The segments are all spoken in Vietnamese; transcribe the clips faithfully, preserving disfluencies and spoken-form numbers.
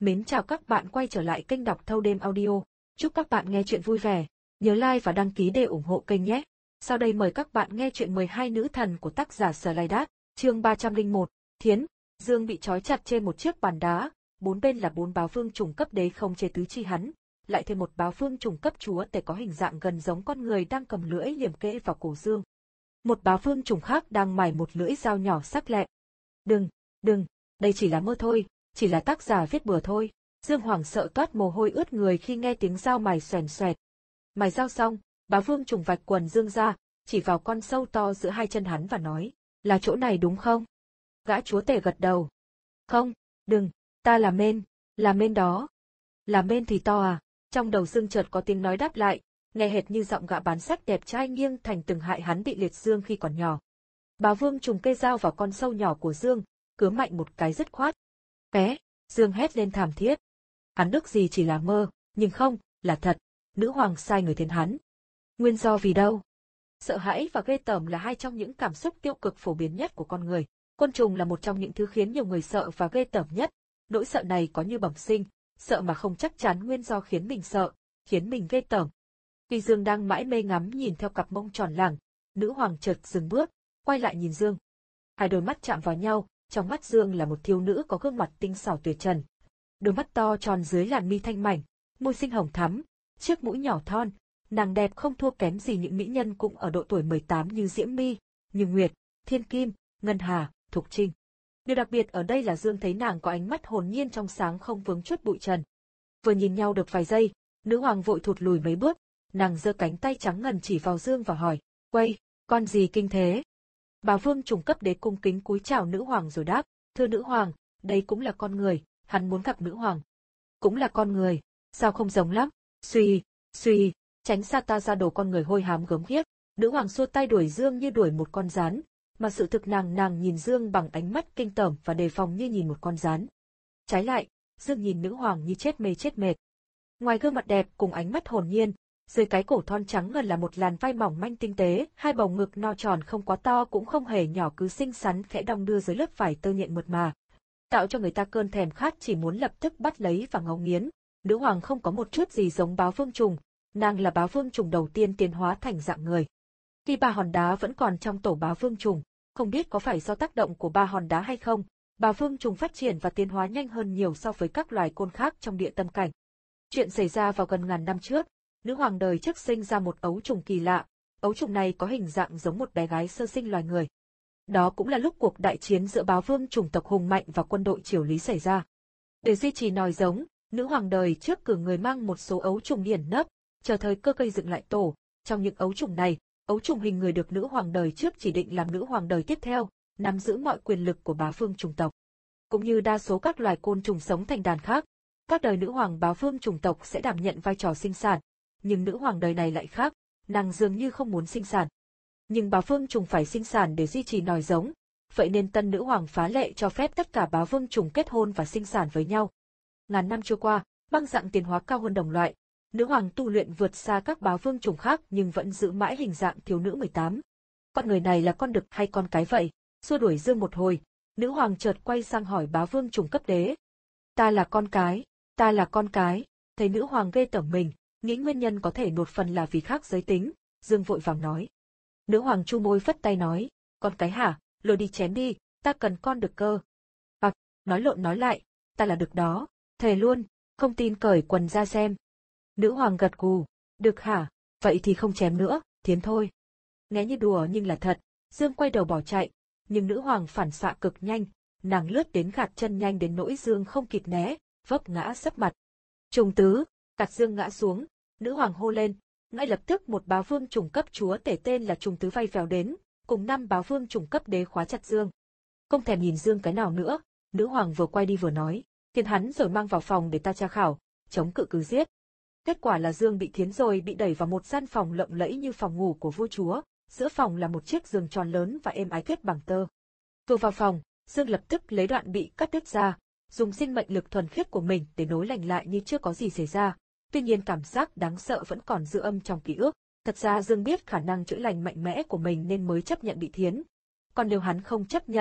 Mến chào các bạn quay trở lại kênh đọc thâu đêm audio. Chúc các bạn nghe chuyện vui vẻ. Nhớ like và đăng ký để ủng hộ kênh nhé. Sau đây mời các bạn nghe chuyện mười hai nữ thần của tác giả Sở Lai Đát, chương ba trăm lẻ một, Thiến. Dương bị trói chặt trên một chiếc bàn đá, bốn bên là bốn báo vương trùng cấp đế không chế tứ chi hắn, lại thêm một báo vương trùng cấp chúa tể có hình dạng gần giống con người đang cầm lưỡi liềm kẽ vào cổ Dương. Một báo vương trùng khác đang mài một lưỡi dao nhỏ sắc lẹm. Đừng, đừng, đây chỉ là mơ thôi. Chỉ là tác giả viết bừa thôi. Dương hoảng sợ toát mồ hôi ướt người khi nghe tiếng dao mài xoèn xoẹt. Mài dao xong, bá vương trùng vạch quần Dương ra, chỉ vào con sâu to giữa hai chân hắn và nói, là chỗ này đúng không? Gã chúa tể gật đầu. Không, đừng, ta là Mên, là Mên đó. Là Mên thì to à? Trong đầu Dương chợt có tiếng nói đáp lại, nghe hệt như giọng gã bán sách đẹp trai nghiêng thành từng hại hắn bị liệt dương khi còn nhỏ. Bá vương trùng kê dao vào con sâu nhỏ của Dương, cứa mạnh một cái dứt khoát. Bé, Dương hét lên thảm thiết. Hắn ước gì chỉ là mơ, nhưng không, là thật, nữ hoàng sai người thiến hắn. Nguyên do vì đâu? Sợ hãi và ghê tởm là hai trong những cảm xúc tiêu cực phổ biến nhất của con người. Côn trùng là một trong những thứ khiến nhiều người sợ và ghê tởm nhất. Nỗi sợ này có như bẩm sinh, sợ mà không chắc chắn nguyên do khiến mình sợ, khiến mình ghê tởm. Khi Dương đang mãi mê ngắm nhìn theo cặp mông tròn lẳng, nữ hoàng chợt dừng bước, quay lại nhìn Dương. Hai đôi mắt chạm vào nhau. Trong mắt Dương là một thiếu nữ có gương mặt tinh xảo tuyệt trần. Đôi mắt to tròn dưới làn mi thanh mảnh, môi xinh hồng thắm, chiếc mũi nhỏ thon, nàng đẹp không thua kém gì những mỹ nhân cũng ở độ tuổi mười tám như Diễm My, như Nguyệt, Thiên Kim, Ngân Hà, Thục Trinh. Điều đặc biệt ở đây là Dương thấy nàng có ánh mắt hồn nhiên trong sáng không vướng chút bụi trần. Vừa nhìn nhau được vài giây, nữ hoàng vội thụt lùi mấy bước, nàng giơ cánh tay trắng ngần chỉ vào Dương và hỏi, quay, con gì kinh thế? Bá vương trùng cấp đế cung kính cúi chào nữ hoàng rồi đáp, thưa nữ hoàng, đây cũng là con người, hắn muốn gặp nữ hoàng. Cũng là con người, sao không giống lắm? Suy, suy, tránh xa ta ra đồ con người hôi hám gớm ghiếc. Nữ hoàng xua tay đuổi Dương như đuổi một con gián, mà sự thực nàng nàng nhìn Dương bằng ánh mắt kinh tởm và đề phòng như nhìn một con gián. Trái lại, Dương nhìn nữ hoàng như chết mê chết mệt. Ngoài gương mặt đẹp cùng ánh mắt hồn nhiên, dưới cái cổ thon trắng ngần là một làn vai mỏng manh tinh tế, hai bầu ngực no tròn không quá to cũng không hề nhỏ cứ xinh xắn khẽ đong đưa dưới lớp vải tơ nhện mượt mà, tạo cho người ta cơn thèm khát chỉ muốn lập tức bắt lấy và ngấu nghiến. Nữ hoàng không có một chút gì giống báo vương trùng, nàng là báo vương trùng đầu tiên tiến hóa thành dạng người. Khi ba hòn đá vẫn còn trong tổ báo vương trùng, không biết có phải do tác động của ba hòn đá hay không, báo vương trùng phát triển và tiến hóa nhanh hơn nhiều so với các loài côn khác trong địa tâm cảnh. Chuyện xảy ra vào gần ngàn năm trước. Nữ hoàng đời trước sinh ra một ấu trùng kỳ lạ, ấu trùng này có hình dạng giống một bé gái sơ sinh loài người. Đó cũng là lúc cuộc đại chiến giữa báo vương chủng tộc hùng mạnh và quân đội triều Lý xảy ra. Để duy trì nòi giống, nữ hoàng đời trước cử người mang một số ấu trùng điển nấp, chờ thời cơ gây dựng lại tổ. Trong những ấu trùng này, ấu trùng hình người được nữ hoàng đời trước chỉ định làm nữ hoàng đời tiếp theo, nắm giữ mọi quyền lực của bá vương chủng tộc. Cũng như đa số các loài côn trùng sống thành đàn khác, các đời nữ hoàng bá vương chủng tộc sẽ đảm nhận vai trò sinh sản. Nhưng nữ hoàng đời này lại khác, nàng dường như không muốn sinh sản. Nhưng bá vương trùng phải sinh sản để duy trì nòi giống, vậy nên tân nữ hoàng phá lệ cho phép tất cả bá vương trùng kết hôn và sinh sản với nhau. Ngàn năm trôi qua, băng dạng tiến hóa cao hơn đồng loại, nữ hoàng tu luyện vượt xa các bá vương trùng khác nhưng vẫn giữ mãi hình dạng thiếu nữ mười tám. Con người này là con đực hay con cái vậy? Xua đuổi Dương một hồi, nữ hoàng chợt quay sang hỏi bá vương trùng cấp đế. Ta là con cái, ta là con cái. Thấy nữ hoàng ghê tởm mình, nghĩ nguyên nhân có thể một phần là vì khác giới tính, Dương vội vàng nói. Nữ hoàng chu môi phất tay nói, con cái hả, lôi đi chém đi, ta cần con đực cơ. Hoặc, nói lộn nói lại, ta là đực đó, thề luôn, không tin cởi quần ra xem. Nữ hoàng gật gù, đực hả, vậy thì không chém nữa, thiến thôi. Nghe như đùa nhưng là thật, Dương quay đầu bỏ chạy, nhưng nữ hoàng phản xạ cực nhanh, nàng lướt đến gạt chân nhanh đến nỗi Dương không kịp né, vấp ngã sấp mặt. Trùng tứ, gạt Dương ngã xuống, nữ hoàng hô lên, ngay lập tức một bá vương trùng cấp chúa tể tên là Trùng Tứ vay vèo đến, cùng năm bá vương trùng cấp đế khóa chặt Dương. Không thèm nhìn Dương cái nào nữa, nữ hoàng vừa quay đi vừa nói, thiến hắn rồi mang vào phòng để ta tra khảo, chống cự cứ giết. Kết quả là Dương bị thiến rồi bị đẩy vào một gian phòng lộng lẫy như phòng ngủ của vua chúa, giữa phòng là một chiếc giường tròn lớn và êm ái kết bằng tơ. Vừa vào phòng, Dương lập tức lấy đoạn bị cắt đứt ra, dùng sinh mệnh lực thuần khiết của mình để nối lành lại như chưa có gì xảy ra. Tuy nhiên cảm giác đáng sợ vẫn còn dư âm trong ký ức. Thật ra Dương biết khả năng chữa lành mạnh mẽ của mình nên mới chấp nhận bị thiến. Còn nếu hắn không chấp nhận,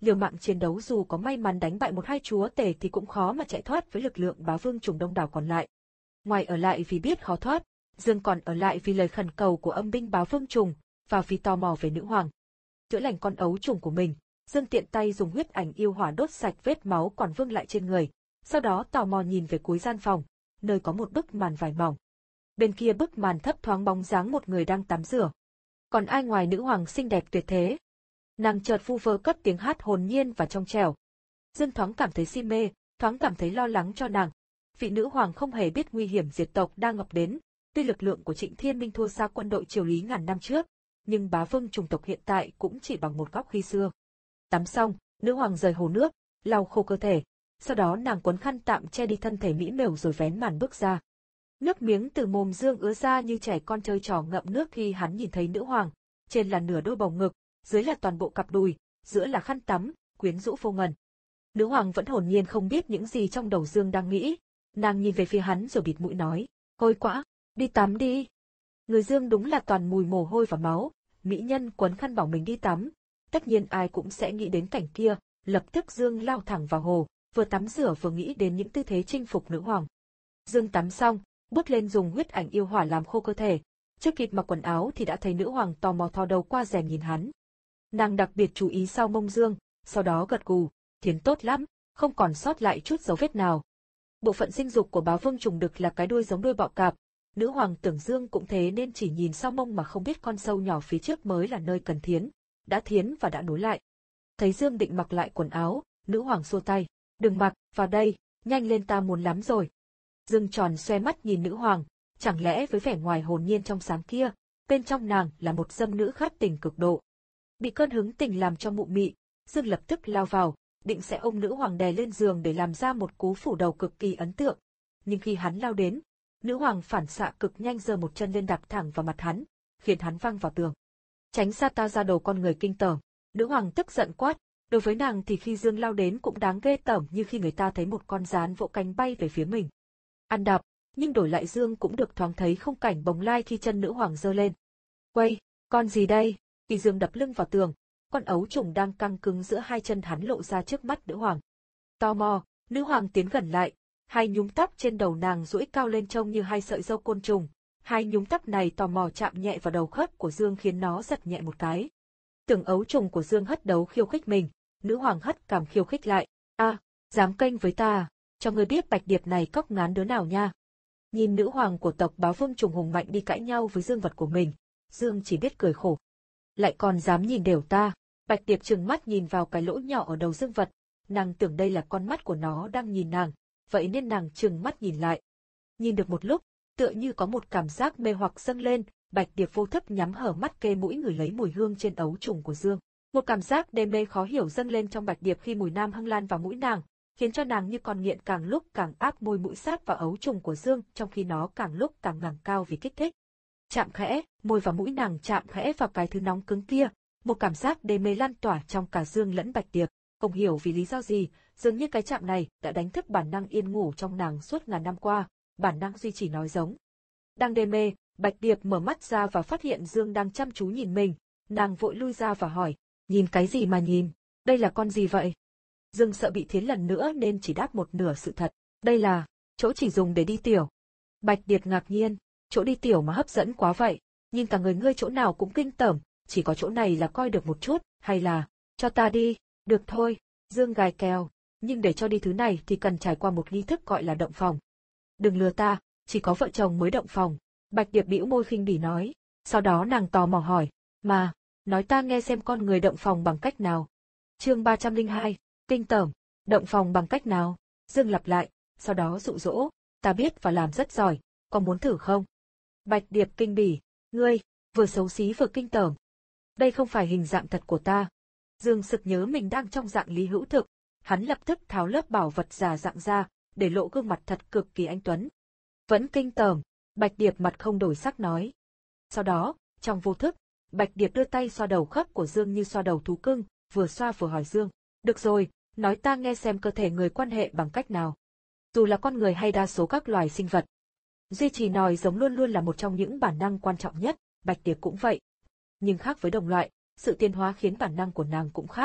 liều mạng chiến đấu dù có may mắn đánh bại một hai chúa tể thì cũng khó mà chạy thoát với lực lượng bá vương trùng đông đảo còn lại. Ngoài ở lại vì biết khó thoát, Dương còn ở lại vì lời khẩn cầu của âm binh bá vương trùng, và vì tò mò về nữ hoàng. Chữa lành con ấu trùng của mình, Dương tiện tay dùng huyết ảnh yêu hỏa đốt sạch vết máu còn vương lại trên người, sau đó tò mò nhìn về cuối gian phòng, nơi có một bức màn vải mỏng. Bên kia bức màn thấp thoáng bóng dáng một người đang tắm rửa. Còn ai ngoài nữ hoàng xinh đẹp tuyệt thế? Nàng chợt vu vơ cất tiếng hát hồn nhiên và trong trẻo. Dương thoáng cảm thấy si mê, thoáng cảm thấy lo lắng cho nàng. Vị nữ hoàng không hề biết nguy hiểm diệt tộc đang ập đến. Tuy lực lượng của Trịnh Thiên Minh thua xa quân đội triều Lý ngàn năm trước, nhưng bá vương chủng tộc hiện tại cũng chỉ bằng một góc khi xưa. Tắm xong, nữ hoàng rời hồ nước, lau khô cơ thể. Sau đó nàng quấn khăn tạm che đi thân thể mỹ miều rồi vén màn bước ra. Nước miếng từ mồm Dương ứa ra như trẻ con chơi trò ngậm nước khi hắn nhìn thấy nữ hoàng. Trên là nửa đôi bầu ngực, dưới là toàn bộ cặp đùi, giữa là khăn tắm, quyến rũ vô ngần. Nữ hoàng vẫn hồn nhiên không biết những gì trong đầu Dương đang nghĩ. Nàng nhìn về phía hắn rồi bịt mũi nói, hôi quá, đi tắm đi. Người Dương đúng là toàn mùi mồ hôi và máu, mỹ nhân quấn khăn bảo mình đi tắm. Tất nhiên ai cũng sẽ nghĩ đến cảnh kia, lập tức Dương lao thẳng vào hồ, vừa tắm rửa vừa nghĩ đến những tư thế chinh phục nữ hoàng. Dương tắm xong, bước lên dùng huyết ảnh yêu hỏa làm khô cơ thể. Chưa kịp mặc quần áo thì đã thấy nữ hoàng tò mò thò đầu qua rèm nhìn hắn. Nàng đặc biệt chú ý sau mông Dương, sau đó gật gù, thiến tốt lắm, không còn sót lại chút dấu vết nào. Bộ phận sinh dục của bá vương trùng đực là cái đuôi giống đuôi bọ cạp. Nữ hoàng tưởng Dương cũng thế nên chỉ nhìn sau mông mà không biết con sâu nhỏ phía trước mới là nơi cần thiến, đã thiến và đã nối lại. Thấy Dương định mặc lại quần áo, nữ hoàng xua tay, đừng mặc, vào đây, nhanh lên ta muốn lắm rồi. Dương tròn xoe mắt nhìn nữ hoàng, chẳng lẽ với vẻ ngoài hồn nhiên trong sáng kia, bên trong nàng là một dâm nữ khát tình cực độ. Bị cơn hứng tình làm cho mụ mị, Dương lập tức lao vào, định sẽ ôm nữ hoàng đè lên giường để làm ra một cú phủ đầu cực kỳ ấn tượng. Nhưng khi hắn lao đến, nữ hoàng phản xạ cực nhanh giơ một chân lên đạp thẳng vào mặt hắn, khiến hắn văng vào tường. Tránh xa ta ra, đồ con người kinh tởm. Nữ hoàng tức giận quát, đối với nàng thì khi Dương lao đến cũng đáng ghê tởm như khi người ta thấy một con gián vỗ cánh bay về phía mình. Ăn đạp, nhưng đổi lại Dương cũng được thoáng thấy không cảnh bồng lai khi chân nữ hoàng giơ lên. Quay, con gì đây? Khi Dương đập lưng vào tường, con ấu trùng đang căng cứng giữa hai chân hắn lộ ra trước mắt nữ hoàng. Tò mò, nữ hoàng tiến gần lại, hai nhúm tóc trên đầu nàng duỗi cao lên trông như hai sợi râu côn trùng. Hai nhúm tóc này tò mò chạm nhẹ vào đầu khớp của Dương khiến nó giật nhẹ một cái. Tưởng ấu trùng của Dương hất đấu khiêu khích mình, nữ hoàng hất cằm khiêu khích lại. A, à, dám kênh với ta à? Cho ngươi biết bạch điệp này cóc ngán đứa nào nha. Nhìn nữ hoàng của tộc bá vương trùng hùng mạnh đi cãi nhau với dương vật của mình, Dương chỉ biết cười khổ. Lại còn dám nhìn đều ta. Bạch điệp trừng mắt nhìn vào cái lỗ nhỏ ở đầu dương vật, nàng tưởng đây là con mắt của nó đang nhìn nàng, vậy nên nàng trừng mắt nhìn lại. Nhìn được một lúc, tựa như có một cảm giác mê hoặc dâng lên, bạch điệp vô thức nhắm hở mắt kê mũi ngửi lấy mùi hương trên ấu trùng của Dương. Một cảm giác đê mê khó hiểu dâng lên trong bạch điệp khi mùi nam hăng lan vào mũi nàng, khiến cho nàng như con nghiện càng lúc càng áp môi mũi sát vào ấu trùng của Dương, trong khi nó càng lúc càng ngẩng cao vì kích thích. Chạm khẽ, môi và mũi nàng chạm khẽ vào cái thứ nóng cứng kia, một cảm giác đê mê lan tỏa trong cả Dương lẫn bạch điệp. Không hiểu vì lý do gì, dường như cái chạm này đã đánh thức bản năng yên ngủ trong nàng suốt ngàn năm qua, bản năng duy trì nói giống. Đang đê mê, bạch điệp mở mắt ra và phát hiện Dương đang chăm chú nhìn mình, nàng vội lui ra và hỏi, nhìn cái gì mà nhìn, đây là con gì vậy? Dương sợ bị thiến lần nữa nên chỉ đáp một nửa sự thật, đây là chỗ chỉ dùng để đi tiểu. Bạch điệp ngạc nhiên, chỗ đi tiểu mà hấp dẫn quá vậy, nhìn cả người ngươi chỗ nào cũng kinh tởm, chỉ có chỗ này là coi được một chút, hay là, cho ta đi, được thôi, Dương gài kèo, nhưng để cho đi thứ này thì cần trải qua một nghi thức gọi là động phòng. Đừng lừa ta, chỉ có vợ chồng mới động phòng, Bạch điệp bĩu môi khinh bỉ nói, sau đó nàng tò mò hỏi, mà, nói ta nghe xem con người động phòng bằng cách nào. Chương ba trăm lẻ hai, kinh tởm, động phòng bằng cách nào? Dương lặp lại, sau đó dụ dỗ, ta biết và làm rất giỏi, có muốn thử không? Bạch điệp kinh bỉ, ngươi, vừa xấu xí vừa kinh tởm. Đây không phải hình dạng thật của ta. Dương sực nhớ mình đang trong dạng lý hữu thực, hắn lập tức tháo lớp bảo vật giả dạng ra, để lộ gương mặt thật cực kỳ anh tuấn. Vẫn kinh tởm, Bạch điệp mặt không đổi sắc nói. Sau đó, trong vô thức, Bạch điệp đưa tay xoa đầu khớp của Dương như xoa đầu thú cưng, vừa xoa vừa hỏi Dương, được rồi, nói ta nghe xem cơ thể người quan hệ bằng cách nào. Dù là con người hay đa số các loài sinh vật, duy trì nòi giống luôn luôn là một trong những bản năng quan trọng nhất, Bạch điệp cũng vậy. Nhưng khác với đồng loại, sự tiến hóa khiến bản năng của nàng cũng khác.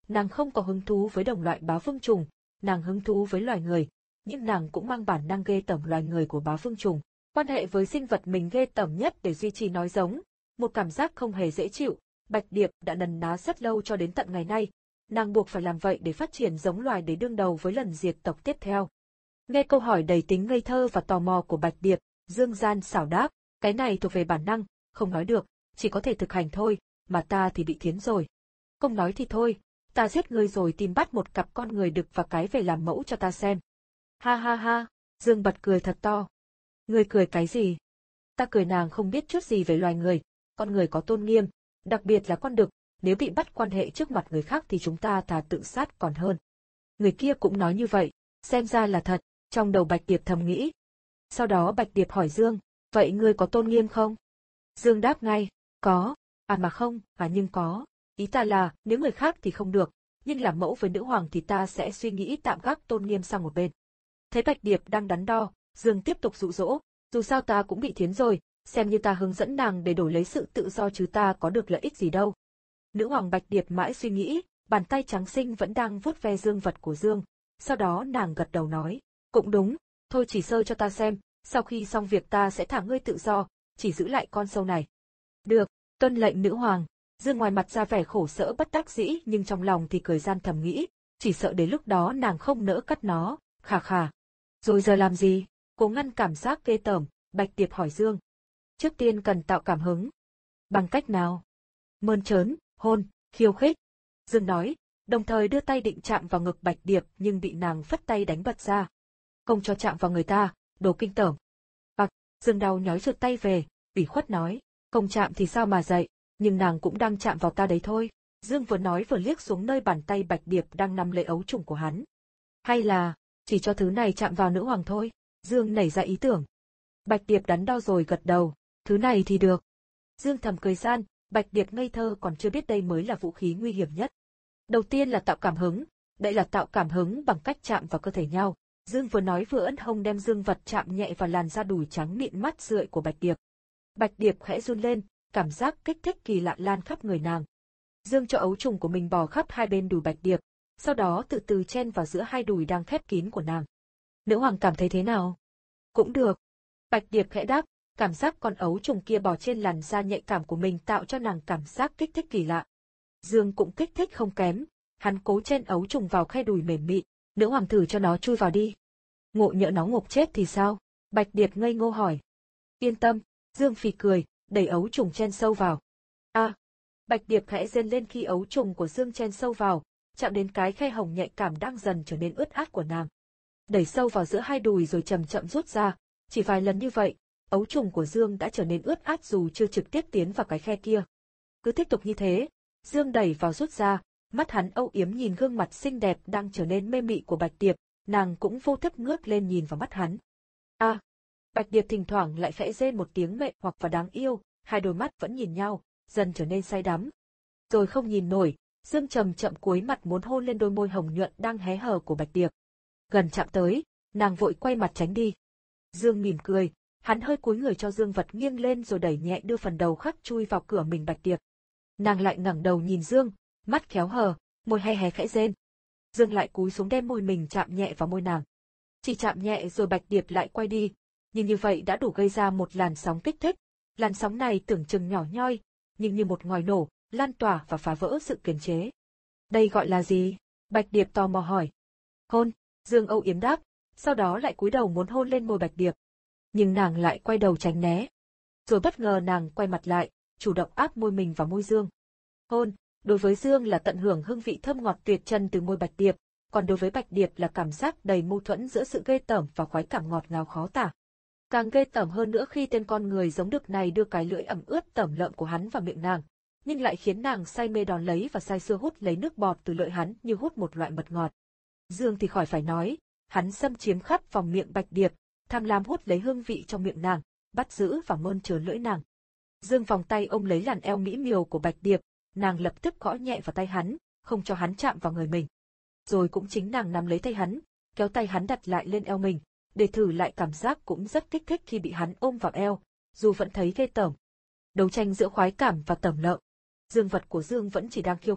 Nàng không có hứng thú với đồng loại bá vương trùng, nàng hứng thú với loài người, nhưng nàng cũng mang bản năng ghê tởm loài người của bá vương trùng. Quan hệ với sinh vật mình ghê tởm nhất để duy trì nói giống, một cảm giác không hề dễ chịu, Bạch Điệp đã nấn ná rất lâu cho đến tận ngày nay, nàng buộc phải làm vậy để phát triển giống loài để đương đầu với lần diệt tộc tiếp theo. Nghe câu hỏi đầy tính ngây thơ và tò mò của Bạch Điệp, Dương gian xảo đáp, cái này thuộc về bản năng, không nói được, chỉ có thể thực hành thôi, mà ta thì bị thiến rồi. Không nói thì thôi, ta giết ngươi rồi tìm bắt một cặp con người đực và cái về làm mẫu cho ta xem. Ha ha ha, Dương bật cười thật to. Ngươi cười cái gì? Ta cười nàng không biết chút gì về loài người, con người có tôn nghiêm, đặc biệt là con đực, nếu bị bắt quan hệ trước mặt người khác thì chúng ta thà tự sát còn hơn. Người kia cũng nói như vậy, xem ra là thật, trong đầu Bạch Điệp thầm nghĩ. Sau đó Bạch Điệp hỏi Dương, vậy ngươi có tôn nghiêm không? Dương đáp ngay, có, à mà không, à nhưng có, ý ta là nếu người khác thì không được, nhưng làm mẫu với nữ hoàng thì ta sẽ suy nghĩ tạm gác tôn nghiêm sang một bên. Thấy Bạch Điệp đang đắn đo, Dương tiếp tục dụ dỗ, dù sao ta cũng bị thiến rồi, xem như ta hướng dẫn nàng để đổi lấy sự tự do chứ ta có được lợi ích gì đâu. Nữ hoàng Bạch Điệp mãi suy nghĩ, bàn tay trắng xinh vẫn đang vuốt ve dương vật của Dương, sau đó nàng gật đầu nói, cũng đúng, thôi chỉ sơ cho ta xem, sau khi xong việc ta sẽ thả ngươi tự do, chỉ giữ lại con sâu này. Được, tuân lệnh nữ hoàng. Dương ngoài mặt ra vẻ khổ sở bất đắc dĩ nhưng trong lòng thì cười gian thầm nghĩ, chỉ sợ đến lúc đó nàng không nỡ cắt nó, khà khà. Rồi giờ làm gì? Cố ngăn cảm giác ghê tởm, Bạch Điệp hỏi Dương. Trước tiên cần tạo cảm hứng. Bằng cách nào? Mơn trớn, hôn, khiêu khích. Dương nói, đồng thời đưa tay định chạm vào ngực Bạch Điệp nhưng bị nàng phất tay đánh bật ra. Không cho chạm vào người ta, đồ kinh tởm. Bạc, Dương đau nhói rụt tay về, ủy khuất nói, không chạm thì sao mà dậy, nhưng nàng cũng đang chạm vào ta đấy thôi. Dương vừa nói vừa liếc xuống nơi bàn tay Bạch Điệp đang nắm lấy ấu trùng của hắn. Hay là, chỉ cho thứ này chạm vào nữ hoàng thôi, Dương nảy ra ý tưởng. Bạch Điệp đắn đo rồi gật đầu, thứ này thì được. Dương thầm cười gian, Bạch Điệp ngây thơ còn chưa biết đây mới là vũ khí nguy hiểm nhất. Đầu tiên là tạo cảm hứng, đây là tạo cảm hứng bằng cách chạm vào cơ thể nhau. Dương vừa nói vừa ấn hông đem dương vật chạm nhẹ vào làn da đùi trắng mịn mắt rượi của Bạch Điệp. Bạch Điệp khẽ run lên, cảm giác kích thích kỳ lạ lan khắp người nàng. Dương cho ấu trùng của mình bò khắp hai bên đùi Bạch Điệp, sau đó từ từ chen vào giữa hai đùi đang khép kín của nàng. Nữ hoàng cảm thấy thế nào? Cũng được. Bạch Điệp khẽ đáp, cảm giác con ấu trùng kia bò trên làn da nhạy cảm của mình tạo cho nàng cảm giác kích thích kỳ lạ. Dương cũng kích thích không kém, hắn cố chen ấu trùng vào khe đùi mềm mịn, nữ hoàng thử cho nó chui vào đi. Ngộ nhỡ nó ngộp chết thì sao? Bạch Điệp ngây ngô hỏi. Yên tâm, Dương phì cười, đẩy ấu trùng chen sâu vào. A, à, Bạch Điệp khẽ rên lên khi ấu trùng của Dương chen sâu vào, chạm đến cái khe hồng nhạy cảm đang dần trở nên ướt át của nàng. Đẩy sâu vào giữa hai đùi rồi chậm chậm rút ra, chỉ vài lần như vậy, ấu trùng của Dương đã trở nên ướt át dù chưa trực tiếp tiến vào cái khe kia. Cứ tiếp tục như thế, Dương đẩy vào rút ra, mắt hắn âu yếm nhìn gương mặt xinh đẹp đang trở nên mê mị của Bạch Điệp, nàng cũng vô thức ngước lên nhìn vào mắt hắn. A, à, Bạch Điệp thỉnh thoảng lại khẽ rên một tiếng mẹ hoặc và đáng yêu, hai đôi mắt vẫn nhìn nhau, dần trở nên say đắm. Rồi không nhìn nổi, Dương chậm chậm cúi mặt muốn hôn lên đôi môi hồng nhuận đang hé hở của Bạch Điệp. Gần chạm tới, nàng vội quay mặt tránh đi. Dương mỉm cười, hắn hơi cúi người cho Dương vật nghiêng lên rồi đẩy nhẹ đưa phần đầu khắc chui vào cửa mình Bạch Điệp. Nàng lại ngẩng đầu nhìn Dương, mắt khéo hờ, môi hé hé khẽ rên. Dương lại cúi xuống đem môi mình chạm nhẹ vào môi nàng. Chỉ chạm nhẹ rồi Bạch Điệp lại quay đi, nhưng như vậy đã đủ gây ra một làn sóng kích thích. Làn sóng này tưởng chừng nhỏ nhoi, nhưng như một ngòi nổ, lan tỏa và phá vỡ sự kiềm chế. Đây gọi là gì? Bạch Điệp tò mò hỏi. Hôn, Dương âu yếm đáp, sau đó lại cúi đầu muốn hôn lên môi Bạch Điệp. Nhưng nàng lại quay đầu tránh né. Rồi bất ngờ nàng quay mặt lại, chủ động áp môi mình vào môi Dương. Hôn, đối với Dương là tận hưởng hương vị thơm ngọt tuyệt chân từ môi Bạch Điệp, còn đối với Bạch Điệp là cảm giác đầy mâu thuẫn giữa sự ghê tởm và khoái cảm ngọt ngào khó tả. Càng ghê tởm hơn nữa khi tên con người giống đực này đưa cái lưỡi ẩm ướt tởm lợm của hắn vào miệng nàng, nhưng lại khiến nàng say mê đón lấy và say sưa hút lấy nước bọt từ lưỡi hắn như hút một loại mật ngọt. Dương thì khỏi phải nói, hắn xâm chiếm khắp vòng miệng Bạch Điệp, tham lam hút lấy hương vị trong miệng nàng, bắt giữ và mơn trớn lưỡi nàng. Dương vòng tay ôm lấy làn eo mỹ miều của Bạch Điệp, nàng lập tức gõ nhẹ vào tay hắn, không cho hắn chạm vào người mình. Rồi cũng chính nàng nắm lấy tay hắn, kéo tay hắn đặt lại lên eo mình, để thử lại cảm giác cũng rất kích thích khi bị hắn ôm vào eo, dù vẫn thấy ghê tởm. Đấu tranh giữa khoái cảm và tởm lợm. Dương vật của Dương vẫn chỉ đang khiêu khích,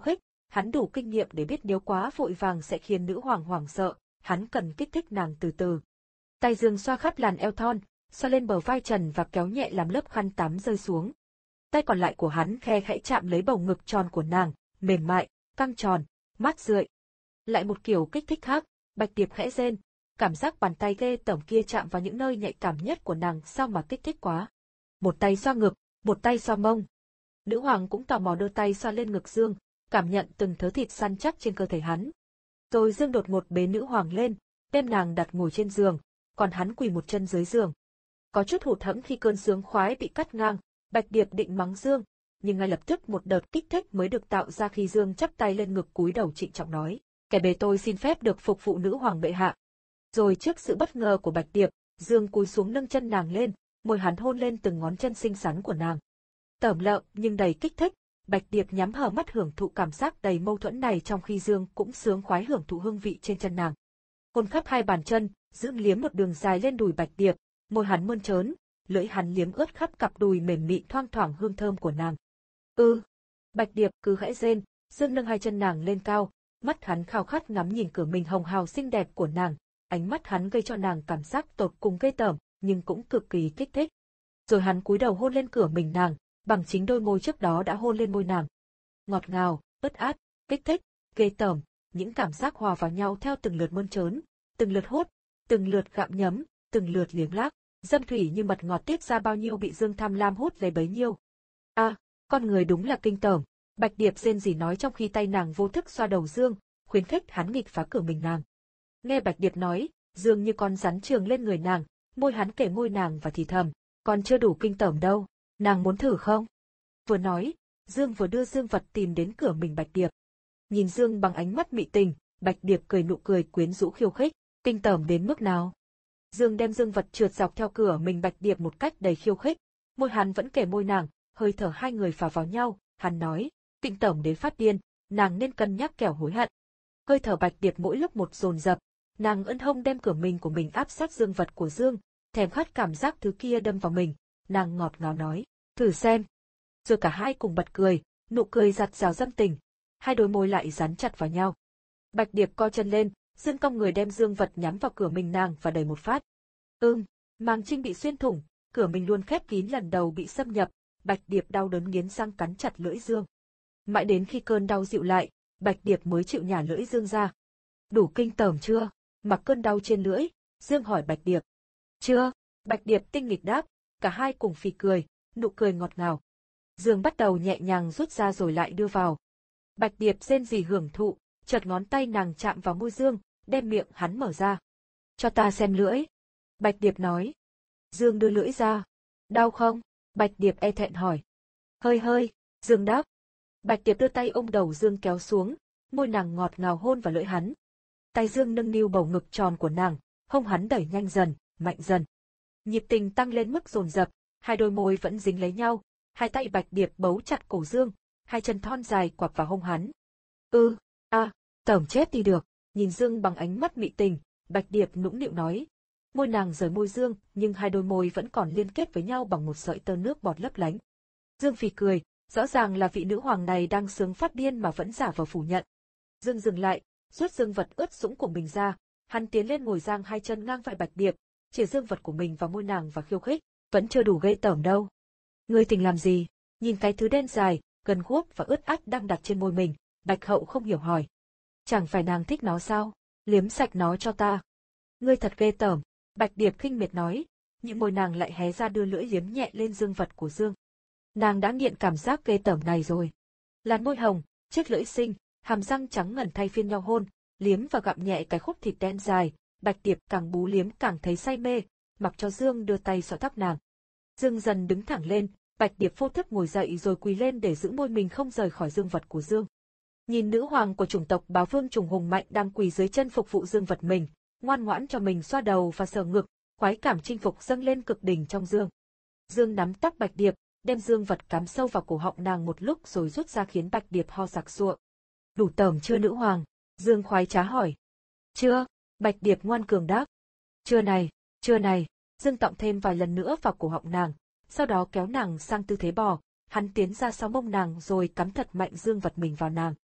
Hắn đủ kinh nghiệm để biết nếu quá vội vàng sẽ khiến nữ hoàng hoảng sợ, hắn cần kích thích nàng từ từ. Tay Dương xoa khắp làn eo thon, xoa lên bờ vai trần và kéo nhẹ làm lớp khăn tắm rơi xuống. Tay còn lại của hắn khe khẽ chạm lấy bầu ngực tròn của nàng, mềm mại, căng tròn, mát rượi. Lại một kiểu kích thích khác, Bạch Điệp khẽ rên, cảm giác bàn tay ghê tởm kia chạm vào những nơi nhạy cảm nhất của nàng sao mà kích thích quá. Một tay xoa ngực, một tay xoa mông. Nữ hoàng cũng tò mò đưa tay xoa lên ngực Dương, cảm nhận từng thớ thịt săn chắc trên cơ thể hắn. Rồi Dương đột ngột bế nữ hoàng lên, đem nàng đặt ngồi trên giường, còn hắn quỳ một chân dưới giường. Có chút hụt hẫng khi cơn sướng khoái bị cắt ngang, Bạch Điệp định mắng Dương, nhưng ngay lập tức một đợt kích thích mới được tạo ra khi Dương chắp tay lên ngực cúi đầu trịnh trọng nói, kẻ bề tôi xin phép được phục vụ nữ hoàng bệ hạ. Rồi trước sự bất ngờ của Bạch Điệp, Dương cúi xuống nâng chân nàng lên, môi hắn hôn lên từng ngón chân xinh xắn của nàng. Tởm lợm nhưng đầy kích thích, Bạch Điệp nhắm hờ mắt hưởng thụ cảm giác đầy mâu thuẫn này trong khi Dương cũng sướng khoái hưởng thụ hương vị trên chân nàng. Hôn khắp hai bàn chân, Dương liếm một đường dài lên đùi Bạch Điệp, môi hắn mơn trớn, lưỡi hắn liếm ướt khắp cặp đùi mềm mịn thoang thoảng hương thơm của nàng. Ừ. Bạch Điệp cứ khẽ rên, Dương nâng hai chân nàng lên cao, mắt hắn khao khát ngắm nhìn cửa mình hồng hào xinh đẹp của nàng, ánh mắt hắn gây cho nàng cảm giác tột cùng ghê tởm, nhưng cũng cực kỳ kích thích. Rồi hắn cúi đầu hôn lên cửa mình nàng, bằng chính đôi môi trước đó đã hôn lên môi nàng. Ngọt ngào, ướt át, kích thích, ghê tởm, những cảm giác hòa vào nhau theo từng lượt mơn trớn, từng lượt hút, từng lượt gặm nhấm, từng lượt liếm láp, dâm thủy như mật ngọt tiết ra bao nhiêu bị Dương tham lam hút lấy bấy nhiêu. A, à, con người đúng là kinh tởm, Bạch Điệp rên rỉ nói trong khi tay nàng vô thức xoa đầu Dương, khuyến khích hắn nghịch phá cửa mình nàng. Nghe Bạch Điệp nói, Dương như con rắn trường lên người nàng, môi hắn kể môi nàng và thì thầm, còn chưa đủ kinh tởm đâu, nàng muốn thử không? Vừa nói, Dương vừa đưa Dương vật tìm đến cửa mình Bạch Điệp. Nhìn Dương bằng ánh mắt mị tình, Bạch Điệp cười nụ cười quyến rũ khiêu khích, kinh tởm đến mức nào? Dương đem Dương vật trượt dọc theo cửa mình Bạch Điệp một cách đầy khiêu khích, môi hắn vẫn kể môi nàng, hơi thở hai người phả vào nhau, hắn nói, kinh tởm đến phát điên, nàng nên cân nhắc kẻo hối hận. Hơi thở Bạch Điệp mỗi lúc một dồn dập, nàng ươn hông đem cửa mình của mình áp sát Dương vật của Dương, thèm khát cảm giác thứ kia đâm vào mình, nàng ngọt ngào nói, thử xem. Rồi cả hai cùng bật cười, nụ cười giặt rào dâm tình, hai đôi môi lại dán chặt vào nhau. Bạch Điệp co chân lên, Dương cong người đem Dương vật nhắm vào cửa mình nàng và đẩy một phát. Ưm, màng trinh bị xuyên thủng, cửa mình luôn khép kín lần đầu bị xâm nhập, Bạch Điệp đau đớn nghiến răng cắn chặt lưỡi Dương. Mãi đến khi cơn đau dịu lại, Bạch Điệp mới chịu nhả lưỡi Dương ra. Đủ kinh tởm chưa? Mặc cơn đau trên lưỡi, Dương hỏi Bạch Điệp. Chưa, Bạch Điệp tinh nghịch đáp, cả hai cùng phì cười, nụ cười ngọt ngào. Dương bắt đầu nhẹ nhàng rút ra rồi lại đưa vào. Bạch Điệp rên rỉ hưởng thụ, chợt ngón tay nàng chạm vào môi Dương, đem miệng hắn mở ra. Cho ta xem lưỡi. Bạch Điệp nói. Dương đưa lưỡi ra. Đau không? Bạch Điệp e thẹn hỏi. Hơi hơi, Dương đáp. Bạch Điệp đưa tay ôm đầu Dương kéo xuống, môi nàng ngọt ngào hôn vào lưỡi hắn. Tay Dương nâng niu bầu ngực tròn của nàng, hông hắn đẩy nhanh dần, mạnh dần. Nhịp tình tăng lên mức dồn dập, hai đôi môi vẫn dính lấy nhau, hai tay Bạch Điệp bấu chặt cổ Dương, hai chân thon dài quặp vào hông hắn. Ư, a, à, tởm chết đi được, nhìn Dương bằng ánh mắt mị tình, Bạch Điệp nũng nịu nói. Môi nàng rời môi Dương, nhưng hai đôi môi vẫn còn liên kết với nhau bằng một sợi tơ nước bọt lấp lánh. Dương phì cười, rõ ràng là vị nữ hoàng này đang sướng phát điên mà vẫn giả vờ phủ nhận. Dương dừng lại, rút Dương vật ướt sũng của mình ra, hắn tiến lên ngồi giang hai chân ngang vai Bạch Điệp, chìa Dương vật của mình vào môi nàng và khiêu khích, vẫn chưa đủ ghê tởm đâu. Ngươi tỉnh làm gì? Nhìn cái thứ đen dài, gần guốc và ướt át đang đặt trên môi mình, Bạch Hậu không hiểu hỏi. Chẳng phải nàng thích nó sao? Liếm sạch nó cho ta. Ngươi thật ghê tởm, Bạch Điệp khinh miệt nói, những môi nàng lại hé ra đưa lưỡi liếm nhẹ lên Dương vật của Dương. Nàng đã nghiện cảm giác ghê tởm này rồi. Làn môi hồng, chiếc lưỡi xinh, hàm răng trắng ngần thay phiên nhau hôn, liếm và gặm nhẹ cái khúc thịt đen dài, Bạch Điệp càng bú liếm càng thấy say mê, mặc cho Dương đưa tay xõa tóc nàng. Dương dần đứng thẳng lên, Bạch Điệp vô thức ngồi dậy rồi quỳ lên để giữ môi mình không rời khỏi Dương vật của Dương. Nhìn nữ hoàng của chủng tộc Bá Vương Trùng Hùng Mạnh đang quỳ dưới chân phục vụ Dương vật mình, ngoan ngoãn cho mình xoa đầu và sờ ngực, khoái cảm chinh phục dâng lên cực đỉnh trong Dương. Dương nắm tóc Bạch Điệp, đem Dương vật cắm sâu vào cổ họng nàng một lúc rồi rút ra khiến Bạch Điệp ho sặc sụa. Đủ tởm chưa nữ hoàng? Dương khoái trá hỏi. Chưa, Bạch Điệp ngoan cường đáp. Chưa này, chưa này, Dương tọng thêm vài lần nữa vào cổ họng nàng, sau đó kéo nàng sang tư thế bò, hắn tiến ra sau mông nàng rồi cắm thật mạnh Dương vật mình vào nàng.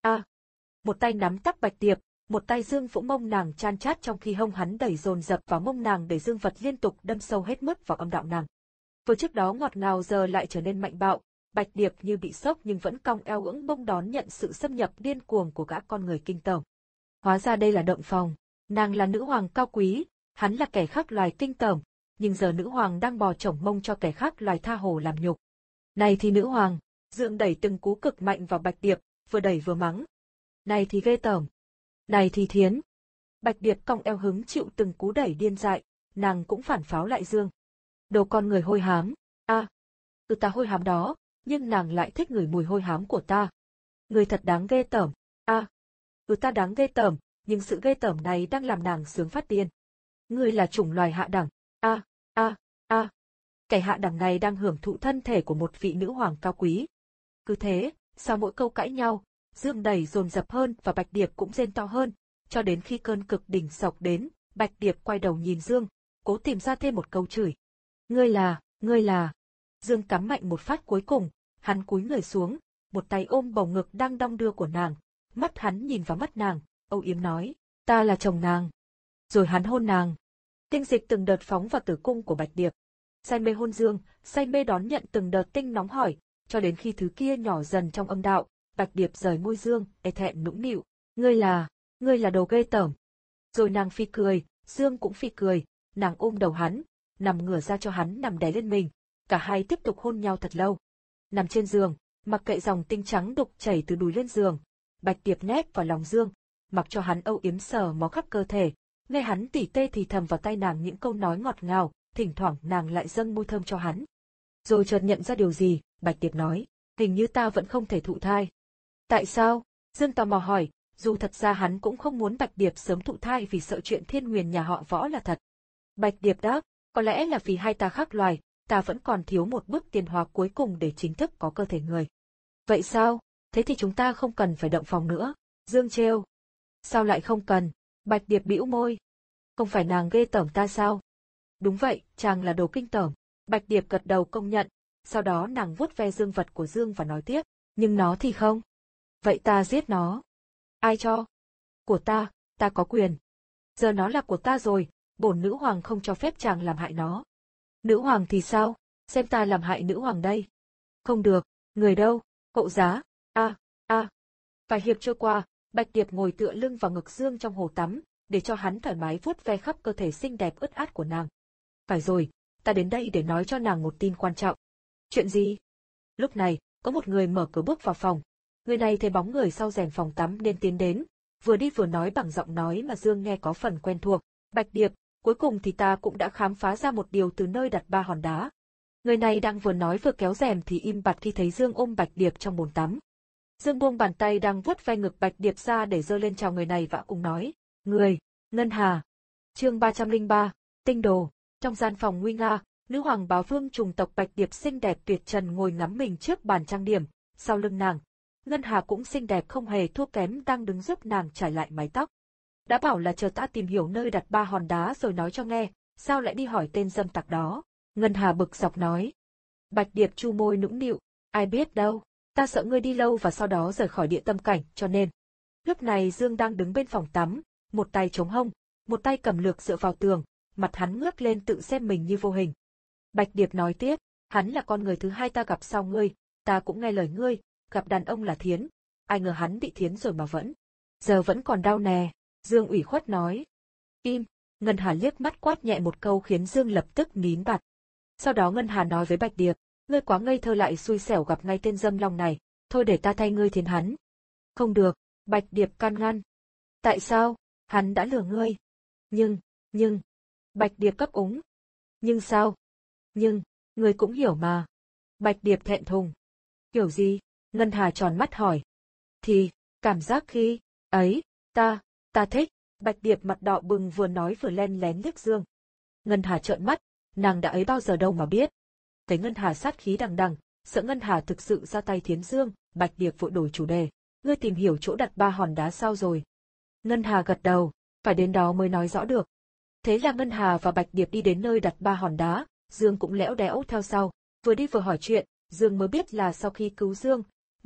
A. Một tay nắm tóc Bạch Điệp, một tay Dương vỗ mông nàng chan chát trong khi hông hắn đẩy dồn dập vào mông nàng để dương vật liên tục đâm sâu hết mức vào âm đạo nàng. Vừa trước đó ngọt ngào giờ lại trở nên mạnh bạo, Bạch Điệp như bị sốc nhưng vẫn cong eo ưỡng bông đón nhận sự xâm nhập điên cuồng của gã con người kinh tởm. Hóa ra đây là động phòng, nàng là nữ hoàng cao quý, hắn là kẻ khác loài kinh tởm, nhưng giờ nữ hoàng đang bò chổng mông cho kẻ khác loài tha hồ làm nhục. Này thì nữ hoàng, Dương đẩy từng cú cực mạnh vào Bạch Điệp, vừa đẩy vừa mắng. Này thì ghê tởm. Này thì thiến. Bạch Điệp cong eo hứng chịu từng cú đẩy điên dại, nàng cũng phản pháo lại Dương. Đồ con người hôi hám. A. À, ừ ta hôi hám đó, nhưng nàng lại thích ngửi mùi hôi hám của ta. Người thật đáng ghê tởm. A. À, ừ ta đáng ghê tởm, nhưng sự ghê tởm này đang làm nàng sướng phát điên. Ngươi là chủng loài hạ đẳng. A. A. A. Kẻ hạ đẳng này đang hưởng thụ thân thể của một vị nữ hoàng cao quý. Cứ thế, sau mỗi câu cãi nhau, Dương đẩy dồn dập hơn và Bạch Điệp cũng rên to hơn, cho đến khi cơn cực đỉnh sộc đến, Bạch Điệp quay đầu nhìn Dương, cố tìm ra thêm một câu chửi. Ngươi là, ngươi là. Dương cắm mạnh một phát cuối cùng, hắn cúi người xuống, một tay ôm bầu ngực đang đong đưa của nàng, mắt hắn nhìn vào mắt nàng, âu yếm nói, ta là chồng nàng. Rồi hắn hôn nàng. Tinh dịch từng đợt phóng vào tử cung của Bạch Điệp. Say mê hôn Dương, say mê đón nhận từng đợt tinh nóng hỏi, cho đến khi thứ kia nhỏ dần trong âm đạo, Bạch Điệp rời môi Dương, e thẹn nũng nịu, ngươi là, ngươi là đồ ghê tởm. Rồi nàng phi cười, Dương cũng phi cười, nàng ôm đầu hắn, nằm ngửa ra cho hắn nằm đè lên mình, cả hai tiếp tục hôn nhau thật lâu. Nằm trên giường, mặc kệ dòng tinh trắng đục chảy từ đùi lên giường, Bạch Điệp nép vào lòng Dương, mặc cho hắn âu yếm sờ mó khắp cơ thể, nghe hắn tỉ tê thì thầm vào tai nàng những câu nói ngọt ngào, thỉnh thoảng nàng lại dâng môi thơm cho hắn. Rồi chợt nhận ra điều gì, Bạch Điệp nói, hình như ta vẫn không thể thụ thai. Tại sao? Dương tò mò hỏi, dù thật ra hắn cũng không muốn Bạch Điệp sớm thụ thai vì sợ chuyện thiên nguyền nhà họ Võ là thật. Bạch Điệp đáp, có lẽ là vì hai ta khác loài, ta vẫn còn thiếu một bước tiến hóa cuối cùng để chính thức có cơ thể người. Vậy sao? Thế thì chúng ta không cần phải động phòng nữa. Dương trêu. Sao lại không cần? Bạch Điệp bĩu môi. Không phải nàng ghê tởm ta sao? Đúng vậy, chàng là đồ kinh tởm. Bạch Điệp gật đầu công nhận, sau đó nàng vuốt ve dương vật của Dương và nói tiếp, nhưng nó thì không. Vậy ta giết nó. Ai cho? Của ta, ta có quyền. Giờ nó là của ta rồi, bổn nữ hoàng không cho phép chàng làm hại nó. Nữ hoàng thì sao? Xem ta làm hại nữ hoàng đây. Không được, người đâu? Hậu giá. A, a. Vài hiệp trôi qua, Bạch Điệp ngồi tựa lưng vào ngực Dương trong hồ tắm, để cho hắn thoải mái vuốt ve khắp cơ thể xinh đẹp ướt át của nàng. Phải rồi, ta đến đây để nói cho nàng một tin quan trọng. Chuyện gì? Lúc này, có một người mở cửa bước vào phòng. Người này thấy bóng người sau rèm phòng tắm nên tiến đến, vừa đi vừa nói bằng giọng nói mà Dương nghe có phần quen thuộc. Bạch Điệp, cuối cùng thì ta cũng đã khám phá ra một điều từ nơi đặt ba hòn đá. Người này đang vừa nói vừa kéo rèm thì im bặt khi thấy Dương ôm Bạch Điệp trong bồn tắm. Dương buông bàn tay đang vuốt ve ngực Bạch Điệp ra để giơ lên chào người này và cùng nói, người, Ngân Hà. Chương ba trăm lẻ ba, tinh đồ. Trong gian phòng nguy nga, nữ hoàng bá vương chủng tộc Bạch Điệp xinh đẹp tuyệt trần ngồi ngắm mình trước bàn trang điểm, sau lưng nàng, Ngân Hà cũng xinh đẹp không hề thua kém đang đứng giúp nàng trải lại mái tóc. Đã bảo là chờ ta tìm hiểu nơi đặt ba hòn đá rồi nói cho nghe, sao lại đi hỏi tên dâm tặc đó? Ngân Hà bực dọc nói. Bạch Điệp chu môi nũng nịu, ai biết đâu, ta sợ ngươi đi lâu và sau đó rời khỏi địa tâm cảnh, cho nên. Lúc này Dương đang đứng bên phòng tắm, một tay chống hông, một tay cầm lược dựa vào tường, mặt hắn ngước lên tự xem mình như vô hình. Bạch Điệp nói tiếp, hắn là con người thứ hai ta gặp sau ngươi, ta cũng nghe lời ngươi, gặp đàn ông là thiến, ai ngờ hắn bị thiến rồi mà vẫn. Giờ vẫn còn đau nè, Dương ủy khuất nói. Im, Ngân Hà liếc mắt quát nhẹ một câu khiến Dương lập tức nín bặt. Sau đó Ngân Hà nói với Bạch Điệp, ngươi quá ngây thơ lại xui xẻo gặp ngay tên dâm long này, thôi để ta thay ngươi thiến hắn. Không được, Bạch Điệp can ngăn. Tại sao? Hắn đã lừa ngươi. Nhưng, nhưng, Bạch Điệp cấp úng. Nhưng sao? Nhưng, ngươi cũng hiểu mà. Bạch Điệp thẹn thùng. Hiểu gì? Ngân Hà tròn mắt hỏi. Thì, cảm giác khi, ấy, ta, ta thích. Bạch Điệp mặt đỏ bừng vừa nói vừa len lén liếc Dương. Ngân Hà trợn mắt, nàng đã ấy bao giờ đâu mà biết. Thấy Ngân Hà sát khí đằng đằng, sợ Ngân Hà thực sự ra tay thiến Dương, Bạch Điệp vội đổi chủ đề. Ngươi tìm hiểu chỗ đặt ba hòn đá sao rồi? Ngân Hà gật đầu, phải đến đó mới nói rõ được. Thế là Ngân Hà và Bạch Điệp đi đến nơi đặt ba hòn đá, Dương cũng lẽo đẽo theo sau, vừa đi vừa hỏi chuyện, Dương mới biết là sau khi cứu Dương,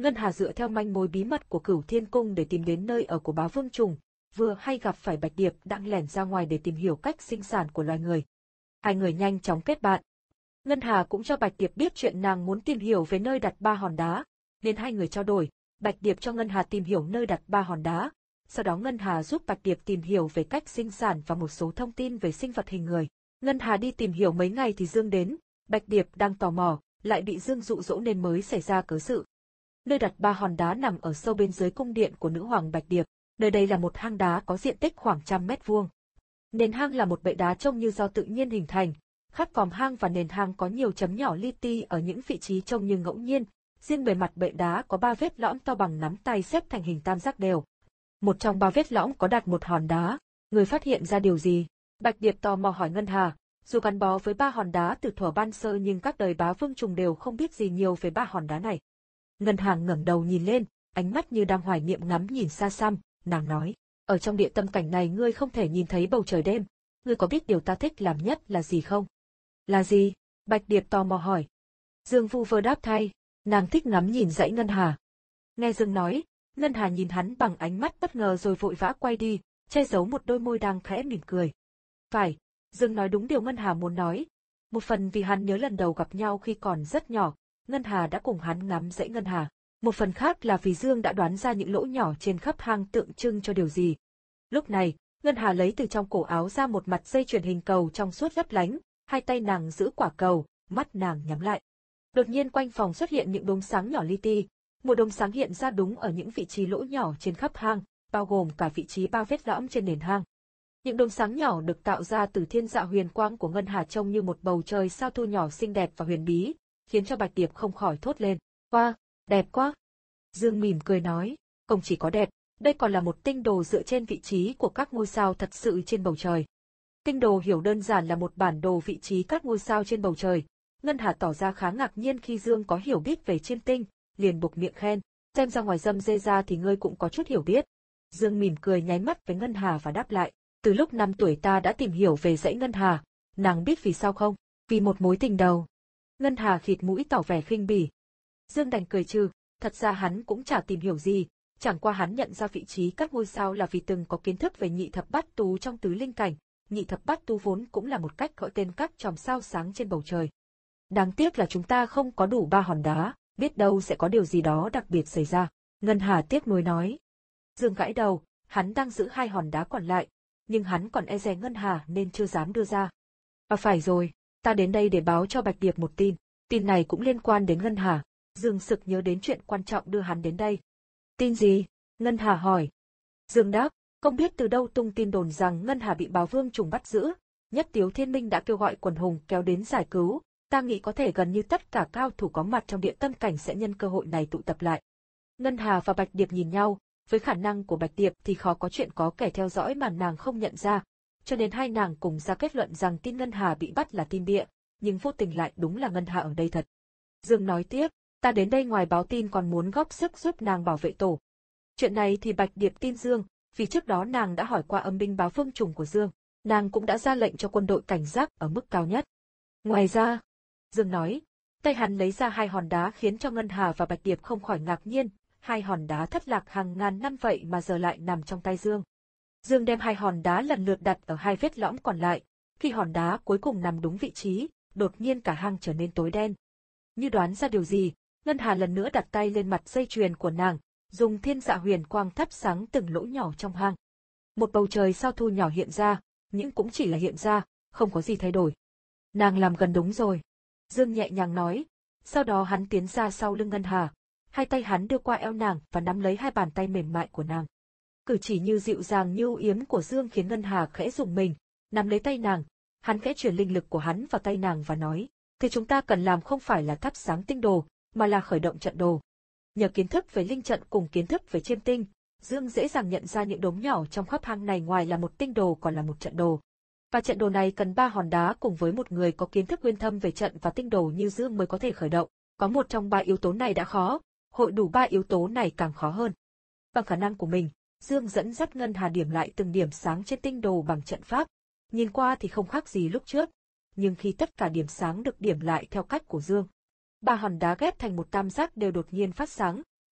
Ngân Hà dựa theo manh mối bí mật của Cửu Thiên Cung để tìm đến nơi ở của Bá Vương Trùng, vừa hay gặp phải Bạch Điệp đang lẻn ra ngoài để tìm hiểu cách sinh sản của loài người. Hai người nhanh chóng kết bạn. Ngân Hà cũng cho Bạch Điệp biết chuyện nàng muốn tìm hiểu về nơi đặt ba hòn đá, nên hai người trao đổi, Bạch Điệp cho Ngân Hà tìm hiểu nơi đặt ba hòn đá, sau đó Ngân Hà giúp Bạch Điệp tìm hiểu về cách sinh sản và một số thông tin về sinh vật hình người. Ngân Hà đi tìm hiểu mấy ngày thì Dương đến, Bạch Điệp đang tò mò, lại bị Dương dụ dỗ nên mới xảy ra cớ sự. Nơi đặt ba hòn đá nằm ở sâu bên dưới cung điện của nữ hoàng Bạch Điệp, nơi đây là một hang đá có diện tích khoảng trăm mét vuông. Nền hang là một bệ đá trông như do tự nhiên hình thành, khắp vòng hang và nền hang có nhiều chấm nhỏ li ti ở những vị trí trông như ngẫu nhiên, riêng bề mặt bệ đá có ba vết lõm to bằng nắm tay xếp thành hình tam giác đều. Một trong ba vết lõm có đặt một hòn đá, người phát hiện ra điều gì? Bạch Điệp tò mò hỏi Ngân Hà, dù gắn bó với ba hòn đá từ thuở ban sơ nhưng các đời Bá Vương Trùng đều không biết gì nhiều về ba hòn đá này. Ngân Hà ngẩng đầu nhìn lên, ánh mắt như đang hoài niệm ngắm nhìn xa xăm, nàng nói, ở trong địa tâm cảnh này ngươi không thể nhìn thấy bầu trời đêm, ngươi có biết điều ta thích làm nhất là gì không? Là gì? Bạch Điệp tò mò hỏi. Dương vu vơ đáp thay, nàng thích ngắm nhìn dãy Ngân Hà. Nghe Dương nói, Ngân Hà nhìn hắn bằng ánh mắt bất ngờ rồi vội vã quay đi, che giấu một đôi môi đang khẽ mỉm cười. Phải, Dương nói đúng điều Ngân Hà muốn nói. Một phần vì hắn nhớ lần đầu gặp nhau khi còn rất nhỏ, Ngân Hà đã cùng hắn ngắm dãy Ngân Hà. Một phần khác là vì Dương đã đoán ra những lỗ nhỏ trên khắp hang tượng trưng cho điều gì. Lúc này, Ngân Hà lấy từ trong cổ áo ra một mặt dây chuyền hình cầu trong suốt lấp lánh, hai tay nàng giữ quả cầu, mắt nàng nhắm lại. Đột nhiên quanh phòng xuất hiện những đốm sáng nhỏ li ti, một đốm sáng hiện ra đúng ở những vị trí lỗ nhỏ trên khắp hang, bao gồm cả vị trí ba vết lõm trên nền hang. Những đốm sáng nhỏ được tạo ra từ thiên dạ huyền quang của Ngân Hà trông như một bầu trời sao thu nhỏ xinh đẹp và huyền bí, khiến cho Bạch Điệp không khỏi thốt lên, "Wow, đẹp quá!" Dương mỉm cười nói, "Không chỉ có đẹp, đây còn là một tinh đồ dựa trên vị trí của các ngôi sao thật sự trên bầu trời." Tinh đồ hiểu đơn giản là một bản đồ vị trí các ngôi sao trên bầu trời. Ngân Hà tỏ ra khá ngạc nhiên khi Dương có hiểu biết về chiêm tinh, liền buộc miệng khen, "Xem ra ngoài dâm dê ra thì ngươi cũng có chút hiểu biết." Dương mỉm cười nháy mắt với Ngân Hà và đáp lại, "Từ lúc năm tuổi ta đã tìm hiểu về dãy Ngân Hà, nàng biết vì sao không? Vì một mối tình đầu." Ngân Hà khịt mũi tỏ vẻ khinh bỉ. Dương đành cười trừ, thật ra hắn cũng chả tìm hiểu gì, chẳng qua hắn nhận ra vị trí các ngôi sao là vì từng có kiến thức về nhị thập bát tú trong tứ linh cảnh, nhị thập bát tú vốn cũng là một cách gọi tên các chòm sao sáng trên bầu trời. Đáng tiếc là chúng ta không có đủ ba hòn đá, biết đâu sẽ có điều gì đó đặc biệt xảy ra. Ngân Hà tiếc nuối nói. Dương gãi đầu, hắn đang giữ hai hòn đá còn lại, nhưng hắn còn e dè Ngân Hà nên chưa dám đưa ra. À phải rồi, ta đến đây để báo cho Bạch Điệp một tin, tin này cũng liên quan đến Ngân Hà. Dương sực nhớ đến chuyện quan trọng đưa hắn đến đây. Tin gì? Ngân Hà hỏi. Dương đáp, không biết từ đâu tung tin đồn rằng Ngân Hà bị Bá Vương Trùng bắt giữ, Nhất Tiếu Thiên Minh đã kêu gọi quần hùng kéo đến giải cứu, ta nghĩ có thể gần như tất cả cao thủ có mặt trong địa tâm cảnh sẽ nhân cơ hội này tụ tập lại. Ngân Hà và Bạch Điệp nhìn nhau, với khả năng của Bạch Điệp thì khó có chuyện có kẻ theo dõi mà nàng không nhận ra, cho nên hai nàng cùng ra kết luận rằng tin Ngân Hà bị bắt là tin bịa, nhưng vô tình lại đúng là Ngân Hà ở đây thật. Dương nói tiếp, ta đến đây ngoài báo tin còn muốn góp sức giúp nàng bảo vệ tổ. Chuyện này thì Bạch Điệp tin Dương, vì trước đó nàng đã hỏi qua âm binh Bá Vương Trùng của Dương, nàng cũng đã ra lệnh cho quân đội cảnh giác ở mức cao nhất. Ngoài ra, Dương nói, tay hắn lấy ra hai hòn đá khiến cho Ngân Hà và Bạch Điệp không khỏi ngạc nhiên, hai hòn đá thất lạc hàng ngàn năm vậy mà giờ lại nằm trong tay Dương. Dương đem hai hòn đá lần lượt đặt ở hai vết lõm còn lại, khi hòn đá cuối cùng nằm đúng vị trí, đột nhiên cả hang trở nên tối đen. Như đoán ra điều gì, Ngân Hà lần nữa đặt tay lên mặt dây chuyền của nàng, dùng thiên dạ huyền quang thắp sáng từng lỗ nhỏ trong hang. Một bầu trời sao thu nhỏ hiện ra, nhưng cũng chỉ là hiện ra, không có gì thay đổi. Nàng làm gần đúng rồi. Dương nhẹ nhàng nói, sau đó hắn tiến ra sau lưng Ngân Hà, hai tay hắn đưa qua eo nàng và nắm lấy hai bàn tay mềm mại của nàng. Cử chỉ như dịu dàng như ưu yếm của Dương khiến Ngân Hà khẽ rùng mình, nắm lấy tay nàng, hắn khẽ truyền linh lực của hắn vào tay nàng và nói, thì chúng ta cần làm không phải là thắp sáng tinh đồ, mà là khởi động trận đồ. Nhờ kiến thức về linh trận cùng kiến thức về chiêm tinh, Dương dễ dàng nhận ra những đốm nhỏ trong khắp hang này ngoài là một tinh đồ còn là một trận đồ. Và trận đồ này cần ba hòn đá cùng với một người có kiến thức uyên thâm về trận và tinh đồ như Dương mới có thể khởi động. Có một trong ba yếu tố này đã khó, hội đủ ba yếu tố này càng khó hơn. Bằng khả năng của mình, Dương dẫn dắt Ngân Hà điểm lại từng điểm sáng trên tinh đồ bằng trận pháp. Nhìn qua thì không khác gì lúc trước, nhưng khi tất cả điểm sáng được điểm lại theo cách của Dương, ba hòn đá ghép thành một tam giác đều đột nhiên phát sáng,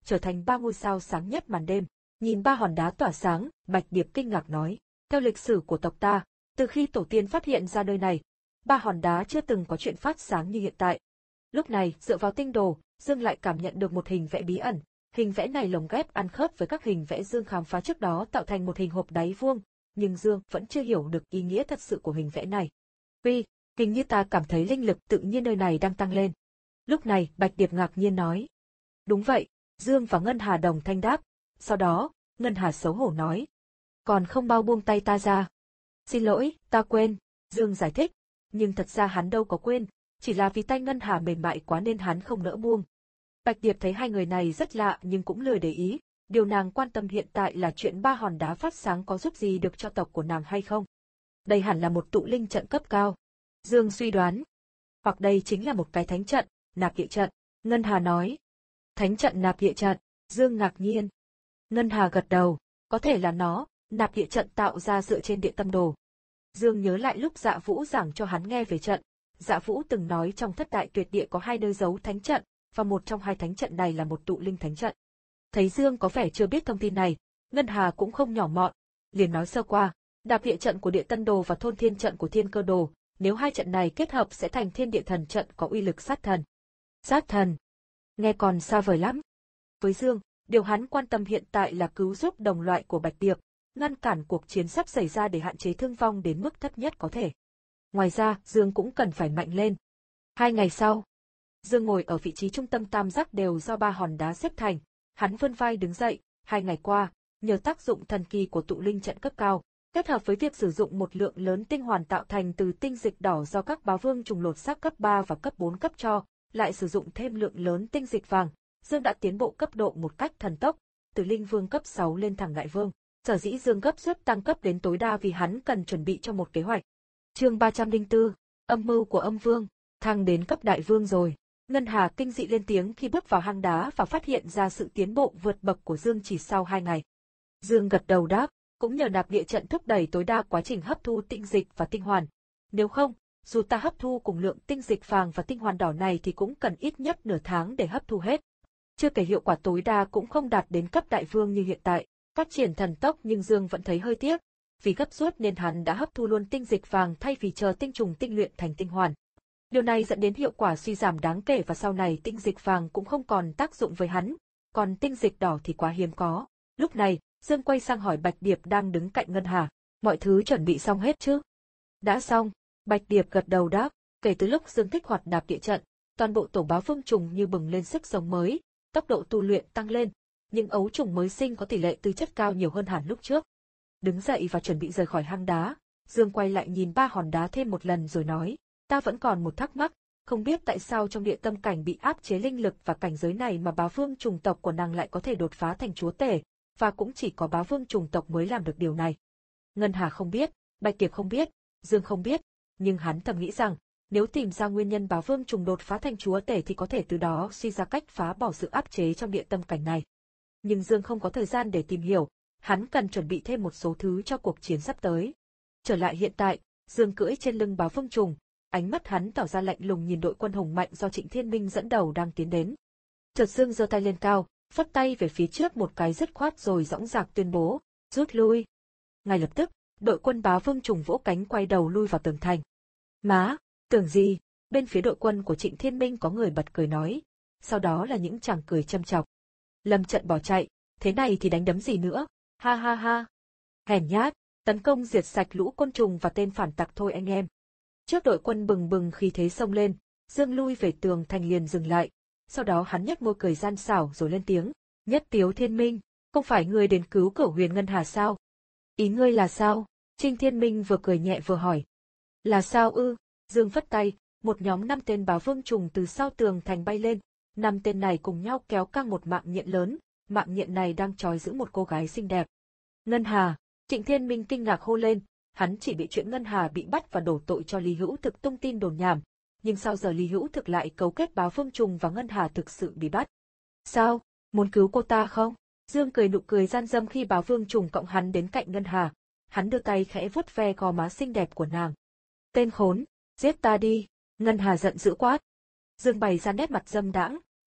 trở thành ba ngôi sao sáng nhất màn đêm. Nhìn ba hòn đá tỏa sáng, Bạch Điệp kinh ngạc nói, theo lịch sử của tộc ta, từ khi tổ tiên phát hiện ra nơi này, ba hòn đá chưa từng có chuyện phát sáng như hiện tại. Lúc này, dựa vào tinh đồ, Dương lại cảm nhận được một hình vẽ bí ẩn. Hình vẽ này lồng ghép ăn khớp với các hình vẽ Dương khám phá trước đó tạo thành một hình hộp đáy vuông, nhưng Dương vẫn chưa hiểu được ý nghĩa thật sự của hình vẽ này. Vì, hình như ta cảm thấy linh lực tự nhiên nơi này đang tăng lên. Lúc này, Bạch Điệp ngạc nhiên nói. Đúng vậy, Dương và Ngân Hà đồng thanh đáp. Sau đó, Ngân Hà xấu hổ nói. Còn không bao buông tay ta ra. Xin lỗi, ta quên, Dương giải thích. Nhưng thật ra hắn đâu có quên, chỉ là vì tay Ngân Hà mềm mại quá nên hắn không nỡ buông. Bạch Điệp thấy hai người này rất lạ nhưng cũng lười để ý, điều nàng quan tâm hiện tại là chuyện ba hòn đá phát sáng có giúp gì được cho tộc của nàng hay không. Đây hẳn là một tụ linh trận cấp cao. Dương suy đoán. Hoặc đây chính là một cái thánh trận, nạp địa trận, Ngân Hà nói. Thánh trận nạp địa trận, Dương ngạc nhiên. Ngân Hà gật đầu, có thể là nó, nạp địa trận tạo ra dựa trên địa tâm đồ. Dương nhớ lại lúc Dạ Vũ giảng cho hắn nghe về trận. Dạ Vũ từng nói trong thất đại tuyệt địa có hai nơi giấu thánh trận, và một trong hai thánh trận này là một tụ linh thánh trận. Thấy Dương có vẻ chưa biết thông tin này, Ngân Hà cũng không nhỏ mọn, liền nói sơ qua, nạp địa trận của địa tân đồ và thôn thiên trận của thiên cơ đồ, nếu hai trận này kết hợp sẽ thành thiên địa thần trận có uy lực sát thần. Sát thần? Nghe còn xa vời lắm. Với Dương, điều hắn quan tâm hiện tại là cứu giúp đồng loại của Bạch Điệp, ngăn cản cuộc chiến sắp xảy ra để hạn chế thương vong đến mức thấp nhất có thể. Ngoài ra, Dương cũng cần phải mạnh lên. Hai ngày sau, Dương ngồi ở vị trí trung tâm tam giác đều do ba hòn đá xếp thành, hắn vươn vai đứng dậy, hai ngày qua, nhờ tác dụng thần kỳ của tụ linh trận cấp cao, kết hợp với việc sử dụng một lượng lớn tinh hoàn tạo thành từ tinh dịch đỏ do các bá vương trùng lột xác cấp ba và cấp bốn cấp cho, lại sử dụng thêm lượng lớn tinh dịch vàng, Dương đã tiến bộ cấp độ một cách thần tốc, từ linh vương cấp sáu lên thẳng đại vương. Sở dĩ Dương gấp rút tăng cấp đến tối đa vì hắn cần chuẩn bị cho một kế hoạch. Chương ba trăm lẻ bốn, âm mưu của âm vương, thăng đến cấp đại vương rồi. Ngân Hà kinh dị lên tiếng khi bước vào hang đá và phát hiện ra sự tiến bộ vượt bậc của Dương chỉ sau hai ngày. Dương gật đầu đáp, cũng nhờ nạp địa trận thúc đẩy tối đa quá trình hấp thu tinh dịch và tinh hoàn. Nếu không, dù ta hấp thu cùng lượng tinh dịch vàng và tinh hoàn đỏ này thì cũng cần ít nhất nửa tháng để hấp thu hết. Chưa kể hiệu quả tối đa cũng không đạt đến cấp đại vương như hiện tại. Phát triển thần tốc nhưng Dương vẫn thấy hơi tiếc, vì gấp rút nên hắn đã hấp thu luôn tinh dịch vàng thay vì chờ tinh trùng tinh luyện thành tinh hoàn. Điều này dẫn đến hiệu quả suy giảm đáng kể và sau này tinh dịch vàng cũng không còn tác dụng với hắn, còn tinh dịch đỏ thì quá hiếm có. Lúc này, Dương quay sang hỏi Bạch Điệp đang đứng cạnh Ngân Hà, mọi thứ chuẩn bị xong hết chứ? Đã xong, Bạch Điệp gật đầu đáp, kể từ lúc Dương kích hoạt nạp địa trận, toàn bộ tổ báo vương trùng như bừng lên sức sống mới, tốc độ tu luyện tăng lên. Nhưng ấu trùng mới sinh có tỷ lệ tư chất cao nhiều hơn hẳn lúc trước. Đứng dậy và chuẩn bị rời khỏi hang đá, Dương quay lại nhìn ba hòn đá thêm một lần rồi nói, ta vẫn còn một thắc mắc, không biết tại sao trong địa tâm cảnh bị áp chế linh lực và cảnh giới này mà bá vương trùng tộc của nàng lại có thể đột phá thành chúa tể, và cũng chỉ có bá vương trùng tộc mới làm được điều này. Ngân Hà không biết, Bạch Điệp không biết, Dương không biết, nhưng hắn thầm nghĩ rằng, nếu tìm ra nguyên nhân bá vương trùng đột phá thành chúa tể thì có thể từ đó suy ra cách phá bỏ sự áp chế trong địa tâm cảnh này. Nhưng Dương không có thời gian để tìm hiểu, hắn cần chuẩn bị thêm một số thứ cho cuộc chiến sắp tới. Trở lại hiện tại, Dương cưỡi trên lưng bá vương trùng, ánh mắt hắn tỏ ra lạnh lùng nhìn đội quân hùng mạnh do Trịnh Thiên Minh dẫn đầu đang tiến đến. Chợt Dương giơ tay lên cao, phất tay về phía trước một cái dứt khoát rồi dõng dạc tuyên bố, rút lui. Ngay lập tức, đội quân bá vương trùng vỗ cánh quay đầu lui vào tường thành. Má, tưởng gì? Bên phía đội quân của Trịnh Thiên Minh có người bật cười nói, sau đó là những chàng cười châm chọc. Lâm trận bỏ chạy, thế này thì đánh đấm gì nữa, ha ha ha. Hèn nhát, tấn công diệt sạch lũ côn trùng và tên phản tặc thôi anh em. Trước đội quân bừng bừng khí thế xông lên, Dương lui về tường thành liền dừng lại, sau đó hắn nhếch môi cười gian xảo rồi lên tiếng, Nhất Tiếu Thiên Minh, không phải ngươi đến cứu Cửu Huyền Ngân Hà sao? Ý ngươi là sao? Trinh Thiên Minh vừa cười nhẹ vừa hỏi. Là sao ư? Dương phất tay, một nhóm năm tên bá vương trùng từ sau tường thành bay lên, năm tên này cùng nhau kéo căng một mạng nhện lớn, mạng nhện này đang trói giữ một cô gái xinh đẹp. Ngân Hà, Trịnh Thiên Minh kinh ngạc hô lên, hắn chỉ bị chuyện Ngân Hà bị bắt và đổ tội cho Lý Hữu Thực tung tin đồn nhảm, nhưng sao giờ Lý Hữu Thực lại cấu kết bá vương trùng và Ngân Hà thực sự bị bắt? Sao, muốn cứu cô ta không? Dương cười nụ cười gian dâm khi bá vương trùng cộng hắn đến cạnh Ngân Hà, hắn đưa tay khẽ vuốt ve gò má xinh đẹp của nàng. Tên khốn, giết ta đi, Ngân Hà giận dữ quát. Dương bày ra nét mặt dâm đãng,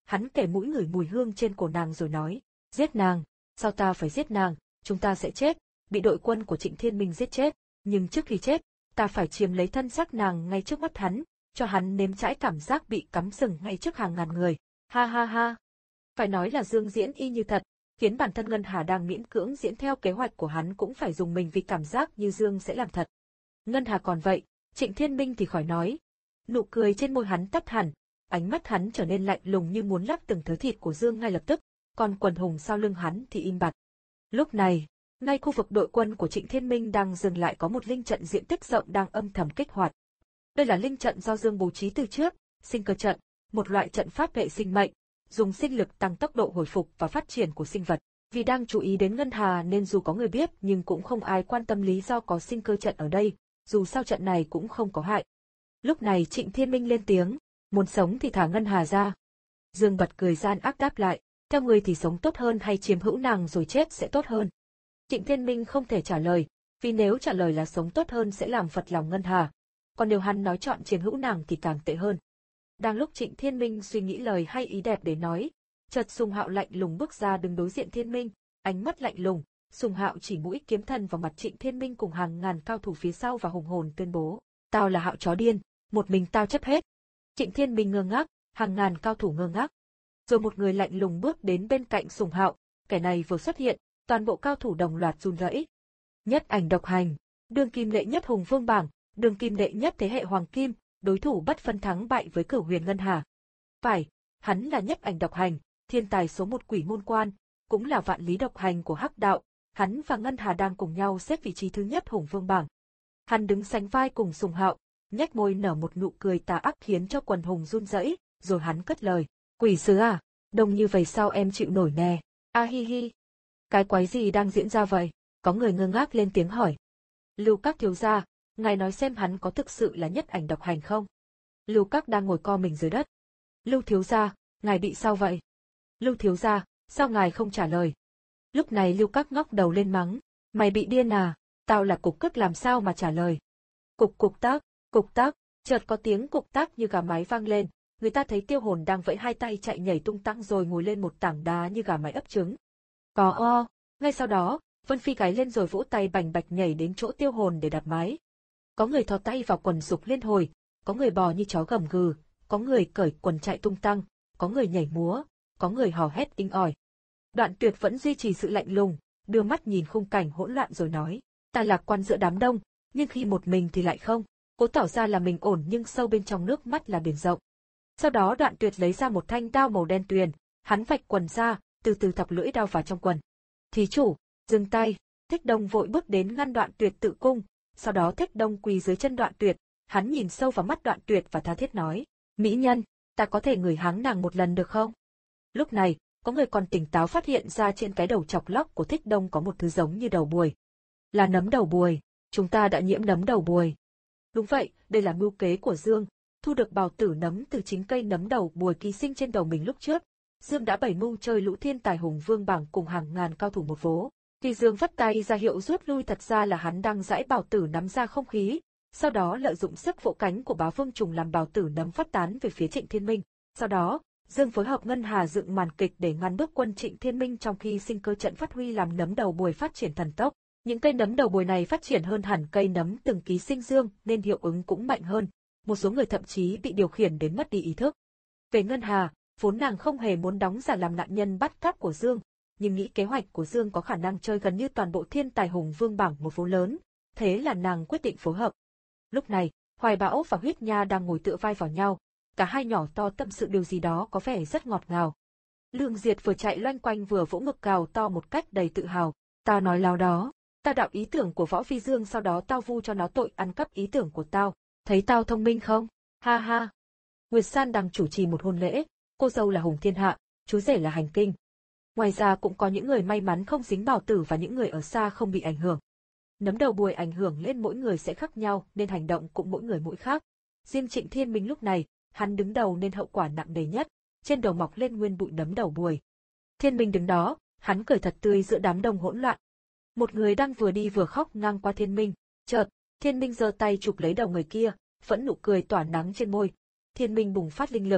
hắn kể mũi ngửi mùi hương trên cổ nàng rồi nói, giết nàng, sao ta phải giết nàng, chúng ta sẽ chết, bị đội quân của Trịnh Thiên Minh giết chết, nhưng trước khi chết, ta phải chiếm lấy thân xác nàng ngay trước mắt hắn, cho hắn nếm trải cảm giác bị cắm sừng ngay trước hàng ngàn người. Ha ha ha. Phải nói là Dương diễn y như thật, khiến bản thân Ngân Hà đang miễn cưỡng diễn theo kế hoạch của hắn cũng phải dùng mình vì cảm giác như Dương sẽ làm thật. Ngân Hà còn vậy, Trịnh Thiên Minh thì khỏi nói. Nụ cười trên môi hắn tắt hẳn, ánh mắt hắn trở nên lạnh lùng như muốn lắp từng thớ thịt của Dương ngay lập tức, còn quần hùng sau lưng hắn thì im bặt. Lúc này, ngay khu vực đội quân của Trịnh Thiên Minh đang dừng lại có một linh trận diện tích rộng đang âm thầm kích hoạt. Đây là linh trận do Dương bố trí từ trước, sinh cơ trận, một loại trận pháp hệ sinh mệnh, dùng sinh lực tăng tốc độ hồi phục và phát triển của sinh vật. Vì đang chú ý đến Ngân Hà nên dù có người biết nhưng cũng không ai quan tâm lý do có sinh cơ trận ở đây, dù sao trận này cũng không có hại. Lúc này Trịnh Thiên Minh lên tiếng, muốn sống thì thả Ngân Hà ra. Dương bật cười gian ác đáp lại, theo người thì sống tốt hơn hay chiếm hữu nàng rồi chết sẽ tốt hơn. Trịnh Thiên Minh không thể trả lời, vì nếu trả lời là sống tốt hơn sẽ làm phật lòng Ngân Hà. Còn nếu hắn nói chọn chiếm hữu nàng thì càng tệ hơn. Đang lúc Trịnh Thiên Minh suy nghĩ lời hay ý đẹp để nói, chợt Sùng Hạo lạnh lùng bước ra đứng đối diện Thiên Minh, ánh mắt lạnh lùng, Sùng Hạo chỉ mũi kiếm thần vào mặt Trịnh Thiên Minh cùng hàng ngàn cao thủ phía sau và hùng hồn tuyên bố, tao là Hạo chó điên, một mình tao chấp hết. Trịnh Thiên Minh ngơ ngác, hàng ngàn cao thủ ngơ ngác. Rồi một người lạnh lùng bước đến bên cạnh Sùng Hạo, kẻ này vừa xuất hiện, toàn bộ cao thủ đồng loạt run rẩy. Nhất ảnh độc hành, đương kim đệ nhất hùng vương bảng, đương kim đệ nhất thế hệ hoàng kim, đối thủ bất phân thắng bại với Cửu Huyền Ngân Hà. Phải, hắn là Nhất ảnh độc hành, thiên tài số một quỷ môn quan, cũng là vạn lý độc hành của Hắc đạo, hắn và Ngân Hà đang cùng nhau xếp vị trí thứ nhất hùng vương bảng. Hắn đứng sánh vai cùng Sùng Hạo, nhếch môi nở một nụ cười tà ác khiến cho quần hùng run rẩy, rồi hắn cất lời, quỷ sứ à, đông như vậy sao em chịu nổi nè, a hi hi. Cái quái gì đang diễn ra vậy? Có người ngơ ngác lên tiếng hỏi. Lưu Các thiếu gia, ngài nói xem hắn có thực sự là Nhất ảnh độc hành không? Lưu Các đang ngồi co mình dưới đất. Lưu thiếu gia, ngài bị sao vậy? Lưu thiếu gia, sao ngài không trả lời? Lúc này Lưu Các ngóc đầu lên mắng, mày bị điên à, tao là cục cức làm sao mà trả lời? Cục cục tác, cục tác, chợt có tiếng cục tác như gà mái vang lên, người ta thấy Tiêu Hồn đang vẫy hai tay chạy nhảy tung tăng rồi ngồi lên một tảng đá như gà mái ấp trứng. Có o, ngay sau đó, Vân Phi gáy lên rồi vỗ tay bành bạch nhảy đến chỗ Tiêu Hồn để đặt mái. Có người thò tay vào quần dục liên hồi, có người bò như chó gầm gừ, có người cởi quần chạy tung tăng, có người nhảy múa, có người hò hét inh ỏi. Đoạn Tuyệt vẫn duy trì sự lạnh lùng, đưa mắt nhìn khung cảnh hỗn loạn rồi nói, ta lạc quan giữa đám đông, nhưng khi một mình thì lại không, cố tỏ ra là mình ổn nhưng sâu bên trong nước mắt là biển rộng. Sau đó Đoạn Tuyệt lấy ra một thanh đao màu đen tuyền, hắn vạch quần ra, từ từ thọc lưỡi đao vào trong quần. Thí chủ, dừng tay, Thích Đông vội bước đến ngăn Đoạn Tuyệt tự cung, sau đó Thích Đông quỳ dưới chân Đoạn Tuyệt, hắn nhìn sâu vào mắt Đoạn Tuyệt và tha thiết nói, mỹ nhân, ta có thể ngửi háng nàng một lần được không? Lúc này, có người còn tỉnh táo phát hiện ra trên cái đầu chọc lóc của Thích Đông có một thứ giống như đầu buồi. Là nấm đầu buồi, chúng ta đã nhiễm nấm đầu buồi. Đúng vậy, đây là mưu kế của Dương, thu được bào tử nấm từ chính cây nấm đầu buồi ký sinh trên đầu mình lúc trước. Dương đã bày mưu chơi lũ thiên tài hùng vương bảng cùng hàng ngàn cao thủ một vố. Khi Dương vất tay ra hiệu rút lui thật ra là hắn đang giãi bào tử nắm ra không khí, sau đó lợi dụng sức vỗ cánh của bá vương trùng làm bào tử nấm phát tán về phía Trịnh Thiên Minh. Sau đó, Dương phối hợp Ngân Hà dựng màn kịch để ngăn bước quân Trịnh Thiên Minh trong khi sinh cơ trận phát huy làm nấm đầu buồi phát triển thần tốc. Những cây nấm đầu buồi này phát triển hơn hẳn cây nấm từng ký sinh Dương nên hiệu ứng cũng mạnh hơn. Một số người thậm chí bị điều khiển đến mất đi ý thức. Về Ngân Hà, vốn nàng không hề muốn đóng giả làm nạn nhân bắt cóc của Dương, nhưng nghĩ kế hoạch của Dương có khả năng chơi gần như toàn bộ thiên tài hùng vương bảng một vố lớn, thế là nàng quyết định phối hợp. Lúc này, Hoài Bão và Huyết Nha đang ngồi tựa vai vào nhau, cả hai nhỏ to tâm sự điều gì đó có vẻ rất ngọt ngào. Lương Diệt vừa chạy loanh quanh vừa vỗ ngực cào to một cách đầy tự hào, tao nói láo đó, tao đạo ý tưởng của Võ Phi Dương sau đó tao vu cho nó tội ăn cắp ý tưởng của tao, thấy tao thông minh không? Ha ha. Nguyệt San đang chủ trì một hôn lễ, cô dâu là Hùng Thiên Hạ, chú rể là Hành Kinh. Ngoài ra cũng có những người may mắn không dính bào tử và những người ở xa không bị ảnh hưởng. Nấm đầu buồi ảnh hưởng lên mỗi người sẽ khác nhau nên hành động cũng mỗi người mỗi khác. Riêng Trịnh Thiên Minh lúc này, hắn đứng đầu nên hậu quả nặng nề nhất, trên đầu mọc lên nguyên bụi nấm đầu buồi. Thiên Minh đứng đó, hắn cười thật tươi giữa đám đông hỗn loạn. Một người đang vừa đi vừa khóc ngang qua Thiên Minh, chợt, Thiên Minh giơ tay chụp lấy đầu người kia, phẫn nụ cười tỏa nắng trên môi. Thiên Minh bùng phát linh lực,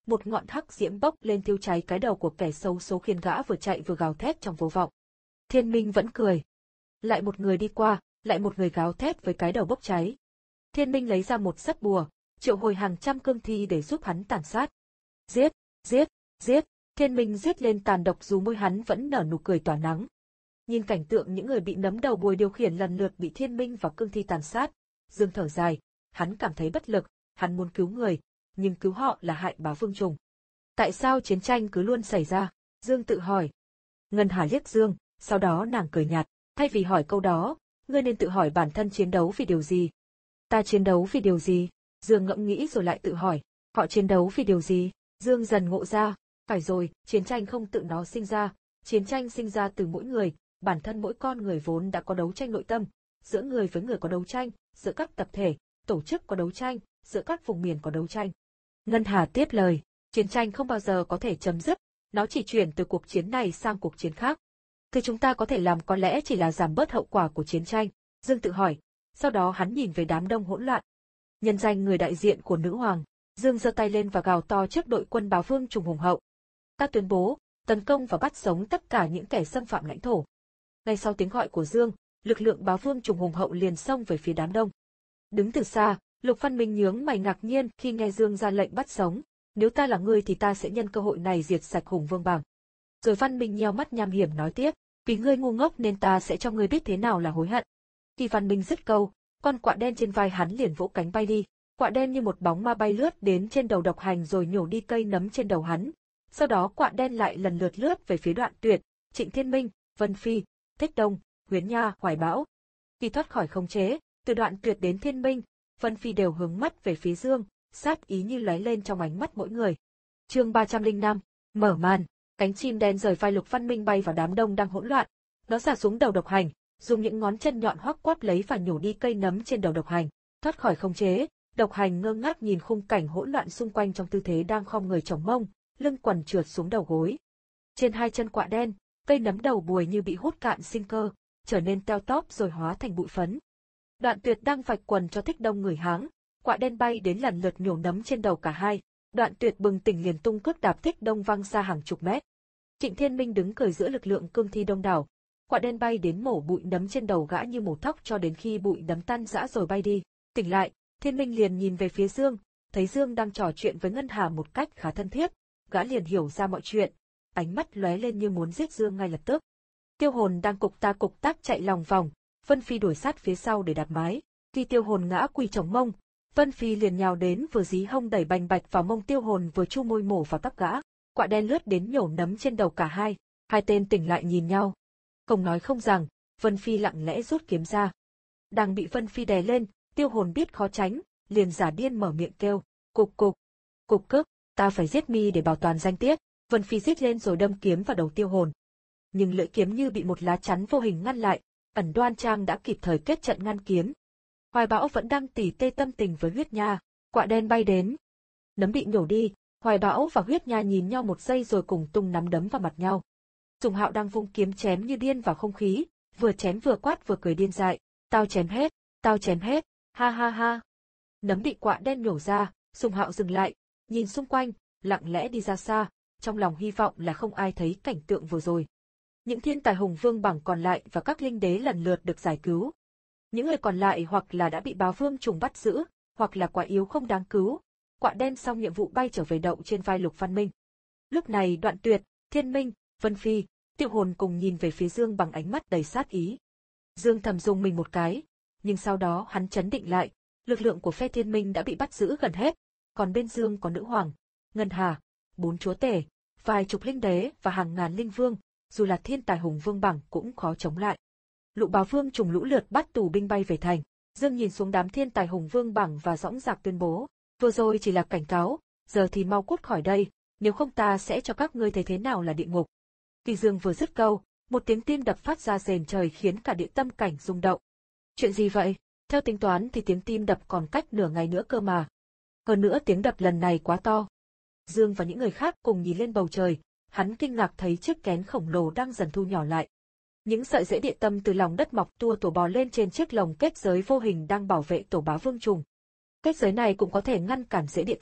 một ngọn hắc diễm bốc lên thiêu cháy cái đầu của kẻ xấu số khiến gã vừa chạy vừa gào thét trong vô vọng. Thiên Minh vẫn cười. Lại một người đi qua, lại một người gào thét với cái đầu bốc cháy. Thiên Minh lấy ra một sấp bùa, triệu hồi hàng trăm cương thi để giúp hắn tàn sát. Giết, giết, giết, Thiên Minh giết lên tàn độc dù môi hắn vẫn nở nụ cười tỏa nắng. Nhìn cảnh tượng những người bị nấm đầu bùi điều khiển lần lượt bị Thiên Minh và cương thi tàn sát, Dương thở dài, hắn cảm thấy bất lực, hắn muốn cứu người, nhưng cứu họ là hại Bá Vương Trùng. Tại sao chiến tranh cứ luôn xảy ra? Dương tự hỏi. Ngân Hà liếc Dương, sau đó nàng cười nhạt, thay vì hỏi câu đó, ngươi nên tự hỏi bản thân chiến đấu vì điều gì? Ta chiến đấu vì điều gì? Dương ngẫm nghĩ rồi lại tự hỏi, họ chiến đấu vì điều gì? Dương dần ngộ ra, phải rồi, chiến tranh không tự nó sinh ra, chiến tranh sinh ra từ mỗi người, bản thân mỗi con người vốn đã có đấu tranh nội tâm, giữa người với người có đấu tranh, giữa các tập thể, tổ chức có đấu tranh, giữa các vùng miền có đấu tranh. Ngân Hà tiếp lời, chiến tranh không bao giờ có thể chấm dứt, nó chỉ chuyển từ cuộc chiến này sang cuộc chiến khác. Thứ chúng ta có thể làm có lẽ chỉ là giảm bớt hậu quả của chiến tranh, Dương tự hỏi, sau đó hắn nhìn về đám đông hỗn loạn. Nhân danh người đại diện của nữ hoàng, Dương giơ tay lên và gào to trước đội quân Bá Vương Trùng hùng hậu. Ta tuyên bố, tấn công và bắt sống tất cả những kẻ xâm phạm lãnh thổ. Ngay sau tiếng gọi của Dương, lực lượng Bá Vương Trùng hùng hậu liền xông về phía đám đông. Đứng từ xa, Lục Văn Minh nhướng mày ngạc nhiên khi nghe Dương ra lệnh bắt sống. Nếu ta là ngươi thì ta sẽ nhân cơ hội này diệt sạch Hùng Vương Bảng. Rồi Văn Minh nheo mắt nham hiểm nói tiếp, vì ngươi ngu ngốc nên ta sẽ cho ngươi biết thế nào là hối hận. Khi Văn Minh dứt câu, con quạ đen trên vai hắn liền vỗ cánh bay đi. Quạ đen như một bóng ma bay lướt đến trên đầu Độc Hành rồi nhổ đi cây nấm trên đầu hắn. Sau đó quạ đen lại lần lượt lướt về phía Đoạn Tuyệt, Trịnh Thiên Minh, Vân Phi, Thích Đông, Huyến Nha, Hoài Bão. Khi thoát khỏi khống chế, từ Đoạn Tuyệt đến Thiên Minh, Vân Phi đều hướng mắt về phía Dương, sát ý như lóe lên trong ánh mắt mỗi người. Chương ba trăm lẻ năm, mở màn, cánh chim đen rời vai Lục Văn Minh bay vào đám đông đang hỗn loạn. Nó xả xuống đầu Độc Hành, dùng những ngón chân nhọn hoắc quát lấy và nhổ đi cây nấm trên đầu Độc Hành. Thoát khỏi khống chế, Độc Hành ngơ ngác nhìn khung cảnh hỗn loạn xung quanh trong tư thế đang khom người chồng mông, lưng quần trượt xuống đầu gối. Trên hai chân quạ đen, cây nấm đầu bùi như bị hút cạn sinh cơ, trở nên teo tóp rồi hóa thành bụi phấn. Đoạn Tuyệt đang vạch quần cho Thích Đông ngửi háng, quạ đen bay đến lần lượt nhổ nấm trên đầu cả hai. Đoạn Tuyệt bừng tỉnh liền tung cước đạp Thích Đông văng xa hàng chục mét. Trịnh Thiên Minh đứng cười giữa lực lượng cương thi đông đảo. Quạ đen bay đến mổ bụi nấm trên đầu gã như mổ thóc cho đến khi bụi nấm tan rã rồi bay đi. Tỉnh lại, Thiên Minh liền nhìn về phía Dương, thấy Dương đang trò chuyện với Ngân Hà một cách khá thân thiết, gã liền hiểu ra mọi chuyện, ánh mắt lóe lên như muốn giết Dương ngay lập tức. Tiêu Hồn đang cục ta cục tác chạy lòng vòng, Vân Phi đuổi sát phía sau để đạp mái. Khi Tiêu Hồn ngã quỳ chồng mông, Vân Phi liền nhào đến vừa dí hông đẩy bành bạch vào mông Tiêu Hồn vừa chu môi mổ vào tóc gã. Quạ đen lướt đến nhổ nấm trên đầu cả hai, hai tên tỉnh lại nhìn nhau. Không nói không rằng, Vân Phi lặng lẽ rút kiếm ra. Đang bị Vân Phi đè lên, Tiêu Hồn biết khó tránh, liền giả điên mở miệng kêu, cục cục, cục cức, ta phải giết mi để bảo toàn danh tiết. Vân Phi giết lên rồi đâm kiếm vào đầu Tiêu Hồn. Nhưng lưỡi kiếm như bị một lá chắn vô hình ngăn lại, Ẩn Đoan Trang đã kịp thời kết trận ngăn kiếm. Hoài Bão vẫn đang tỉ tê tâm tình với Huyết Nha, quạ đen bay đến. Nấm bị nhổ đi, Hoài Bão và Huyết Nha nhìn nhau một giây rồi cùng tung nắm đấm vào mặt nhau. Sùng Hạo đang vung kiếm chém như điên vào không khí, vừa chém vừa quát vừa cười điên dại, tao chém hết, tao chém hết, ha ha ha. Nấm bị quạ đen nhổ ra, Sùng Hạo dừng lại, nhìn xung quanh, lặng lẽ đi ra xa, trong lòng hy vọng là không ai thấy cảnh tượng vừa rồi. Những thiên tài Hùng Vương Bảng còn lại và các linh đế lần lượt được giải cứu. Những người còn lại hoặc là đã bị Bá Vương Trùng bắt giữ, hoặc là quá yếu không đáng cứu. Quạ đen xong nhiệm vụ bay trở về đậu trên vai Lục Văn Minh. Lúc này Đoạn Tuyệt, Thiên Minh, Vân Phi, Tiêu Hồn cùng nhìn về phía Dương bằng ánh mắt đầy sát ý. Dương thầm rung mình một cái, nhưng sau đó hắn chấn định lại, lực lượng của phe Thiên Minh đã bị bắt giữ gần hết, còn bên Dương có Nữ Hoàng, Ngân Hà, bốn chúa tể, vài chục linh đế và hàng ngàn linh vương, dù là thiên tài Hùng Vương Bảng cũng khó chống lại. Lũ Bá Vương Trùng lũ lượt bắt tù binh bay về thành. Dương nhìn xuống đám thiên tài Hùng Vương Bảng và dõng dạc tuyên bố, vừa rồi chỉ là cảnh cáo, giờ thì mau cút khỏi đây, nếu không ta sẽ cho các ngươi thấy thế nào là địa ngục. Khi Dương vừa dứt câu, một tiếng tim đập phát ra rền trời khiến cả địa tâm cảnh rung động. Chuyện gì vậy? Theo tính toán thì tiếng tim đập còn cách nửa ngày nữa cơ mà. Hơn nữa tiếng đập lần này quá to. Dương và những người khác cùng nhìn lên bầu trời, hắn kinh ngạc thấy chiếc kén khổng lồ đang dần thu nhỏ lại. Những sợi rễ địa tâm từ lòng đất mọc tua tổ bò lên trên chiếc lồng kết giới vô hình đang bảo vệ tổ Bá Vương Trùng. Kết giới này cũng có thể ngăn cản rễ địa tâm.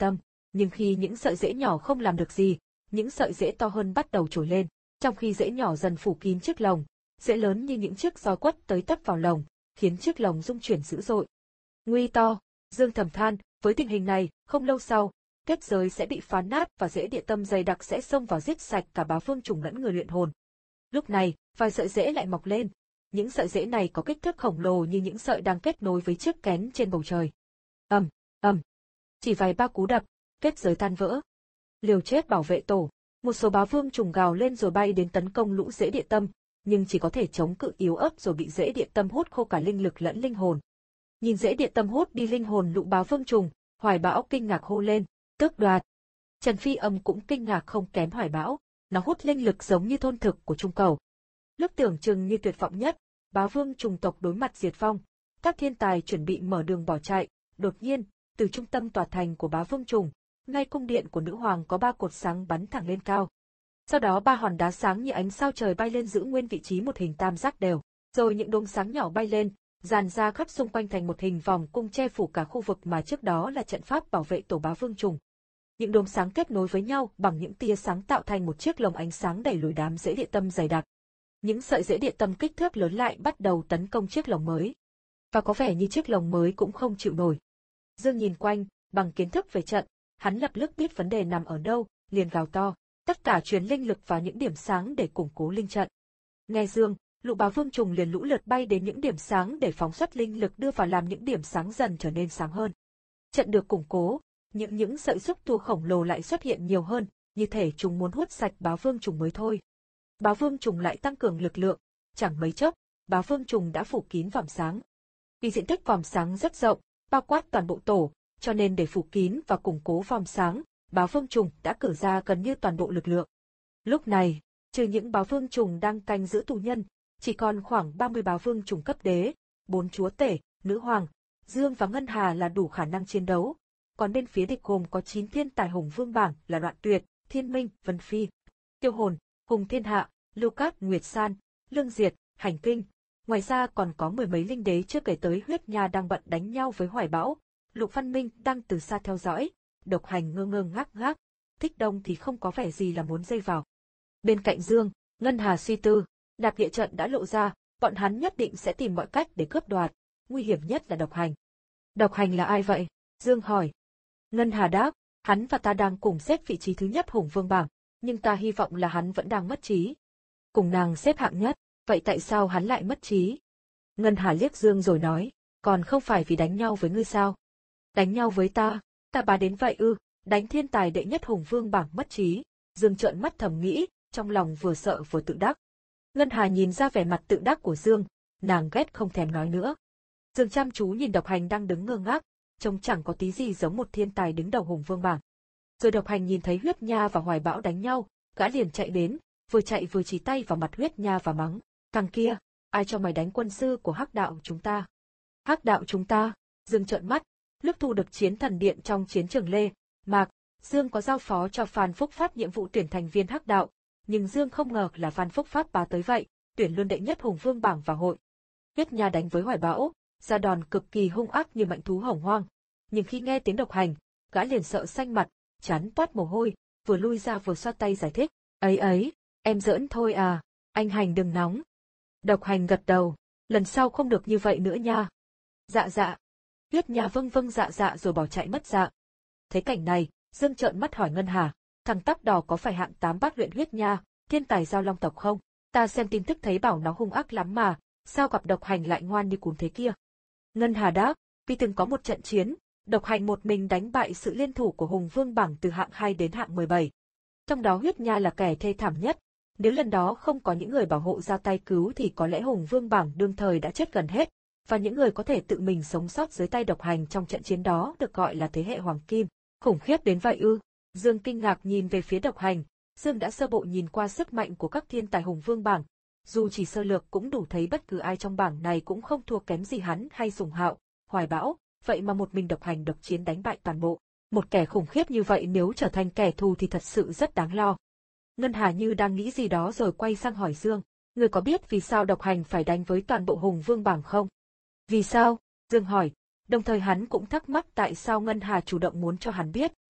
Nhưng khi những sợi rễ nhỏ không làm được gì, những sợi rễ to hơn bắt đầu trồi lên. Trong khi rễ nhỏ dần phủ kín chiếc lồng, rễ lớn như những chiếc roi quất tới tấp vào lồng, khiến chiếc lồng rung chuyển dữ dội. Nguy to, Dương thầm than, với tình hình này, không lâu sau, kết giới sẽ bị phá nát và rễ địa tâm dày đặc sẽ xông vào giết sạch cả bá vương trùng lẫn người luyện hồn. Lúc này, vài sợi rễ lại mọc lên. Những sợi rễ này có kích thước khổng lồ như những sợi đang kết nối với chiếc kén trên bầu trời. Ầm, ầm. Chỉ vài ba cú đập, kết giới tan vỡ. Liều chết bảo vệ tổ. Một số bá vương trùng gào lên rồi bay đến tấn công lũ rễ địa tâm, nhưng chỉ có thể chống cự yếu ớt rồi bị rễ địa tâm hút khô cả linh lực lẫn linh hồn. Nhìn rễ địa tâm hút đi linh hồn lũ bá vương trùng, Hoài Bão kinh ngạc hô lên, tước đoạt. Trần Phi Âm cũng kinh ngạc không kém Hoài Bão, nó hút linh lực giống như thôn thực của trung cầu. Lúc tưởng chừng như tuyệt vọng nhất, bá vương trùng tộc đối mặt diệt vong, các thiên tài chuẩn bị mở đường bỏ chạy, đột nhiên, từ trung tâm tòa thành của bá vương trùng, ngay cung điện của nữ hoàng có ba cột sáng bắn thẳng lên cao. Sau đó ba hòn đá sáng như ánh sao trời bay lên giữ nguyên vị trí một hình tam giác đều, rồi những đốm sáng nhỏ bay lên, dàn ra khắp xung quanh thành một hình vòng cung che phủ cả khu vực mà trước đó là trận pháp bảo vệ tổ bá vương trùng. Những đốm sáng kết nối với nhau bằng những tia sáng tạo thành một chiếc lồng ánh sáng đẩy lùi đám rễ địa tâm dày đặc. Những sợi rễ địa tâm kích thước lớn lại bắt đầu tấn công chiếc lồng mới. Và có vẻ như chiếc lồng mới cũng không chịu nổi. Dương nhìn quanh, bằng kiến thức về trận, hắn lập tức biết vấn đề nằm ở đâu, liền gào to, tất cả truyền linh lực vào những điểm sáng để củng cố linh trận. Nghe Dương, lũ bá vương trùng liền lũ lượt bay đến những điểm sáng để phóng xuất linh lực đưa vào làm những điểm sáng dần trở nên sáng hơn. Trận được củng cố, những những sợi xúc tua khổng lồ lại xuất hiện nhiều hơn, như thể chúng muốn hút sạch bá vương trùng mới thôi. Bá vương trùng lại tăng cường lực lượng, chẳng mấy chốc, bá vương trùng đã phủ kín vòm sáng. Vì diện tích vòm sáng rất rộng, bao quát toàn bộ tổ, cho nên để phủ kín và củng cố vòm sáng, bá vương trùng đã cử ra gần như toàn bộ lực lượng. Lúc này, trừ những bá vương trùng đang canh giữ tù nhân, chỉ còn khoảng ba mươi bá vương trùng cấp đế, bốn chúa tể, nữ hoàng, Dương và Ngân Hà là đủ khả năng chiến đấu. Còn bên phía địch gồm có chín thiên tài hùng vương bảng là Đoạn Tuyệt, Thiên Minh, Vân Phi, Tiêu Hồn, Hùng Thiên Hạ, Lưu Cát, Nguyệt San, Lương Diệt, Hành Kinh. Ngoài ra còn có mười mấy linh đế chưa kể tới Huyết Nha đang bận đánh nhau với Hoài Bão, Lục Văn Minh đang từ xa theo dõi, Độc Hành ngơ ngơ ngác ngác, Thích Đông thì không có vẻ gì là muốn dây vào. Bên cạnh Dương, Ngân Hà suy tư, đạp địa trận đã lộ ra, bọn hắn nhất định sẽ tìm mọi cách để cướp đoạt, nguy hiểm nhất là Độc Hành. Độc Hành là ai vậy? Dương hỏi. Ngân Hà đáp, hắn và ta đang cùng xếp vị trí thứ nhất hùng vương bảng, nhưng ta hy vọng là hắn vẫn đang mất trí. Cùng nàng xếp hạng nhất, vậy tại sao hắn lại mất trí? Ngân Hà liếc Dương rồi nói, còn không phải vì đánh nhau với ngươi sao? Đánh nhau với ta, ta bá đến vậy ư, đánh thiên tài đệ nhất hùng vương bảng mất trí. Dương trợn mắt thầm nghĩ, trong lòng vừa sợ vừa tự đắc. Ngân Hà nhìn ra vẻ mặt tự đắc của Dương, nàng ghét không thèm nói nữa. Dương chăm chú nhìn Độc Hành đang đứng ngơ ngác, trông chẳng có tí gì giống một thiên tài đứng đầu hùng vương bảng. Rồi Độc Hành nhìn thấy Huyết Nha và Hoài Bão đánh nhau, gã liền chạy đến, vừa chạy vừa chỉ tay vào mặt Huyết Nha và mắng, thằng kia, ai cho mày đánh quân sư của Hắc đạo chúng ta? Hắc đạo chúng ta? Dương trợn mắt, lúc thu được chiến thần điện trong chiến trường Lê, Mạc, Dương có giao phó cho Phan Phúc Pháp nhiệm vụ tuyển thành viên Hắc đạo, nhưng Dương không ngờ là Phan Phúc Pháp bá tới vậy, tuyển luôn đệ nhất hùng vương bảng vào hội. Huyết Nha đánh với Hoài Bão, ra đòn cực kỳ hung ác như mạnh thú hồng hoang, nhưng khi nghe tiếng Độc Hành, gã liền sợ xanh mặt, chán toát mồ hôi, vừa lui ra vừa xoa tay giải thích, ấy ấy, em giỡn thôi à, anh Hành đừng nóng. Độc Hành gật đầu, lần sau không được như vậy nữa nha. Dạ dạ. Huyết Nha vâng vâng dạ dạ rồi bỏ chạy mất dạng. Thấy cảnh này, Dương trợn mắt hỏi Ngân Hà, thằng tóc đỏ có phải hạng tám bát luyện Huyết Nha, thiên tài giao long tộc không? Ta xem tin tức thấy bảo nó hung ác lắm mà, sao gặp Độc Hành lại ngoan như cún thế kia? Ngân Hà đáp, vì từng có một trận chiến, Độc Hành một mình đánh bại sự liên thủ của hùng vương bảng từ hạng hai đến hạng mười bảy. Trong đó Huyết Nha là kẻ thê thảm nhất, nếu lần đó không có những người bảo hộ ra tay cứu thì có lẽ hùng vương bảng đương thời đã chết gần hết, và những người có thể tự mình sống sót dưới tay Độc Hành trong trận chiến đó được gọi là thế hệ hoàng kim. Khủng khiếp đến vậy ư? Dương kinh ngạc nhìn về phía Độc Hành, Dương đã sơ bộ nhìn qua sức mạnh của các thiên tài hùng vương bảng, dù chỉ sơ lược cũng đủ thấy bất cứ ai trong bảng này cũng không thua kém gì hắn hay Sùng Hạo, Hoài Bão, vậy mà một mình Độc Hành độc chiến đánh bại toàn bộ. Một kẻ khủng khiếp như vậy nếu trở thành kẻ thù thì thật sự rất đáng lo. Ngân Hà như đang nghĩ gì đó rồi quay sang hỏi Dương, người có biết vì sao Độc Hành phải đánh với toàn bộ hùng vương bảng không? Vì sao? Dương hỏi, đồng thời hắn cũng thắc mắc tại sao Ngân Hà chủ động muốn cho hắn biết,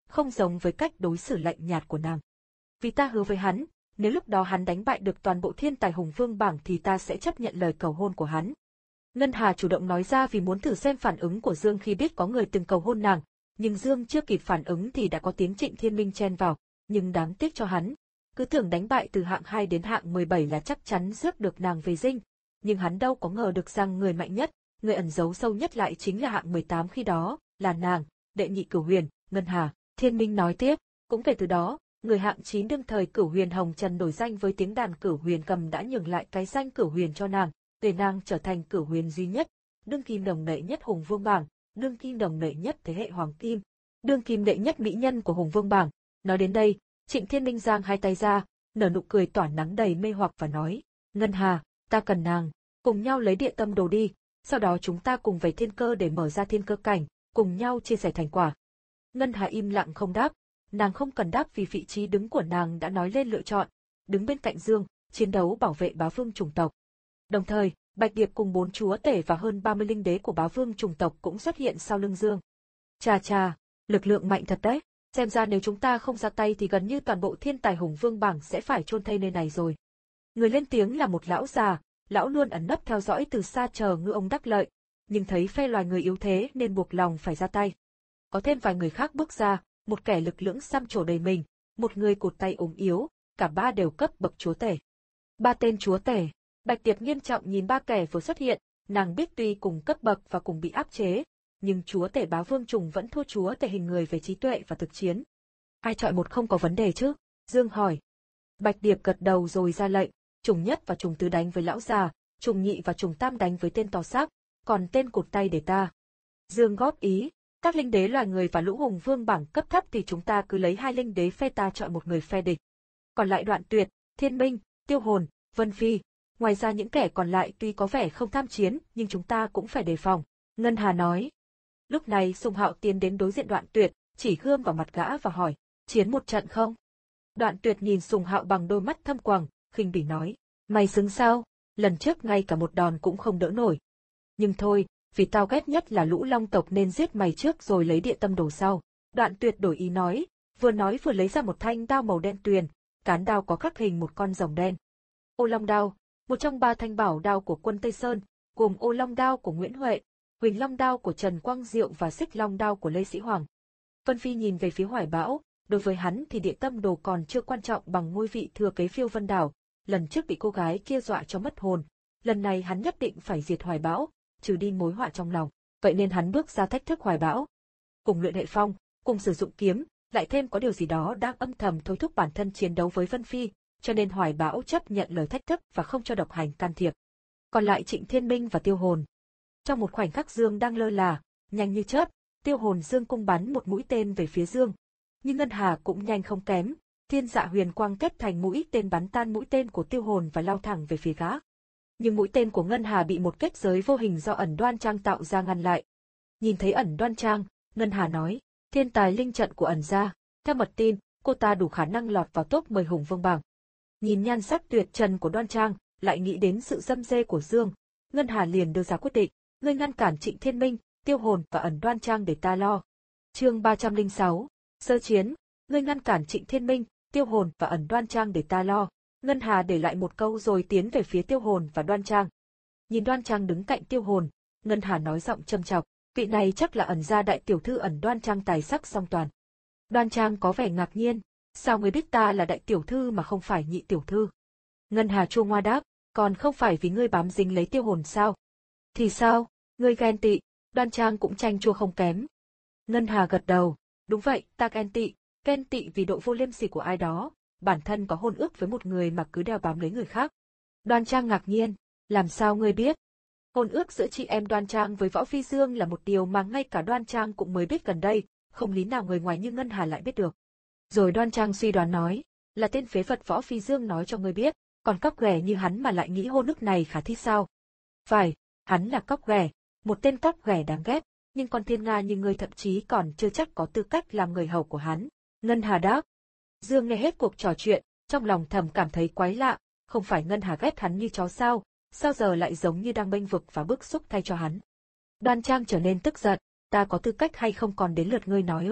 không giống với cách đối xử lạnh nhạt của nàng. Vì ta hứa với hắn, nếu lúc đó hắn đánh bại được toàn bộ thiên tài hùng vương bảng thì ta sẽ chấp nhận lời cầu hôn của hắn. Ngân Hà chủ động nói ra vì muốn thử xem phản ứng của Dương khi biết có người từng cầu hôn nàng, nhưng Dương chưa kịp phản ứng thì đã có tiếng Trịnh Thiên Minh chen vào, nhưng đáng tiếc cho hắn. Cứ tưởng đánh bại từ hạng hai đến hạng mười bảy là chắc chắn rước được nàng về dinh, nhưng hắn đâu có ngờ được rằng người mạnh nhất, người ẩn giấu sâu nhất lại chính là hạng mười tám khi đó, là nàng, đệ nhị Cửu Huyền, Ngân Hà. Thiên Minh nói tiếp, cũng kể từ đó, người hạng chín đương thời Cửu Huyền Hồng Trần đổi danh với tiếng đàn Cửu Huyền Cầm đã nhường lại cái danh Cửu Huyền cho nàng, để nàng trở thành Cửu Huyền duy nhất, đương kim đồng đệ nhất Hùng Vương bảng, đương kim đồng đệ nhất thế hệ Hoàng Kim, đương kim đệ nhất mỹ nhân của Hùng Vương bảng. Nói đến đây, Trịnh Thiên Minh giang hai tay ra, nở nụ cười tỏa nắng đầy mê hoặc và nói, Ngân Hà, ta cần nàng, cùng nhau lấy địa tâm đồ đi, sau đó chúng ta cùng về thiên cơ để mở ra thiên cơ cảnh, cùng nhau chia sẻ thành quả. Ngân Hà im lặng không đáp, nàng không cần đáp vì vị trí đứng của nàng đã nói lên lựa chọn, đứng bên cạnh Dương, chiến đấu bảo vệ bá vương chủng tộc. Đồng thời, Bạch Điệp cùng bốn chúa tể và hơn ba mươi linh đế của bá vương chủng tộc cũng xuất hiện sau lưng Dương. Chà chà, lực lượng mạnh thật đấy, xem ra nếu chúng ta không ra tay thì gần như toàn bộ thiên tài hùng vương bảng sẽ phải chôn thây nơi này rồi. Người lên tiếng là một lão già, lão luôn ẩn nấp theo dõi từ xa chờ ngư ông đắc lợi, nhưng thấy phe loài người yếu thế nên buộc lòng phải ra tay. Có thêm vài người khác bước ra, một kẻ lực lưỡng xăm trổ đầy mình, một người cụt tay ốm yếu, cả ba đều cấp bậc chúa tể. Ba tên chúa tể. Bạch Điệp nghiêm trọng nhìn ba kẻ vừa xuất hiện, nàng biết tuy cùng cấp bậc và cùng bị áp chế, nhưng chúa tể bá vương trùng vẫn thua chúa tể hình người về trí tuệ và thực chiến. Hai chọi một không có vấn đề chứ? Dương hỏi. Bạch Điệp gật đầu rồi ra lệnh, trùng nhất và trùng tứ đánh với lão già, trùng nhị và trùng tam đánh với tên to xác, còn tên cụt tay để ta. Dương góp ý, các linh đế loài người và lũ hùng vương bảng cấp thấp thì chúng ta cứ lấy hai linh đế phe ta chọi một người phe địch. Còn lại Đoạn Tuyệt, Thiên Minh, Tiêu Hồn, Vân Phi. Ngoài ra những kẻ còn lại tuy có vẻ không tham chiến nhưng chúng ta cũng phải đề phòng, Ngân Hà nói. Lúc này Sùng Hạo tiến đến đối diện Đoạn Tuyệt, chỉ gươm vào mặt gã và hỏi, chiến một trận không? Đoạn Tuyệt nhìn Sùng Hạo bằng đôi mắt thâm quầng, khinh bỉ nói, mày xứng sao, lần trước ngay cả một đòn cũng không đỡ nổi. Nhưng thôi, vì tao ghét nhất là lũ long tộc nên giết mày trước rồi lấy địa tâm đồ sau. Đoạn Tuyệt đổi ý nói, vừa nói vừa lấy ra một thanh đao màu đen tuyền, cán đao có khắc hình một con rồng đen. Ô Long đao, một trong ba thanh bảo đao của quân Tây Sơn, gồm Ô Long đao của Nguyễn Huệ, Huỳnh Long đao của Trần Quang Diệu và Xích Long đao của Lê Sĩ Hoàng. Vân Phi nhìn về phía Hoài Bão, đối với hắn thì địa tâm đồ còn chưa quan trọng bằng ngôi vị thừa kế Phiêu Vân Đảo, lần trước bị cô gái kia dọa cho mất hồn, lần này hắn nhất định phải diệt Hoài Bão, trừ đi mối họa trong lòng, vậy nên hắn bước ra thách thức Hoài Bão. Cùng luyện hệ phong, cùng sử dụng kiếm, lại thêm có điều gì đó đang âm thầm thôi thúc bản thân chiến đấu với Vân Phi, cho nên Hoài Bão chấp nhận lời thách thức và không cho độc hành can thiệp. Còn lại Trịnh Thiên Minh và Tiêu Hồn. Trong một khoảnh khắc Dương đang lơ là, nhanh như chớp, Tiêu Hồn dương cung bắn một mũi tên về phía Dương. Nhưng Ngân Hà cũng nhanh không kém, Thiên Dạ Huyền Quang kết thành mũi tên bắn tan mũi tên của Tiêu Hồn và lao thẳng về phía gã. Nhưng mũi tên của Ngân Hà bị một kết giới vô hình do Ẩn Đoan Trang tạo ra ngăn lại. Nhìn thấy Ẩn Đoan Trang, Ngân Hà nói, thiên tài linh trận của Ẩn gia, theo mật tin, cô ta đủ khả năng lọt vào top mười hùng vương bảng. Nhìn nhan sắc tuyệt trần của Đoan Trang, lại nghĩ đến sự dâm dê của Dương, Ngân Hà liền đưa ra quyết định, ngươi ngăn cản Trịnh Thiên Minh, Tiêu Hồn và Ẩn Đoan Trang để ta lo. Chương ba trăm lẻ sáu, sơ chiến, ngươi ngăn cản Trịnh Thiên Minh, Tiêu Hồn và Ẩn Đoan Trang để ta lo. Ngân Hà để lại một câu rồi tiến về phía Tiêu Hồn và Đoan Trang. Nhìn Đoan Trang đứng cạnh Tiêu Hồn, Ngân Hà nói giọng châm chọc, vị này chắc là Ẩn gia đại tiểu thư Ẩn Đoan Trang tài sắc song toàn. Đoan Trang có vẻ ngạc nhiên, sao ngươi biết ta là đại tiểu thư mà không phải nhị tiểu thư? Ngân Hà chua ngoa đáp, còn không phải vì ngươi bám dính lấy Tiêu Hồn sao? Thì sao, ngươi ghen tị? Đoan Trang cũng chanh chua không kém. Ngân Hà gật đầu, đúng vậy, ta ghen tị, ghen tị vì độ vô liêm sỉ của ai đó, bản thân có hôn ước với một người mà cứ đeo bám lấy người khác. Đoan Trang ngạc nhiên, làm sao ngươi biết? Hôn ước giữa chị em Đoan Trang với Võ Phi Dương là một điều mà ngay cả Đoan Trang cũng mới biết gần đây, không lý nào người ngoài như Ngân Hà lại biết được. Rồi Đoan Trang suy đoán nói, là tên phế vật Võ Phi Dương nói cho ngươi biết, còn cóc ghẻ như hắn mà lại nghĩ hôn ước này khả thi sao? Phải, hắn là cóc ghẻ, một tên cóc ghẻ đáng ghét, nhưng con thiên nga như ngươi thậm chí còn chưa chắc có tư cách làm người hầu của hắn. Ngân Hà đáp. Dương nghe hết cuộc trò chuyện, trong lòng thầm cảm thấy quái lạ, không phải Ngân Hà ghét hắn như chó sao, sao giờ lại giống như đang bênh vực và bức xúc thay cho hắn. Đoan Trang trở nên tức giận, ta có tư cách hay không còn đến lượt ngươi nói ư?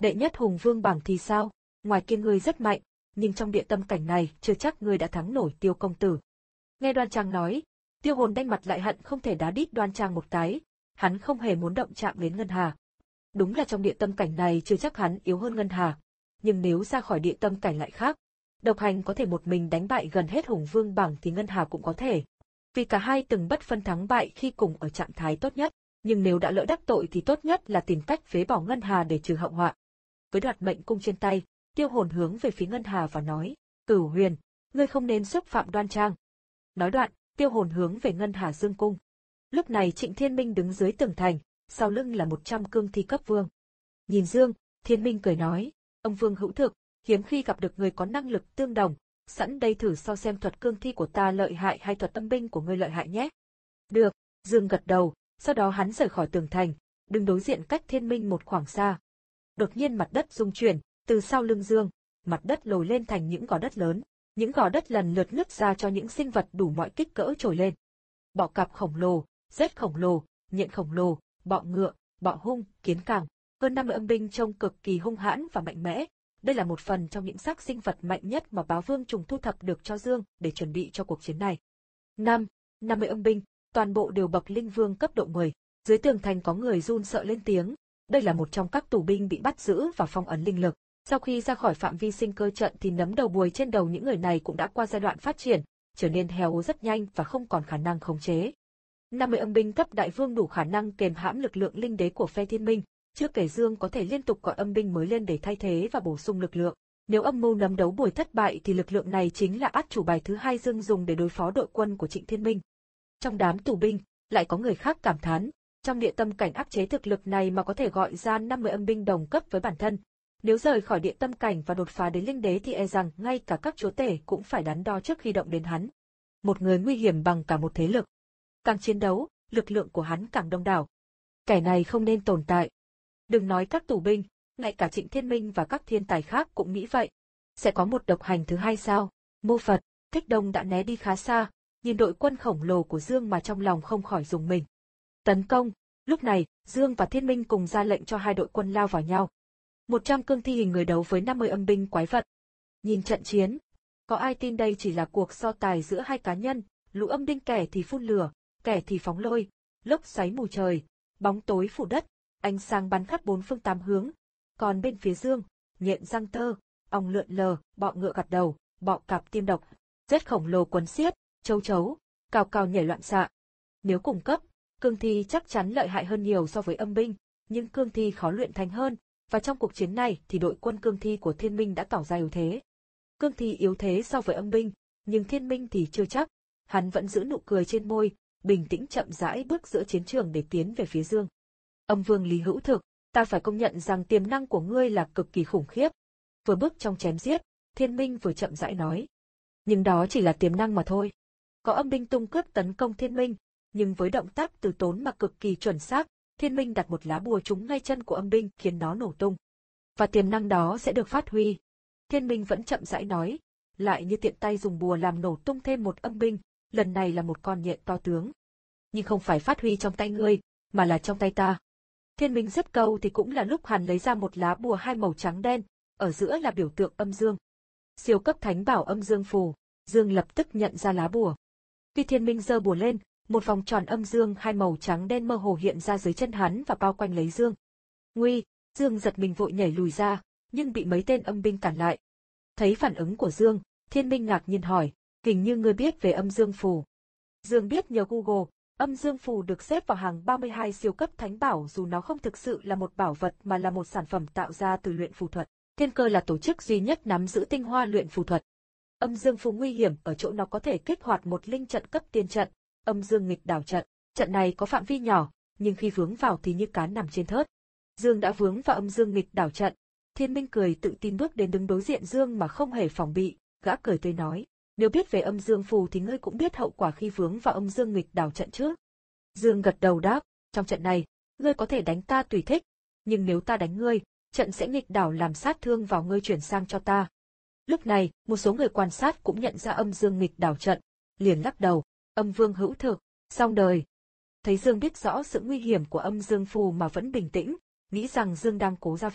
Đệ nhất hùng vương bảng thì sao? Ngoài kia ngươi rất mạnh, nhưng trong địa tâm cảnh này chưa chắc ngươi đã thắng nổi Tiêu công tử. Nghe Đoan Trang nói, Tiêu Hồn đanh mặt lại hận không thể đá đít Đoan Trang một cái, hắn không hề muốn động chạm đến Ngân Hà. Đúng là trong địa tâm cảnh này chưa chắc hắn yếu hơn Ngân Hà, nhưng nếu ra khỏi địa tâm cảnh lại khác. Độc Hành có thể một mình đánh bại gần hết hùng vương bảng thì Ngân Hà cũng có thể. Vì cả hai từng bất phân thắng bại khi cùng ở trạng thái tốt nhất, nhưng nếu đã lỡ đắc tội thì tốt nhất là tìm cách phế bỏ Ngân Hà để trừ hậu họa. Với đoạt mệnh cung trên tay, Tiêu Hồn hướng về phía Ngân Hà và nói, Cửu Huyền, ngươi không nên xúc phạm Đoan Trang. Nói đoạn, Tiêu Hồn hướng về Ngân Hà dương cung. Lúc này Trịnh Thiên Minh đứng dưới tường thành, sau lưng là một trăm cương thi cấp vương. Nhìn Dương, Thiên Minh cười nói, ông vương hữu thực, hiếm khi gặp được người có năng lực tương đồng, sẵn đây thử so xem thuật cương thi của ta lợi hại hay thuật tâm binh của ngươi lợi hại nhé. Được, Dương gật đầu, sau đó hắn rời khỏi tường thành, đứng đối diện cách Thiên Minh một khoảng xa. Đột nhiên mặt đất rung chuyển, từ sau lưng Dương, mặt đất lồi lên thành những gò đất lớn, những gò đất lần lượt nứt ra cho những sinh vật đủ mọi kích cỡ trồi lên. Bọ cạp khổng lồ, rết khổng lồ, nhện khổng lồ, bọ ngựa, bọ hung, kiến càng, hơn năm mươi âm binh trông cực kỳ hung hãn và mạnh mẽ. Đây là một phần trong những xác sinh vật mạnh nhất mà Bá Vương Trùng thu thập được cho Dương để chuẩn bị cho cuộc chiến này. năm. năm mươi âm binh, toàn bộ đều bậc linh vương cấp độ mười. Dưới tường thành có người run sợ lên tiếng. Đây là một trong các tù binh bị bắt giữ và phong ấn linh lực. Sau khi ra khỏi phạm vi sinh cơ trận thì nấm đầu bùi trên đầu những người này cũng đã qua giai đoạn phát triển, trở nên héo rất nhanh và không còn khả năng khống chế. năm mươi âm binh cấp đại vương đủ khả năng kềm hãm lực lượng linh đế của phe Thiên Minh. Chưa kể Dương có thể liên tục gọi âm binh mới lên để thay thế và bổ sung lực lượng. Nếu âm mưu nấm đấu bùi thất bại thì lực lượng này chính là át chủ bài thứ hai Dương dùng để đối phó đội quân của Trịnh Thiên Minh. Trong đám tù binh, lại có người khác cảm thán, trong địa tâm cảnh áp chế thực lực này mà có thể gọi ra năm mươi âm binh đồng cấp với bản thân. Nếu rời khỏi địa tâm cảnh và đột phá đến linh đế thì e rằng ngay cả các chúa tể cũng phải đắn đo trước khi động đến hắn. Một người nguy hiểm bằng cả một thế lực. Càng chiến đấu, lực lượng của hắn càng đông đảo. Kẻ này không nên tồn tại. Đừng nói các tù binh, ngay cả Trịnh Thiên Minh và các thiên tài khác cũng nghĩ vậy. Sẽ có một Độc Hành thứ hai sao? Mô Phật, Thích Đông đã né đi khá xa, nhìn đội quân khổng lồ của Dương mà trong lòng không khỏi rùng mình. Tấn công, lúc này, Dương và Thiên Minh cùng ra lệnh cho hai đội quân lao vào nhau. một trăm cương thi hình người đấu với năm mươi âm binh quái vật. Nhìn trận chiến, có ai tin đây chỉ là cuộc so tài giữa hai cá nhân, lũ âm binh kẻ thì phun lửa, kẻ thì phóng lôi, lốc xoáy mù trời, bóng tối phủ đất, ánh sáng bắn khắp bốn phương tám hướng. Còn bên phía Dương, nhện răng tơ, ong lượn lờ, bọ ngựa gặt đầu, bọ cạp tiêm độc, rết khổng lồ quấn xiết, châu chấu, cào cào nhảy loạn xạ. Nếu cùng cấp, cương thi chắc chắn lợi hại hơn nhiều so với âm binh, nhưng cương thi khó luyện thành hơn, và trong cuộc chiến này thì đội quân cương thi của Thiên Minh đã tỏ ra yếu thế. Cương thi yếu thế so với âm binh, nhưng Thiên Minh thì chưa chắc. Hắn vẫn giữ nụ cười trên môi, bình tĩnh chậm rãi bước giữa chiến trường để tiến về phía Dương. Âm vương Lý Hữu Thực, ta phải công nhận rằng tiềm năng của ngươi là cực kỳ khủng khiếp. Vừa bước trong chém giết, Thiên Minh vừa chậm rãi nói. Nhưng đó chỉ là tiềm năng mà thôi. Có âm binh tung cướp tấn công Thiên Minh, nhưng với động tác từ tốn mà cực kỳ chuẩn xác, Thiên Minh đặt một lá bùa trúng ngay chân của âm binh khiến nó nổ tung. Và tiềm năng đó sẽ được phát huy. Thiên Minh vẫn chậm rãi nói, lại như tiện tay dùng bùa làm nổ tung thêm một âm binh, lần này là một con nhện to tướng. Nhưng không phải phát huy trong tay ngươi, mà là trong tay ta. Thiên Minh dứt câu thì cũng là lúc hắn lấy ra một lá bùa hai màu trắng đen, ở giữa là biểu tượng âm dương. Siêu cấp thánh bảo âm dương phù, Dương lập tức nhận ra lá bùa. Khi Thiên Minh giơ bùa lên, một vòng tròn âm dương hai màu trắng đen mơ hồ hiện ra dưới chân hắn và bao quanh lấy Dương. Nguy, Dương giật mình vội nhảy lùi ra, nhưng bị mấy tên âm binh cản lại. Thấy phản ứng của Dương, Thiên Minh ngạc nhiên hỏi, hình như ngươi biết về âm dương phù. Dương biết nhờ Google, âm dương phù được xếp vào hàng ba mươi hai siêu cấp thánh bảo dù nó không thực sự là một bảo vật mà là một sản phẩm tạo ra từ luyện phù thuật. Thiên Cơ là tổ chức duy nhất nắm giữ tinh hoa luyện phù thuật. Âm dương phù nguy hiểm ở chỗ nó có thể kích hoạt một linh trận cấp tiên trận, âm dương nghịch đảo trận. Trận này có phạm vi nhỏ, nhưng khi vướng vào thì như cá nằm trên thớt. Dương đã vướng vào âm dương nghịch đảo trận. Thiên Minh cười tự tin bước đến đứng đối diện Dương mà không hề phòng bị, gã cười tươi nói, nếu biết về âm dương phù thì ngươi cũng biết hậu quả khi vướng vào âm dương nghịch đảo trận chứ. Dương gật đầu đáp, trong trận này, ngươi có thể đánh ta tùy thích, nhưng nếu ta đánh ngươi, trận sẽ nghịch đảo làm sát thương vào ngươi chuyển sang cho ta. Lúc này, một số người quan sát cũng nhận ra âm dương nghịch đảo trận, liền lắc đầu, âm vương hữu thực, xong đời. Thấy Dương biết rõ sự nguy hiểm của âm dương phù mà vẫn bình tĩnh, nghĩ rằng Dương đang cố ra vẻ,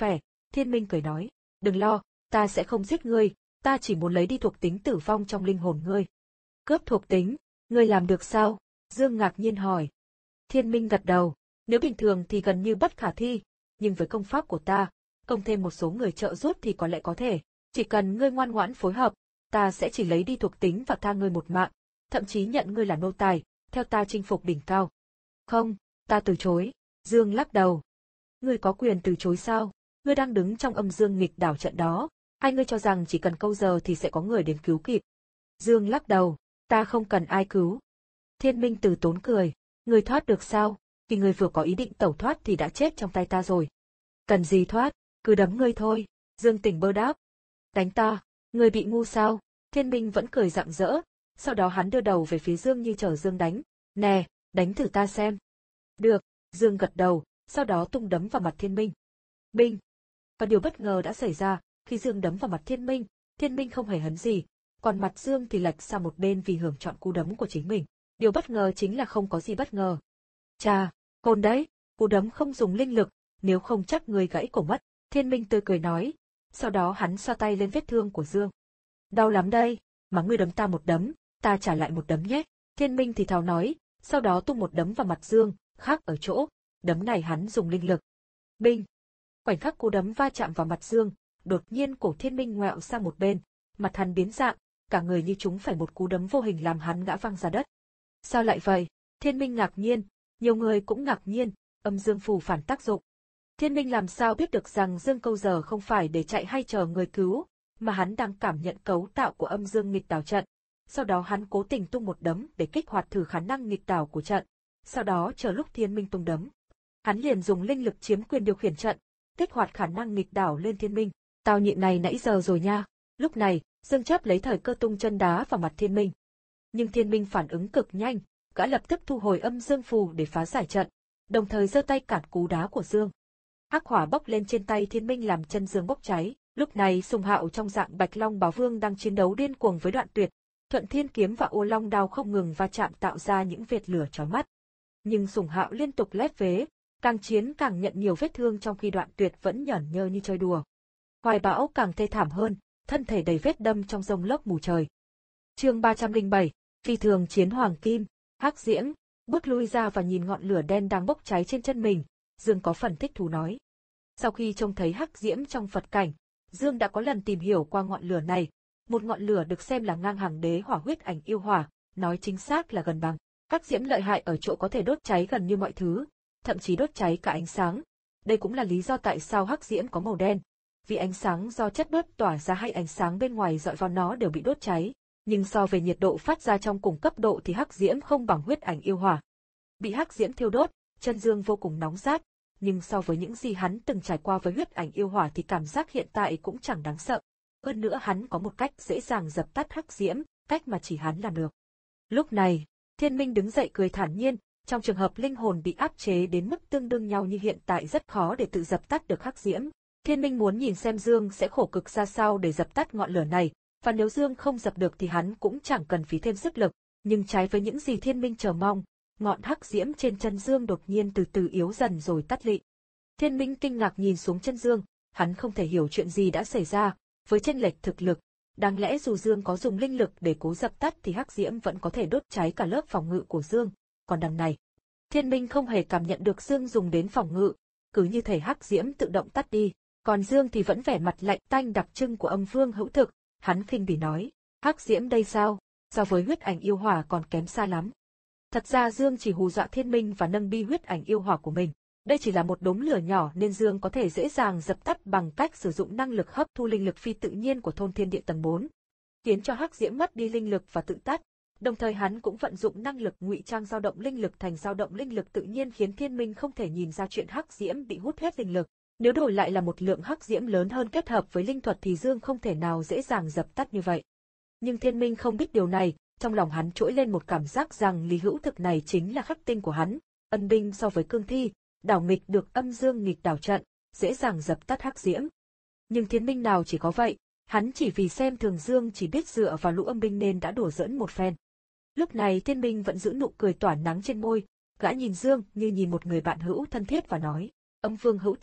Thiên Minh cười nói, đừng lo, ta sẽ không giết ngươi, ta chỉ muốn lấy đi thuộc tính tử vong trong linh hồn ngươi. Cướp thuộc tính, ngươi làm được sao? Dương ngạc nhiên hỏi. Thiên Minh gật đầu, nếu bình thường thì gần như bất khả thi, nhưng với công pháp của ta, cộng thêm một số người trợ giúp thì có lẽ có thể, chỉ cần ngươi ngoan ngoãn phối hợp, ta sẽ chỉ lấy đi thuộc tính và tha ngươi một mạng, thậm chí nhận ngươi là nô tài, theo ta chinh phục đỉnh cao. Không, ta từ chối. Dương lắc đầu. Ngươi có quyền từ chối sao? Ngươi đang đứng trong âm dương nghịch đảo trận đó, hay ngươi cho rằng chỉ cần câu giờ thì sẽ có người đến cứu kịp? Dương lắc đầu, ta không cần ai cứu. Thiên Minh từ tốn cười, ngươi thoát được sao? Khi ngươi vừa có ý định tẩu thoát thì đã chết trong tay ta rồi. Cần gì thoát, cứ đấm ngươi thôi. Dương tỉnh bơ đáp. Đánh ta, ngươi bị ngu sao? Thiên Minh vẫn cười rạng rỡ, sau đó hắn đưa đầu về phía Dương như chờ Dương đánh. Nè, đánh thử ta xem. Được, Dương gật đầu, sau đó tung đấm vào mặt Thiên Minh. Binh! Và điều bất ngờ đã xảy ra, khi Dương đấm vào mặt Thiên Minh, Thiên Minh không hề hấn gì, còn mặt Dương thì lệch sang một bên vì hưởng chọn cú đấm của chính mình. Điều bất ngờ chính là không có gì bất ngờ. Chà, khôn đấy, cú đấm không dùng linh lực, nếu không chắc người gãy cổ mất, Thiên Minh tươi cười nói, sau đó hắn xoa tay lên vết thương của Dương. Đau lắm đây, mà ngươi đấm ta một đấm, ta trả lại một đấm nhé. Thiên Minh thì thào nói, sau đó tung một đấm vào mặt Dương, khác ở chỗ, đấm này hắn dùng linh lực. Binh! Khoảnh khắc cú đấm va chạm vào mặt Dương, đột nhiên cổ Thiên Minh ngoẹo sang một bên, mặt hắn biến dạng, cả người như trúng phải một cú đấm vô hình làm hắn ngã văng ra đất. Sao lại vậy? Thiên Minh ngạc nhiên, nhiều người cũng ngạc nhiên, âm dương phù phản tác dụng. Thiên Minh làm sao biết được rằng Dương câu giờ không phải để chạy hay chờ người cứu, mà hắn đang cảm nhận cấu tạo của âm dương nghịch đảo trận. Sau đó hắn cố tình tung một đấm để kích hoạt thử khả năng nghịch đảo của trận. Sau đó chờ lúc Thiên Minh tung đấm, hắn liền dùng linh lực chiếm quyền điều khiển trận, kích hoạt khả năng nghịch đảo lên Thiên Minh. Tao nhịn này nãy giờ rồi nha. Lúc này, Dương Chấp lấy thời cơ tung chân đá vào mặt Thiên Minh. Nhưng Thiên Minh phản ứng cực nhanh, gã lập tức thu hồi âm dương phù để phá giải trận, đồng thời giơ tay cản cú đá của Dương. Hắc hỏa bốc lên trên tay Thiên Minh làm chân Dương bốc cháy. Lúc này Sùng Hạo trong dạng Bạch Long Bào Vương đang chiến đấu điên cuồng với Đoạn Tuyệt, Thuận Thiên kiếm và Ô Long đao không ngừng va chạm tạo ra những vệt lửa chói mắt. Nhưng Sùng Hạo liên tục lép vế, càng chiến càng nhận nhiều vết thương trong khi Đoạn Tuyệt vẫn nhởn nhơ như chơi đùa. Hoài Bão càng thê thảm hơn, thân thể đầy vết đâm trong rông lốc mù trời. Chương ba trăm lẻ bảy, phi thường chiến hoàng kim. Hắc Diễm bước lui ra và nhìn ngọn lửa đen đang bốc cháy trên chân mình, Dương có phần thích thú nói. Sau khi trông thấy Hắc Diễm trong Phật cảnh, Dương đã có lần tìm hiểu qua ngọn lửa này, một ngọn lửa được xem là ngang hàng đế hỏa huyết ảnh yêu hỏa, nói chính xác là gần bằng. Hắc Diễm lợi hại ở chỗ có thể đốt cháy gần như mọi thứ, thậm chí đốt cháy cả ánh sáng. Đây cũng là lý do tại sao Hắc Diễm có màu đen, vì ánh sáng do chất đốt tỏa ra hay ánh sáng bên ngoài dọi vào nó đều bị đốt cháy. Nhưng so về nhiệt độ phát ra trong cùng cấp độ thì Hắc Diễm không bằng huyết ảnh yêu hỏa. Bị Hắc Diễm thiêu đốt, chân Dương vô cùng nóng rát, nhưng so với những gì hắn từng trải qua với huyết ảnh yêu hỏa thì cảm giác hiện tại cũng chẳng đáng sợ. Hơn nữa hắn có một cách dễ dàng dập tắt Hắc Diễm, cách mà chỉ hắn làm được. Lúc này, Thiên Minh đứng dậy cười thản nhiên, trong trường hợp linh hồn bị áp chế đến mức tương đương nhau như hiện tại rất khó để tự dập tắt được Hắc Diễm. Thiên Minh muốn nhìn xem Dương sẽ khổ cực ra sao để dập tắt ngọn lửa này, và nếu Dương không dập được thì hắn cũng chẳng cần phí thêm sức lực, nhưng trái với những gì Thiên Minh chờ mong, ngọn Hắc Diễm trên chân Dương đột nhiên từ từ yếu dần rồi tắt lị. Thiên Minh kinh ngạc nhìn xuống chân Dương, hắn không thể hiểu chuyện gì đã xảy ra, với chênh lệch thực lực, đáng lẽ dù Dương có dùng linh lực để cố dập tắt thì Hắc Diễm vẫn có thể đốt cháy cả lớp phòng ngự của Dương, còn đằng này, Thiên Minh không hề cảm nhận được Dương dùng đến phòng ngự, cứ như thể Hắc Diễm tự động tắt đi, còn Dương thì vẫn vẻ mặt lạnh tanh đặc trưng của Âm Vương Hữu Thực, hắn khinh bỉ nói, Hắc Diễm đây sao, so với huyết ảnh yêu hỏa còn kém xa lắm. Thật ra Dương chỉ hù dọa Thiên Minh và nâng bi huyết ảnh yêu hỏa của mình. Đây chỉ là một đốm lửa nhỏ nên Dương có thể dễ dàng dập tắt bằng cách sử dụng năng lực hấp thu linh lực phi tự nhiên của thôn thiên địa tầng bốn, khiến cho Hắc Diễm mất đi linh lực và tự tắt. Đồng thời hắn cũng vận dụng năng lực ngụy trang dao động linh lực thành dao động linh lực tự nhiên khiến Thiên Minh không thể nhìn ra chuyện Hắc Diễm bị hút hết linh lực. Nếu đổi lại là một lượng Hắc Diễm lớn hơn kết hợp với linh thuật thì Dương không thể nào dễ dàng dập tắt như vậy. Nhưng Thiên Minh không biết điều này, trong lòng hắn trỗi lên một cảm giác rằng Lý Hữu Thực này chính là khắc tinh của hắn, ân binh so với cương thi, đảo nghịch được âm dương nghịch đảo trận, dễ dàng dập tắt Hắc Diễm. Nhưng Thiên Minh nào chỉ có vậy, hắn chỉ vì xem thường Dương chỉ biết dựa vào lũ âm binh nên đã đùa giỡn một phen. Lúc này Thiên Minh vẫn giữ nụ cười tỏa nắng trên môi, gã nhìn Dương như nhìn một người bạn hữu thân thiết và nói, Âm Vương Hữu Thực,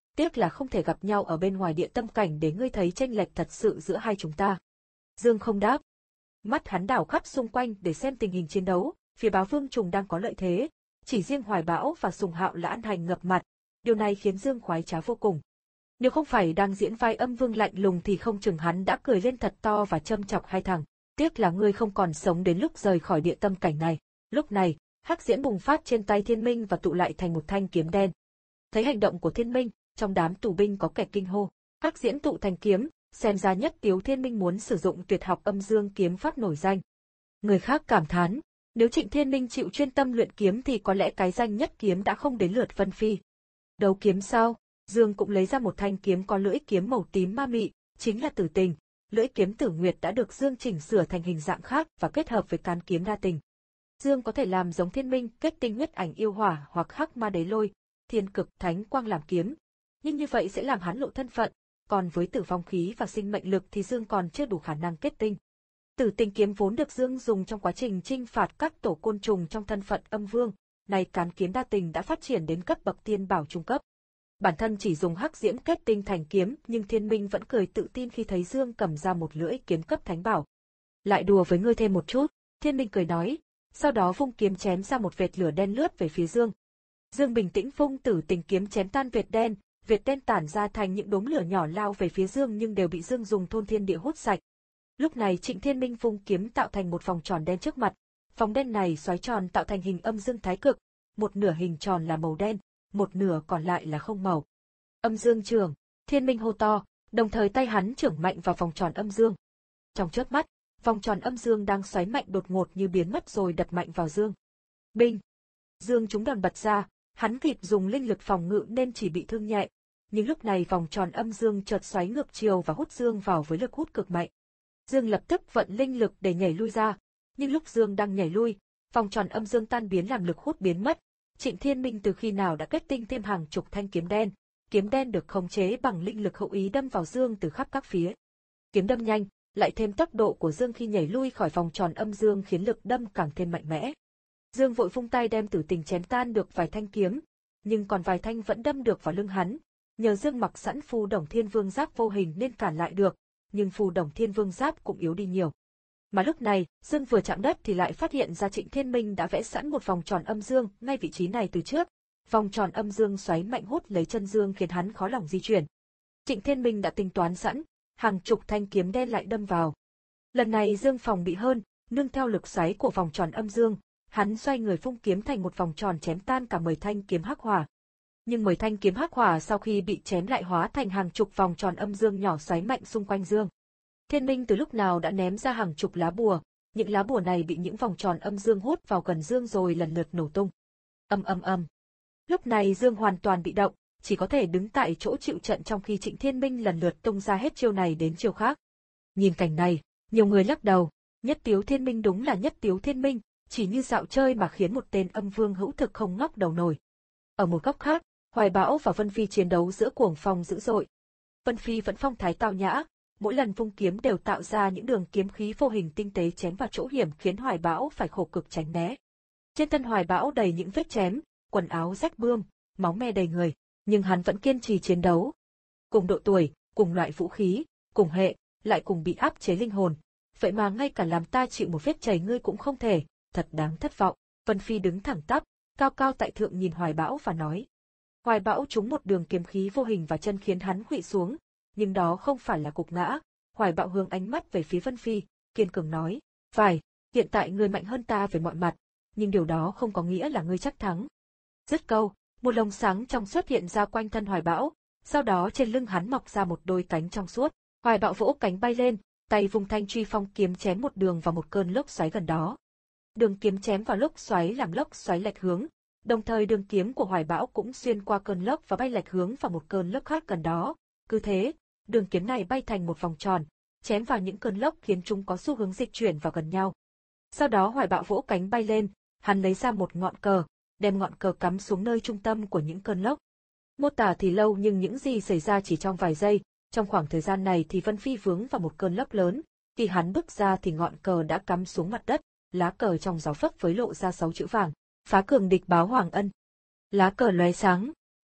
tiếc là không thể gặp nhau ở bên ngoài địa tâm cảnh để ngươi thấy chênh lệch thật sự giữa hai chúng ta. Dương không đáp. Mắt hắn đảo khắp xung quanh để xem tình hình chiến đấu, phía Bá Vương Trùng đang có lợi thế, chỉ riêng Hoài Bão và Sùng Hạo là ăn hành ngập mặt, điều này khiến Dương khoái trá vô cùng. Nếu không phải đang diễn vai âm vương lạnh lùng thì không chừng hắn đã cười lên thật to và châm chọc hai thằng. Tiếc là ngươi không còn sống đến lúc rời khỏi địa tâm cảnh này. Lúc này, hắc diễm bùng phát trên tay Thiên Minh và tụ lại thành một thanh kiếm đen. Thấy hành động của Thiên Minh, trong đám tù binh có kẻ kinh hô. Hắc diễm tụ thành kiếm, xem ra Nhất Tiếu Thiên Minh muốn sử dụng tuyệt học âm dương kiếm pháp nổi danh. Người khác cảm thán, nếu Trịnh Thiên Minh chịu chuyên tâm luyện kiếm thì có lẽ cái danh nhất kiếm đã không đến lượt Vân Phi. Đấu kiếm sao? Dương cũng lấy ra một thanh kiếm có lưỡi kiếm màu tím ma mị, chính là Tử Tình. Lưỡi kiếm Tử Nguyệt đã được Dương chỉnh sửa thành hình dạng khác và kết hợp với cán kiếm đa tình. Dương có thể làm giống Thiên Minh kết tinh huyết ảnh yêu hỏa hoặc hắc ma đế lôi, thiên cực thánh quang làm kiếm. Nhưng như vậy sẽ làm hắn lộ thân phận, còn với tử vong khí và sinh mệnh lực thì Dương còn chưa đủ khả năng kết tinh. Tử Tình kiếm vốn được Dương dùng trong quá trình chinh phạt các tổ côn trùng trong thân phận âm vương, nay cán kiếm đa tình đã phát triển đến cấp bậc tiên bảo trung cấp. Bản thân chỉ dùng hắc diễm kết tinh thành kiếm, nhưng Thiên Minh vẫn cười tự tin khi thấy Dương cầm ra một lưỡi kiếm cấp thánh bảo. Lại đùa với ngươi thêm một chút, Thiên Minh cười nói, sau đó vung kiếm chém ra một vệt lửa đen lướt về phía Dương. Dương bình tĩnh vung Tử Tình kiếm chém tan vệt đen, vệt đen tản ra thành những đốm lửa nhỏ lao về phía Dương nhưng đều bị Dương dùng thôn thiên địa hút sạch. Lúc này Trịnh Thiên Minh vung kiếm tạo thành một vòng tròn đen trước mặt, vòng đen này xoáy tròn tạo thành hình âm dương thái cực, một nửa hình tròn là màu đen, một nửa còn lại là không màu. Âm dương trường, Thiên Minh hô to, đồng thời tay hắn chưởng mạnh vào vòng tròn âm dương. Trong chớp mắt, vòng tròn âm dương đang xoáy mạnh đột ngột như biến mất rồi đập mạnh vào Dương. Binh! Dương trúng đòn bật ra, hắn kịp dùng linh lực phòng ngự nên chỉ bị thương nhẹ, nhưng lúc này vòng tròn âm dương chợt xoáy ngược chiều và hút Dương vào với lực hút cực mạnh. Dương lập tức vận linh lực để nhảy lui ra, nhưng lúc Dương đang nhảy lui, vòng tròn âm dương tan biến làm lực hút biến mất. Trịnh Thiên Minh từ khi nào đã kết tinh thêm hàng chục thanh kiếm đen, kiếm đen được khống chế bằng linh lực hữu ý đâm vào Dương từ khắp các phía. Kiếm đâm nhanh, lại thêm tốc độ của Dương khi nhảy lui khỏi vòng tròn âm dương khiến lực đâm càng thêm mạnh mẽ. Dương vội vung tay đem Tử Tình chém tan được vài thanh kiếm, nhưng còn vài thanh vẫn đâm được vào lưng hắn. Nhờ Dương mặc sẵn phù Đồng Thiên Vương giáp vô hình nên cản lại được, nhưng phù Đồng Thiên Vương giáp cũng yếu đi nhiều. Mà lúc này, Dương vừa chạm đất thì lại phát hiện ra Trịnh Thiên Minh đã vẽ sẵn một vòng tròn âm dương ngay vị trí này từ trước. Vòng tròn âm dương xoáy mạnh hút lấy chân Dương khiến hắn khó lòng di chuyển. Trịnh Thiên Minh đã tính toán sẵn, hàng chục thanh kiếm đen lại đâm vào. Lần này Dương phòng bị hơn, nương theo lực xoáy của vòng tròn âm dương, hắn xoay người vung kiếm thành một vòng tròn chém tan cả mười thanh kiếm hắc hỏa. Nhưng mười thanh kiếm hắc hỏa sau khi bị chém lại hóa thành hàng chục vòng tròn âm dương nhỏ xoáy mạnh xung quanh Dương. Thiên Minh từ lúc nào đã ném ra hàng chục lá bùa, những lá bùa này bị những vòng tròn âm dương hút vào gần Dương rồi lần lượt nổ tung. Âm âm âm. Lúc này Dương hoàn toàn bị động, chỉ có thể đứng tại chỗ chịu trận trong khi Trịnh Thiên Minh lần lượt tung ra hết chiêu này đến chiêu khác. Nhìn cảnh này, nhiều người lắc đầu, Nhất Tiếu Thiên Minh đúng là Nhất Tiếu Thiên Minh, chỉ như dạo chơi mà khiến một tên âm vương hữu thực không ngóc đầu nổi. Ở một góc khác, Hoài Bão và Vân Phi chiến đấu giữa cuồng phong dữ dội. Vân Phi vẫn phong thái tao nhã, mỗi lần vung kiếm đều tạo ra những đường kiếm khí vô hình tinh tế chém vào chỗ hiểm khiến Hoài Bão phải khổ cực tránh né. Trên thân Hoài Bão đầy những vết chém, quần áo rách bươm, máu me đầy người, nhưng hắn vẫn kiên trì chiến đấu. Cùng độ tuổi, cùng loại vũ khí, cùng hệ, lại cùng bị áp chế linh hồn. Vậy mà ngay cả làm ta chịu một vết chảy ngươi cũng không thể, thật đáng thất vọng. Vân Phi đứng thẳng tắp, cao cao tại thượng nhìn Hoài Bão và nói. Hoài Bão trúng một đường kiếm khí vô hình vào chân khiến hắn khuỵu xuống, nhưng đó không phải là gục ngã. Hoài Bão hướng ánh mắt về phía Vân Phi, kiên cường nói, phải, hiện tại ngươi mạnh hơn ta về mọi mặt, nhưng điều đó không có nghĩa là ngươi chắc thắng. Dứt câu, một lồng sáng trong xuất hiện ra quanh thân Hoài Bão, sau đó trên lưng hắn mọc ra một đôi cánh trong suốt. Hoài Bão vỗ cánh bay lên, tay vùng thanh truy phong kiếm chém một đường vào một cơn lốc xoáy gần đó. Đường kiếm chém vào lốc xoáy làm lốc xoáy lệch hướng, đồng thời đường kiếm của Hoài Bão cũng xuyên qua cơn lốc và bay lệch hướng vào một cơn lốc khác gần đó. Cứ thế, đường kiếm này bay thành một vòng tròn, chém vào những cơn lốc khiến chúng có xu hướng dịch chuyển vào gần nhau. Sau đó Hoài Bão vỗ cánh bay lên, hắn lấy ra một ngọn cờ, đem ngọn cờ cắm xuống nơi trung tâm của những cơn lốc. Mô tả thì lâu nhưng những gì xảy ra chỉ trong vài giây, trong khoảng thời gian này thì Vân Phi vướng vào một cơn lốc lớn, khi hắn bước ra thì ngọn cờ đã cắm xuống mặt đất, lá cờ trong gió phấp phới lộ ra sáu chữ vàng, phá cường địch báo hoàng ân. Lá cờ lóe sáng,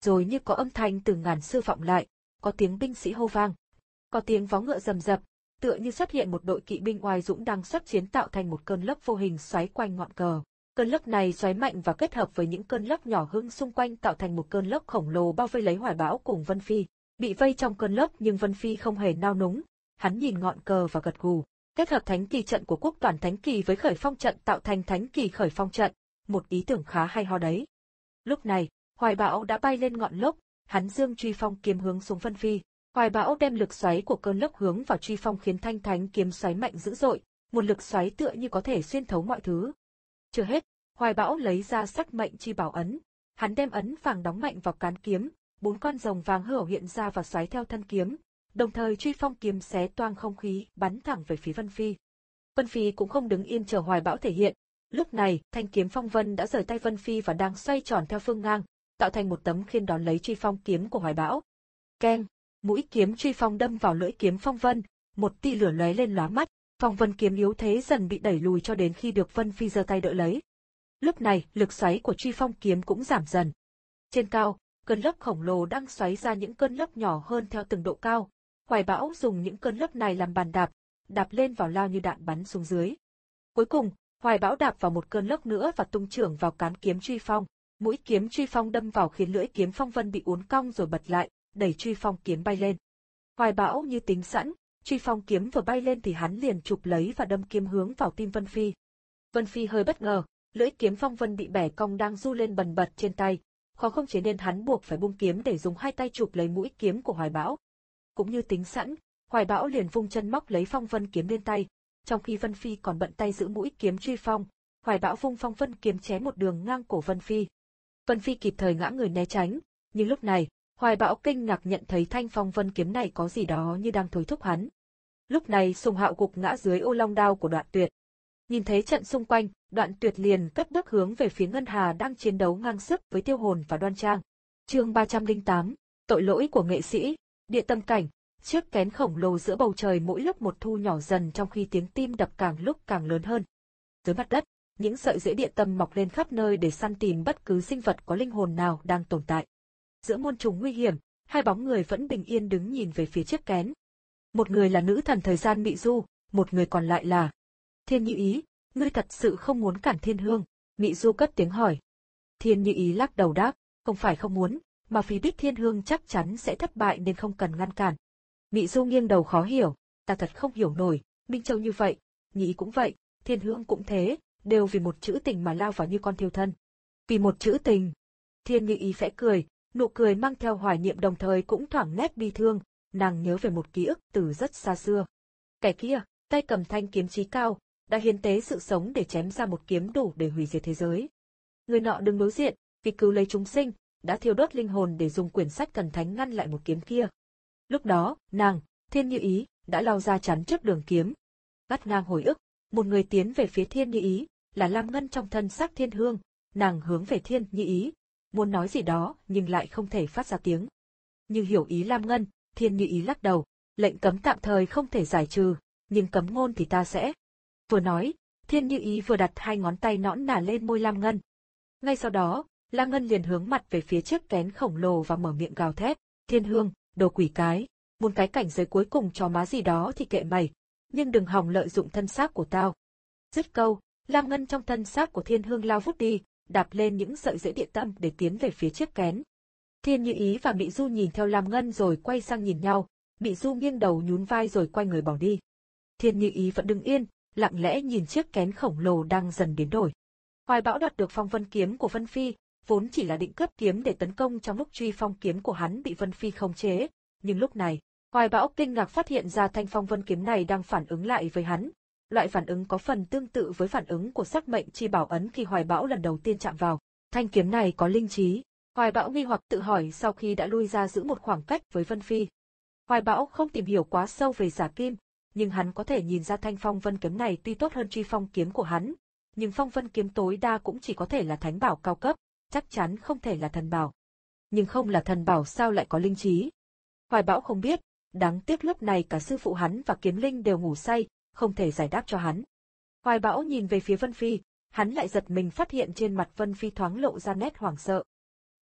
rồi như có âm thanh từ ngàn xưa vọng lại, có tiếng binh sĩ hô vang, có tiếng vó ngựa rầm rập, tựa như xuất hiện một đội kỵ binh oai dũng đang xuất chiến tạo thành một cơn lốc vô hình xoáy quanh ngọn cờ. Cơn lốc này xoáy mạnh và kết hợp với những cơn lốc nhỏ hưng xung quanh tạo thành một cơn lốc khổng lồ bao vây lấy Hoài Bão cùng Vân Phi. Bị vây trong cơn lốc nhưng Vân Phi không hề nao núng, hắn nhìn ngọn cờ và gật gù. Kết hợp thánh kỳ trận của quốc toàn thánh kỳ với khởi phong trận tạo thành thánh kỳ khởi phong trận, một ý tưởng khá hay ho đấy. Lúc này, Hoài Bão đã bay lên ngọn lốc, hắn giương truy phong kiếm hướng xuống Vân Phi. Hoài Bão đem lực xoáy của cơn lốc hướng vào truy phong khiến thanh thánh kiếm xoáy mạnh dữ dội, một lực xoáy tựa như có thể xuyên thấu mọi thứ. Chưa hết, Hoài Bão lấy ra sắc mệnh chi bảo ấn, hắn đem ấn vàng đóng mạnh vào cán kiếm, bốn con rồng vàng hở hiện ra và xoáy theo thân kiếm, đồng thời truy phong kiếm xé toang không khí, bắn thẳng về phía Vân Phi. Vân Phi cũng không đứng yên chờ Hoài Bão thể hiện, lúc này thanh kiếm phong vân đã rời tay Vân Phi và đang xoay tròn theo phương ngang, tạo thành một tấm khiên đón lấy truy phong kiếm của Hoài Bão. Keng, mũi kiếm truy phong đâm vào lưỡi kiếm phong vân, một tia lửa lóe lên lóa mắt, phong vân kiếm yếu thế dần bị đẩy lùi cho đến khi được Vân Phi giơ tay đỡ lấy. Lúc này, lực xoáy của truy phong kiếm cũng giảm dần. Trên cao, cơn lốc khổng lồ đang xoáy ra những cơn lốc nhỏ hơn theo từng độ cao. Hoài Bão dùng những cơn lốc này làm bàn đạp, đạp lên vào lao như đạn bắn xuống dưới. Cuối cùng, Hoài Bão đạp vào một cơn lốc nữa và tung chưởng vào cán kiếm truy phong. Mũi kiếm truy phong đâm vào khiến lưỡi kiếm phong vân bị uốn cong rồi bật lại, đẩy truy phong kiếm bay lên. Hoài Bão như tính sẵn, truy phong kiếm vừa bay lên thì hắn liền chụp lấy và đâm kiếm hướng vào tim Vân Phi. Vân Phi hơi bất ngờ, lưỡi kiếm phong vân bị bẻ cong đang du lên bần bật trên tay, khó không chế nên hắn buộc phải buông kiếm để dùng hai tay chụp lấy mũi kiếm của Hoài Bão. Cũng như tính sẵn, Hoài Bão liền vung chân móc lấy phong vân kiếm lên tay, trong khi Vân Phi còn bận tay giữ mũi kiếm truy phong, Hoài Bão vung phong vân kiếm chém một đường ngang cổ Vân Phi. Vân Phi kịp thời ngã người né tránh, nhưng lúc này, Hoài Bão kinh ngạc nhận thấy thanh phong vân kiếm này có gì đó như đang thôi thúc hắn. Lúc này Sùng Hạo gục ngã dưới ô long đao của Đoạn Tuyệt. Nhìn thấy trận xung quanh, Đoạn Tuyệt liền cất bước hướng về phía Ngân Hà đang chiến đấu ngang sức với Tiêu Hồn và Đoan Trang. Chương ba trăm lẻ tám, tội lỗi của nghệ sĩ, địa tâm cảnh. Chiếc kén khổng lồ giữa bầu trời mỗi lúc một thu nhỏ dần trong khi tiếng tim đập càng lúc càng lớn hơn. Dưới mặt đất, những sợi rễ địa tâm mọc lên khắp nơi để săn tìm bất cứ sinh vật có linh hồn nào đang tồn tại. Giữa muôn trùng nguy hiểm, hai bóng người vẫn bình yên đứng nhìn về phía chiếc kén. Một người là nữ thần thời gian Mị Du, một người còn lại là Thiên Như Ý. Ngươi thật sự không muốn cản Thiên Hương? Mị Du cất tiếng hỏi. Thiên Như Ý lắc đầu đáp, không phải không muốn, mà vì biết Thiên Hương chắc chắn sẽ thất bại nên không cần ngăn cản. Mị Du nghiêng đầu khó hiểu, ta thật không hiểu nổi, Minh Châu như vậy, Nhị cũng vậy, Thiên Hương cũng thế, đều vì một chữ tình mà lao vào như con thiêu thân. Vì một chữ tình. Thiên Như Ý khẽ cười, nụ cười mang theo hoài niệm đồng thời cũng thoảng nét bi thương, nàng nhớ về một ký ức từ rất xa xưa. Kẻ kia, tay cầm thanh kiếm chí cao, đã hiến tế sự sống để chém ra một kiếm đủ để hủy diệt thế giới. Người nọ đứng đối diện, vì cứu lấy chúng sinh, đã thiêu đốt linh hồn để dùng quyển sách thần thánh ngăn lại một kiếm kia. Lúc đó, nàng, Thiên Như Ý, đã lao ra chắn trước đường kiếm. Ngắt ngang hồi ức, một người tiến về phía Thiên Như Ý, là Lam Ngân trong thân xác Thiên Hương, nàng hướng về Thiên Như Ý, muốn nói gì đó nhưng lại không thể phát ra tiếng. Như hiểu ý Lam Ngân, Thiên Như Ý lắc đầu, lệnh cấm tạm thời không thể giải trừ, nhưng cấm ngôn thì ta sẽ. Vừa nói, Thiên Như Ý vừa đặt hai ngón tay nõn nà lên môi Lam Ngân. Ngay sau đó, Lam Ngân liền hướng mặt về phía chiếc kén khổng lồ và mở miệng gào thét, Thiên Hương, đồ quỷ cái, muốn cái cảnh giới cuối cùng cho má gì đó thì kệ mày, nhưng đừng hòng lợi dụng thân xác của tao. Dứt câu, Lam Ngân trong thân xác của Thiên Hương lao vút đi, đạp lên những sợi rễ địa tâm để tiến về phía chiếc kén. Thiên Như Ý và Mị Du nhìn theo Lam Ngân rồi quay sang nhìn nhau, Mị Du nghiêng đầu nhún vai rồi quay người bỏ đi. Thiên Như Ý vẫn đứng yên, lặng lẽ nhìn chiếc kén khổng lồ đang dần biến đổi. Hoài Bão đoạt được phong vân kiếm của Vân Phi, vốn chỉ là định cướp kiếm để tấn công trong lúc truy phong kiếm của hắn bị Vân Phi khống chế, nhưng lúc này, Hoài Bão kinh ngạc phát hiện ra thanh phong vân kiếm này đang phản ứng lại với hắn. Loại phản ứng có phần tương tự với phản ứng của sắc mệnh chi bảo ấn khi Hoài Bão lần đầu tiên chạm vào. Thanh kiếm này có linh trí. Hoài Bão nghi hoặc tự hỏi sau khi đã lui ra giữ một khoảng cách với Vân Phi. Hoài Bão không tìm hiểu quá sâu về giả kim, nhưng hắn có thể nhìn ra thanh phong vân kiếm này tuy tốt hơn truy phong kiếm của hắn, nhưng phong vân kiếm tối đa cũng chỉ có thể là thánh bảo cao cấp, chắc chắn không thể là thần bảo. Nhưng không là thần bảo sao lại có linh trí? Hoài Bão không biết, đáng tiếc lúc này cả sư phụ hắn và kiếm linh đều ngủ say, không thể giải đáp cho hắn. Hoài Bão nhìn về phía Vân Phi, hắn lại giật mình phát hiện trên mặt Vân Phi thoáng lộ ra nét hoảng sợ.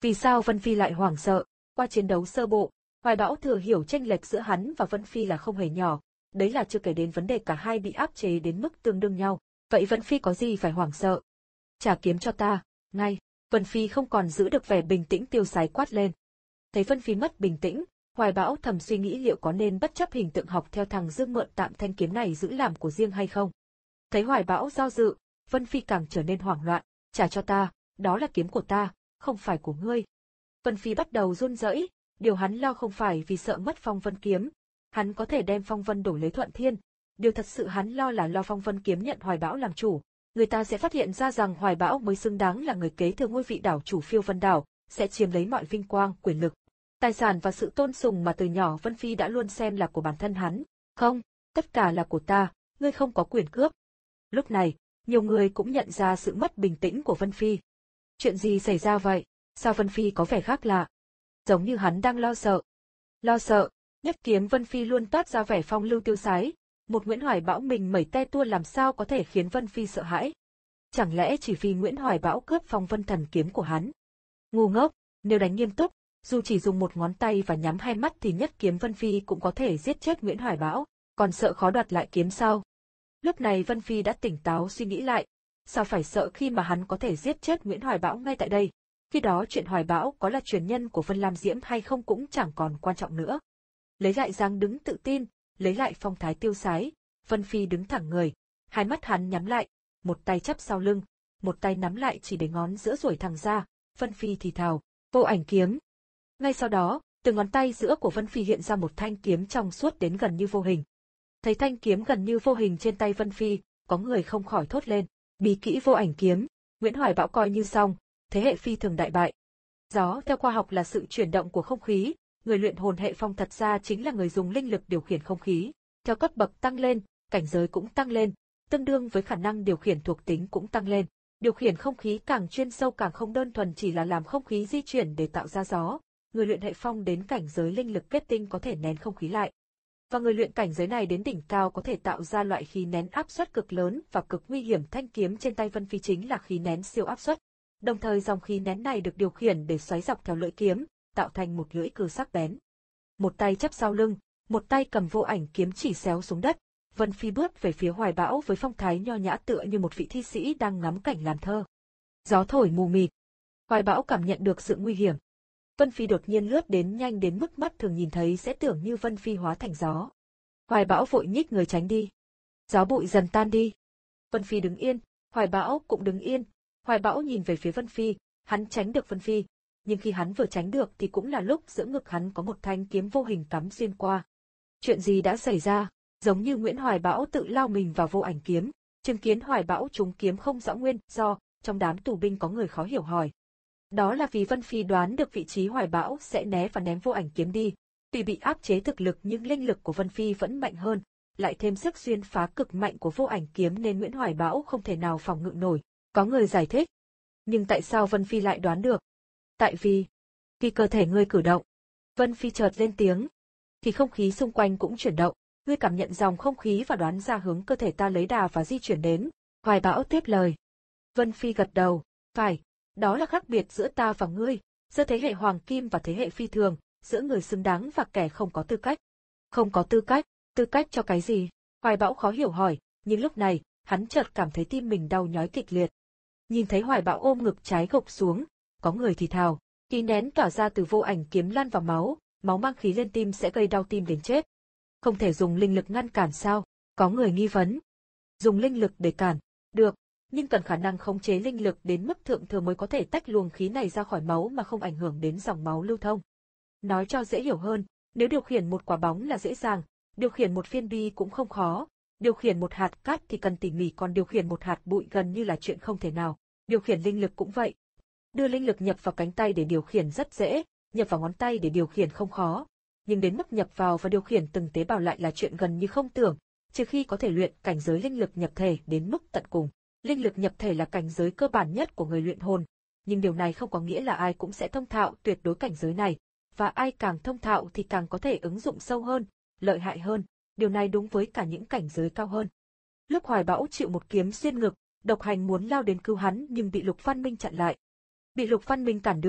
Vì sao Vân Phi lại hoảng sợ? Qua chiến đấu sơ bộ, Hoài Bão thừa hiểu chênh lệch giữa hắn và Vân Phi là không hề nhỏ, đấy là chưa kể đến vấn đề cả hai bị áp chế đến mức tương đương nhau. Vậy Vân Phi có gì phải hoảng sợ? Trả kiếm cho ta, ngay. Vân Phi không còn giữ được vẻ bình tĩnh tiêu sái quát lên. Thấy Vân Phi mất bình tĩnh, Hoài Bão thầm suy nghĩ liệu có nên bất chấp hình tượng học theo thằng Dương mượn tạm thanh kiếm này giữ làm của riêng hay không. Thấy Hoài Bão do dự, Vân Phi càng trở nên hoảng loạn. Trả cho ta, đó là kiếm của ta, không phải của ngươi. Vân Phi bắt đầu run rẩy, điều hắn lo không phải vì sợ mất phong vân kiếm, hắn có thể đem phong vân đổi lấy Thuận Thiên. Điều thật sự hắn lo là lo phong vân kiếm nhận Hoài Bão làm chủ, người ta sẽ phát hiện ra rằng Hoài Bão mới xứng đáng là người kế thừa ngôi vị đảo chủ Phiêu Vân đảo, sẽ chiếm lấy mọi vinh quang, quyền lực, tài sản và sự tôn sùng mà từ nhỏ Vân Phi đã luôn xem là của bản thân hắn. Không, tất cả là của ta, ngươi không có quyền cướp. Lúc này, nhiều người cũng nhận ra sự mất bình tĩnh của Vân Phi. Chuyện gì xảy ra vậy? Sao Vân Phi có vẻ khác lạ? Giống như hắn đang lo sợ. Lo sợ, nhất kiếm Vân Phi luôn toát ra vẻ phong lưu tiêu sái. Một Nguyễn Hoài Bão mình mẩy te tua làm sao có thể khiến Vân Phi sợ hãi? Chẳng lẽ chỉ vì Nguyễn Hoài Bão cướp phong vân thần kiếm của hắn? Ngu ngốc, nếu đánh nghiêm túc, dù chỉ dùng một ngón tay và nhắm hai mắt thì nhất kiếm Vân Phi cũng có thể giết chết Nguyễn Hoài Bão, còn sợ khó đoạt lại kiếm sao? Lúc này Vân Phi đã tỉnh táo suy nghĩ lại, sao phải sợ khi mà hắn có thể giết chết Nguyễn Hoài Bão ngay tại đây? Khi đó chuyện Hoài Bão có là truyền nhân của Vân Lam Diễm hay không cũng chẳng còn quan trọng nữa. Lấy lại dáng đứng tự tin, lấy lại phong thái tiêu sái, Vân Phi đứng thẳng người, hai mắt hắn nhắm lại, một tay chắp sau lưng, một tay nắm lại chỉ để ngón giữa duỗi thẳng ra, Vân Phi thì thào, vô ảnh kiếm. Ngay sau đó, từ ngón tay giữa của Vân Phi hiện ra một thanh kiếm trong suốt đến gần như vô hình. Thấy thanh kiếm gần như vô hình trên tay Vân Phi, có người không khỏi thốt lên, bí kỹ vô ảnh kiếm, Nguyễn Hoài Bão coi như xong, thế hệ phi thường đại bại. Gió theo khoa học là sự chuyển động của không khí, người luyện hồn hệ phong thật ra chính là người dùng linh lực điều khiển không khí. Theo cấp bậc tăng lên, cảnh giới cũng tăng lên, tương đương với khả năng điều khiển thuộc tính cũng tăng lên. Điều khiển không khí càng chuyên sâu càng không đơn thuần chỉ là làm không khí di chuyển để tạo ra gió. Người luyện hệ phong đến cảnh giới linh lực kết tinh có thể nén không khí lại. Và người luyện cảnh giới này đến đỉnh cao có thể tạo ra loại khí nén áp suất cực lớn và cực nguy hiểm. Thanh kiếm trên tay Vân Phi chính là khí nén siêu áp suất. Đồng thời dòng khí nén này được điều khiển để xoáy dọc theo lưỡi kiếm, tạo thành một lưỡi cưa sắc bén. Một tay chắp sau lưng, một tay cầm vô ảnh kiếm chỉ xéo xuống đất, Vân Phi bước về phía Hoài Bão với phong thái nho nhã tựa như một vị thi sĩ đang ngắm cảnh làm thơ. Gió thổi mù mịt. Hoài Bão cảm nhận được sự nguy hiểm. Vân Phi đột nhiên lướt đến nhanh đến mức mắt thường nhìn thấy sẽ tưởng như Vân Phi hóa thành gió. Hoài Bão vội nhích người tránh đi. Gió bụi dần tan đi. Vân Phi đứng yên, Hoài Bão cũng đứng yên. Hoài Bão nhìn về phía Vân Phi, hắn tránh được Vân Phi, nhưng khi hắn vừa tránh được thì cũng là lúc giữa ngực hắn có một thanh kiếm vô hình cắm xuyên qua. Chuyện gì đã xảy ra? Giống như Nguyễn Hoài Bão tự lao mình vào vô ảnh kiếm, chứng kiến Hoài Bão trúng kiếm không rõ nguyên do, trong đám tù binh có người khó hiểu hỏi. Đó là vì Vân Phi đoán được vị trí Hoài Bão sẽ né và ném vô ảnh kiếm đi. Tuy bị áp chế thực lực nhưng linh lực của Vân Phi vẫn mạnh hơn, lại thêm sức xuyên phá cực mạnh của vô ảnh kiếm nên Nguyễn Hoài Bão không thể nào phòng ngự nổi. Có người giải thích. Nhưng tại sao Vân Phi lại đoán được? Tại vì, khi cơ thể ngươi cử động, Vân Phi chợt lên tiếng, thì không khí xung quanh cũng chuyển động, ngươi cảm nhận dòng không khí và đoán ra hướng cơ thể ta lấy đà và di chuyển đến. Hoài Bão tiếp lời. Vân Phi gật đầu, phải, đó là khác biệt giữa ta và ngươi, giữa thế hệ hoàng kim và thế hệ phi thường, giữa người xứng đáng và kẻ không có tư cách. Không có tư cách, tư cách cho cái gì? Hoài Bão khó hiểu hỏi, nhưng lúc này, hắn chợt cảm thấy tim mình đau nhói kịch liệt. Nhìn thấy Hoài Bão ôm ngực trái gục xuống, có người thì thào, khí nén tỏa ra từ vô ảnh kiếm lan vào máu, máu mang khí lên tim sẽ gây đau tim đến chết. Không thể dùng linh lực ngăn cản sao? Có người nghi vấn. Dùng linh lực để cản, được, nhưng cần khả năng khống chế linh lực đến mức thượng thừa mới có thể tách luồng khí này ra khỏi máu mà không ảnh hưởng đến dòng máu lưu thông. Nói cho dễ hiểu hơn, nếu điều khiển một quả bóng là dễ dàng, điều khiển một viên bi cũng không khó, điều khiển một hạt cát thì cần tỉ mỉ, còn điều khiển một hạt bụi gần như là chuyện không thể nào. Điều khiển linh lực cũng vậy. Đưa linh lực nhập vào cánh tay để điều khiển rất dễ, nhập vào ngón tay để điều khiển không khó. Nhưng đến mức nhập vào và điều khiển từng tế bào lại là chuyện gần như không tưởng, trừ khi có thể luyện cảnh giới linh lực nhập thể đến mức tận cùng. Linh lực nhập thể là cảnh giới cơ bản nhất của người luyện hồn, nhưng điều này không có nghĩa là ai cũng sẽ thông thạo tuyệt đối cảnh giới này, và ai càng thông thạo thì càng có thể ứng dụng sâu hơn, lợi hại hơn, điều này đúng với cả những cảnh giới cao hơn. Lúc Hoài Bão chịu một kiếm xuyên ngực, Độc Hành muốn lao đến cứu hắn nhưng bị Lục Văn Minh chặn lại. Bị Lục Văn Minh cản đường,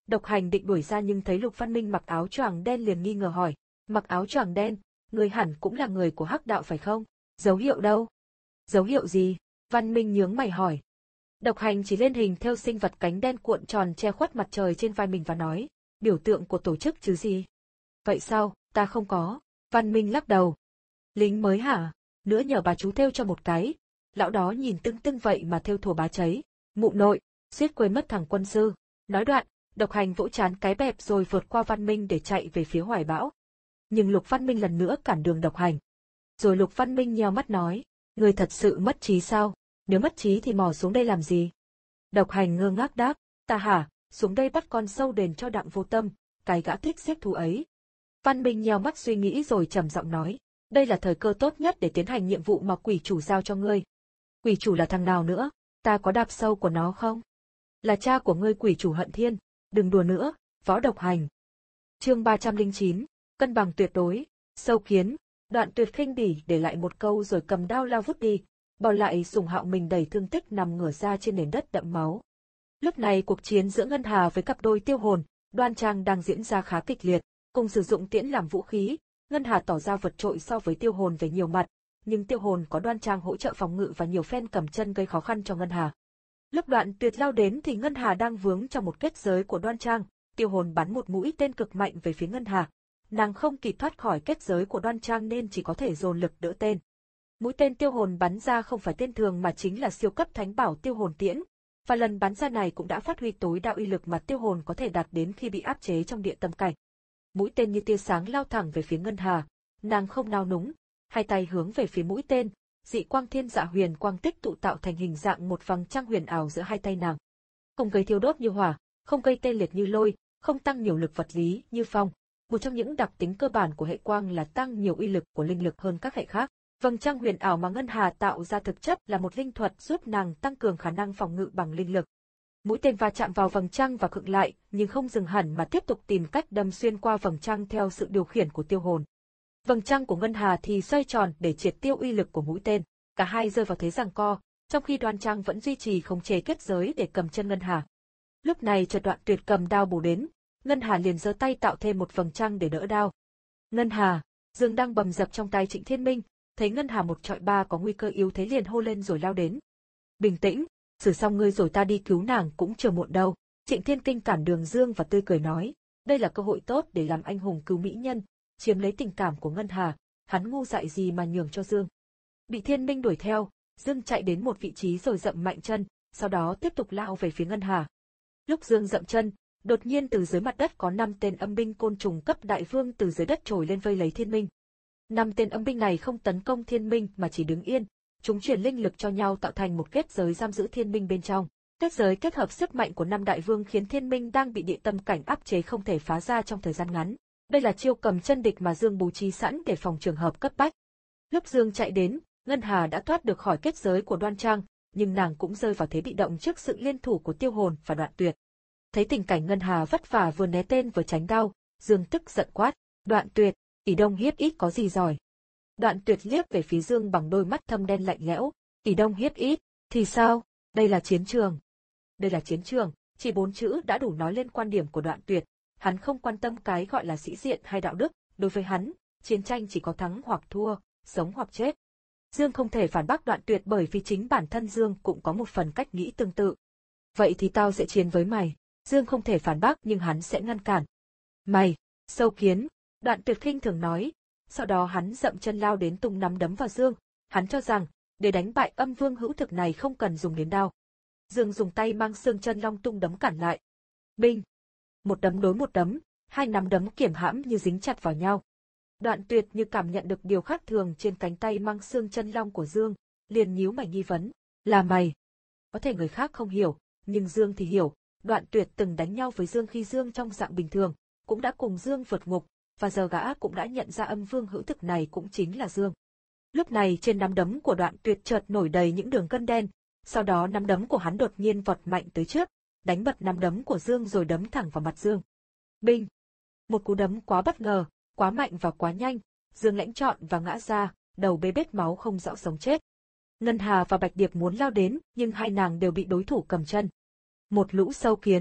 Độc Hành định đuổi ra nhưng thấy Lục Văn Minh mặc áo choàng đen liền nghi ngờ hỏi, mặc áo choàng đen, người hẳn cũng là người của Hắc đạo phải không? Dấu hiệu đâu? Dấu hiệu gì? Văn Minh nhướng mày hỏi. Độc Hành chỉ lên hình theo sinh vật cánh đen cuộn tròn che khuất mặt trời trên vai mình và nói, biểu tượng của tổ chức chứ gì? Vậy sao, ta không có. Văn Minh lắc đầu. Lính mới hả? Nữa nhờ bà chú thêu cho một cái. Lão đó nhìn tưng tưng vậy mà thêu thùa bá cháy. Mụ nội, suýt quên mất thằng quân sư. Nói đoạn, Độc Hành vỗ chán cái bẹp rồi vượt qua Văn Minh để chạy về phía Hoài Bão. Nhưng Lục Văn Minh lần nữa cản đường Độc Hành. Rồi Lục Văn Minh nheo mắt nói, người thật sự mất trí sao? Nếu mất trí thì mò xuống đây làm gì? Độc Hành ngơ ngác đáp, ta hả, xuống đây bắt con sâu đền cho Đặng Vô Tâm, cái gã thích xếp thú ấy. Văn Minh nheo mắt suy nghĩ rồi trầm giọng nói, đây là thời cơ tốt nhất để tiến hành nhiệm vụ mà quỷ chủ giao cho ngươi. Quỷ chủ là thằng nào nữa? Ta có đạp sâu của nó không? Là cha của ngươi quỷ chủ Hận Thiên, đừng đùa nữa, Võ Độc Hành. Chương ba trăm lẻ chín, cân bằng tuyệt đối, sâu kiến. Đoạn Tuyệt khinh bỉ để lại một câu rồi cầm đao lao vút đi, bỏ lại Sùng Hạo mình đầy thương tích nằm ngửa ra trên nền đất đẫm máu. Lúc này cuộc chiến giữa Ngân Hà với cặp đôi Tiêu Hồn, Đoan Trang đang diễn ra khá kịch liệt, cùng sử dụng tiễn làm vũ khí. Ngân Hà tỏ ra vượt trội so với Tiêu Hồn về nhiều mặt, nhưng Tiêu Hồn có Đoan Trang hỗ trợ phòng ngự và nhiều phen cầm chân gây khó khăn cho Ngân Hà. Lúc Đoạn Tuyệt lao đến thì Ngân Hà đang vướng trong một kết giới của Đoan Trang, Tiêu Hồn bắn một mũi tên cực mạnh về phía Ngân Hà. Nàng không kịp thoát khỏi kết giới của Đoan Trang nên chỉ có thể dồn lực đỡ tên. Mũi tên Tiêu Hồn bắn ra không phải tên thường mà chính là siêu cấp thánh bảo Tiêu Hồn tiễn, và lần bắn ra này cũng đã phát huy tối đa uy lực mà Tiêu Hồn có thể đạt đến khi bị áp chế trong địa tâm cảnh. Mũi tên như tia sáng lao thẳng về phía Ngân Hà, nàng không nao núng, hai tay hướng về phía mũi tên, dị quang thiên dạ huyền quang tích tụ tạo thành hình dạng một vầng trăng huyền ảo giữa hai tay nàng. Không gây thiêu đốt như hỏa, không gây tê liệt như lôi, không tăng nhiều lực vật lý như phong. Một trong những đặc tính cơ bản của hệ quang là tăng nhiều uy lực của linh lực hơn các hệ khác. Vầng trăng huyền ảo mà Ngân Hà tạo ra thực chất là một linh thuật giúp nàng tăng cường khả năng phòng ngự bằng linh lực. Mũi tên va chạm vào vầng trăng và khựng lại, nhưng không dừng hẳn mà tiếp tục tìm cách đâm xuyên qua vầng trăng theo sự điều khiển của Tiêu Hồn. Vầng trăng của Ngân Hà thì xoay tròn để triệt tiêu uy lực của mũi tên. Cả hai rơi vào thế giằng co, trong khi Đoan Trang vẫn duy trì khống chế kết giới để cầm chân Ngân Hà. Lúc này chợt Đoạn Tuyệt cầm đao bổ đến, Ngân Hà liền giơ tay tạo thêm một vầng trăng để đỡ đao. Ngân Hà, Dương đang bầm dập trong tay Trịnh Thiên Minh, thấy Ngân Hà một trọi ba có nguy cơ yếu thế liền hô lên rồi lao đến. Bình tĩnh, xử xong ngươi rồi ta đi cứu nàng cũng chưa muộn đâu. Trịnh Thiên Kinh cản đường Dương và tươi cười nói, đây là cơ hội tốt để làm anh hùng cứu mỹ nhân, chiếm lấy tình cảm của Ngân Hà, hắn ngu dại gì mà nhường cho Dương. Bị Thiên Minh đuổi theo, Dương chạy đến một vị trí rồi dậm mạnh chân, sau đó tiếp tục lao về phía Ngân Hà. Lúc Dương dậm chân, đột nhiên từ dưới mặt đất có năm tên âm binh côn trùng cấp đại vương từ dưới đất trồi lên vây lấy Thiên Minh. Năm tên âm binh này không tấn công Thiên Minh mà chỉ đứng yên, chúng chuyển linh lực cho nhau tạo thành một kết giới giam giữ Thiên Minh bên trong. Kết giới kết hợp sức mạnh của năm đại vương khiến Thiên Minh đang bị địa tâm cảnh áp chế không thể phá ra trong thời gian ngắn. Đây là chiêu cầm chân địch mà Dương bố trí sẵn để phòng trường hợp cấp bách. Lúc Dương chạy đến, Ngân Hà đã thoát được khỏi kết giới của Đoan Trang, nhưng nàng cũng rơi vào thế bị động trước sự liên thủ của Tiêu Hồn và Đoạn Tuyệt. Thấy tình cảnh Ngân Hà vất vả vừa né tên vừa tránh đau, Dương tức giận quát, Đoạn Tuyệt, ỷ đông hiếp ít có gì giỏi. Đoạn Tuyệt liếc về phía Dương bằng đôi mắt thâm đen lạnh lẽo, ỷ đông hiếp ít, thì sao, đây là chiến trường. Đây là chiến trường, chỉ bốn chữ đã đủ nói lên quan điểm của Đoạn Tuyệt, hắn không quan tâm cái gọi là sĩ diện hay đạo đức, đối với hắn, chiến tranh chỉ có thắng hoặc thua, sống hoặc chết. Dương không thể phản bác Đoạn Tuyệt bởi vì chính bản thân Dương cũng có một phần cách nghĩ tương tự. Vậy thì tao sẽ chiến với mày. Dương không thể phản bác nhưng hắn sẽ ngăn cản. Mày, sâu kiến, Đoạn Tuyệt khinh thường nói, sau đó hắn dậm chân lao đến tung nắm đấm vào Dương, hắn cho rằng, để đánh bại âm vương hữu thực này không cần dùng đến đao. Dương dùng tay mang xương chân long tung đấm cản lại. Binh! Một đấm đối một đấm, hai nắm đấm kiểm hãm như dính chặt vào nhau. Đoạn Tuyệt như cảm nhận được điều khác thường trên cánh tay mang xương chân long của Dương, liền nhíu mày nghi vấn, là mày. Có thể người khác không hiểu, nhưng Dương thì hiểu. Đoạn Tuyệt từng đánh nhau với Dương khi Dương trong dạng bình thường, cũng đã cùng Dương vượt ngục, và giờ gã cũng đã nhận ra âm vương hữu thực này cũng chính là Dương. Lúc này trên nắm đấm của Đoạn Tuyệt chợt nổi đầy những đường gân đen, sau đó nắm đấm của hắn đột nhiên vọt mạnh tới trước, đánh bật nắm đấm của Dương rồi đấm thẳng vào mặt Dương. Binh! Một cú đấm quá bất ngờ, quá mạnh và quá nhanh, Dương lãnh trọn và ngã ra, đầu bê bết máu không rõ sống chết. Ngân Hà và Bạch Điệp muốn lao đến, nhưng hai nàng đều bị đối thủ cầm chân. Một lũ sâu kiến,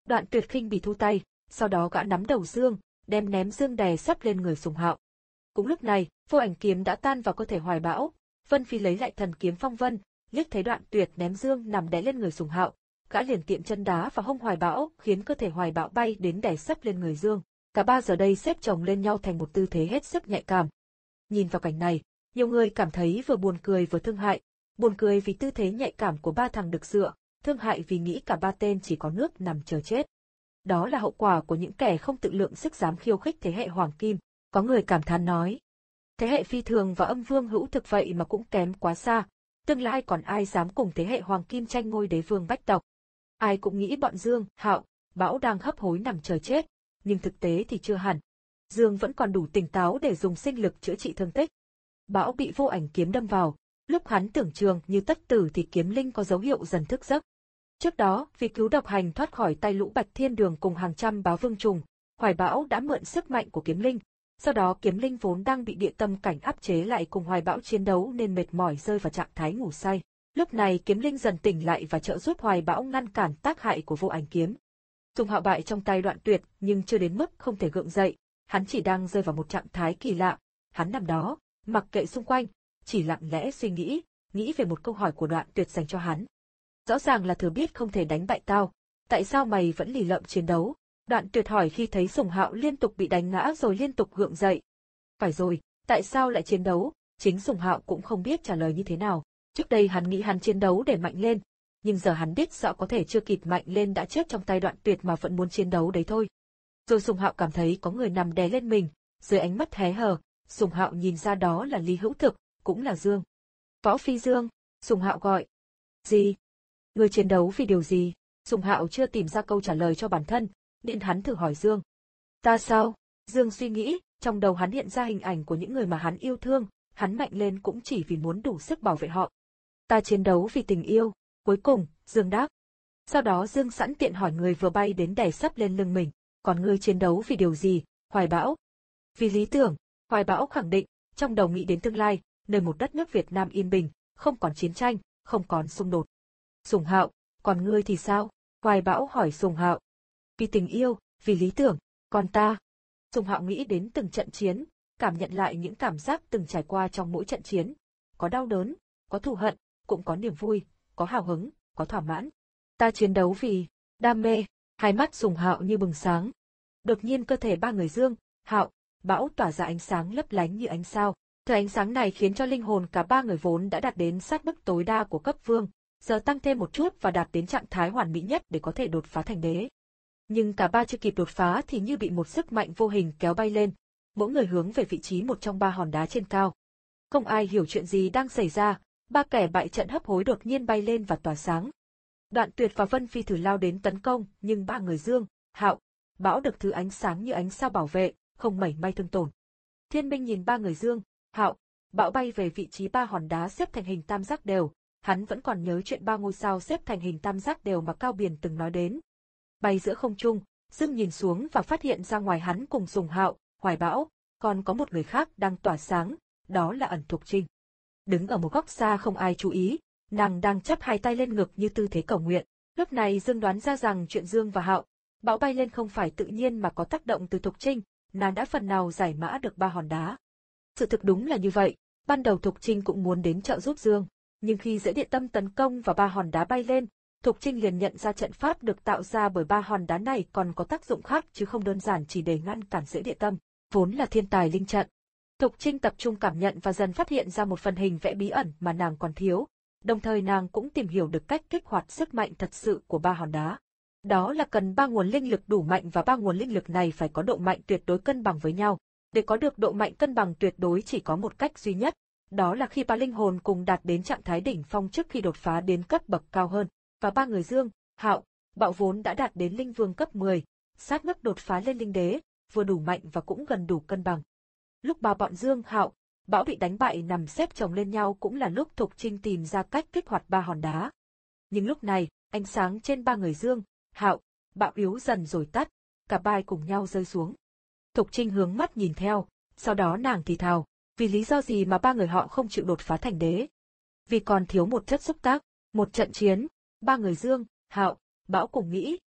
Đoạn Tuyệt khinh bỉ thu tay, sau đó gã nắm đầu Dương, đem ném Dương đè sấp lên người Sùng Hạo. Cũng lúc này, vô ảnh kiếm đã tan vào cơ thể Hoài Bão, Vân Phi lấy lại thần kiếm phong vân, liếc thấy Đoạn Tuyệt ném Dương nằm đè lên người Sùng Hạo, gã liền tiện chân đá vào hông Hoài Bão, khiến cơ thể Hoài Bão bay đến đè sấp lên người Dương. Cả ba giờ đây xếp chồng lên nhau thành một tư thế hết sức nhạy cảm. Nhìn vào cảnh này, nhiều người cảm thấy vừa buồn cười vừa thương hại, buồn cười vì tư thế nhạy cảm của ba thằng đực dựa, thương hại vì nghĩ cả ba tên chỉ có nước nằm chờ chết. Đó là hậu quả của những kẻ không tự lượng sức dám khiêu khích thế hệ Hoàng Kim. Có người cảm thán nói, thế hệ Phi Thường và Âm Vương hữu thực vậy mà cũng kém quá xa, tương lai còn ai dám cùng thế hệ Hoàng Kim tranh ngôi đế vương bách tộc. Ai cũng nghĩ bọn Dương, Hạo, Bão đang hấp hối nằm chờ chết, nhưng thực tế thì chưa hẳn. Dương vẫn còn đủ tỉnh táo để dùng sinh lực chữa trị thương tích. Bão bị vô ảnh kiếm đâm vào, lúc hắn tưởng trường như tất tử thì kiếm linh có dấu hiệu dần thức giấc. Trước đó, vì cứu độc hành thoát khỏi tay lũ Bạch Thiên Đường cùng hàng trăm báo vương trùng, Hoài Bão đã mượn sức mạnh của kiếm linh. Sau đó kiếm linh vốn đang bị địa tâm cảnh áp chế lại cùng Hoài Bão chiến đấu nên mệt mỏi rơi vào trạng thái ngủ say. Lúc này kiếm linh dần tỉnh lại và trợ giúp Hoài Bão ngăn cản tác hại của vô ảnh kiếm. Sùng Hạo bại trong tay Đoạn Tuyệt nhưng chưa đến mức không thể gượng dậy, hắn chỉ đang rơi vào một trạng thái kỳ lạ. Hắn nằm đó, mặc kệ xung quanh, chỉ lặng lẽ suy nghĩ, nghĩ về một câu hỏi của Đoạn Tuyệt dành cho hắn. Rõ ràng là thừa biết không thể đánh bại tao, tại sao mày vẫn lì lợm chiến đấu? Đoạn Tuyệt hỏi khi thấy Sùng Hạo liên tục bị đánh ngã rồi liên tục gượng dậy. Phải rồi, tại sao lại chiến đấu? Chính Sùng Hạo cũng không biết trả lời như thế nào. Trước đây hắn nghĩ hắn chiến đấu để mạnh lên, nhưng giờ hắn biết rõ có thể chưa kịp mạnh lên đã chết trong tay Đoạn Tuyệt mà vẫn muốn chiến đấu đấy thôi. Rồi Sùng Hạo cảm thấy có người nằm đè lên mình, dưới ánh mắt hé hờ, Sùng Hạo nhìn ra đó là Lý Hữu Thực, cũng là Dương. Võ Phi Dương, Sùng Hạo gọi. Gì? Người chiến đấu vì điều gì? Sùng Hạo chưa tìm ra câu trả lời cho bản thân, nên hắn thử hỏi Dương. Ta sao? Dương suy nghĩ, trong đầu hắn hiện ra hình ảnh của những người mà hắn yêu thương, hắn mạnh lên cũng chỉ vì muốn đủ sức bảo vệ họ. Ta chiến đấu vì tình yêu. Cuối cùng, Dương đáp. Sau đó Dương sẵn tiện hỏi người vừa bay đến đè sấp lên lưng mình, còn ngươi chiến đấu vì điều gì? Hoài Bão. Vì lý tưởng, Hoài Bão khẳng định, trong đầu nghĩ đến tương lai, nơi một đất nước Việt Nam yên bình, không còn chiến tranh, không còn xung đột. Sùng Hạo, còn ngươi thì sao? Hoài Bão hỏi Sùng Hạo. Vì tình yêu, vì lý tưởng, còn ta? Sùng Hạo nghĩ đến từng trận chiến, cảm nhận lại những cảm giác từng trải qua trong mỗi trận chiến. Có đau đớn, có thù hận, cũng có niềm vui, có hào hứng, có thỏa mãn. Ta chiến đấu vì đam mê. Hai mắt Sùng Hạo như bừng sáng. Đột nhiên cơ thể ba người Dương, Hạo, Bão tỏa ra ánh sáng lấp lánh như ánh sao. Thứ ánh sáng này khiến cho linh hồn cả ba người vốn đã đạt đến sát mức tối đa của cấp vương, giờ tăng thêm một chút và đạt đến trạng thái hoàn mỹ nhất để có thể đột phá thành đế. Nhưng cả ba chưa kịp đột phá thì như bị một sức mạnh vô hình kéo bay lên, mỗi người hướng về vị trí một trong ba hòn đá trên cao. Không ai hiểu chuyện gì đang xảy ra, ba kẻ bại trận hấp hối đột nhiên bay lên và tỏa sáng. Đoạn Tuyệt và Vân Phi thử lao đến tấn công, nhưng ba người Dương, Hạo, Bão được thứ ánh sáng như ánh sao bảo vệ, không mảy may thương tổn. Thiên Minh nhìn ba người Dương, Hạo, Bão bay về vị trí ba hòn đá xếp thành hình tam giác đều, hắn vẫn còn nhớ chuyện ba ngôi sao xếp thành hình tam giác đều mà Cao Biền từng nói đến. Bay giữa không trung, Dương nhìn xuống và phát hiện ra ngoài hắn cùng Sùng Hạo, Hoài Bão, còn có một người khác đang tỏa sáng, đó là Ẩn Thục Trinh. Đứng ở một góc xa không ai chú ý, nàng đang chắp hai tay lên ngực như tư thế cầu nguyện. Lúc này Dương đoán ra rằng chuyện Dương và Hạo, Bão bay lên không phải tự nhiên mà có tác động từ Thục Trinh, nàng đã phần nào giải mã được ba hòn đá. Sự thực đúng là như vậy, ban đầu Thục Trinh cũng muốn đến trợ giúp Dương, nhưng khi dễ địa tâm tấn công và ba hòn đá bay lên, Thục Trinh liền nhận ra trận pháp được tạo ra bởi ba hòn đá này còn có tác dụng khác chứ không đơn giản chỉ để ngăn cản dễ địa tâm, vốn là thiên tài linh trận. Thục Trinh tập trung cảm nhận và dần phát hiện ra một phần hình vẽ bí ẩn mà nàng còn thiếu, đồng thời nàng cũng tìm hiểu được cách kích hoạt sức mạnh thật sự của ba hòn đá. Đó là cần ba nguồn linh lực đủ mạnh và ba nguồn linh lực này phải có độ mạnh tuyệt đối cân bằng với nhau. Để có được độ mạnh cân bằng tuyệt đối chỉ có một cách duy nhất, đó là khi ba linh hồn cùng đạt đến trạng thái đỉnh phong trước khi đột phá đến cấp bậc cao hơn. Và ba người Dương, Hạo, Bạo vốn đã đạt đến linh vương cấp mười, sát mức đột phá lên linh đế, vừa đủ mạnh và cũng gần đủ cân bằng. Lúc ba bọn Dương, Hạo, Bão bị đánh bại nằm xếp chồng lên nhau cũng là lúc Thục Trinh tìm ra cách kích hoạt ba hòn đá. Nhưng lúc này, ánh sáng trên ba người Dương, Hạo, Bạo yếu dần rồi tắt, cả ba cùng nhau rơi xuống. Thục Trinh hướng mắt nhìn theo, sau đó nàng thì thào, vì lý do gì mà ba người họ không chịu đột phá thành đế? Vì còn thiếu một chất xúc tác, một trận chiến, ba người Dương, Hạo, Bão cùng nghĩ.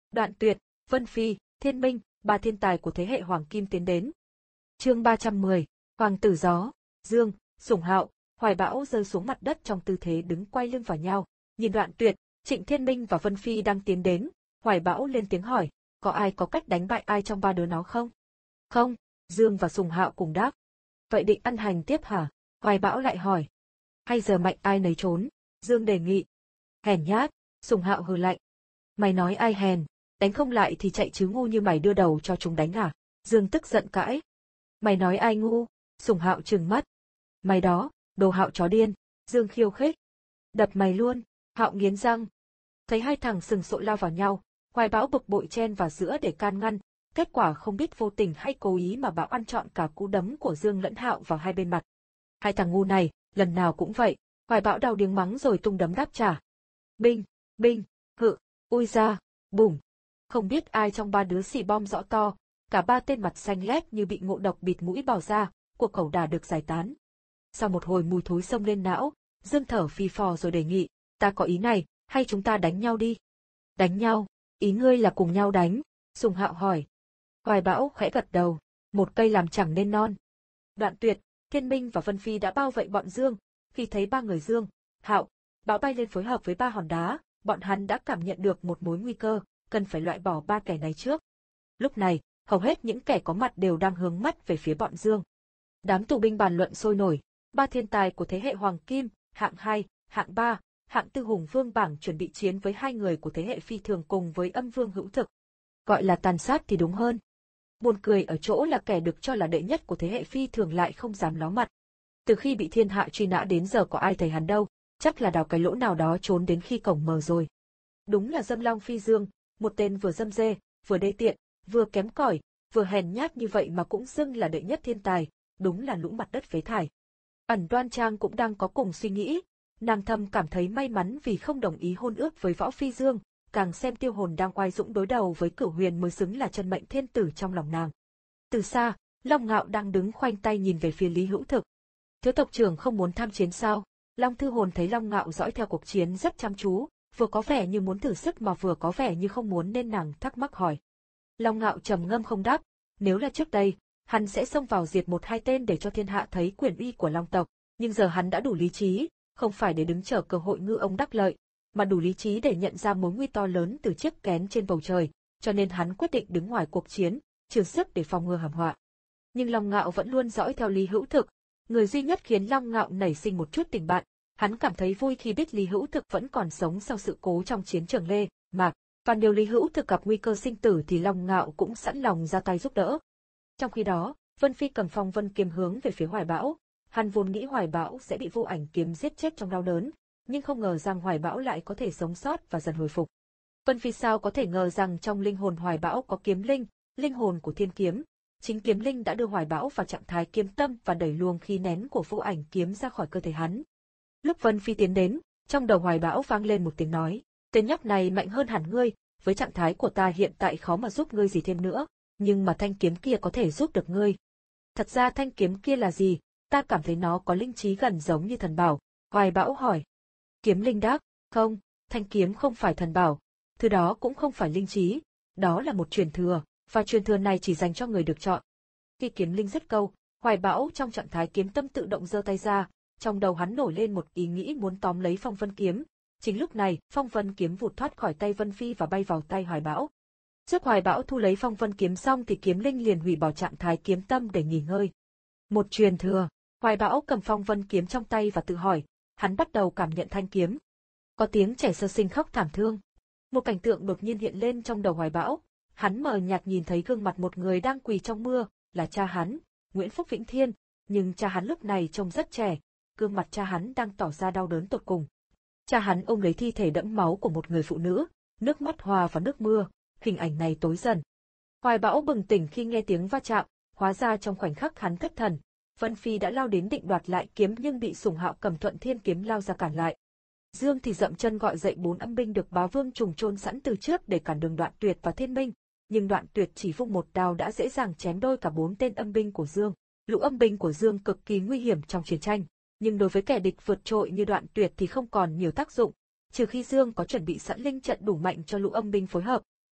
Đoạn Tuyệt, Vân Phi, Thiên Minh, ba thiên tài của thế hệ Hoàng Kim tiến đến. Chương ba trăm mười, Hoàng tử gió, Dương, Sủng Hạo, Hoài Bão rơi xuống mặt đất trong tư thế đứng quay lưng vào nhau, nhìn Đoạn Tuyệt, Trịnh Thiên Minh và Vân Phi đang tiến đến, Hoài Bão lên tiếng hỏi, có ai có cách đánh bại ai trong ba đứa nó không? Không, Dương và Sủng Hạo cùng đáp. Vậy định ăn hành tiếp hả? Hoài Bão lại hỏi. Hay giờ mạnh ai nấy trốn? Dương đề nghị. Hèn nhát, Sủng Hạo hừ lạnh. Mày nói ai hèn, đánh không lại thì chạy chứ, ngu như mày đưa đầu cho chúng đánh à? Dương tức giận cãi. Mày nói ai ngu? Sủng Hạo trừng mắt. Mày đó, đồ Hạo chó điên. Dương khiêu khích. Đập mày luôn. Hạo nghiến răng. Thấy hai thằng sừng sộ lao vào nhau, Hoài Bão bực bội chen vào giữa để can ngăn, kết quả không biết vô tình hay cố ý mà Bão ăn trọn cả cú đấm của Dương lẫn Hạo vào hai bên mặt. Hai thằng ngu này, lần nào cũng vậy. Hoài Bão đau điếng mắng rồi tung đấm đáp trả. Binh, binh, hự, ui ra, bùm. Không biết ai trong ba đứa xì bom rõ to, cả ba tên mặt xanh lét như bị ngộ độc bịt mũi bào ra, cuộc ẩu đả được giải tán. Sau một hồi mùi thối xông lên não, Dương thở phì phò rồi đề nghị, ta có ý này, hay chúng ta đánh nhau đi? Đánh nhau? Ý ngươi là cùng nhau đánh? Sủng Hạo hỏi. Hoài Bão khẽ gật đầu, một cây làm chẳng nên non. Đoạn Tuyệt, Thiên Minh và Vân Phi đã bao vây bọn Dương, khi thấy ba người Dương, Hạo, Bão bay lên phối hợp với ba hòn đá, bọn hắn đã cảm nhận được một mối nguy cơ, cần phải loại bỏ ba kẻ này trước. Lúc này, hầu hết những kẻ có mặt đều đang hướng mắt về phía bọn Dương. Đám tù binh bàn luận sôi nổi, ba thiên tài của thế hệ Hoàng Kim, hạng hai, hạng ba, hạng tư hùng vương bảng chuẩn bị chiến với hai người của thế hệ Phi Thường cùng với Âm Vương Hữu Thực. Gọi là tàn sát thì đúng hơn. Buồn cười ở chỗ là kẻ được cho là đệ nhất của thế hệ Phi Thường lại không dám ló mặt. Từ khi bị thiên hạ truy nã đến giờ có ai thấy hắn đâu, chắc là đào cái lỗ nào đó trốn đến khi cổng mờ rồi. Đúng là dâm long phi dương, một tên vừa dâm dê, vừa đê tiện, vừa kém cỏi, vừa hèn nhát như vậy mà cũng xưng là đệ nhất thiên tài, đúng là lũ mặt đất phế thải. Ẩn Đoan Trang cũng đang có cùng suy nghĩ, nàng thầm cảm thấy may mắn vì không đồng ý hôn ước với Võ Phi Dương, càng xem Tiêu Hồn đang oai dũng đối đầu với Cửu Huyền mới xứng là chân mệnh thiên tử trong lòng nàng. Từ xa, Long Ngạo đang đứng khoanh tay nhìn về phía Lý Hữu Thực. Thiếu tộc trưởng không muốn tham chiến sao? Long Thư Hồn thấy Long Ngạo dõi theo cuộc chiến rất chăm chú, vừa có vẻ như muốn thử sức mà vừa có vẻ như không muốn nên nàng thắc mắc hỏi. Long Ngạo trầm ngâm không đáp, nếu là trước đây, hắn sẽ xông vào diệt một hai tên để cho thiên hạ thấy quyền uy của Long tộc, nhưng giờ hắn đã đủ lý trí, không phải để đứng chờ cơ hội ngư ông đắc lợi, mà đủ lý trí để nhận ra mối nguy to lớn từ chiếc kén trên bầu trời, cho nên hắn quyết định đứng ngoài cuộc chiến, trừ sức để phòng ngừa hàm họa. Nhưng Long Ngạo vẫn luôn dõi theo Lý Hữu Thực, người duy nhất khiến Long Ngạo nảy sinh một chút tình bạn. Hắn cảm thấy vui khi biết Lý Hữu Thực vẫn còn sống sau sự cố trong chiến trường Lê, Mạc, và nếu Lý Hữu Thực gặp nguy cơ sinh tử thì Long Ngạo cũng sẵn lòng ra tay giúp đỡ. Trong khi đó, Vân Phi cầm phong vân kiếm hướng về phía Hoài Bão. Hắn vốn nghĩ Hoài Bão sẽ bị vô ảnh kiếm giết chết trong đau đớn, nhưng không ngờ rằng Hoài Bão lại có thể sống sót và dần hồi phục. Vân Phi sao có thể ngờ rằng trong linh hồn Hoài Bão có kiếm linh, linh hồn của thiên kiếm. Chính kiếm linh đã đưa Hoài Bão vào trạng thái kiếm tâm và đẩy luồng khí nén của vô ảnh kiếm ra khỏi cơ thể hắn. Lúc Vân Phi tiến đến, trong đầu Hoài Bão vang lên một tiếng nói, tên nhóc này mạnh hơn hẳn ngươi, với trạng thái của ta hiện tại khó mà giúp ngươi gì thêm nữa, nhưng mà thanh kiếm kia có thể giúp được ngươi. Thật ra thanh kiếm kia là gì? Ta cảm thấy nó có linh trí gần giống như thần bảo. Hoài Bão hỏi. Kiếm linh đáp, không, thanh kiếm không phải thần bảo, thứ đó cũng không phải linh trí, đó là một truyền thừa, và truyền thừa này chỉ dành cho người được chọn. Khi kiếm linh dứt câu, Hoài Bão trong trạng thái kiếm tâm tự động giơ tay ra, trong đầu hắn nổi lên một ý nghĩ muốn tóm lấy phong vân kiếm. Chính lúc này, phong vân kiếm vụt thoát khỏi tay Vân Phi và bay vào tay Hoài Bão. Trước Hoài Bão thu lấy phong vân kiếm xong thì kiếm linh liền hủy bỏ trạng thái kiếm tâm để nghỉ ngơi. Một truyền thừa. Hoài Bão cầm phong vân kiếm trong tay và tự hỏi, hắn bắt đầu cảm nhận thanh kiếm. Có tiếng trẻ sơ sinh khóc thảm thương. Một cảnh tượng đột nhiên hiện lên trong đầu Hoài Bão, hắn mờ nhạt nhìn thấy gương mặt một người đang quỳ trong mưa, là cha hắn, Nguyễn Phúc Vĩnh Thiên, nhưng cha hắn lúc này trông rất trẻ, gương mặt cha hắn đang tỏ ra đau đớn tột cùng. Cha hắn ôm lấy thi thể đẫm máu của một người phụ nữ, nước mắt hòa vào nước mưa, hình ảnh này tối dần. Hoài Bão bừng tỉnh khi nghe tiếng va chạm, hóa ra trong khoảnh khắc hắn thất thần, Vân Phi đã lao đến định đoạt lại kiếm nhưng bị Sủng Hạo cầm Thuận Thiên kiếm lao ra cản lại. Dương thì dậm chân gọi dậy bốn âm binh được Bá Vương trùng chôn sẵn từ trước để cản đường Đoạn Tuyệt và Thiên Minh, nhưng Đoạn Tuyệt chỉ vung một đao đã dễ dàng chém đôi cả bốn tên âm binh của Dương. Lũ âm binh của Dương cực kỳ nguy hiểm trong chiến tranh, nhưng đối với kẻ địch vượt trội như Đoạn Tuyệt thì không còn nhiều tác dụng, trừ khi Dương có chuẩn bị sẵn linh trận đủ mạnh cho lũ âm binh phối hợp.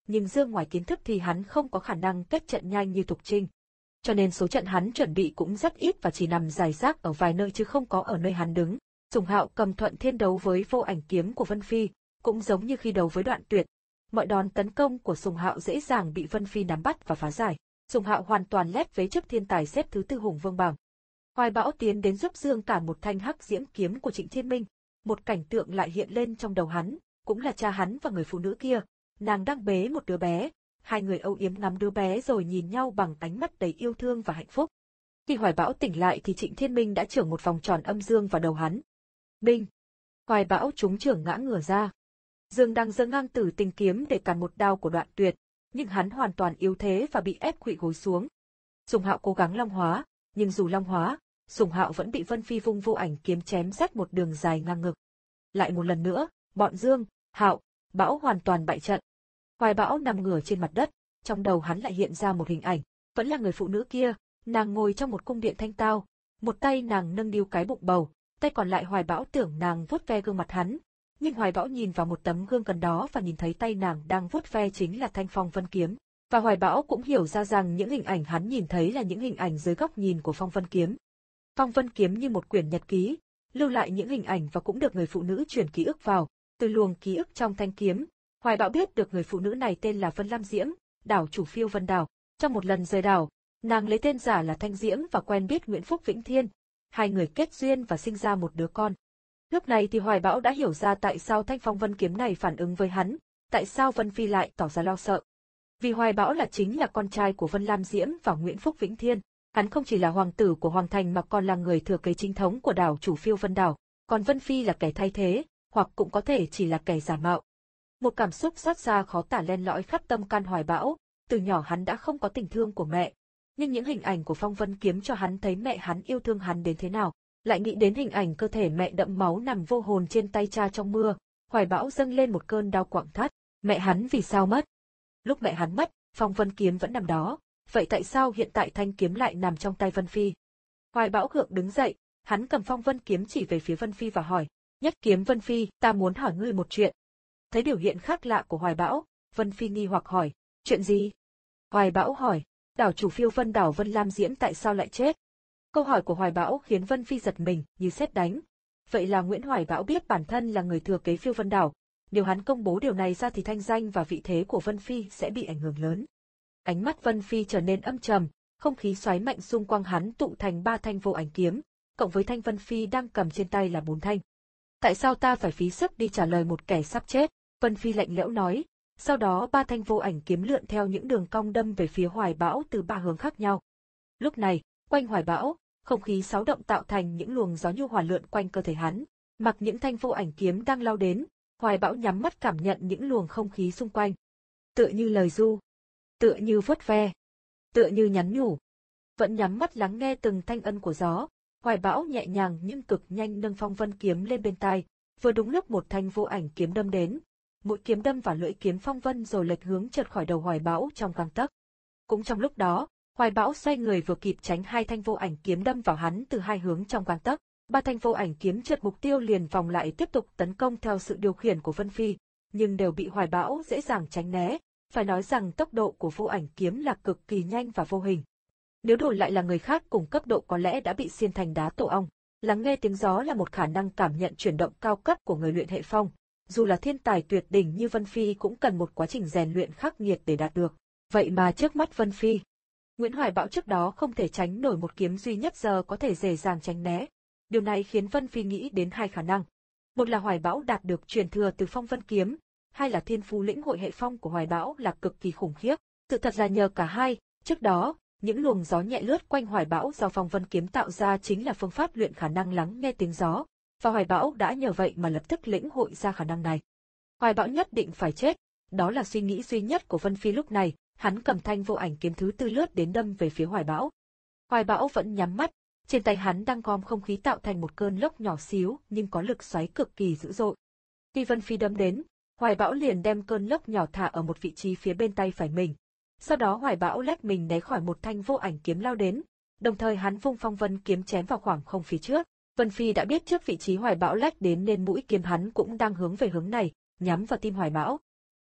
nhưng Dương ngoài kiến thức thì hắn không có khả năng kết trận nhanh như Thục Trinh. Cho nên số trận hắn chuẩn bị cũng rất ít và chỉ nằm rải rác ở vài nơi chứ không có ở nơi hắn đứng. Sùng Hạo cầm Thuận Thiên đấu với Vô Ảnh kiếm của Vân Phi, cũng giống như khi đấu với Đoạn Tuyệt. Mọi đòn tấn công của Sùng Hạo dễ dàng bị Vân Phi nắm bắt và phá giải. Sùng Hạo hoàn toàn lép vế trước thiên tài xếp thứ tư Hùng Vương bảng. Hoài Bão tiến đến giúp Dương cản một thanh hắc diễm kiếm của Trịnh Thiên Minh. Một cảnh tượng lại hiện lên trong đầu hắn, cũng là cha hắn và người phụ nữ kia. Nàng đang bế một đứa bé, hai người âu yếm ngắm đứa bé rồi nhìn nhau bằng ánh mắt đầy yêu thương và hạnh phúc. Khi Hoài Bão tỉnh lại thì Trịnh Thiên Minh đã chưởng một vòng tròn âm dương vào đầu hắn. Binh! Hoài Bão trúng chưởng ngã ngửa ra. Dương đang giơ ngang Tử Tình kiếm để cản một đao của Đoạn Tuyệt, nhưng hắn hoàn toàn yếu thế và bị ép khuỵu gối xuống. Sùng Hạo cố gắng long hóa, nhưng dù long hóa, Sùng Hạo vẫn bị Vân Phi vung Vô Ảnh kiếm chém rách một đường dài ngang ngực. Lại một lần nữa, bọn Dương, Hạo, Bão hoàn toàn bại trận. Hoài Bão nằm ngửa trên mặt đất, trong đầu hắn lại hiện ra một hình ảnh, vẫn là người phụ nữ kia, nàng ngồi trong một cung điện thanh tao, một tay nàng nâng niu cái bụng bầu, tay còn lại Hoài Bão tưởng nàng vuốt ve gương mặt hắn, nhưng Hoài Bão nhìn vào một tấm gương gần đó và nhìn thấy tay nàng đang vuốt ve chính là thanh Phong Vân kiếm, và Hoài Bão cũng hiểu ra rằng những hình ảnh hắn nhìn thấy là những hình ảnh dưới góc nhìn của Phong Vân kiếm. Phong Vân kiếm như một quyển nhật ký, lưu lại những hình ảnh và cũng được người phụ nữ truyền ký ức vào, từ luồng ký ức trong thanh kiếm. Hoài Bão biết được người phụ nữ này tên là Vân Lam Diễm, đảo chủ Phiêu Vân đảo. Trong một lần rời đảo, nàng lấy tên giả là Thanh Diễm và quen biết Nguyễn Phúc Vĩnh Thiên. Hai người kết duyên và sinh ra một đứa con. Lúc này thì Hoài Bão đã hiểu ra tại sao thanh Phong Vân kiếm này phản ứng với hắn, tại sao Vân Phi lại tỏ ra lo sợ. Vì Hoài Bão là chính là con trai của Vân Lam Diễm và Nguyễn Phúc Vĩnh Thiên. Hắn không chỉ là hoàng tử của Hoàng Thành mà còn là người thừa kế chính thống của đảo chủ Phiêu Vân đảo, còn Vân Phi là kẻ thay thế, hoặc cũng có thể chỉ là kẻ giả mạo. Một cảm xúc xót xa khó tả len lỏi khắp tâm can Hoài Bão, từ nhỏ hắn đã không có tình thương của mẹ, nhưng những hình ảnh của Phong Vân kiếm cho hắn thấy mẹ hắn yêu thương hắn đến thế nào, lại nghĩ đến hình ảnh cơ thể mẹ đẫm máu nằm vô hồn trên tay cha trong mưa, Hoài Bão dâng lên một cơn đau quặn thắt, mẹ hắn vì sao mất? Lúc mẹ hắn mất, Phong Vân kiếm vẫn nằm đó, vậy tại sao hiện tại thanh kiếm lại nằm trong tay Vân Phi? Hoài Bão gượng đứng dậy, hắn cầm Phong Vân kiếm chỉ về phía Vân Phi và hỏi, Nhất Kiếm Vân Phi, ta muốn hỏi ngươi một chuyện. Thấy biểu hiện khác lạ của Hoài Bão, Vân Phi nghi hoặc hỏi, chuyện gì? Hoài Bão hỏi, đảo chủ Phiêu Vân đảo Vân Lam Diễm tại sao lại chết? Câu hỏi của Hoài Bão khiến Vân Phi giật mình, như sét đánh. Vậy là Nguyễn Hoài Bão biết bản thân là người thừa kế Phiêu Vân đảo, nếu hắn công bố điều này ra thì thanh danh và vị thế của Vân Phi sẽ bị ảnh hưởng lớn. Ánh mắt Vân Phi trở nên âm trầm, không khí xoáy mạnh xung quanh hắn tụ thành ba thanh Vô Ảnh kiếm, cộng với thanh Vân Phi đang cầm trên tay là bốn thanh. Tại sao ta phải phí sức đi trả lời một kẻ sắp chết? Vân Phi lạnh lẽo nói. Sau đó ba thanh Vô Ảnh kiếm lượn theo những đường cong đâm về phía Hoài Bão từ ba hướng khác nhau. Lúc này, quanh Hoài Bão, không khí xáo động tạo thành những luồng gió nhu hòa lượn quanh cơ thể hắn. Mặc những thanh Vô Ảnh kiếm đang lao đến, Hoài Bão nhắm mắt cảm nhận những luồng không khí xung quanh. Tựa như lời ru, tựa như vuốt ve, tựa như nhắn nhủ. Vẫn nhắm mắt lắng nghe từng thanh âm của gió, Hoài Bão nhẹ nhàng nhưng cực nhanh nâng Phong Vân kiếm lên bên tai, vừa đúng lúc một thanh Vô Ảnh kiếm đâm đến. Mũi kiếm đâm vào lưỡi kiếm Phong Vân rồi lệch hướng chợt khỏi đầu Hoài Bão trong gang tấc. Cũng trong lúc đó, Hoài Bão xoay người vừa kịp tránh hai thanh Vô Ảnh kiếm đâm vào hắn từ hai hướng trong gang tấc. Ba thanh Vô Ảnh kiếm chợt mục tiêu liền vòng lại tiếp tục tấn công theo sự điều khiển của Vân Phi, nhưng đều bị Hoài Bão dễ dàng tránh né. Phải nói rằng tốc độ của Vô Ảnh kiếm là cực kỳ nhanh và vô hình. Nếu đổi lại là người khác cùng cấp độ có lẽ đã bị xiên thành đá tổ ong. Lắng nghe tiếng gió là một khả năng cảm nhận chuyển động cao cấp của người luyện hệ phong. Dù là thiên tài tuyệt đỉnh như Vân Phi cũng cần một quá trình rèn luyện khắc nghiệt để đạt được. Vậy mà trước mắt Vân Phi, Nguyễn Hoài Bão trước đó không thể tránh nổi một kiếm duy nhất giờ có thể dễ dàng tránh né. Điều này khiến Vân Phi nghĩ đến hai khả năng. Một là Hoài Bão đạt được truyền thừa từ Phong Vân kiếm, hai là thiên phú lĩnh hội hệ phong của Hoài Bão là cực kỳ khủng khiếp. Sự thật là nhờ cả hai, trước đó, những luồng gió nhẹ lướt quanh Hoài Bão do Phong Vân kiếm tạo ra chính là phương pháp luyện khả năng lắng nghe tiếng gió. Và Hoài Bão đã nhờ vậy mà lập tức lĩnh hội ra khả năng này. Hoài Bão nhất định phải chết, đó là suy nghĩ duy nhất của Vân Phi lúc này, hắn cầm thanh Vô Ảnh kiếm thứ tư lướt đến đâm về phía Hoài Bão. Hoài Bão vẫn nhắm mắt, trên tay hắn đang gom không khí tạo thành một cơn lốc nhỏ xíu nhưng có lực xoáy cực kỳ dữ dội. Khi Vân Phi đâm đến, Hoài Bão liền đem cơn lốc nhỏ thả ở một vị trí phía bên tay phải mình. Sau đó Hoài Bão lách mình né khỏi một thanh Vô Ảnh kiếm lao đến, đồng thời hắn vung Phong Vân kiếm chém vào khoảng không phía trước. Vân Phi đã biết trước vị trí Hoài Bão lách đến nên mũi kiếm hắn cũng đang hướng về hướng này, nhắm vào tim Hoài Bão.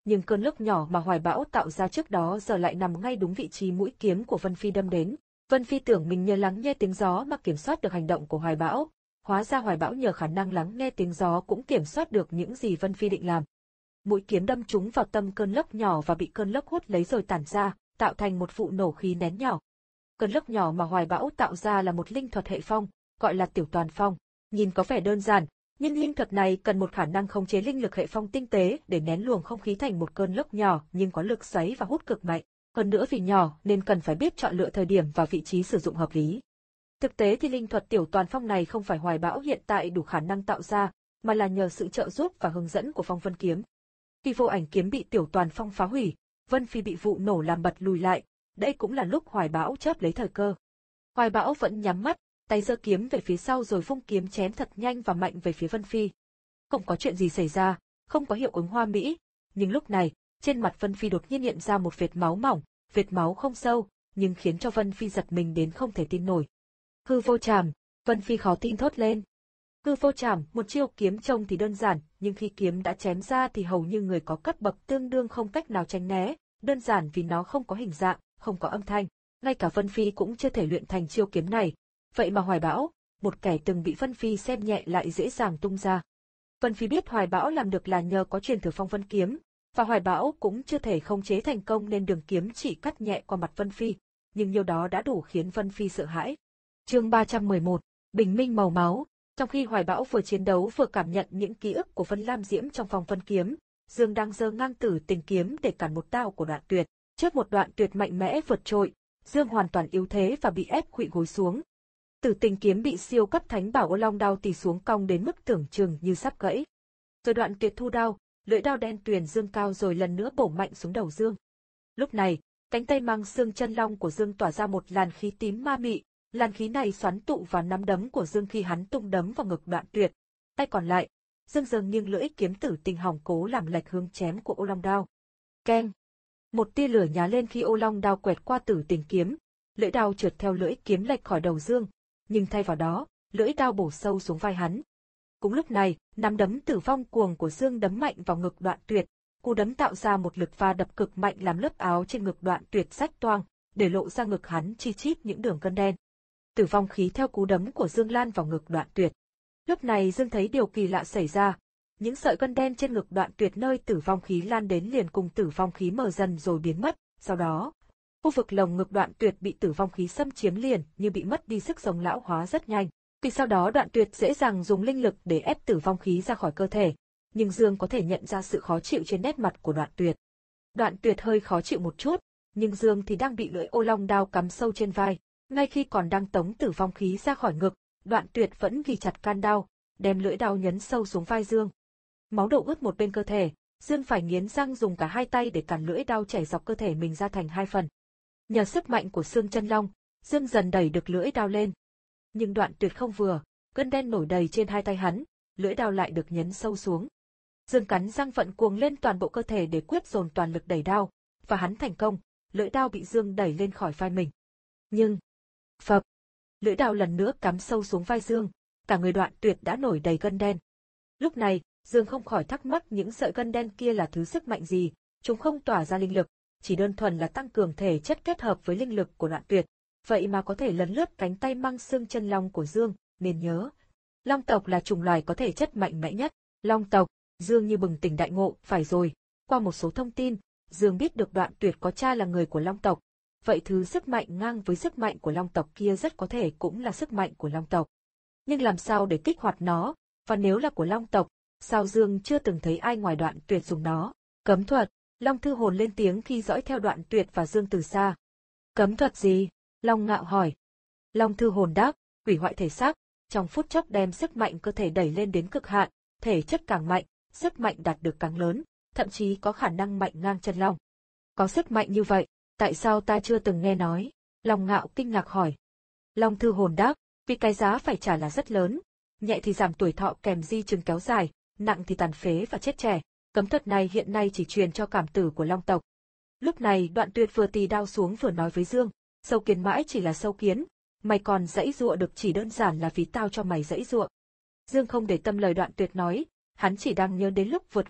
Nhưng cơn lốc nhỏ mà Hoài Bão tạo ra trước đó giờ lại nằm ngay đúng vị trí mũi kiếm của Vân Phi đâm đến. Vân Phi tưởng mình nhờ lắng nghe tiếng gió mà kiểm soát được hành động của Hoài Bão, hóa ra Hoài Bão nhờ khả năng lắng nghe tiếng gió cũng kiểm soát được những gì Vân Phi định làm. Mũi kiếm đâm trúng vào tâm cơn lốc nhỏ và bị cơn lốc hút lấy rồi tản ra, tạo thành một vụ nổ khí nén nhỏ. Cơn lốc nhỏ mà Hoài Bão tạo ra là một linh thuật hệ phong, gọi là Tiểu Toàn Phong. Nhìn có vẻ đơn giản, nhưng linh thuật này cần một khả năng khống chế linh lực hệ phong tinh tế để nén luồng không khí thành một cơn lốc nhỏ nhưng có lực xoáy và hút cực mạnh. Hơn nữa vì nhỏ nên cần phải biết chọn lựa thời điểm và vị trí sử dụng hợp lý. Thực tế thì linh thuật Tiểu Toàn Phong này không phải Hoài Bão hiện tại đủ khả năng tạo ra, mà là nhờ sự trợ giúp và hướng dẫn của Phong Vân Kiếm. Khi Vô Ảnh Kiếm bị Tiểu Toàn Phong phá hủy, Vân Phi bị vụ nổ làm bật lùi lại, đây cũng là lúc Hoài Bão chớp lấy thời cơ. Hoài Bão vẫn nhắm mắt, tay giơ kiếm về phía sau rồi vung kiếm chém thật nhanh và mạnh về phía Vân Phi. Không có chuyện gì xảy ra, không có hiệu ứng hoa mỹ, nhưng lúc này, trên mặt Vân Phi đột nhiên hiện ra một vệt máu mỏng, vệt máu không sâu, nhưng khiến cho Vân Phi giật mình đến không thể tin nổi. Hư vô trảm, Vân Phi khó tin thốt lên. Hư vô trảm, một chiêu kiếm trông thì đơn giản, nhưng khi kiếm đã chém ra thì hầu như người có cấp bậc tương đương không cách nào tránh né, đơn giản vì nó không có hình dạng, không có âm thanh, ngay cả Vân Phi cũng chưa thể luyện thành chiêu kiếm này. Vậy mà Hoài Bão, một kẻ từng bị Vân Phi xem nhẹ lại dễ dàng tung ra. Vân Phi biết Hoài Bão làm được là nhờ có truyền thừa Phong Vân Kiếm, và Hoài Bão cũng chưa thể khống chế thành công nên đường kiếm chỉ cắt nhẹ qua mặt Vân Phi, nhưng điều đó đã đủ khiến Vân Phi sợ hãi. Chương ba trăm mười một, Bình minh màu máu. Trong khi Hoài Bão vừa chiến đấu vừa cảm nhận những ký ức của Vân Lam Diễm trong Phong Vân Kiếm, Dương đang giơ ngang Tử Tình kiếm để cản một đao của Đoạn Tuyệt. Trước một Đoạn Tuyệt mạnh mẽ vượt trội, Dương hoàn toàn yếu thế và bị ép khuỵu gối xuống. Tử Tình kiếm bị siêu cấp thánh bảo Ô Long đao tì xuống cong đến mức tưởng chừng như sắp gãy. Rồi Đoạn Tuyệt thu đao, lưỡi đao đen tuyền dương cao rồi lần nữa bổ mạnh xuống đầu Dương. Lúc này, cánh tay mang xương chân long của Dương tỏa ra một làn khí tím ma mị, làn khí này xoắn tụ vào nắm đấm của Dương khi hắn tung đấm vào ngực Đoạn Tuyệt. Tay còn lại, Dương giơ nghiêng lưỡi kiếm Tử Tình hỏng cố làm lệch hướng chém của Ô Long đao. Keng! Một tia lửa nhá lên khi Ô Long đao quẹt qua Tử Tình kiếm, lưỡi đao trượt theo lưỡi kiếm lệch khỏi đầu Dương, nhưng thay vào đó, lưỡi đao bổ sâu xuống vai hắn. Cũng lúc này, nắm đấm tử vong cuồng của Dương đấm mạnh vào ngực Đoạn Tuyệt, cú đấm tạo ra một lực va đập cực mạnh làm lớp áo trên ngực Đoạn Tuyệt rách toang, để lộ ra ngực hắn chi chít những đường gân đen. Tử vong khí theo cú đấm của Dương lan vào ngực Đoạn Tuyệt. Lúc này Dương thấy điều kỳ lạ xảy ra, những sợi gân đen trên ngực Đoạn Tuyệt nơi tử vong khí lan đến liền cùng tử vong khí mờ dần rồi biến mất, sau đó, khu vực lồng ngực Đoạn Tuyệt bị tử vong khí xâm chiếm liền như bị mất đi sức sống lão hóa rất nhanh. Vì sau đó Đoạn Tuyệt dễ dàng dùng linh lực để ép tử vong khí ra khỏi cơ thể, nhưng Dương có thể nhận ra sự khó chịu trên nét mặt của Đoạn Tuyệt. Đoạn Tuyệt hơi khó chịu một chút, nhưng Dương thì đang bị lưỡi Ô Long đao cắm sâu trên vai, ngay khi còn đang tống tử vong khí ra khỏi ngực, Đoạn Tuyệt vẫn ghi chặt can đao, đem lưỡi đao nhấn sâu xuống vai Dương. Máu đổ ướt một bên cơ thể, Dương phải nghiến răng dùng cả hai tay để cản lưỡi đao chảy dọc cơ thể mình ra thành hai phần. Nhờ sức mạnh của xương chân long, Dương dần đẩy được lưỡi đao lên. Nhưng Đoạn Tuyệt không vừa, gân đen nổi đầy trên hai tay hắn, lưỡi đao lại được nhấn sâu xuống. Dương cắn răng vận cuồng lên toàn bộ cơ thể để quyết dồn toàn lực đẩy đao, và hắn thành công, lưỡi đao bị Dương đẩy lên khỏi vai mình. Nhưng, phập, lưỡi đao lần nữa cắm sâu xuống vai Dương, cả người Đoạn Tuyệt đã nổi đầy gân đen. Lúc này, Dương không khỏi thắc mắc những sợi gân đen kia là thứ sức mạnh gì, chúng không tỏa ra linh lực, chỉ đơn thuần là tăng cường thể chất kết hợp với linh lực của Đoạn Tuyệt. Vậy mà có thể lấn lướt cánh tay mang xương chân long của Dương, nên nhớ. Long tộc là chủng loài có thể chất mạnh mẽ nhất. Long tộc, Dương như bừng tỉnh đại ngộ, phải rồi. Qua một số thông tin, Dương biết được Đoạn Tuyệt có cha là người của Long tộc. Vậy thứ sức mạnh ngang với sức mạnh của Long tộc kia rất có thể cũng là sức mạnh của Long tộc. Nhưng làm sao để kích hoạt nó, và nếu là của Long tộc, sao Dương chưa từng thấy ai ngoài Đoạn Tuyệt dùng nó? Cấm thuật, Long Thư Hồn lên tiếng khi dõi theo Đoạn Tuyệt và Dương từ xa. Cấm thuật gì? Long Ngạo hỏi. Long Thư Hồn đáp, hủy hoại thể xác, trong phút chốc đem sức mạnh cơ thể đẩy lên đến cực hạn, thể chất càng mạnh, sức mạnh đạt được càng lớn, thậm chí có khả năng mạnh ngang chân long. Có sức mạnh như vậy, tại sao ta chưa từng nghe nói? Long Ngạo kinh ngạc hỏi. Long Thư Hồn đáp, vì cái giá phải trả là rất lớn, nhẹ thì giảm tuổi thọ kèm di chứng kéo dài, nặng thì tàn phế và chết trẻ. Cấm thuật này hiện nay chỉ truyền cho cảm tử của Long tộc. Lúc này Đoạn Tuyệt vừa tì đao xuống vừa nói với Dương, sâu kiến mãi chỉ là sâu kiến, mày còn dãy dụa được chỉ đơn giản là vì tao cho mày dãy dụa. Dương không để tâm lời Đoạn Tuyệt nói, hắn chỉ đang nhớ đến lúc vượt ngục,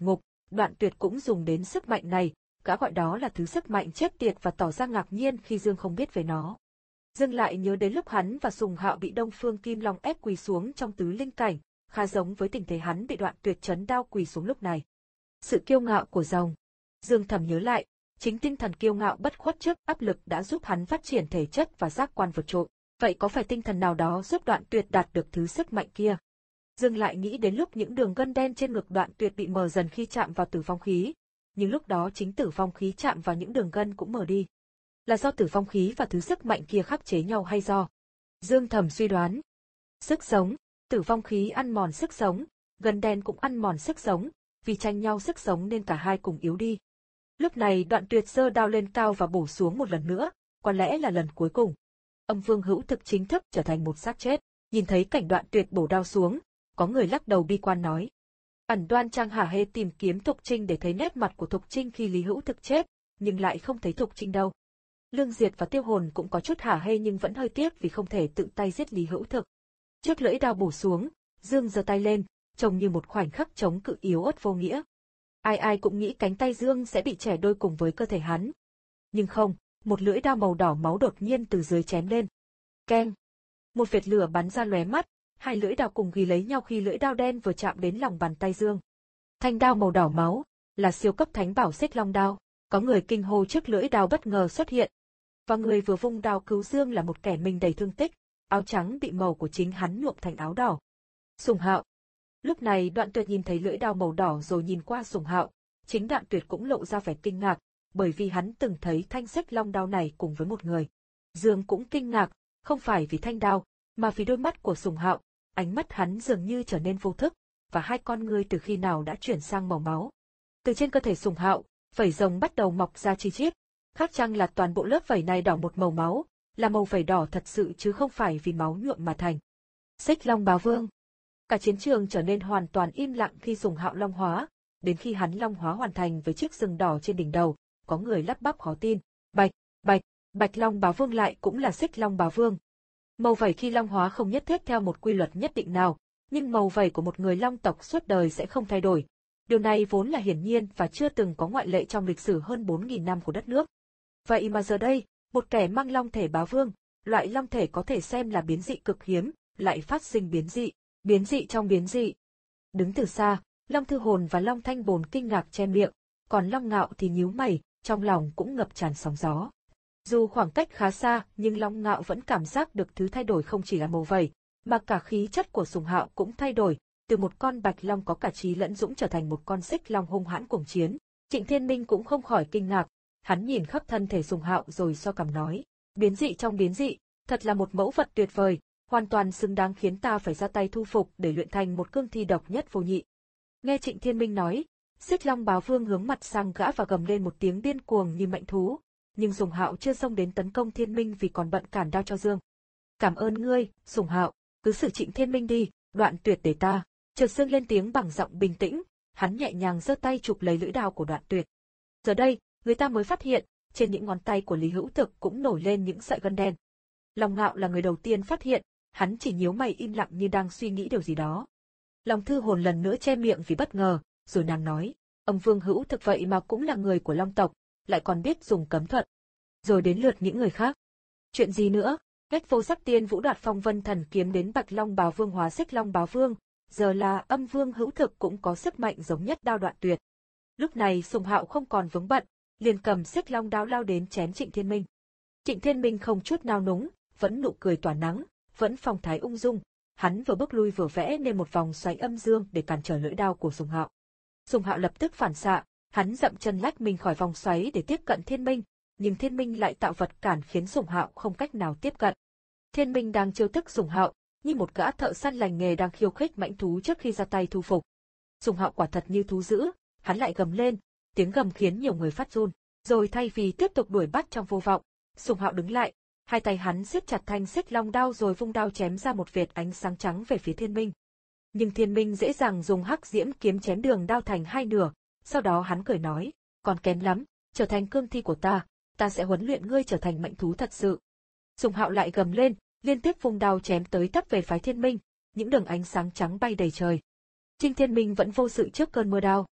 Đoạn Tuyệt cũng dùng đến sức mạnh này, gã gọi đó là thứ sức mạnh chết tiệt và tỏ ra ngạc nhiên khi Dương không biết về nó. Dương lại nhớ đến lúc hắn và Sùng Hạo bị Đông Phương Kim Long ép quỳ xuống trong tứ linh cảnh, khá giống với tình thế hắn bị Đoạn Tuyệt chấn đao quỳ xuống lúc này. Sự kiêu ngạo của rồng. Dương thầm nhớ lại, chính tinh thần kiêu ngạo bất khuất trước áp lực đã giúp hắn phát triển thể chất và giác quan vượt trội. Vậy có phải tinh thần nào đó giúp Đoạn Tuyệt đạt được thứ sức mạnh kia? Dương lại nghĩ đến lúc những đường gân đen trên ngực Đoạn Tuyệt bị mờ dần khi chạm vào tử vong khí, nhưng lúc đó chính tử vong khí chạm vào những đường gân cũng mờ đi. Là do tử vong khí và thứ sức mạnh kia khắc chế nhau hay do? Dương thầm suy đoán. Sức sống, tử vong khí ăn mòn sức sống, gân đen cũng ăn mòn sức sống, vì tranh nhau sức sống nên cả hai cùng yếu đi. Lúc này Đoạn Tuyệt giơ đao lên cao và bổ xuống một lần nữa, có lẽ là lần cuối cùng. Âm Vương Hữu Thực chính thức trở thành một xác chết. Nhìn thấy cảnh Đoạn Tuyệt bổ đao xuống, có người lắc đầu bi quan nói. Ẩn Đoan Trang hả hê tìm kiếm Thục Trinh để thấy nét mặt của Thục Trinh khi Lý Hữu Thực chết, nhưng lại không thấy Thục Trinh đâu. Lương Diệt và Tiêu Hồn cũng có chút hả hê nhưng vẫn hơi tiếc vì không thể tự tay giết Lý Hữu Thực. Trước lưỡi đao bổ xuống, Dương giơ tay lên, trông như một khoảnh khắc chống cự yếu ớt vô nghĩa. Ai ai cũng nghĩ cánh tay Dương sẽ bị chẻ đôi cùng với cơ thể hắn. Nhưng không, một lưỡi đao màu đỏ máu đột nhiên từ dưới chém lên. Keng! Một vệt lửa bắn ra lóe mắt, hai lưỡi đao cùng ghi lấy nhau khi lưỡi đao đen vừa chạm đến lòng bàn tay Dương. Thanh đao màu đỏ máu, là siêu cấp thánh bảo Xích Long đao, có người kinh hô trước lưỡi đao bất ngờ xuất hiện. Và người vừa vung đao cứu Dương là một kẻ mình đầy thương tích, áo trắng bị màu của chính hắn nhuộm thành áo đỏ. Sùng Hạo. Lúc này Đoạn Tuyệt nhìn thấy lưỡi đao màu đỏ rồi nhìn qua Sùng Hạo, chính Đoạn Tuyệt cũng lộ ra vẻ kinh ngạc, bởi vì hắn từng thấy thanh Xích Long đao này cùng với một người. Dương cũng kinh ngạc, không phải vì thanh đao, mà vì đôi mắt của Sùng Hạo, ánh mắt hắn dường như trở nên vô thức, và hai con ngươi từ khi nào đã chuyển sang màu máu. Từ trên cơ thể Sùng Hạo, vảy rồng bắt đầu mọc ra chi chít, khác chăng là toàn bộ lớp vảy này đỏ một màu máu, là màu vảy đỏ thật sự chứ không phải vì máu nhuộm mà thành. Xích Long Bá Vương. Cả chiến trường trở nên hoàn toàn im lặng khi Sùng Hạo long hóa, đến khi hắn long hóa hoàn thành với chiếc sừng đỏ trên đỉnh đầu, có người lắp bắp khó tin. Bạch, Bạch, Bạch Long Bá Vương lại cũng là Xích Long Bá Vương. Màu vảy khi long hóa không nhất thiết theo một quy luật nhất định nào, nhưng màu vảy của một người long tộc suốt đời sẽ không thay đổi. Điều này vốn là hiển nhiên và chưa từng có ngoại lệ trong lịch sử hơn bốn nghìn năm của đất nước. Vậy mà giờ đây, một kẻ mang long thể bá vương, loại long thể có thể xem là biến dị cực hiếm, lại phát sinh biến dị, biến dị trong biến dị. Đứng từ xa, Long Thư Hồn và Long Thanh Bồn kinh ngạc che miệng, còn Long Ngạo thì nhíu mày, trong lòng cũng ngập tràn sóng gió. Dù khoảng cách khá xa, nhưng Long Ngạo vẫn cảm giác được thứ thay đổi không chỉ là màu vảy, mà cả khí chất của Sùng Hạo cũng thay đổi, từ một con bạch long có cả trí lẫn dũng trở thành một con xích long hung hãn cuồng chiến. Trịnh Thiên Minh cũng không khỏi kinh ngạc, hắn nhìn khắp thân thể Sùng Hạo rồi so cằm nói, biến dị trong biến dị, thật là một mẫu vật tuyệt vời, hoàn toàn xứng đáng khiến ta phải ra tay thu phục để luyện thành một cương thi độc nhất vô nhị. Nghe Trịnh Thiên Minh nói, Xích Long Bá Vương hướng mặt sang gã và gầm lên một tiếng điên cuồng như mạnh thú, nhưng Sùng Hạo chưa xông đến tấn công Thiên Minh vì còn bận cản đao cho Dương. Cảm ơn ngươi, Sùng Hạo, cứ xử Trịnh Thiên Minh đi, Đoạn Tuyệt để ta. Chợt Dương lên tiếng bằng giọng bình tĩnh, hắn nhẹ nhàng giơ tay chụp lấy lưỡi đao của Đoạn Tuyệt. Giờ đây, người ta mới phát hiện, trên những ngón tay của Lý Hữu Thực cũng nổi lên những sợi gân đen. Long Ngạo là người đầu tiên phát hiện, hắn chỉ nhíu mày im lặng như đang suy nghĩ điều gì đó. Long Thư Hồn lần nữa che miệng vì bất ngờ, rồi nàng nói, Âm Vương Hữu Thực vậy mà cũng là người của Long tộc, lại còn biết dùng cấm thuật. Rồi đến lượt những người khác. Chuyện gì nữa? Kết Vô Sắc Tiên Vũ đoạt Phong Vân Thần kiếm đến Bạch Long Bá Vương hóa Xích Long Bá Vương, giờ là Âm Vương Hữu Thực cũng có sức mạnh giống nhất đao Đoạn Tuyệt. Lúc này Sùng Hạo không còn vướng bận, liền cầm Xích Long đao lao đến chém Trịnh Thiên Minh. Trịnh Thiên Minh không chút nao núng, vẫn nụ cười tỏa nắng, vẫn phong thái ung dung, hắn vừa bước lui vừa vẽ nên một vòng xoáy âm dương để cản trở lưỡi đao của Sùng Hạo. Sùng Hạo lập tức phản xạ, hắn dậm chân lách mình khỏi vòng xoáy để tiếp cận Thiên Minh, nhưng Thiên Minh lại tạo vật cản khiến Sùng Hạo không cách nào tiếp cận. Thiên Minh đang chiêu thức Sùng Hạo, như một gã thợ săn lành nghề đang khiêu khích mãnh thú trước khi ra tay thu phục. Sùng Hạo quả thật như thú dữ, hắn lại gầm lên, tiếng gầm khiến nhiều người phát run. Rồi thay vì tiếp tục đuổi bắt trong vô vọng, Sùng Hạo đứng lại, hai tay hắn siết chặt thanh Xích Long đao rồi vung đao chém ra một vệt ánh sáng trắng về phía Thiên Minh. Nhưng Thiên Minh dễ dàng dùng hắc diễm kiếm chém đường đao thành hai nửa, sau đó hắn cười nói, còn kém lắm, trở thành cương thi của ta, ta sẽ huấn luyện ngươi trở thành mãnh thú thật sự. Sùng Hạo lại gầm lên, liên tiếp vung đao chém tới tấp về phái Thiên Minh, những đường ánh sáng trắng bay đầy trời. Trịnh Thiên Minh vẫn vô sự trước cơn mưa đao.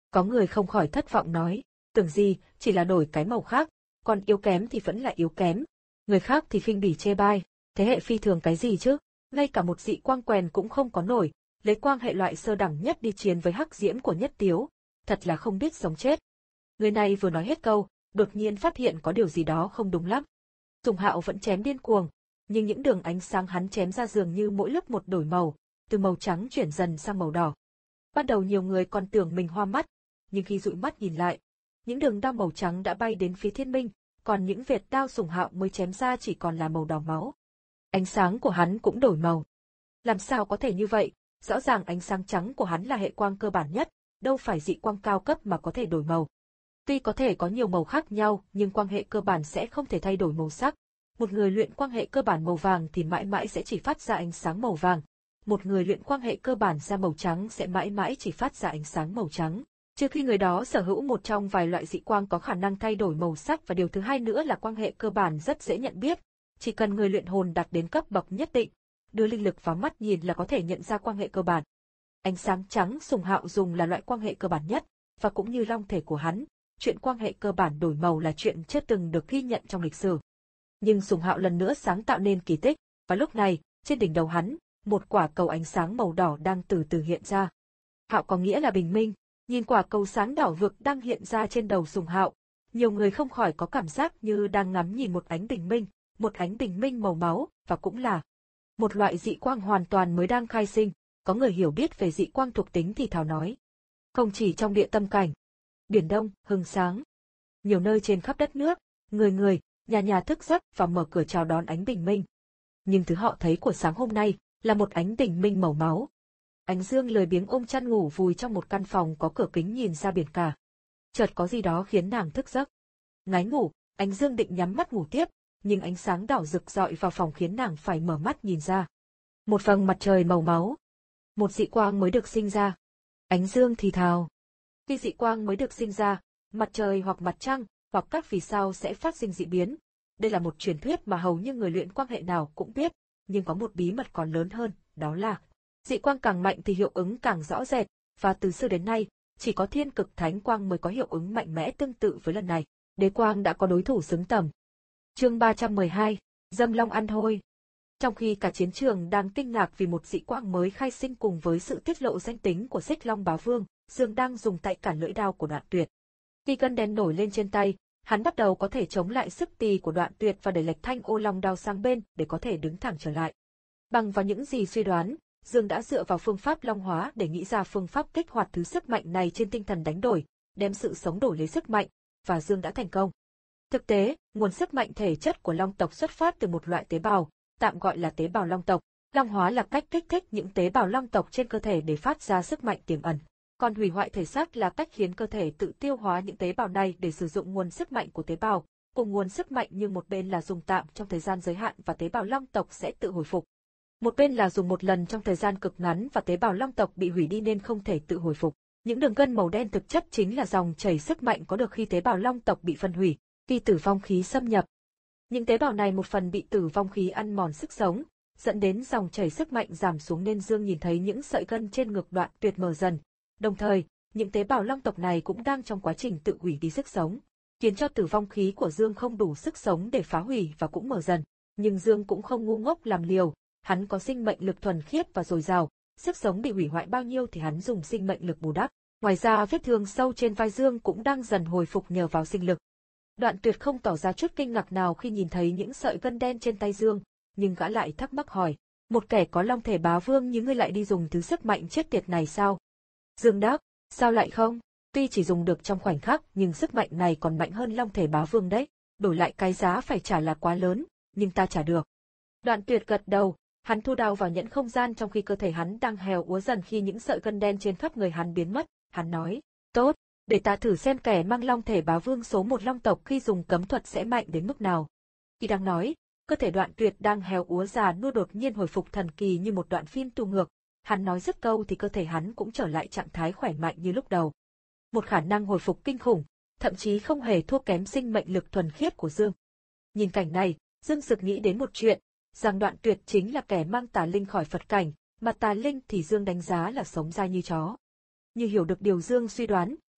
Có người không khỏi thất vọng nói, tưởng gì, chỉ là đổi cái màu khác, còn yếu kém thì vẫn là yếu kém. Người khác thì khinh bỉ chê bai, thế hệ phi thường cái gì chứ, ngay cả một dị quang quèn cũng không có nổi, lấy quang hệ loại sơ đẳng nhất đi chiến với hắc diễm của Nhất Tiếu, thật là không biết sống chết. Người này vừa nói hết câu, đột nhiên phát hiện có điều gì đó không đúng lắm. Sùng Hạo vẫn chém điên cuồng, nhưng những đường ánh sáng hắn chém ra dường như mỗi lúc một đổi màu, từ màu trắng chuyển dần sang màu đỏ. Ban đầu nhiều người còn tưởng mình hoa mắt, nhưng khi dụi mắt nhìn lại, những đường đao màu trắng đã bay đến phía Thiên Minh, còn những vệt đao Sùng Hạo mới chém ra chỉ còn là màu đỏ máu. Ánh sáng của hắn cũng đổi màu. Làm sao có thể như vậy? Rõ ràng ánh sáng trắng của hắn là hệ quang cơ bản nhất, đâu phải dị quang cao cấp mà có thể đổi màu. Tuy có thể có nhiều màu khác nhau, nhưng quang hệ cơ bản sẽ không thể thay đổi màu sắc. Một người luyện quang hệ cơ bản màu vàng thì mãi mãi sẽ chỉ phát ra ánh sáng màu vàng. Một người luyện quang hệ cơ bản ra màu trắng sẽ mãi mãi chỉ phát ra ánh sáng màu trắng. Trừ khi người đó sở hữu một trong vài loại dị quang có khả năng thay đổi màu sắc, và điều thứ hai nữa là quang hệ cơ bản rất dễ nhận biết. Chỉ cần người luyện hồn đạt đến cấp bậc nhất định, đưa linh lực vào mắt nhìn là có thể nhận ra quang hệ cơ bản. Ánh sáng trắng Sùng Hạo dùng là loại quang hệ cơ bản nhất, và cũng như long thể của hắn, chuyện quang hệ cơ bản đổi màu là chuyện chưa từng được ghi nhận trong lịch sử. Nhưng Sùng Hạo lần nữa sáng tạo nên kỳ tích, và lúc này, trên đỉnh đầu hắn, một quả cầu ánh sáng màu đỏ đang từ từ hiện ra. Hạo có nghĩa là bình minh, nhìn quả cầu sáng đỏ vực đang hiện ra trên đầu Sùng Hạo, nhiều người không khỏi có cảm giác như đang ngắm nhìn một ánh bình minh, một ánh bình minh màu máu, và cũng là một loại dị quang hoàn toàn mới đang khai sinh. Có người hiểu biết về dị quang thuộc tính thì thào nói. Không chỉ trong địa tâm cảnh, Biển Đông, hừng sáng. Nhiều nơi trên khắp đất nước, người người, nhà nhà thức giấc và mở cửa chào đón ánh bình minh. Nhưng thứ họ thấy của sáng hôm nay là một ánh bình minh màu máu. Ánh Dương lười biếng ôm chăn ngủ vùi trong một căn phòng có cửa kính nhìn ra biển cả. Chợt có gì đó khiến nàng thức giấc. Ngái ngủ, Ánh Dương định nhắm mắt ngủ tiếp, nhưng ánh sáng đỏ rực rọi vào phòng khiến nàng phải mở mắt nhìn ra. Một vầng mặt trời màu máu. Một dị quang mới được sinh ra. Ánh Dương thì thào. Khi dị quang mới được sinh ra, mặt trời hoặc mặt trăng, hoặc các vì sao sẽ phát sinh dị biến. Đây là một truyền thuyết mà hầu như người luyện quang hệ nào cũng biết, nhưng có một bí mật còn lớn hơn, đó là dị quang càng mạnh thì hiệu ứng càng rõ rệt, và từ xưa đến nay, chỉ có thiên cực thánh quang mới có hiệu ứng mạnh mẽ tương tự với lần này. Đế quang đã có đối thủ xứng tầm. Chương ba trăm mười hai, Dâm Long ăn hôi. Trong khi cả chiến trường đang kinh ngạc vì một dị quang mới khai sinh cùng với sự tiết lộ danh tính của Xích Long Bá Vương, Dương đang dùng tay cản lưỡi đao của Đoạn Tuyệt. Khi gân đen nổi lên trên tay, hắn bắt đầu có thể chống lại sức tì của Đoạn Tuyệt và đẩy lệch thanh ô long đao sang bên để có thể đứng thẳng trở lại. Bằng vào những gì suy đoán, Dương đã dựa vào phương pháp long hóa để nghĩ ra phương pháp kích hoạt thứ sức mạnh này trên tinh thần đánh đổi, đem sự sống đổi lấy sức mạnh, và Dương đã thành công. Thực tế, nguồn sức mạnh thể chất của long tộc xuất phát từ một loại tế bào, tạm gọi là tế bào long tộc. Long hóa là cách kích thích những tế bào long tộc trên cơ thể để phát ra sức mạnh tiềm ẩn. Còn hủy hoại thể xác là cách khiến cơ thể tự tiêu hóa những tế bào này để sử dụng nguồn sức mạnh của tế bào, cùng nguồn sức mạnh nhưng một bên là dùng tạm trong thời gian giới hạn và tế bào long tộc sẽ tự hồi phục. Một bên là dùng một lần trong thời gian cực ngắn và tế bào long tộc bị hủy đi nên không thể tự hồi phục. Những đường gân màu đen thực chất chính là dòng chảy sức mạnh có được khi tế bào long tộc bị phân hủy, khi tử vong khí xâm nhập. Những tế bào này một phần bị tử vong khí ăn mòn sức sống, dẫn đến dòng chảy sức mạnh giảm xuống nên Dương nhìn thấy những sợi gân trên ngực Đoạn Tuyệt mờ dần. Đồng thời, những tế bào long tộc này cũng đang trong quá trình tự hủy đi sức sống, khiến cho tử vong khí của Dương không đủ sức sống để phá hủy và cũng mờ dần. Nhưng Dương cũng không ngu ngốc làm liều, hắn có sinh mệnh lực thuần khiết và dồi dào, sức sống bị hủy hoại bao nhiêu thì hắn dùng sinh mệnh lực bù đắp. Ngoài ra vết thương sâu trên vai Dương cũng đang dần hồi phục nhờ vào sinh lực. Đoạn Tuyệt không tỏ ra chút kinh ngạc nào khi nhìn thấy những sợi gân đen trên tay Dương, nhưng gã lại thắc mắc hỏi, một kẻ có long thể bá vương như ngươi lại đi dùng thứ sức mạnh chết tiệt này sao? Dương đáp, sao lại không? Tuy chỉ dùng được trong khoảnh khắc nhưng sức mạnh này còn mạnh hơn long thể bá vương đấy, đổi lại cái giá phải trả là quá lớn, nhưng ta trả được. Đoạn Tuyệt gật đầu, hắn thu đao vào nhẫn không gian trong khi cơ thể hắn đang hèo úa dần khi những sợi gân đen trên khắp người hắn biến mất, hắn nói, tốt, để ta thử xem kẻ mang long thể bá vương số một long tộc khi dùng cấm thuật sẽ mạnh đến mức nào. Khi đang nói, cơ thể Đoạn Tuyệt đang hèo úa già nua đột nhiên hồi phục thần kỳ như một đoạn phim tu ngược. Hắn nói dứt câu thì cơ thể hắn cũng trở lại trạng thái khỏe mạnh như lúc đầu. Một khả năng hồi phục kinh khủng, thậm chí không hề thua kém sinh mệnh lực thuần khiết của Dương. Nhìn cảnh này, Dương sực nghĩ đến một chuyện, rằng Đoạn Tuyệt chính là kẻ mang tà linh khỏi Phật cảnh, mà tà linh thì Dương đánh giá là sống dai như chó. Như hiểu được điều Dương suy đoán,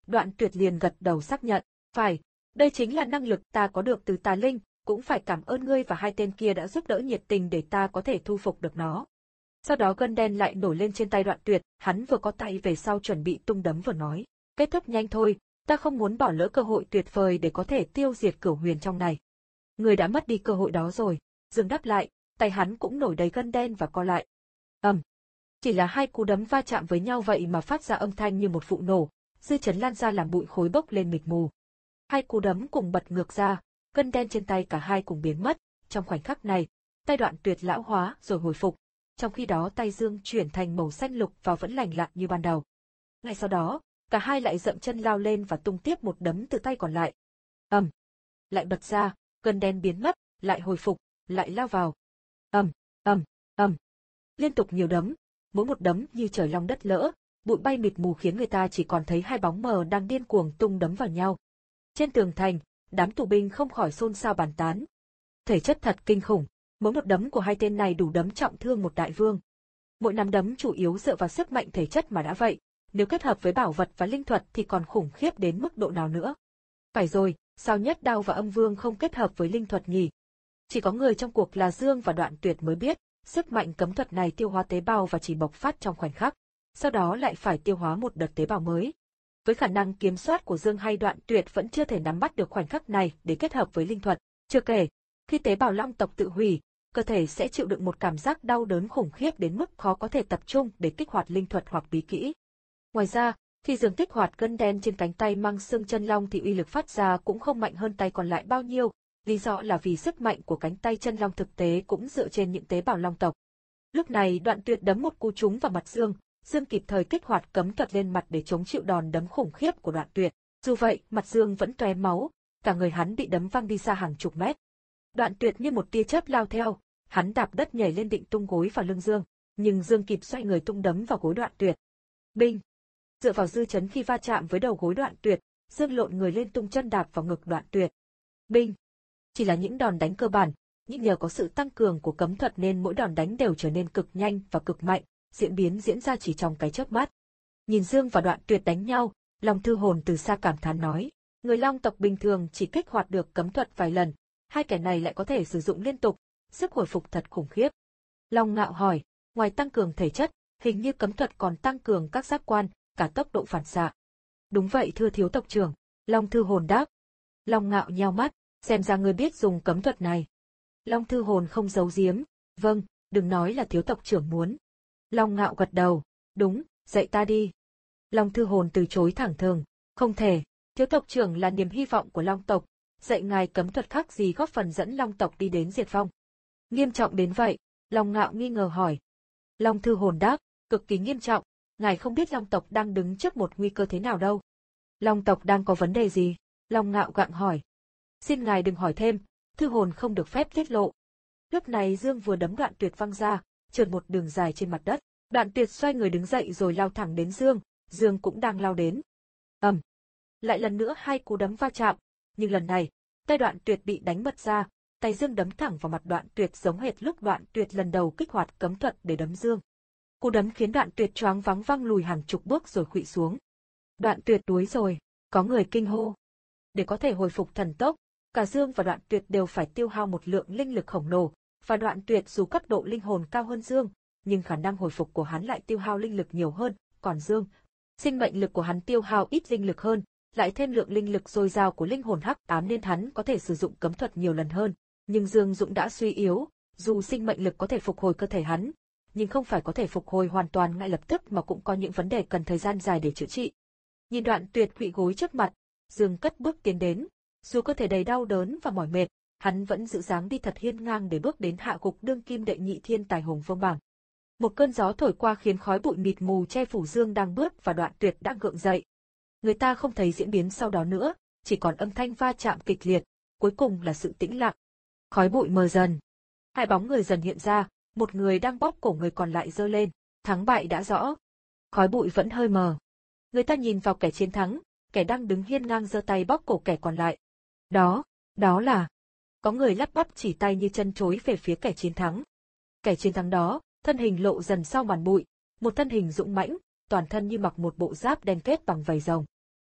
Đoạn Tuyệt liền gật đầu xác nhận, phải, đây chính là năng lực ta có được từ tà linh, cũng phải cảm ơn ngươi và hai tên kia đã giúp đỡ nhiệt tình để ta có thể thu phục được nó. Sau đó gân đen lại nổi lên trên tay Đoạn Tuyệt, hắn vừa có tay về sau chuẩn bị tung đấm vừa nói, kết thúc nhanh thôi, ta không muốn bỏ lỡ cơ hội tuyệt vời để có thể tiêu diệt Cửu Huyền trong này. Người đã mất đi cơ hội đó rồi, Dương đáp lại, tay hắn cũng nổi đầy gân đen và co lại. ầm, um, chỉ là hai cú đấm va chạm với nhau vậy mà phát ra âm thanh như một vụ nổ, dư chấn lan ra làm bụi khối bốc lên mịt mù. Hai cú đấm cùng bật ngược ra, gân đen trên tay cả hai cùng biến mất, trong khoảnh khắc này, tay Đoạn Tuyệt lão hóa rồi hồi phục, trong khi đó tay Dương chuyển thành màu xanh lục và vẫn lành lặn như ban đầu. Ngay sau đó, cả hai lại dậm chân lao lên và tung tiếp một đấm từ tay còn lại. ầm, um, lại bật ra, gân đen biến mất, lại hồi phục, lại lao vào. ầm, ầm, ầm, liên tục nhiều đấm, mỗi một đấm như trời long đất lỡ, bụi bay mịt mù khiến người ta chỉ còn thấy hai bóng mờ đang điên cuồng tung đấm vào nhau. Trên tường thành, đám tù binh không khỏi xôn xao bàn tán. Thể chất thật kinh khủng, mỗi một đấm của hai tên này đủ đấm trọng thương một đại vương. Mỗi nắm đấm chủ yếu dựa vào sức mạnh thể chất mà đã vậy, nếu kết hợp với bảo vật và linh thuật thì còn khủng khiếp đến mức độ nào nữa. Phải rồi, sao Nhất Đao và Âm Vương không kết hợp với linh thuật nhỉ? Chỉ có người trong cuộc là Dương và Đoạn Tuyệt mới biết, sức mạnh cấm thuật này tiêu hóa tế bào và chỉ bộc phát trong khoảnh khắc, sau đó lại phải tiêu hóa một đợt tế bào mới. Với khả năng kiếm soát của Dương hay Đoạn Tuyệt vẫn chưa thể nắm bắt được khoảnh khắc này để kết hợp với linh thuật, chưa kể, khi tế bào long tộc tự hủy, cơ thể sẽ chịu đựng một cảm giác đau đớn khủng khiếp đến mức khó có thể tập trung để kích hoạt linh thuật hoặc bí kỹ. Ngoài ra, khi Dương kích hoạt gân đen trên cánh tay mang xương chân long thì uy lực phát ra cũng không mạnh hơn tay còn lại bao nhiêu, lý do là vì sức mạnh của cánh tay chân long thực tế cũng dựa trên những tế bào long tộc. Lúc này Đoạn Tuyệt đấm một cú trúng vào mặt Dương, Dương kịp thời kích hoạt cấm thuật lên mặt để chống chịu đòn đấm khủng khiếp của Đoạn Tuyệt. Dù vậy, mặt Dương vẫn tóe máu, cả người hắn bị đấm văng đi xa hàng chục mét. Đoạn Tuyệt như một tia chớp lao theo, hắn đạp đất nhảy lên định tung gối vào lưng Dương, nhưng Dương kịp xoay người tung đấm vào gối Đoạn Tuyệt. Binh! Dựa vào dư chấn khi va chạm với đầu gối Đoạn Tuyệt, Dương lộn người lên tung chân đạp vào ngực Đoạn Tuyệt. Binh! Chỉ là những đòn đánh cơ bản, nhưng nhờ có sự tăng cường của cấm thuật nên mỗi đòn đánh đều trở nên cực nhanh và cực mạnh, diễn biến diễn ra chỉ trong cái chớp mắt. Nhìn Dương và Đoạn Tuyệt đánh nhau, Long Thư Hồn từ xa cảm thán nói, người Long tộc bình thường chỉ kích hoạt được cấm thuật vài lần, hai kẻ này lại có thể sử dụng liên tục, sức hồi phục thật khủng khiếp. Long Ngạo hỏi, ngoài tăng cường thể chất, hình như cấm thuật còn tăng cường các giác quan, cả tốc độ phản xạ. Đúng vậy thưa thiếu tộc trưởng, Long Thư Hồn đáp. Long Ngạo nheo mắt, xem ra ngươi biết dùng cấm thuật này. Long Thư Hồn không giấu giếm, vâng, đừng nói là thiếu tộc trưởng muốn. Long Ngạo gật đầu, đúng, dạy ta đi. Long Thư Hồn từ chối thẳng thừng, không thể, thiếu tộc trưởng là niềm hy vọng của Long tộc, dạy ngài cấm thuật khác gì góp phần dẫn Long tộc đi đến diệt vong. Nghiêm trọng đến vậy, Long Ngạo nghi ngờ hỏi. Long Thư Hồn đáp, cực kỳ nghiêm trọng, ngài không biết Long tộc đang đứng trước một nguy cơ thế nào đâu. Long tộc đang có vấn đề gì? Long Ngạo gặng hỏi. Xin ngài đừng hỏi thêm, Thư Hồn không được phép tiết lộ. Lúc này Dương vừa đấm Đoạn Tuyệt văng ra, trượt một đường dài trên mặt đất. Đoạn Tuyệt xoay người đứng dậy rồi lao thẳng đến Dương, Dương cũng đang lao đến. ầm, um. Lại lần nữa hai cú đấm va chạm, nhưng lần này, tay Đoạn Tuyệt bị đánh bật ra, tay Dương đấm thẳng vào mặt Đoạn Tuyệt giống hệt lúc Đoạn Tuyệt lần đầu kích hoạt cấm thuật để đấm Dương. Cú đấm khiến Đoạn Tuyệt choáng váng văng lùi hàng chục bước rồi khuỵu xuống. Đoạn Tuyệt đuối rồi, có người kinh hô. Để có thể hồi phục thần tốc, cả Dương và Đoạn Tuyệt đều phải tiêu hao một lượng linh lực khổng lồ, và Đoạn Tuyệt dù cấp độ linh hồn cao hơn Dương, nhưng khả năng hồi phục của hắn lại tiêu hao linh lực nhiều hơn, còn Dương, sinh mệnh lực của hắn tiêu hao ít linh lực hơn, lại thêm lượng linh lực dồi dào của linh hồn hắc ám nên hắn có thể sử dụng cấm thuật nhiều lần hơn. Nhưng Dương Dũng đã suy yếu, dù sinh mệnh lực có thể phục hồi cơ thể hắn, nhưng không phải có thể phục hồi hoàn toàn ngay lập tức mà cũng có những vấn đề cần thời gian dài để chữa trị. Nhìn Đoạn Tuyệt quỵ gối trước mặt, Dương cất bước tiến đến, dù cơ thể đầy đau đớn và mỏi mệt, hắn vẫn giữ dáng đi thật hiên ngang để bước đến hạ gục đương kim đệ nhị thiên tài hùng vương bảng. Một cơn gió thổi qua khiến khói bụi mịt mù che phủ Dương đang bước và Đoạn Tuyệt đang gượng dậy. Người ta không thấy diễn biến sau đó nữa, chỉ còn âm thanh va chạm kịch liệt, cuối cùng là sự tĩnh lặng. Khói bụi mờ dần, hai bóng người dần hiện ra, một người đang bóp cổ người còn lại giơ lên, thắng bại đã rõ. Khói bụi vẫn hơi mờ. Người ta nhìn vào kẻ chiến thắng, kẻ đang đứng hiên ngang giơ tay bóp cổ kẻ còn lại. Đó, đó là... Có người lắp bắp chỉ tay như chân chối về phía kẻ chiến thắng. Kẻ chiến thắng đó, thân hình lộ dần sau màn bụi, một thân hình dũng mãnh, toàn thân như mặc một bộ giáp đen kết bằng vảy rồng.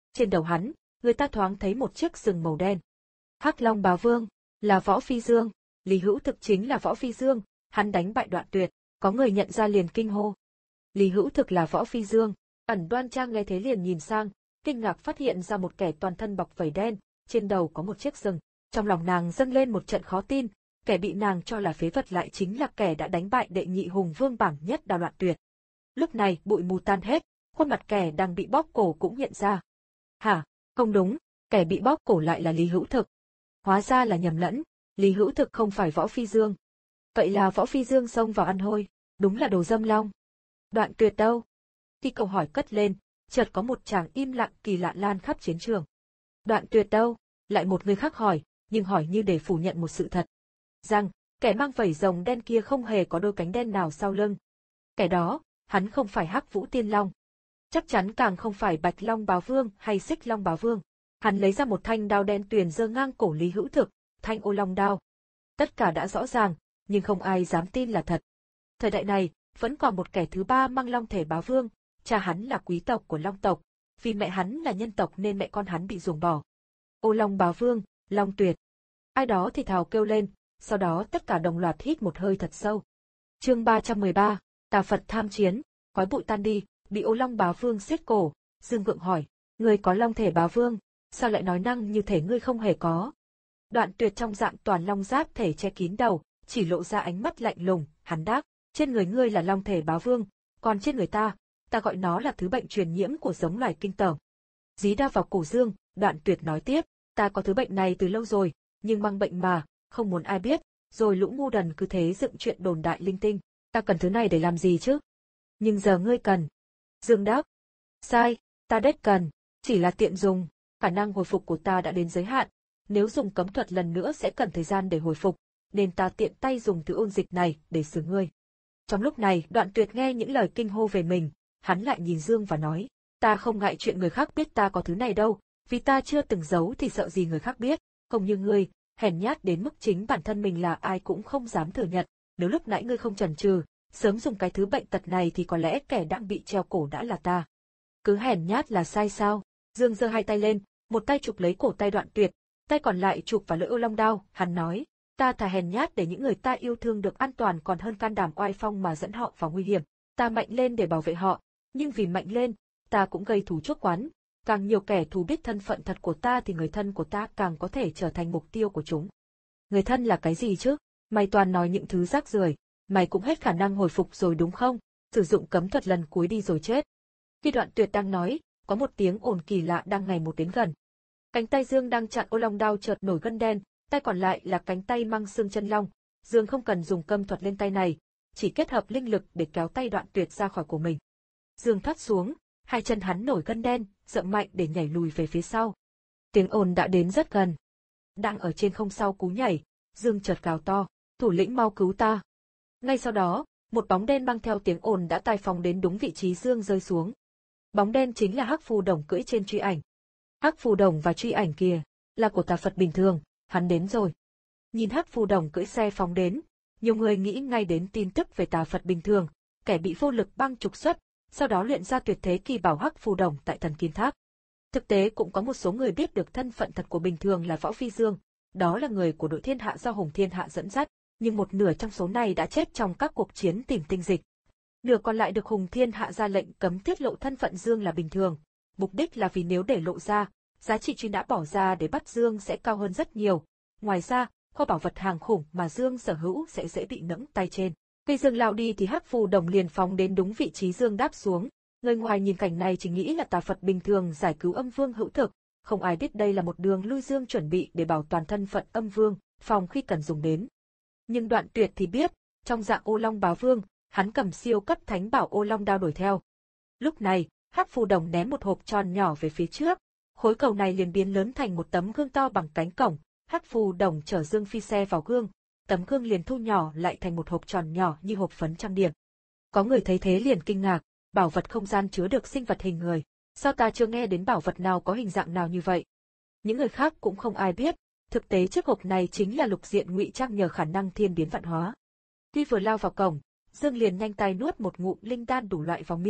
Trên đầu hắn, người ta thoáng thấy một chiếc sừng màu đen. Hắc Long Bá Vương, là Võ Phi Dương. Lý Hữu Thực chính là Võ Phi Dương, hắn đánh bại Đoạn Tuyệt, có người nhận ra liền kinh hô. Lý Hữu Thực là Võ Phi Dương. Ẩn Đoan Trang nghe thế liền nhìn sang, kinh ngạc phát hiện ra một kẻ toàn thân bọc vảy đen, trên đầu có một chiếc sừng. Trong lòng nàng dâng lên một trận khó tin, kẻ bị nàng cho là phế vật lại chính là kẻ đã đánh bại đệ nhị hùng vương bảng nhất Đào Đoạn Tuyệt. Lúc này bụi mù tan hết, khuôn mặt kẻ đang bị bóp cổ cũng hiện ra. Hả, không đúng, kẻ bị bóp cổ lại là Lý Hữu Thực. Hóa ra là nhầm lẫn, Lý Hữu Thực không phải Võ Phi Dương. Vậy là Võ Phi Dương xông vào ăn hôi, đúng là đồ dâm long. Đoạn Tuyệt đâu? Khi câu hỏi cất lên, chợt có một tràng im lặng kỳ lạ lan khắp chiến trường. Đoạn Tuyệt đâu? Lại một người khác hỏi, nhưng hỏi như để phủ nhận một sự thật. Rằng, kẻ mang vảy rồng đen kia không hề có đôi cánh đen nào sau lưng. Kẻ đó, hắn không phải Hắc Vũ Tiên Long. Chắc chắn càng không phải Bạch Long Bá Vương hay Xích Long Bá Vương. Hắn lấy ra một thanh đao đen tuyền giơ ngang cổ Lý Hữu Thực, thanh ô long đao. Tất cả đã rõ ràng, nhưng không ai dám tin là thật. Thời đại này, vẫn còn một kẻ thứ ba mang long thể Bá Vương, cha hắn là quý tộc của Long tộc, vì mẹ hắn là nhân tộc nên mẹ con hắn bị ruồng bỏ. Ô Long Bá Vương, Long Tuyệt. Ai đó thì thào kêu lên, sau đó tất cả đồng loạt hít một hơi thật sâu. Chương ba trăm mười ba, Tà Phật tham chiến, khói bụi tan đi, bị Ô Long Bá Vương siết cổ, Dương Vượng hỏi, ngươi có long thể Bá Vương, sao lại nói năng như thể ngươi không hề có? Đoạn Tuyệt trong dạng toàn long giáp thể che kín đầu, chỉ lộ ra ánh mắt lạnh lùng, hắn đáp, trên người ngươi là long thể Bá Vương, còn trên người ta, ta gọi nó là thứ bệnh truyền nhiễm của giống loài kinh tởm. Dí đao vào cổ Dương, Đoạn Tuyệt nói tiếp, ta có thứ bệnh này từ lâu rồi, nhưng mang bệnh mà, không muốn ai biết, rồi lũ ngu đần cứ thế dựng chuyện đồn đại linh tinh, ta cần thứ này để làm gì chứ? Nhưng giờ ngươi cần. Dương đáp, sai, ta đếch cần, chỉ là tiện dùng, khả năng hồi phục của ta đã đến giới hạn, nếu dùng cấm thuật lần nữa sẽ cần thời gian để hồi phục, nên ta tiện tay dùng thứ ôn dịch này để xử ngươi. Trong lúc này, Đoạn Tuyệt nghe những lời kinh hô về mình, hắn lại nhìn Dương và nói, ta không ngại chuyện người khác biết ta có thứ này đâu, vì ta chưa từng giấu thì sợ gì người khác biết, không như ngươi, hèn nhát đến mức chính bản thân mình là ai cũng không dám thừa nhận, nếu lúc nãy ngươi không chần chừ, sớm dùng cái thứ bệnh tật này thì có lẽ kẻ đang bị treo cổ đã là ta. Cứ hèn nhát là sai sao? Dương giơ hai tay lên, một tay chụp lấy cổ tay Đoạn Tuyệt, tay còn lại chụp vào lưỡi ô long đao, hắn nói, ta thà hèn nhát để những người ta yêu thương được an toàn còn hơn can đảm oai phong mà dẫn họ vào nguy hiểm. Ta mạnh lên để bảo vệ họ, nhưng vì mạnh lên, ta cũng gây thù chuốc oán. Càng nhiều kẻ thù biết thân phận thật của ta thì người thân của ta càng có thể trở thành mục tiêu của chúng. Người thân là cái gì chứ? Mày toàn nói những thứ rác rưởi, mày cũng hết khả năng hồi phục rồi đúng không? Sử dụng cấm thuật lần cuối đi rồi chết. Khi Đoạn Tuyệt đang nói, có một tiếng ồn kỳ lạ đang ngày một đến gần. Cánh tay Dương đang chặn ô long đao chợt nổi gân đen, tay còn lại là cánh tay mang xương chân long. Dương không cần dùng cấm thuật lên tay này, chỉ kết hợp linh lực để kéo tay Đoạn Tuyệt ra khỏi của mình. Dương thoát xuống, hai chân hắn nổi gân đen, dậm mạnh để nhảy lùi về phía sau. Tiếng ồn đã đến rất gần. Đang ở trên không sau cú nhảy, Dương chợt gào to, thủ lĩnh mau cứu ta. Ngay sau đó, một bóng đen mang theo tiếng ồn đã tai phóng đến đúng vị trí Dương rơi xuống. Bóng đen chính là Hắc Phù Đồng cưỡi trên truy ảnh. Hắc Phù Đồng và truy ảnh kia là của Tà Phật bình thường, hắn đến rồi. Nhìn Hắc Phù Đồng cưỡi xe phóng đến, nhiều người nghĩ ngay đến tin tức về Tà Phật bình thường, kẻ bị vô lực băng trục xuất, sau đó luyện ra tuyệt thế kỳ bảo Hắc Phù Đồng tại Thần Kim Tháp. Thực tế cũng có một số người biết được thân phận thật của bình thường là Võ Phi Dương, đó là người của đội thiên hạ do Hùng Thiên Hạ dẫn dắt, nhưng một nửa trong số này đã chết trong các cuộc chiến tìm tinh dịch. Nửa còn lại được Hùng Thiên Hạ ra lệnh cấm tiết lộ thân phận Dương là bình thường, mục đích là vì nếu để lộ ra, giá trị truy nã bỏ ra để bắt Dương sẽ cao hơn rất nhiều. Ngoài ra, kho bảo vật hàng khủng mà Dương sở hữu sẽ dễ bị nẫng tay trên. Khi Dương lao đi thì Hắc Phù Đồng liền phóng đến đúng vị trí Dương đáp xuống. Người ngoài nhìn cảnh này chỉ nghĩ là Tà Phật bình thường giải cứu Âm Vương Hữu Thực, không ai biết đây là một đường lui Dương chuẩn bị để bảo toàn thân phận Âm Vương, phòng khi cần dùng đến. Nhưng Đoạn Tuyệt thì biết, trong dạng Ô Long Bá Vương, hắn cầm siêu cấp thánh bảo Ô Long đao đuổi theo. Lúc này, Hắc Phù Đồng ném một hộp tròn nhỏ về phía trước, khối cầu này liền biến lớn thành một tấm gương to bằng cánh cổng. Hắc Phù Đồng chở Dương phi xe vào gương, tấm gương liền thu nhỏ lại thành một hộp tròn nhỏ như hộp phấn trăm điểm. Có người thấy thế liền kinh ngạc, bảo vật không gian chứa được sinh vật hình người, sao ta chưa nghe đến bảo vật nào có hình dạng nào như vậy? Những người khác cũng không ai biết, thực tế chiếc hộp này chính là lục diện ngụy trang nhờ khả năng thiên biến vạn hóa. Khi vừa lao vào cổng, Dương liền nhanh tay nuốt một ngụm linh đan đủ loại vào miệng,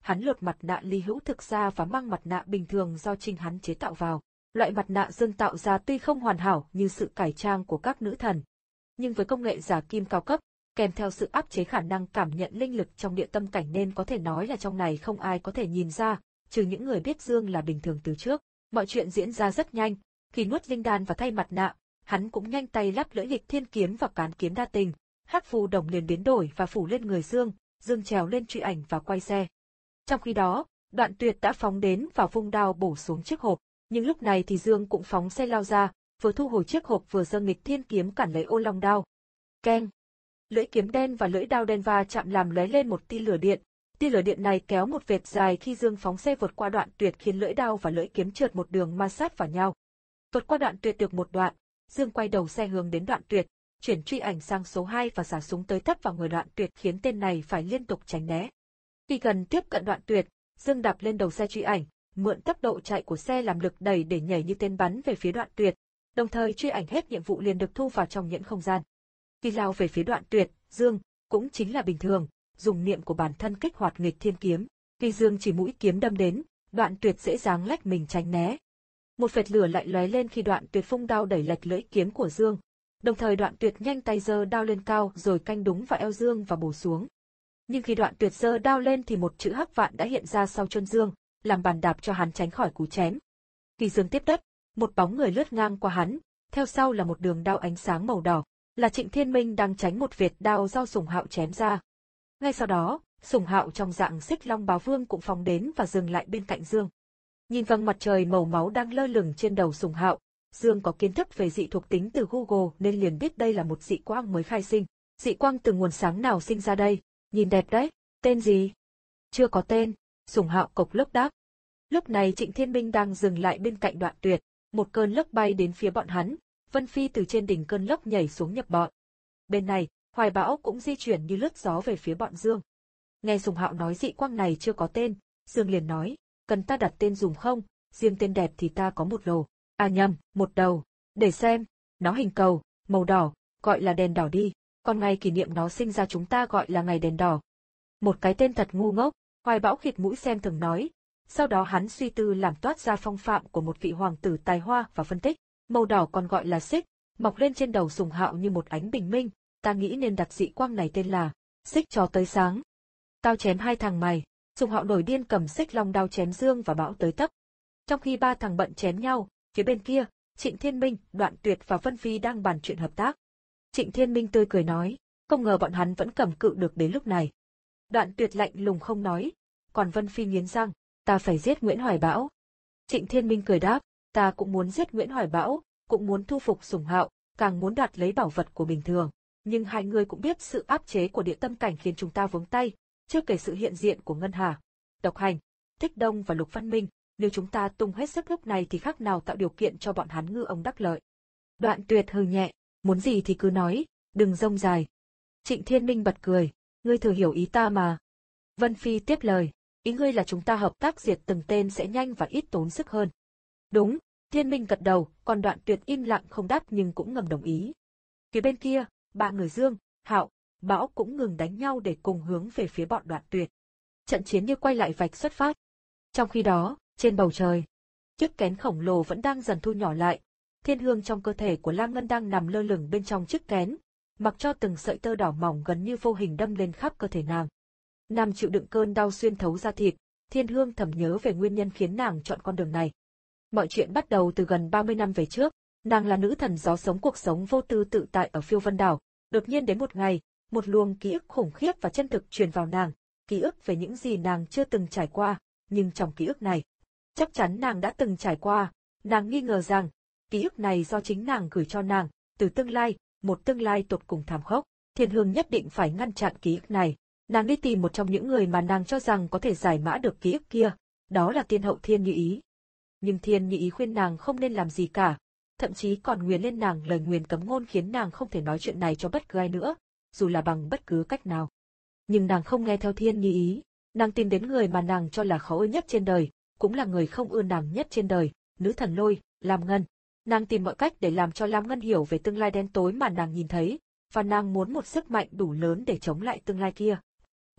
hắn lột mặt nạ Lý Hữu thực ra và mang mặt nạ bình thường do chính hắn chế tạo vào. Loại mặt nạ Dương tạo ra tuy không hoàn hảo như sự cải trang của các nữ thần, nhưng với công nghệ giả kim cao cấp, kèm theo sự áp chế khả năng cảm nhận linh lực trong địa tâm cảnh nên có thể nói là trong này không ai có thể nhìn ra, trừ những người biết Dương là bình thường từ trước. Mọi chuyện diễn ra rất nhanh, khi nuốt linh đan và thay mặt nạ, hắn cũng nhanh tay lắp lưỡi nghịch thiên kiếm và cán kiếm đa tình, hắc phù đồng liền biến đổi và phủ lên người Dương, Dương trèo lên truy ảnh và quay xe. Trong khi đó, Đoạn Tuyệt đã phóng đến và vung đao bổ xuống chiếc hộp, nhưng lúc này thì Dương cũng phóng xe lao ra, vừa thu hồi chiếc hộp vừa giơ nghịch thiên kiếm cản lấy ô long đao. Keng! Lưỡi kiếm đen và lưỡi đao đen va chạm làm lóe lên một tia lửa điện. Tia lửa điện này kéo một vệt dài khi Dương phóng xe vượt qua Đoạn Tuyệt khiến lưỡi đao và lưỡi kiếm trượt một đường ma sát vào nhau. Vượt qua Đoạn Tuyệt được một đoạn, Dương quay đầu xe hướng đến Đoạn Tuyệt, chuyển truy ảnh sang số hai và xả súng tới tấp vào người Đoạn Tuyệt khiến tên này phải liên tục tránh né. Khi gần tiếp cận Đoạn Tuyệt, Dương đạp lên đầu xe truy ảnh, mượn tốc độ chạy của xe làm lực đẩy để nhảy như tên bắn về phía Đoạn Tuyệt. Đồng thời truy ảnh hết nhiệm vụ liền được thu vào trong nhẫn không gian. Khi lao về phía Đoạn Tuyệt, Dương cũng chính là bình thường, dùng niệm của bản thân kích hoạt nghịch thiên kiếm. Khi Dương chỉ mũi kiếm đâm đến, Đoạn Tuyệt dễ dàng lách mình tránh né. Một vệt lửa lại lóe lên khi Đoạn Tuyệt vung đao đẩy lệch lưỡi kiếm của Dương. Đồng thời Đoạn Tuyệt nhanh tay giơ đao lên cao rồi canh đúng vào eo Dương và bổ xuống. Nhưng khi Đoạn Tuyệt giơ đao lên thì một chữ hắc vạn đã hiện ra sau chân Dương, làm bàn đạp cho hắn tránh khỏi cú chém. Khi Dương tiếp đất, một bóng người lướt ngang qua hắn, theo sau là một đường đao ánh sáng màu đỏ, là Trịnh Thiên Minh đang tránh một vệt đao do Sùng Hạo chém ra. Ngay sau đó, Sùng Hạo trong dạng Xích Long Bá Vương cũng phóng đến và dừng lại bên cạnh Dương. Nhìn vầng mặt trời màu máu đang lơ lửng trên đầu Sùng Hạo, Dương có kiến thức về dị thuộc tính từ Google nên liền biết đây là một dị quang mới khai sinh. Dị quang từ nguồn sáng nào sinh ra đây? Nhìn đẹp đấy, tên gì? Chưa có tên, Sùng Hạo cộc lốc đáp. Lúc này Trịnh Thiên Minh đang dừng lại bên cạnh Đoạn Tuyệt, một cơn lốc bay đến phía bọn hắn, Vân Phi từ trên đỉnh cơn lốc nhảy xuống nhập bọn. Bên này, Hoài Bão cũng di chuyển như lướt gió về phía bọn Dương. Nghe Sùng Hạo nói dị quang này chưa có tên, Dương liền nói, cần ta đặt tên dùm không, riêng tên đẹp thì ta có một lồ, à nhầm, một đầu, để xem, nó hình cầu, màu đỏ, gọi là đèn đỏ đi, còn ngày kỷ niệm nó sinh ra chúng ta gọi là ngày đèn đỏ. Một cái tên thật ngu ngốc, Hoài Bão khịt mũi xem thường nói. Sau đó hắn suy tư làm toát ra phong phạm của một vị hoàng tử tài hoa và phân tích, màu đỏ còn gọi là xích, mọc lên trên đầu Sùng Hạo như một ánh bình minh, ta nghĩ nên đặt dị quang này tên là xích cho tới sáng. Tao chém hai thằng mày, Sùng Hạo nổi điên cầm xích long đao chém Dương và Bão tới tấp. Trong khi ba thằng bận chém nhau, phía bên kia, Trịnh Thiên Minh, Đoạn Tuyệt và Vân Phi đang bàn chuyện hợp tác. Trịnh Thiên Minh tươi cười nói, không ngờ bọn hắn vẫn cầm cự được đến lúc này. Đoạn Tuyệt lạnh lùng không nói, còn Vân Phi nghiến răng, ta phải giết Nguyễn Hoài Bão. Trịnh Thiên Minh cười đáp, ta cũng muốn giết Nguyễn Hoài Bão, cũng muốn thu phục Sùng Hạo, càng muốn đoạt lấy bảo vật của bình thường. Nhưng hai người cũng biết sự áp chế của địa tâm cảnh khiến chúng ta vướng tay, chưa kể sự hiện diện của Ngân Hà, Độc Hành, Thích Đông và Lục Văn Minh, nếu chúng ta tung hết sức lúc này thì khác nào tạo điều kiện cho bọn hắn ngư ông đắc lợi. Đoạn Tuyệt hừ nhẹ, muốn gì thì cứ nói, đừng rông dài. Trịnh Thiên Minh bật cười, ngươi thử hiểu ý ta mà. Vân Phi tiếp lời, ý ngươi là chúng ta hợp tác diệt từng tên sẽ nhanh và ít tốn sức hơn. Đúng, Thiên Minh gật đầu, còn Đoạn Tuyệt im lặng không đáp nhưng cũng ngầm đồng ý. Phía bên kia, ba người Dương, Hạo, Bão cũng ngừng đánh nhau để cùng hướng về phía bọn Đoạn Tuyệt. Trận chiến như quay lại vạch xuất phát. Trong khi đó, trên bầu trời, chiếc kén khổng lồ vẫn đang dần thu nhỏ lại. Thiên hương trong cơ thể của Lam Ngân đang nằm lơ lửng bên trong chiếc kén, mặc cho từng sợi tơ đỏ mỏng gần như vô hình đâm lên khắp cơ thể nàng. Nàng chịu đựng cơn đau xuyên thấu da thịt, Thiên Hương thầm nhớ về nguyên nhân khiến nàng chọn con đường này. Mọi chuyện bắt đầu từ gần ba mươi năm về trước, nàng là nữ thần gió sống cuộc sống vô tư tự tại ở Phiêu Vân Đảo, đột nhiên đến một ngày, một luồng ký ức khủng khiếp và chân thực truyền vào nàng, ký ức về những gì nàng chưa từng trải qua, nhưng trong ký ức này, chắc chắn nàng đã từng trải qua, nàng nghi ngờ rằng, ký ức này do chính nàng gửi cho nàng, từ tương lai, một tương lai tột cùng thảm khốc. Thiên Hương nhất định phải ngăn chặn ký ức này. Nàng đi tìm một trong những người mà nàng cho rằng có thể giải mã được ký ức kia, đó là tiên hậu Thiên Như Ý. Nhưng Thiên Như Ý khuyên nàng không nên làm gì cả, thậm chí còn nguyền lên nàng lời nguyền cấm ngôn khiến nàng không thể nói chuyện này cho bất cứ ai nữa, dù là bằng bất cứ cách nào. Nhưng nàng không nghe theo Thiên Như Ý, nàng tìm đến người mà nàng cho là khó ưa nhất trên đời, cũng là người không ưa nàng nhất trên đời, nữ thần Lôi, Lam Ngân. Nàng tìm mọi cách để làm cho Lam Ngân hiểu về tương lai đen tối mà nàng nhìn thấy, và nàng muốn một sức mạnh đủ lớn để chống lại tương lai kia.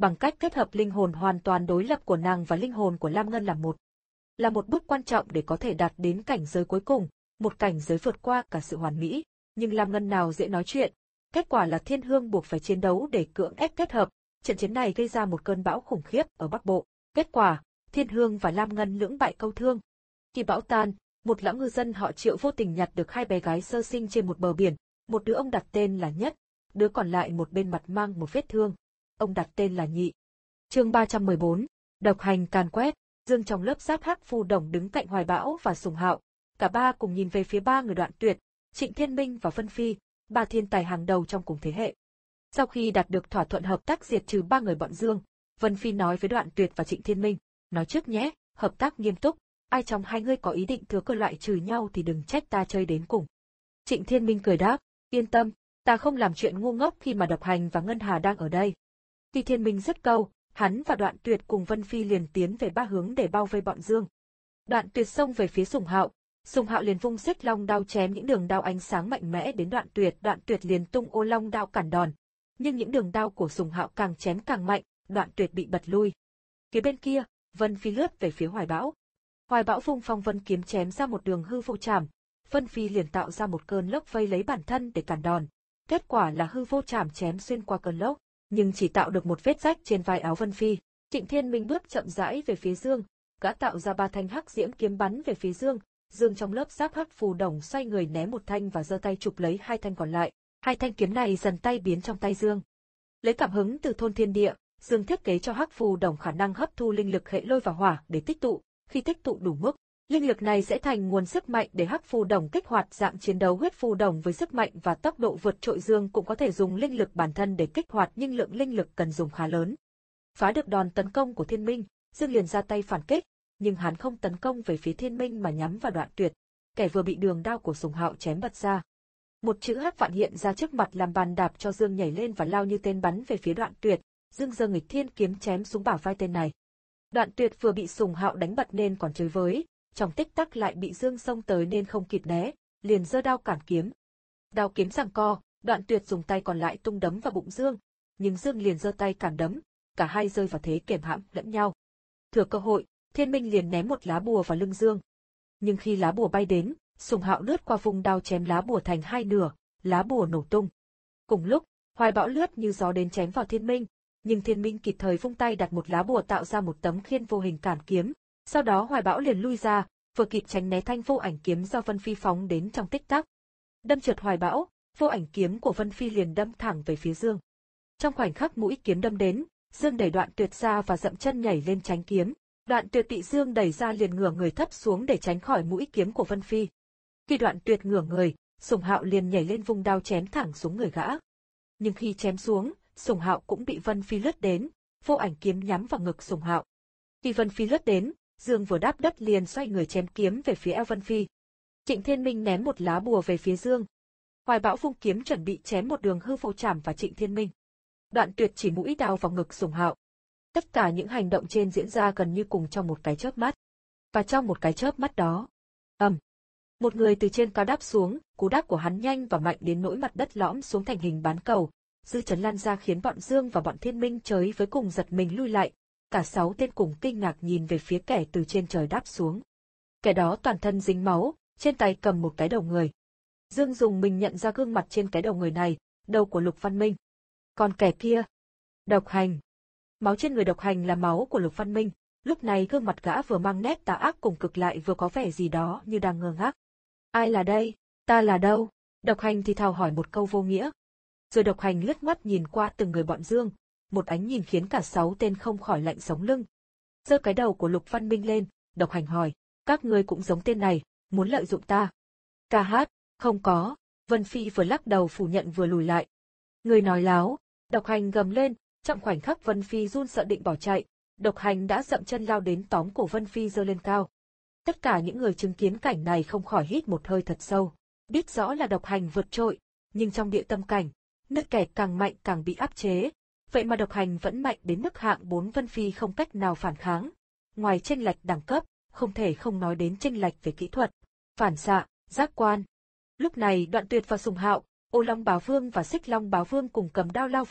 bằng cách kết hợp linh hồn hoàn toàn đối lập của nàng và linh hồn của Lam Ngân làm một. Là một bước quan trọng để có thể đạt đến cảnh giới cuối cùng, một cảnh giới vượt qua cả sự hoàn mỹ, nhưng Lam Ngân nào dễ nói chuyện. Kết quả là Thiên Hương buộc phải chiến đấu để cưỡng ép kết hợp, trận chiến này gây ra một cơn bão khủng khiếp ở Bắc Bộ. Kết quả, Thiên Hương và Lam Ngân lưỡng bại câu thương. Khi bão tan, một lão ngư dân họ Triệu vô tình nhặt được hai bé gái sơ sinh trên một bờ biển, một đứa ông đặt tên là Nhất, đứa còn lại một bên mặt mang một vết thương. Ông đặt tên là Nhị. Chương ba trăm mười bốn, độc hành càn quét. Dương trong lớp giáp hắc phù đồng đứng cạnh Hoài Bão và Sùng Hạo, cả ba cùng nhìn về phía ba người Đoạn Tuyệt, Trịnh Thiên Minh và Vân Phi, ba thiên tài hàng đầu trong cùng thế hệ. Sau khi đạt được thỏa thuận hợp tác diệt trừ ba người bọn Dương, Vân Phi nói với Đoạn Tuyệt và Trịnh Thiên Minh, nói trước nhé, hợp tác nghiêm túc, ai trong hai ngươi có ý định thừa cơ loại trừ nhau thì đừng trách ta chơi đến cùng. Trịnh Thiên Minh cười đáp, yên tâm, ta không làm chuyện ngu ngốc khi mà Độc Hành và Ngân Hà đang ở đây. Khi Thiên Minh dứt câu, hắn và Đoạn Tuyệt cùng Vân Phi liền tiến về ba hướng để bao vây bọn Dương. Đoạn Tuyệt xông về phía Sùng Hạo, Sùng Hạo liền vung xích long đao chém những đường đao ánh sáng mạnh mẽ đến Đoạn Tuyệt, Đoạn Tuyệt liền tung ô long đao cản đòn. Nhưng những đường đao của Sùng Hạo càng chém càng mạnh, Đoạn Tuyệt bị bật lui. Phía bên kia, Vân Phi lướt về phía Hoài Bão. Hoài Bão vung phong vân kiếm chém ra một đường hư vô trảm, Vân Phi liền tạo ra một cơn lốc vây lấy bản thân để cản đòn. Kết quả là hư vô trảm chém xuyên qua cơn lốc, nhưng chỉ tạo được một vết rách trên vai áo Vân Phi. Trịnh Thiên Minh bước chậm rãi về phía Dương, gã tạo ra ba thanh hắc diễm kiếm bắn về phía Dương. Dương trong lớp giáp hắc phù đồng xoay người ném một thanh và giơ tay chụp lấy hai thanh còn lại. Hai thanh kiếm này dần tay biến trong tay Dương. Lấy cảm hứng từ thôn thiên địa, Dương thiết kế cho hắc phù đồng khả năng hấp thu linh lực hệ lôi và hỏa để tích tụ. Khi tích tụ đủ mức, linh lực này sẽ thành nguồn sức mạnh để hắc phù đồng kích hoạt dạng chiến đấu huyết phù đồng với sức mạnh và tốc độ vượt trội. Dương cũng có thể dùng linh lực bản thân để kích hoạt nhưng lượng linh lực cần dùng khá lớn. Phá được đòn tấn công của Thiên Minh, Dương liền ra tay phản kích, nhưng hắn không tấn công về phía Thiên Minh mà nhắm vào Đoạn Tuyệt, kẻ vừa bị đường đao của Sùng Hạo chém bật ra. Một chữ hắc vạn hiện ra trước mặt làm bàn đạp cho Dương nhảy lên và lao như tên bắn về phía Đoạn Tuyệt. Dương giơ nghịch thiên kiếm chém xuống bả vai tên này. Đoạn Tuyệt vừa bị Sùng Hạo đánh bật nên còn chơi với, trong tích tắc lại bị Dương xông tới nên không kịp né, liền giơ đao cản kiếm. Đao kiếm giằng co, Đoạn Tuyệt dùng tay còn lại tung đấm vào bụng Dương, nhưng Dương liền giơ tay cản đấm, cả hai rơi vào thế kềm hãm lẫn nhau. Thừa cơ hội, Thiên Minh liền ném một lá bùa vào lưng Dương. Nhưng khi lá bùa bay đến, Sùng Hạo lướt qua vùng đao chém lá bùa thành hai nửa, lá bùa nổ tung. Cùng lúc, Hoài Bão lướt như gió đến chém vào Thiên Minh, nhưng Thiên Minh kịp thời vung tay đặt một lá bùa tạo ra một tấm khiên vô hình cản kiếm. Sau đó Hoài Bão liền lui ra, vừa kịp tránh né thanh vô ảnh kiếm do Vân Phi phóng đến trong tích tắc. Đâm trượt Hoài Bão, vô ảnh kiếm của Vân Phi liền đâm thẳng về phía Dương. Trong khoảnh khắc mũi kiếm đâm đến, Dương đẩy Đoạn Tuyệt ra và dậm chân nhảy lên tránh kiếm. Đoạn Tuyệt bị Dương đẩy ra liền ngửa người thấp xuống để tránh khỏi mũi kiếm của Vân Phi. Khi Đoạn Tuyệt ngửa người, Sùng Hạo liền nhảy lên vung đao chém thẳng xuống người gã. Nhưng khi chém xuống, Sùng Hạo cũng bị Vân Phi lướt đến, vô ảnh kiếm nhắm vào ngực Sùng Hạo. Khi Vân Phi lướt đến, Dương vừa đáp đất liền xoay người chém kiếm về phía eo Vân Phi. Trịnh Thiên Minh ném một lá bùa về phía Dương. Hoài Bão vung kiếm chuẩn bị chém một đường hư vô trảm vào Trịnh Thiên Minh. Đoạn Tuyệt chỉ mũi đao vào ngực Sùng Hạo. Tất cả những hành động trên diễn ra gần như cùng trong một cái chớp mắt. Và trong một cái chớp mắt đó, ầm, um, một người từ trên cao đáp xuống, cú đáp của hắn nhanh và mạnh đến nỗi mặt đất lõm xuống thành hình bán cầu. Dư chấn lan ra khiến bọn Dương và bọn Thiên Minh chới với cùng giật mình lui lại. Cả sáu tên cùng kinh ngạc nhìn về phía kẻ từ trên trời đáp xuống. Kẻ đó toàn thân dính máu, trên tay cầm một cái đầu người. Dương dùng mình nhận ra gương mặt trên cái đầu người này, đầu của Lục Văn Minh. Còn kẻ kia, Độc Hành. Máu trên người Độc Hành là máu của Lục Văn Minh. Lúc này gương mặt gã vừa mang nét tà ác cùng cực lại vừa có vẻ gì đó như đang ngơ ngác. Ai là đây? Ta là đâu? Độc Hành thì thào hỏi một câu vô nghĩa. Rồi Độc Hành lướt mắt nhìn qua từng người bọn Dương, một ánh nhìn khiến cả sáu tên không khỏi lạnh sống lưng. Giơ cái đầu của Lục Văn Minh lên, Độc Hành hỏi, các ngươi cũng giống tên này, muốn lợi dụng ta? Ca hát, không có, Vân Phi vừa lắc đầu phủ nhận vừa lùi lại. Người nói láo, Độc Hành gầm lên, trong khoảnh khắc Vân Phi run sợ định bỏ chạy, Độc Hành đã dậm chân lao đến tóm cổ Vân Phi giơ lên cao. Tất cả những người chứng kiến cảnh này không khỏi hít một hơi thật sâu, biết rõ là Độc Hành vượt trội, nhưng trong địa tâm cảnh, nơi kẻ càng mạnh càng bị áp chế, vậy mà Độc Hành vẫn mạnh đến mức hạng bốn Vân Phi không cách nào phản kháng. Ngoài chênh lệch đẳng cấp, không thể không nói đến chênh lệch về kỹ thuật, phản xạ, giác quan. Lúc này Đoạn Tuyệt và Sùng Hạo, Ô Long Bá Vương và Xích Long Bá Vương cùng cầm đao lao vào,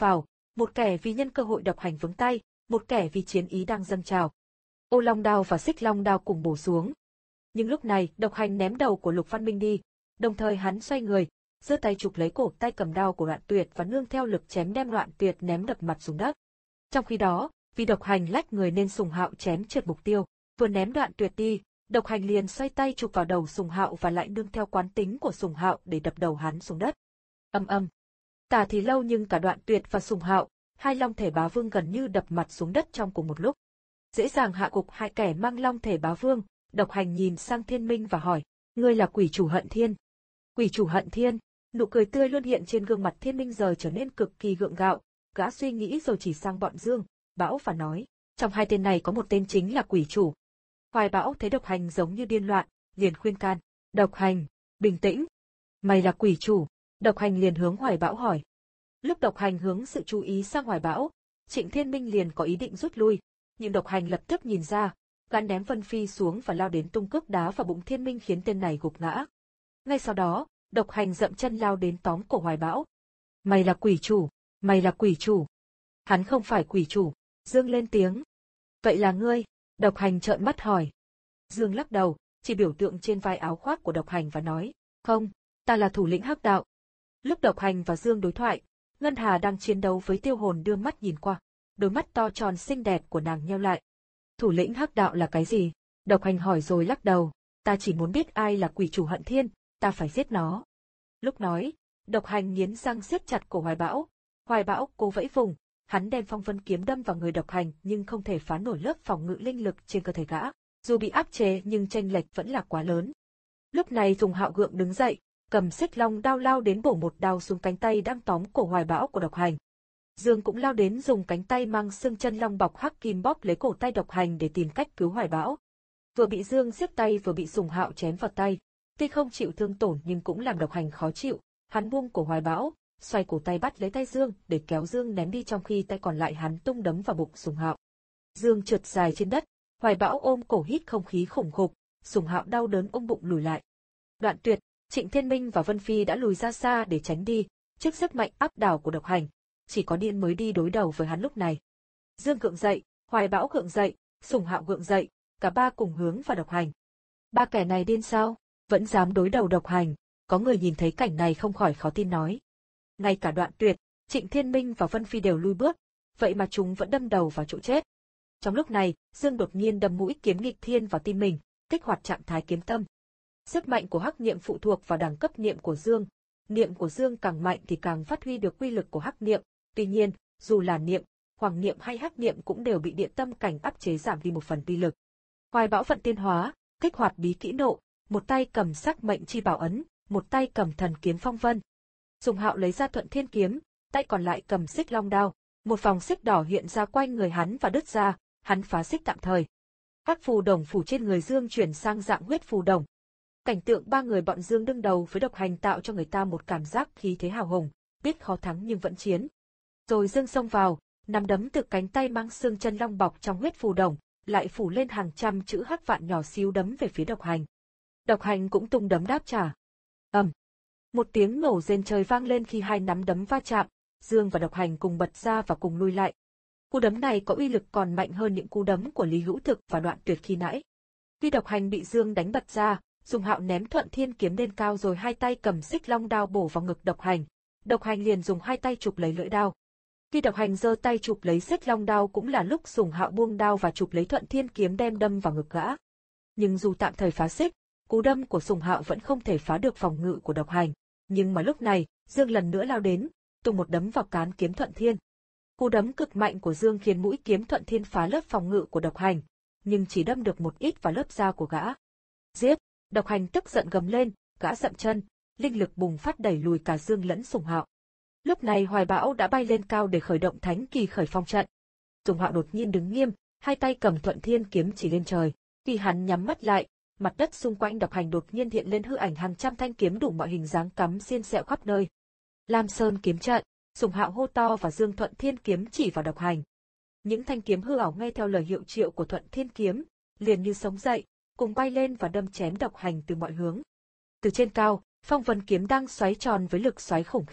một kẻ vì nhân cơ hội độc hành vướng tay, một kẻ vì chiến ý đang dâng trào. Ô long đao và xích long đao cùng bổ xuống. Nhưng lúc này, độc hành ném đầu của Lục Văn Minh đi, đồng thời hắn xoay người, giơ tay chụp lấy cổ tay cầm đao của Đoạn Tuyệt và nương theo lực chém đem Đoạn Tuyệt ném đập mặt xuống đất. Trong khi đó, vì độc hành lách người nên Sùng Hạo chém trượt mục tiêu, vừa ném Đoạn Tuyệt đi, độc hành liền xoay tay chụp vào đầu Sùng Hạo và lại nương theo quán tính của Sùng Hạo để đập đầu hắn xuống đất. Âm âm. Tả thì lâu nhưng cả Đoạn Tuyệt và Sùng Hạo, hai long thể bá vương gần như đập mặt xuống đất trong cùng một lúc. Dễ dàng hạ gục hai kẻ mang long thể bá vương, độc hành nhìn sang Thiên Minh và hỏi, ngươi là quỷ chủ Hận Thiên. Quỷ chủ Hận Thiên, nụ cười tươi luôn hiện trên gương mặt Thiên Minh giờ trở nên cực kỳ gượng gạo, gã suy nghĩ rồi chỉ sang bọn Dương, Bão và nói, trong hai tên này có một tên chính là quỷ chủ. Hoài Bão thấy độc hành giống như điên loạn, liền khuyên can, độc hành, bình tĩnh. Mày là quỷ chủ, độc hành liền hướng Hoài Bão hỏi. Lúc độc hành hướng sự chú ý sang Hoài Bão, Trịnh Thiên Minh liền có ý định rút lui, nhưng độc hành lập tức nhìn ra, gã ném Vân Phi xuống và lao đến tung cước đá vào bụng Thiên Minh khiến tên này gục ngã. Ngay sau đó, độc hành dậm chân lao đến tóm cổ Hoài Bão. Mày là quỷ chủ, mày là quỷ chủ. Hắn không phải quỷ chủ, Dương lên tiếng. Vậy là ngươi? Độc hành trợn mắt hỏi. Dương lắc đầu, chỉ biểu tượng trên vai áo khoác của độc hành và nói, không, ta là thủ lĩnh Hắc Đạo. Lúc độc hành và Dương đối thoại, Ngân Hà đang chiến đấu với Tiêu Hồn đưa mắt nhìn qua, đôi mắt to tròn xinh đẹp của nàng nheo lại. Thủ lĩnh Hắc Đạo là cái gì? Độc hành hỏi rồi lắc đầu, ta chỉ muốn biết ai là quỷ chủ Hận Thiên, ta phải giết nó. Lúc nói, độc hành nghiến răng siết chặt cổ Hoài Bão. Hoài Bão cố vẫy vùng, hắn đem phong vân kiếm đâm vào người độc hành nhưng không thể phá nổi lớp phòng ngự linh lực trên cơ thể gã. Dù bị áp chế nhưng chênh lệch vẫn là quá lớn. Lúc này Sùng Hạo gượng đứng dậy, cầm xích long đao lao đến bổ một đao xuống cánh tay đang tóm cổ Hoài Bão của độc hành. Dương cũng lao đến dùng cánh tay mang xương chân long bọc hắc kim bóp lấy cổ tay độc hành để tìm cách cứu Hoài Bão. Vừa bị Dương siết tay vừa bị Sùng Hạo chém vào tay, tuy không chịu thương tổn nhưng cũng làm độc hành khó chịu. Hắn buông cổ Hoài Bão, xoay cổ tay bắt lấy tay Dương để kéo Dương ném đi trong khi tay còn lại hắn tung đấm vào bụng Sùng Hạo. Dương trượt dài trên đất, Hoài Bão ôm cổ hít không khí khủng khục, Sùng Hạo đau đớn ôm bụng lùi lại. Đoạn Tuyệt, Trịnh Thiên Minh và Vân Phi đã lùi ra xa để tránh đi, trước sức mạnh áp đảo của độc hành, chỉ có điên mới đi đối đầu với hắn lúc này. Dương gượng dậy, Hoài Bão gượng dậy, Sùng Hạo gượng dậy, cả ba cùng hướng vào độc hành. Ba kẻ này điên sao, vẫn dám đối đầu độc hành, có người nhìn thấy cảnh này không khỏi khó tin nói. Ngay cả Đoạn Tuyệt, Trịnh Thiên Minh và Vân Phi đều lui bước, vậy mà chúng vẫn đâm đầu vào chỗ chết. Trong lúc này, Dương đột nhiên đâm mũi kiếm nghịch thiên vào tim mình, kích hoạt trạng thái kiếm tâm. Sức mạnh của hắc niệm phụ thuộc vào đẳng cấp niệm của Dương, niệm của Dương càng mạnh thì càng phát huy được uy lực của hắc niệm, tuy nhiên, dù là niệm, hoàng niệm hay hắc niệm cũng đều bị điện tâm cảnh áp chế giảm đi một phần uy lực. Hoài Bão vận tiên hóa, kích hoạt bí kỹ nộ, một tay cầm sắc mệnh chi bảo ấn, một tay cầm thần kiếm phong vân. Sùng Hạo lấy ra Thuận Thiên kiếm, tay còn lại cầm xích long đao, một vòng xích đỏ hiện ra quanh người hắn và đứt ra, hắn phá xích tạm thời. Các phù đồng phủ trên người Dương chuyển sang dạng huyết phù đồng. Cảnh tượng ba người bọn Dương đương đầu với độc hành tạo cho người ta một cảm giác khí thế hào hùng, biết khó thắng nhưng vẫn chiến. Rồi Dương xông vào, nắm đấm từ cánh tay mang xương chân long bọc trong huyết phù đồng, lại phủ lên hàng trăm chữ hắc vạn nhỏ xíu đấm về phía độc hành. Độc hành cũng tung đấm đáp trả. Ầm. Một tiếng nổ rền trời vang lên khi hai nắm đấm va chạm, Dương và độc hành cùng bật ra và cùng lui lại. Cú đấm này có uy lực còn mạnh hơn những cú đấm của Lý Hữu Thực và Đoạn Tuyệt khi nãy. Khi độc hành bị Dương đánh bật ra, Sùng Hạo ném Thuận Thiên kiếm lên cao rồi hai tay cầm xích long đao bổ vào ngực độc hành. Độc hành liền dùng hai tay chụp lấy lưỡi đao. Khi độc hành giơ tay chụp lấy xích long đao cũng là lúc Sùng Hạo buông đao và chụp lấy Thuận Thiên kiếm đem đâm vào ngực gã. Nhưng dù tạm thời phá xích, cú đâm của Sùng Hạo vẫn không thể phá được phòng ngự của độc hành. Nhưng mà lúc này, Dương lần nữa lao đến, tung một đấm vào cán kiếm Thuận Thiên. Cú đấm cực mạnh của Dương khiến mũi kiếm Thuận Thiên phá lớp phòng ngự của độc hành, nhưng chỉ đâm được một ít vào lớp da của gã. Giết! Độc hành tức giận gầm lên, gã dậm chân, linh lực bùng phát đẩy lùi cả Dương lẫn Sùng Hạo. Lúc này Hoài Bão đã bay lên cao để khởi động Thánh Kỳ khởi phong trận. Sùng Hạo đột nhiên đứng nghiêm, hai tay cầm Thuận Thiên kiếm chỉ lên trời. Khi hắn nhắm mắt lại, mặt đất xung quanh độc hành đột nhiên hiện lên hư ảnh hàng trăm thanh kiếm đủ mọi hình dáng cắm xiên xẹo khắp nơi. Lam Sơn kiếm trận, Sùng Hạo hô to và Dương Thuận Thiên kiếm chỉ vào độc hành. Những thanh kiếm hư ảo nghe theo lời hiệu triệu của Thuận Thiên kiếm, liền như sống dậy, cùng bay lên và đâm chém độc hành từ mọi hướng. Từ trên cao, phong vân kiếm đang xoáy tròn với lực xoáy khủng khiếp,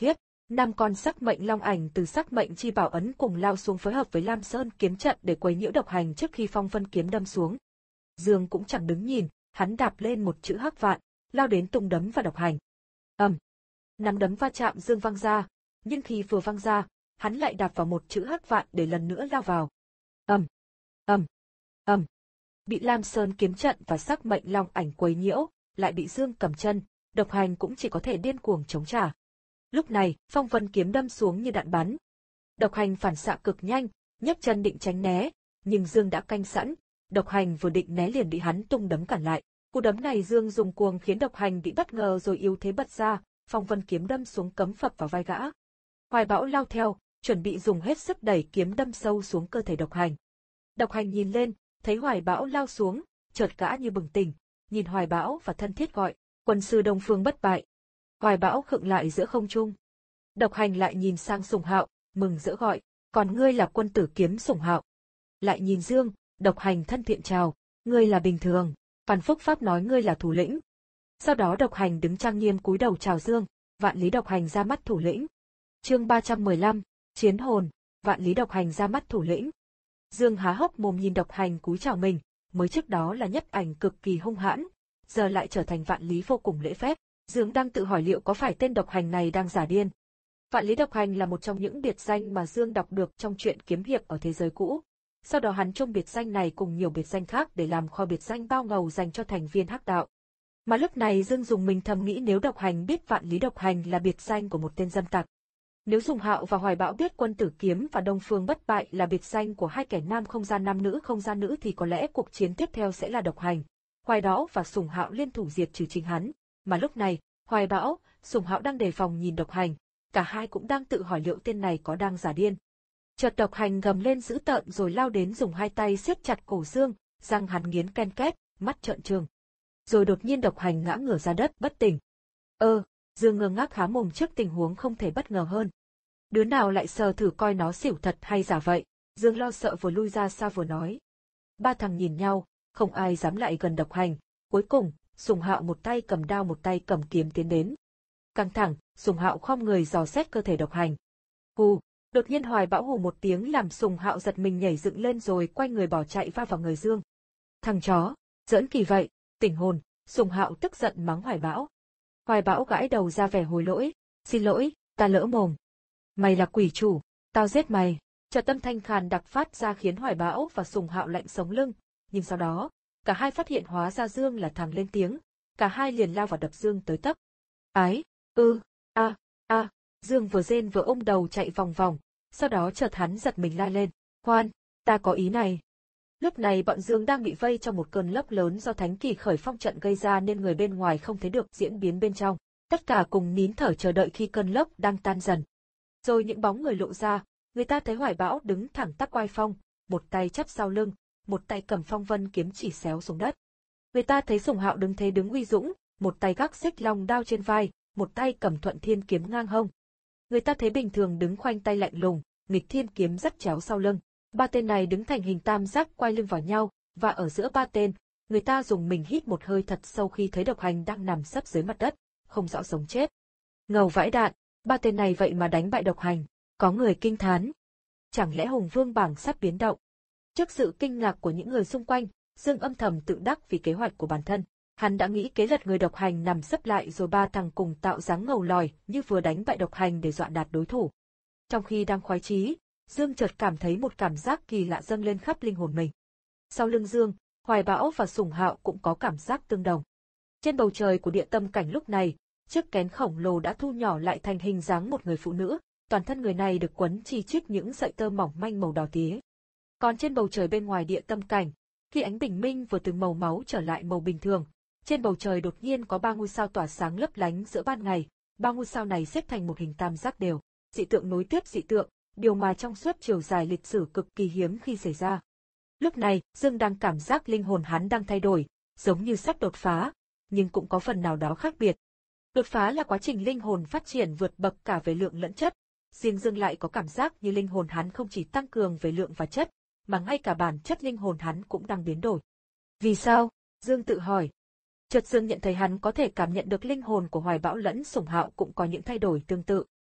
Năm con sắc mệnh long ảnh từ sắc mệnh chi bảo ấn cùng lao xuống phối hợp với Lam Sơn kiếm trận để quấy nhiễu độc hành trước khi phong vân kiếm đâm xuống. Dương cũng chẳng đứng nhìn, hắn đạp lên một chữ hắc vạn, lao đến tung đấm vào độc hành. ầm, nắm đấm va chạm Dương văng ra, nhưng khi vừa văng ra, hắn lại đạp vào một chữ hắc vạn để lần nữa lao vào. ầm, ầm, ầm, bị Lam Sơn kiếm trận và sắc mệnh long ảnh quấy nhiễu, lại bị Dương cầm chân, độc hành cũng chỉ có thể điên cuồng chống trả. Lúc này, phong vân kiếm đâm xuống như đạn bắn. Độc hành phản xạ cực nhanh, nhấc chân định tránh né, nhưng Dương đã canh sẵn, độc hành vừa định né liền bị hắn tung đấm cản lại. Cú đấm này Dương dùng cuồng khiến độc hành bị bất ngờ rồi yếu thế bật ra, phong vân kiếm đâm xuống cấm phập vào vai gã. Hoài Bão lao theo, chuẩn bị dùng hết sức đẩy kiếm đâm sâu xuống cơ thể độc hành. Độc hành nhìn lên, thấy Hoài Bão lao xuống, chợt gã như bừng tỉnh, nhìn Hoài Bão và thân thiết gọi, quân sư Đông Phương bất bại. Hoài Bão khựng lại giữa không trung. Độc hành lại nhìn sang Sùng Hạo, mừng rỡ gọi, còn ngươi là quân tử kiếm Sùng Hạo. Lại nhìn Dương, độc hành thân thiện chào, ngươi là bình thường, Phan Phúc Pháp nói ngươi là thủ lĩnh. Sau đó độc hành đứng trang nghiêm cúi đầu chào Dương, Vạn Lý độc hành ra mắt thủ lĩnh. Chương ba trăm mười lăm, Chiến hồn, Vạn Lý độc hành ra mắt thủ lĩnh. Dương há hốc mồm nhìn độc hành cúi chào mình, mới trước đó là nhất ảnh cực kỳ hung hãn, giờ lại trở thành Vạn Lý vô cùng lễ phép. Dương đang tự hỏi liệu có phải tên độc hành này đang giả điên. Vạn Lý độc hành là một trong những biệt danh mà Dương đọc được trong truyện kiếm hiệp ở thế giới cũ. Sau đó hắn chung biệt danh này cùng nhiều biệt danh khác để làm kho biệt danh bao ngầu dành cho thành viên hắc đạo. Mà lúc này Dương dùng mình thầm nghĩ nếu độc hành biết Vạn Lý độc hành là biệt danh của một tên dâm tặc. Nếu Sùng Hạo và Hoài Bão biết quân tử kiếm và Đông Phương bất bại là biệt danh của hai kẻ nam không gian nam nữ không gian nữ thì có lẽ cuộc chiến tiếp theo sẽ là độc hành, Hoài Bão và Sùng Hạo liên thủ diệt trừ chính hắn. Mà lúc này, Hoài Bão, Sùng Hạo đang đề phòng nhìn độc hành, cả hai cũng đang tự hỏi liệu tên này có đang giả điên. Chợt độc hành gầm lên dữ tợn rồi lao đến dùng hai tay siết chặt cổ Dương, răng hắn nghiến ken két, mắt trợn trừng. Rồi đột nhiên độc hành ngã ngửa ra đất bất tỉnh. Ơ, Dương ngơ ngác há mồm trước tình huống không thể bất ngờ hơn. Đứa nào lại sờ thử coi nó xỉu thật hay giả vậy? Dương lo sợ vừa lui ra xa vừa nói. Ba thằng nhìn nhau, không ai dám lại gần độc hành. Cuối cùng, Sùng Hạo một tay cầm đao một tay cầm kiếm tiến đến. Căng thẳng, Sùng Hạo khom người dò xét cơ thể độc hành. Hù, đột nhiên Hoài Bão hù một tiếng làm Sùng Hạo giật mình nhảy dựng lên rồi quay người bỏ chạy va vào người Dương. Thằng chó, giỡn kỳ vậy, tỉnh hồn, Sùng Hạo tức giận mắng Hoài Bão. Hoài Bão gãi đầu ra vẻ hối lỗi, xin lỗi, ta lỡ mồm. Mày là quỷ chủ, tao giết mày. Chợt âm thanh khàn đặc phát ra khiến Hoài Bão và Sùng Hạo lạnh sống lưng, nhưng sau đó, cả hai phát hiện hóa ra Dương là thằng lên tiếng, cả hai liền lao vào đập Dương tới tấp. Ái, ư, a, a, Dương vừa rên vừa ôm đầu chạy vòng vòng, sau đó chợt hắn giật mình la lên, khoan, ta có ý này. Lúc này bọn Dương đang bị vây trong một cơn lốc lớn do Thánh Kỳ khởi phong trận gây ra nên người bên ngoài không thấy được diễn biến bên trong, tất cả cùng nín thở chờ đợi khi cơn lốc đang tan dần. Rồi những bóng người lộ ra, người ta thấy Hoài Bão đứng thẳng tắp oai phong, một tay chắp sau lưng, một tay cầm phong vân kiếm chỉ xéo xuống đất. Người ta thấy Sùng Hạo đứng thế đứng uy dũng, một tay gác xích long đao trên vai, một tay cầm thuận thiên kiếm ngang hông. Người ta thấy Bình Thường đứng khoanh tay lạnh lùng, nghịch thiên kiếm dắt chéo sau lưng. Ba tên này đứng thành hình tam giác quay lưng vào nhau, và ở giữa ba tên, người ta dùng mình hít một hơi thật sâu khi thấy độc hành đang nằm sấp dưới mặt đất, không rõ sống chết. Ngầu vãi đạn, ba tên này vậy mà đánh bại độc hành, có người kinh thán. Chẳng lẽ Hùng Vương bảng sắp biến động? Trước sự kinh ngạc của những người xung quanh, Dương âm thầm tự đắc vì kế hoạch của bản thân. Hắn đã nghĩ kế lật người độc hành nằm sấp lại rồi ba thằng cùng tạo dáng ngầu lòi như vừa đánh bại độc hành để dọa nạt đối thủ. Trong khi đang khoái chí, Dương chợt cảm thấy một cảm giác kỳ lạ dâng lên khắp linh hồn mình. Sau lưng Dương, Hoài Bão và Sùng Hạo cũng có cảm giác tương đồng. Trên bầu trời của địa tâm cảnh lúc này, chiếc kén khổng lồ đã thu nhỏ lại thành hình dáng một người phụ nữ, toàn thân người này được quấn chi chít những sợi tơ mỏng manh màu đỏ tía. Còn trên bầu trời bên ngoài địa tâm cảnh, khi ánh bình minh vừa từ màu máu trở lại màu bình thường, trên bầu trời đột nhiên có ba ngôi sao tỏa sáng lấp lánh giữa ban ngày, ba ngôi sao này xếp thành một hình tam giác đều, dị tượng nối tiếp dị tượng, điều mà trong suốt chiều dài lịch sử cực kỳ hiếm khi xảy ra. Lúc này, Dương đang cảm giác linh hồn hắn đang thay đổi, giống như sắp đột phá, nhưng cũng có phần nào đó khác biệt. Đột phá là quá trình linh hồn phát triển vượt bậc cả về lượng lẫn chất, riêng Dương lại có cảm giác như linh hồn hắn không chỉ tăng cường về lượng và chất, mà ngay cả bản chất linh hồn hắn cũng đang biến đổi. Vì sao? Dương tự hỏi. Chợt Dương nhận thấy hắn có thể cảm nhận được linh hồn của Hoài Bão lẫn Sùng Hạo cũng có những thay đổi tương tự.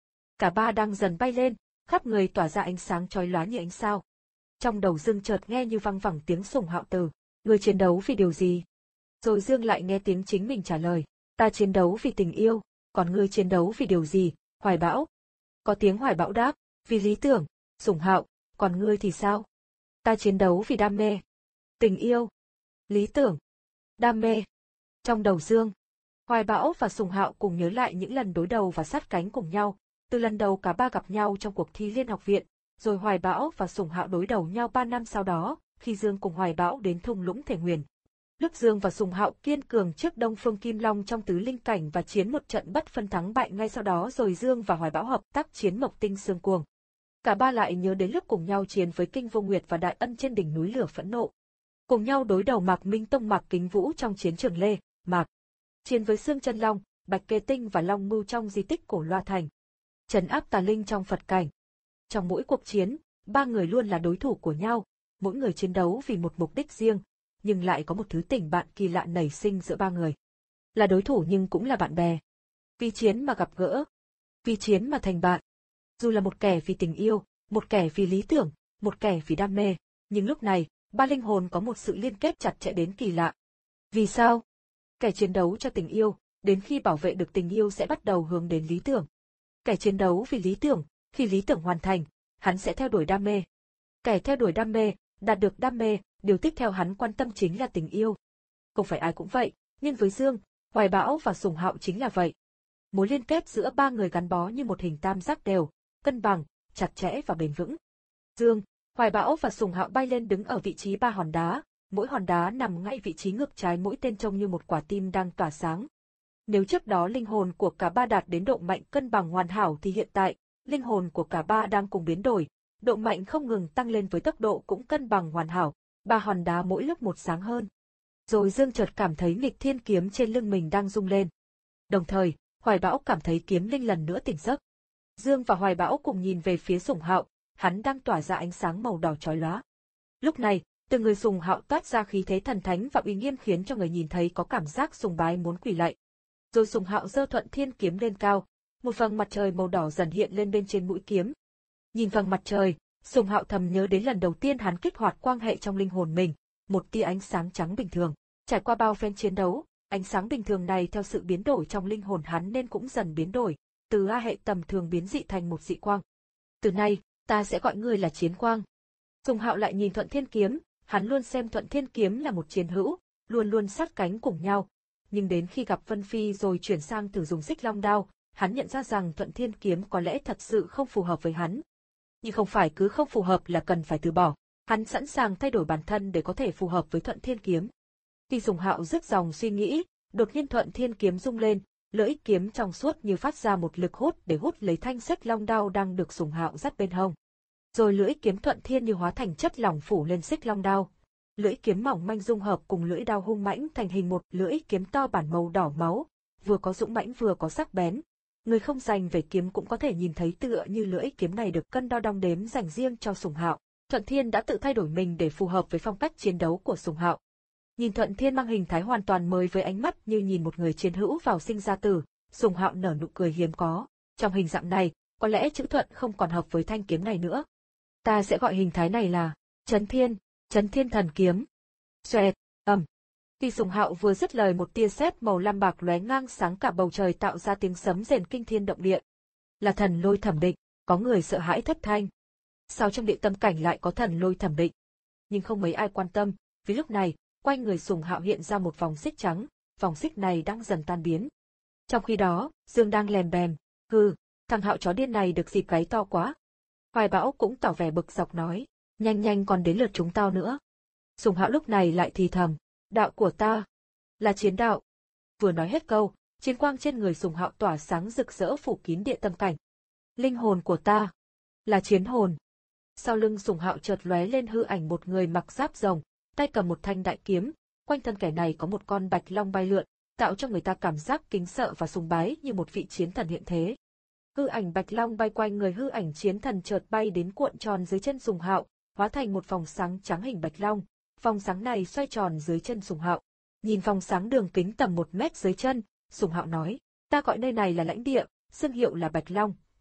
Cả ba đang dần bay lên, khắp người tỏa ra ánh sáng chói lóa như ánh sao. Trong đầu Dương chợt nghe như văng vẳng tiếng Sùng Hạo từ, ngươi chiến đấu vì điều gì? Rồi Dương lại nghe tiếng chính mình trả lời, ta chiến đấu vì tình yêu, còn ngươi chiến đấu vì điều gì, Hoài Bão? Có tiếng Hoài Bão đáp, vì lý tưởng, Sùng Hạo, còn ngươi thì sao? Ta chiến đấu vì đam mê, tình yêu, lý tưởng, đam mê. Trong đầu Dương, Hoài Bão và Sùng Hạo cùng nhớ lại những lần đối đầu và sát cánh cùng nhau, từ lần đầu cả ba gặp nhau trong cuộc thi Liên học viện, rồi Hoài Bão và Sùng Hạo đối đầu nhau ba năm sau đó, khi Dương cùng Hoài Bão đến thung lũng Thể Nguyền. Lúc Dương và Sùng Hạo kiên cường trước Đông Phương Kim Long trong tứ linh cảnh và chiến một trận bất phân thắng bại, ngay sau đó rồi Dương và Hoài Bão hợp tác chiến Mộc Tinh Sương Cuồng. Cả ba lại nhớ đến lúc cùng nhau chiến với Kinh Vô Nguyệt và Đại Ân trên đỉnh núi lửa phẫn nộ. Cùng nhau đối đầu Mạc Minh Tông Mạc Kính Vũ trong chiến Trường Lê, Mạc. Chiến với Xương Chân Long, Bạch Kê Tinh và Long Mưu trong di tích cổ Loa Thành. Trấn áp tà linh trong Phật cảnh. Trong mỗi cuộc chiến, ba người luôn là đối thủ của nhau, mỗi người chiến đấu vì một mục đích riêng, nhưng lại có một thứ tình bạn kỳ lạ nảy sinh giữa ba người. Là đối thủ nhưng cũng là bạn bè. Vì chiến mà gặp gỡ, vì chiến mà thành bạn. Dù là một kẻ vì tình yêu, một kẻ vì lý tưởng, một kẻ vì đam mê, nhưng lúc này, ba linh hồn có một sự liên kết chặt chẽ đến kỳ lạ. Vì sao? Kẻ chiến đấu cho tình yêu, đến khi bảo vệ được tình yêu sẽ bắt đầu hướng đến lý tưởng. Kẻ chiến đấu vì lý tưởng, khi lý tưởng hoàn thành, hắn sẽ theo đuổi đam mê. Kẻ theo đuổi đam mê, đạt được đam mê, điều tiếp theo hắn quan tâm chính là tình yêu. Không phải ai cũng vậy, nhưng với Dương, Hoài Bão và Sùng Hạo chính là vậy. Mối liên kết giữa ba người gắn bó như một hình tam giác đều, cân bằng, chặt chẽ và bền vững. Dương, Hoài Bão và Sùng Hạo bay lên đứng ở vị trí ba hòn đá, mỗi hòn đá nằm ngay vị trí ngược trái mỗi tên, trông như một quả tim đang tỏa sáng. Nếu trước đó linh hồn của cả ba đạt đến độ mạnh cân bằng hoàn hảo thì hiện tại, linh hồn của cả ba đang cùng biến đổi, độ mạnh không ngừng tăng lên với tốc độ cũng cân bằng hoàn hảo, ba hòn đá mỗi lúc một sáng hơn. Rồi Dương chợt cảm thấy nghịch thiên kiếm trên lưng mình đang rung lên. Đồng thời, Hoài Bão cảm thấy kiếm linh lần nữa tỉnh giấc. Dương và Hoài Bão cùng nhìn về phía Sùng Hạo, hắn đang tỏa ra ánh sáng màu đỏ chói lóa. Lúc này, từ người Sùng Hạo toát ra khí thế thần thánh và uy nghiêm khiến cho người nhìn thấy có cảm giác sùng bái muốn quỳ lạy. Rồi Sùng Hạo giơ Thuận Thiên kiếm lên cao, một vầng mặt trời màu đỏ dần hiện lên bên trên mũi kiếm. Nhìn vầng mặt trời, Sùng Hạo thầm nhớ đến lần đầu tiên hắn kích hoạt quang hệ trong linh hồn mình, một tia ánh sáng trắng bình thường. Trải qua bao phen chiến đấu, ánh sáng bình thường này theo sự biến đổi trong linh hồn hắn nên cũng dần biến đổi, từ A hệ tầm thường biến dị thành một dị quang. Từ nay, ta sẽ gọi ngươi là Chiến Quang. Sùng Hạo lại nhìn Thuận Thiên kiếm, hắn luôn xem Thuận Thiên kiếm là một chiến hữu, luôn luôn sát cánh cùng nhau. Nhưng đến khi gặp Vân Phi rồi chuyển sang thử dùng Xích Long đao, hắn nhận ra rằng Thuận Thiên kiếm có lẽ thật sự không phù hợp với hắn. Nhưng không phải cứ không phù hợp là cần phải từ bỏ, hắn sẵn sàng thay đổi bản thân để có thể phù hợp với Thuận Thiên kiếm. Khi Sùng Hạo dứt dòng suy nghĩ, đột nhiên Thuận Thiên kiếm rung lên, lưỡi kiếm trong suốt như phát ra một lực hút để hút lấy thanh Xích Long đao đang được Sùng Hạo dắt bên hông. Rồi lưỡi kiếm Thuận Thiên như hóa thành chất lỏng phủ lên Xích Long đao. Lưỡi kiếm mỏng manh dung hợp cùng lưỡi đao hung mãnh thành hình một lưỡi kiếm to bản màu đỏ máu, vừa có dũng mãnh vừa có sắc bén. Người không dành về kiếm cũng có thể nhìn thấy tựa như lưỡi kiếm này được cân đo đong đếm dành riêng cho Sùng Hạo. Thuận Thiên đã tự thay đổi mình để phù hợp với phong cách chiến đấu của Sùng Hạo. Nhìn Thuận Thiên mang hình thái hoàn toàn mới với ánh mắt như nhìn một người chiến hữu vào sinh ra tử, Sùng Hạo nở nụ cười hiếm có. Trong hình dạng này, có lẽ chữ Thuận không còn hợp với thanh kiếm này nữa. Ta sẽ gọi hình thái này là Chấn Thiên, Chấn Thiên Thần Kiếm. Xoẹt, ầm. Khi Sùng Hạo vừa dứt lời, một tia sét màu lam bạc lóe ngang sáng cả bầu trời tạo ra tiếng sấm rền kinh thiên động địa. Là thần lôi thẩm định, có người sợ hãi thất thanh. Sao trong địa tâm cảnh lại có thần lôi thẩm định? Nhưng không mấy ai quan tâm, vì lúc này, quanh người Sùng Hạo hiện ra một vòng xích trắng, vòng xích này đang dần tan biến. Trong khi đó, Dương đang lèm bèm, hừ, thằng Hạo chó điên này được dịp gáy to quá. Hoài Bão cũng tỏ vẻ bực dọc nói, nhanh nhanh còn đến lượt chúng tao nữa. Sùng Hạo lúc này lại thì thầm, đạo của ta là chiến đạo. Vừa nói hết câu, chiến quang trên người Sùng Hạo tỏa sáng rực rỡ phủ kín địa tâm cảnh. Linh hồn của ta là chiến hồn. Sau lưng Sùng Hạo chợt lóe lên hư ảnh một người mặc giáp rồng, tay cầm một thanh đại kiếm, quanh thân kẻ này có một con bạch long bay lượn, tạo cho người ta cảm giác kính sợ và sùng bái như một vị chiến thần hiện thế. Hư ảnh bạch long bay quanh người hư ảnh chiến thần chợt bay đến cuộn tròn dưới chân Sùng Hạo, hóa thành một vòng sáng trắng hình bạch long. Vòng sáng này xoay tròn dưới chân Sùng Hạo. Nhìn vòng sáng đường kính tầm một mét dưới chân, Sùng Hạo nói, ta gọi nơi này là lãnh địa, xưng hiệu là Bạch Long,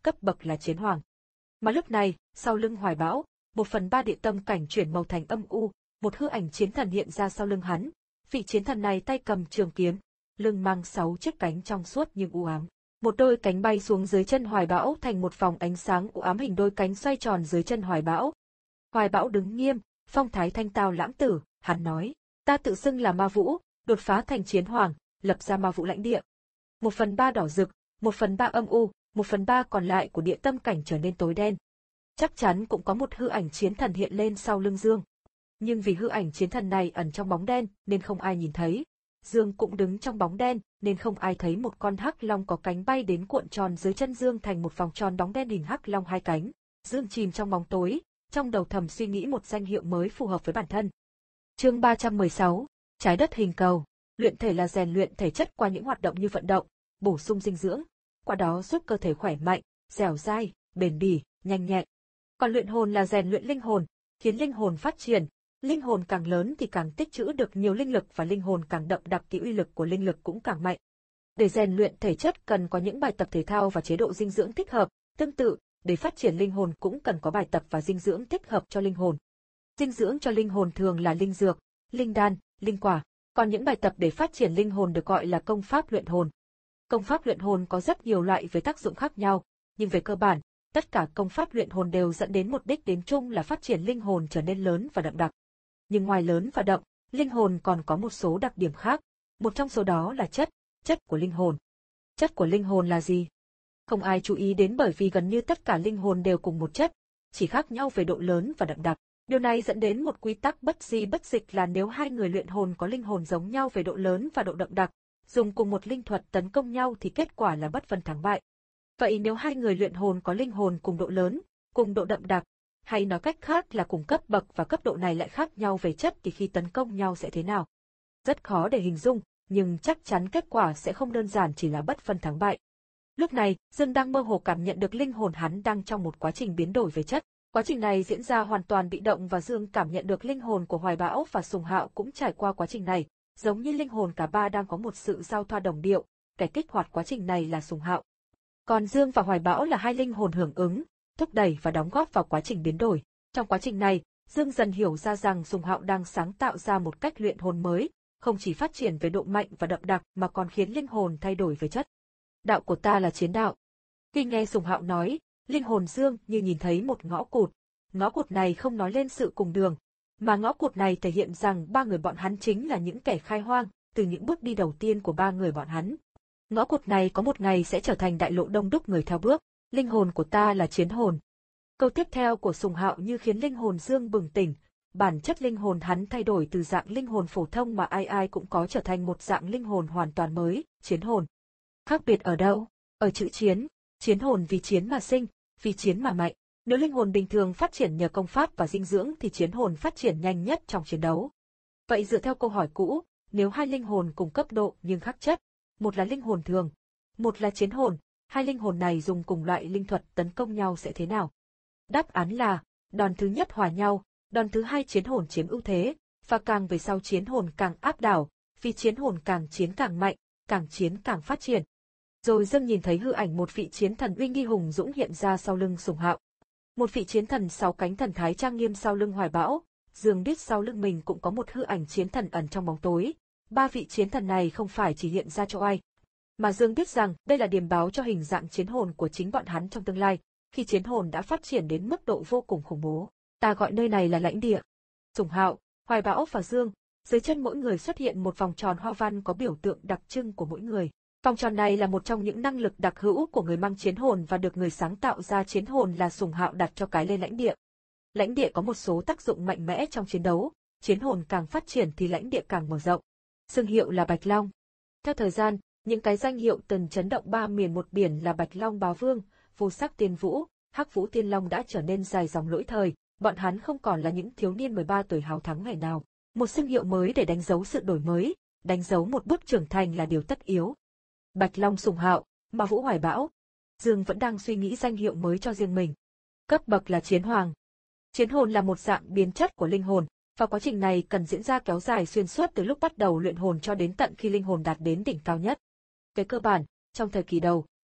cấp bậc là chiến hoàng. Mà lúc này, sau lưng Hoài Bão, một phần ba địa tâm cảnh chuyển màu thành âm u, một hư ảnh chiến thần hiện ra sau lưng hắn. Vị chiến thần này tay cầm trường kiếm, lưng mang sáu chiếc cánh trong suốt nhưng u ám. Một đôi cánh bay xuống dưới chân Hoài Bão thành một vòng ánh sáng u ám, hình đôi cánh xoay tròn dưới chân Hoài Bão. Hoài Bão đứng nghiêm, phong thái thanh tao lãng tử, hắn nói, ta tự xưng là ma vũ, đột phá thành chiến hoàng, lập ra ma vũ lãnh địa. Một phần ba đỏ rực, một phần ba âm u, một phần ba còn lại của địa tâm cảnh trở nên tối đen. Chắc chắn cũng có một hư ảnh chiến thần hiện lên sau lưng Dương. Nhưng vì hư ảnh chiến thần này ẩn trong bóng đen nên không ai nhìn thấy. Dương cũng đứng trong bóng đen nên không ai thấy một con hắc long có cánh bay đến cuộn tròn dưới chân Dương thành một vòng tròn bóng đen hình hắc long hai cánh. Dương chìm trong bóng tối, trong đầu thầm suy nghĩ một danh hiệu mới phù hợp với bản thân. Chương ba trăm mười sáu, trái đất hình cầu. Luyện thể là rèn luyện thể chất qua những hoạt động như vận động, bổ sung dinh dưỡng, qua đó giúp cơ thể khỏe mạnh, dẻo dai, bền bỉ, nhanh nhẹn. Còn luyện hồn là rèn luyện linh hồn, khiến linh hồn phát triển. Linh hồn càng lớn thì càng tích trữ được nhiều linh lực, và linh hồn càng đậm đặc thì uy lực của linh lực cũng càng mạnh. Để rèn luyện thể chất cần có những bài tập thể thao và chế độ dinh dưỡng thích hợp, tương tự, để phát triển linh hồn cũng cần có bài tập và dinh dưỡng thích hợp cho linh hồn. Dinh dưỡng cho linh hồn thường là linh dược, linh đan, linh quả, còn những bài tập để phát triển linh hồn được gọi là công pháp luyện hồn. Công pháp luyện hồn có rất nhiều loại với tác dụng khác nhau, nhưng về cơ bản, tất cả công pháp luyện hồn đều dẫn đến một đích đến chung là phát triển linh hồn trở nên lớn và đậm đặc. Nhưng ngoài lớn và đậm, linh hồn còn có một số đặc điểm khác, một trong số đó là chất, chất của linh hồn. Chất của linh hồn là gì? Không ai chú ý đến, bởi vì gần như tất cả linh hồn đều cùng một chất, chỉ khác nhau về độ lớn và đậm đặc. Điều này dẫn đến một quy tắc bất di bất dịch là nếu hai người luyện hồn có linh hồn giống nhau về độ lớn và độ đậm đặc, dùng cùng một linh thuật tấn công nhau thì kết quả là bất phân thắng bại. Vậy nếu hai người luyện hồn có linh hồn cùng độ lớn, cùng độ đậm đặc, hay nói cách khác là cùng cấp bậc và cấp độ này lại khác nhau về chất, thì khi tấn công nhau sẽ thế nào? Rất khó để hình dung, nhưng chắc chắn kết quả sẽ không đơn giản chỉ là bất phân thắng bại. Lúc này, Dương đang mơ hồ cảm nhận được linh hồn hắn đang trong một quá trình biến đổi về chất. Quá trình này diễn ra hoàn toàn bị động, và Dương cảm nhận được linh hồn của Hoài Bão và Sùng Hạo cũng trải qua quá trình này, giống như linh hồn cả ba đang có một sự giao thoa đồng điệu, kẻ kích hoạt quá trình này là Sùng Hạo. Còn Dương và Hoài Bão là hai linh hồn hưởng ứng, thúc đẩy và đóng góp vào quá trình biến đổi. Trong quá trình này, Dương dần hiểu ra rằng Sùng Hạo đang sáng tạo ra một cách luyện hồn mới, không chỉ phát triển về độ mạnh và đậm đặc mà còn khiến linh hồn thay đổi về chất. Đạo của ta là chiến đạo. Khi nghe Sùng Hạo nói, linh hồn Dương như nhìn thấy một ngõ cụt. Ngõ cụt này không nói lên sự cùng đường, mà ngõ cụt này thể hiện rằng ba người bọn hắn chính là những kẻ khai hoang, từ những bước đi đầu tiên của ba người bọn hắn. Ngõ cụt này có một ngày sẽ trở thành đại lộ đông đúc người theo bước. Linh hồn của ta là chiến hồn. Câu tiếp theo của Sùng Hạo như khiến linh hồn Dương bừng tỉnh. Bản chất linh hồn hắn thay đổi từ dạng linh hồn phổ thông mà ai ai cũng có, trở thành một dạng linh hồn hoàn toàn mới, chiến hồn. Khác biệt ở đâu? Ở chữ chiến. Chiến hồn vì chiến mà sinh, vì chiến mà mạnh. Nếu linh hồn bình thường phát triển nhờ công pháp và dinh dưỡng thì chiến hồn phát triển nhanh nhất trong chiến đấu. Vậy dựa theo câu hỏi cũ, nếu hai linh hồn cùng cấp độ nhưng khác chất, một là linh hồn thường, một là chiến hồn, hai linh hồn này dùng cùng loại linh thuật tấn công nhau sẽ thế nào? Đáp án là, đòn thứ nhất hòa nhau, đòn thứ hai chiến hồn chiếm ưu thế, và càng về sau chiến hồn càng áp đảo, vì chiến hồn càng chiến càng mạnh, càng chiến càng phát triển. Rồi Dương nhìn thấy hư ảnh một vị chiến thần uy nghi hùng dũng hiện ra sau lưng Sùng Hạo. Một vị chiến thần sáu cánh thần thái trang nghiêm sau lưng Hoài Bão. Dương biết sau lưng mình cũng có một hư ảnh chiến thần ẩn trong bóng tối. Ba vị chiến thần này không phải chỉ hiện ra cho ai, mà Dương biết rằng đây là điềm báo cho hình dạng chiến hồn của chính bọn hắn trong tương lai, khi chiến hồn đã phát triển đến mức độ vô cùng khủng bố. Ta gọi nơi này là lãnh địa. Sùng Hạo, Hoài Bão và Dương, dưới chân mỗi người xuất hiện một vòng tròn hoa văn có biểu tượng đặc trưng của mỗi người. Vòng tròn này là một trong những năng lực đặc hữu của người mang chiến hồn và được người sáng tạo ra chiến hồn là Sùng Hạo đặt cho cái lên lãnh địa. Lãnh địa có một số tác dụng mạnh mẽ trong chiến đấu, chiến hồn càng phát triển thì lãnh địa càng mở rộng. Xưng hiệu là Bạch Long. Theo thời gian, những cái danh hiệu từng chấn động ba miền một biển là Bạch Long Bá Vương, Vô Sắc Tiên Vũ, Hắc Vũ Tiên Long đã trở nên dài dòng lỗi thời, bọn hắn không còn là những thiếu niên mười ba tuổi háo thắng ngày nào. Một xưng hiệu mới để đánh dấu sự đổi mới, đánh dấu một bước trưởng thành là điều tất yếu. Bạch Long Sùng Hạo, Ma Vũ Hoài Bão. Dương vẫn đang suy nghĩ danh hiệu mới cho riêng mình. Cấp bậc là chiến hoàng. Chiến hồn là một dạng biến chất của linh hồn, và quá trình này cần diễn ra kéo dài xuyên suốt từ lúc bắt đầu luyện hồn cho đến tận khi linh hồn đạt đến đỉnh cao nhất. Về cơ bản, trong thời kỳ đầu,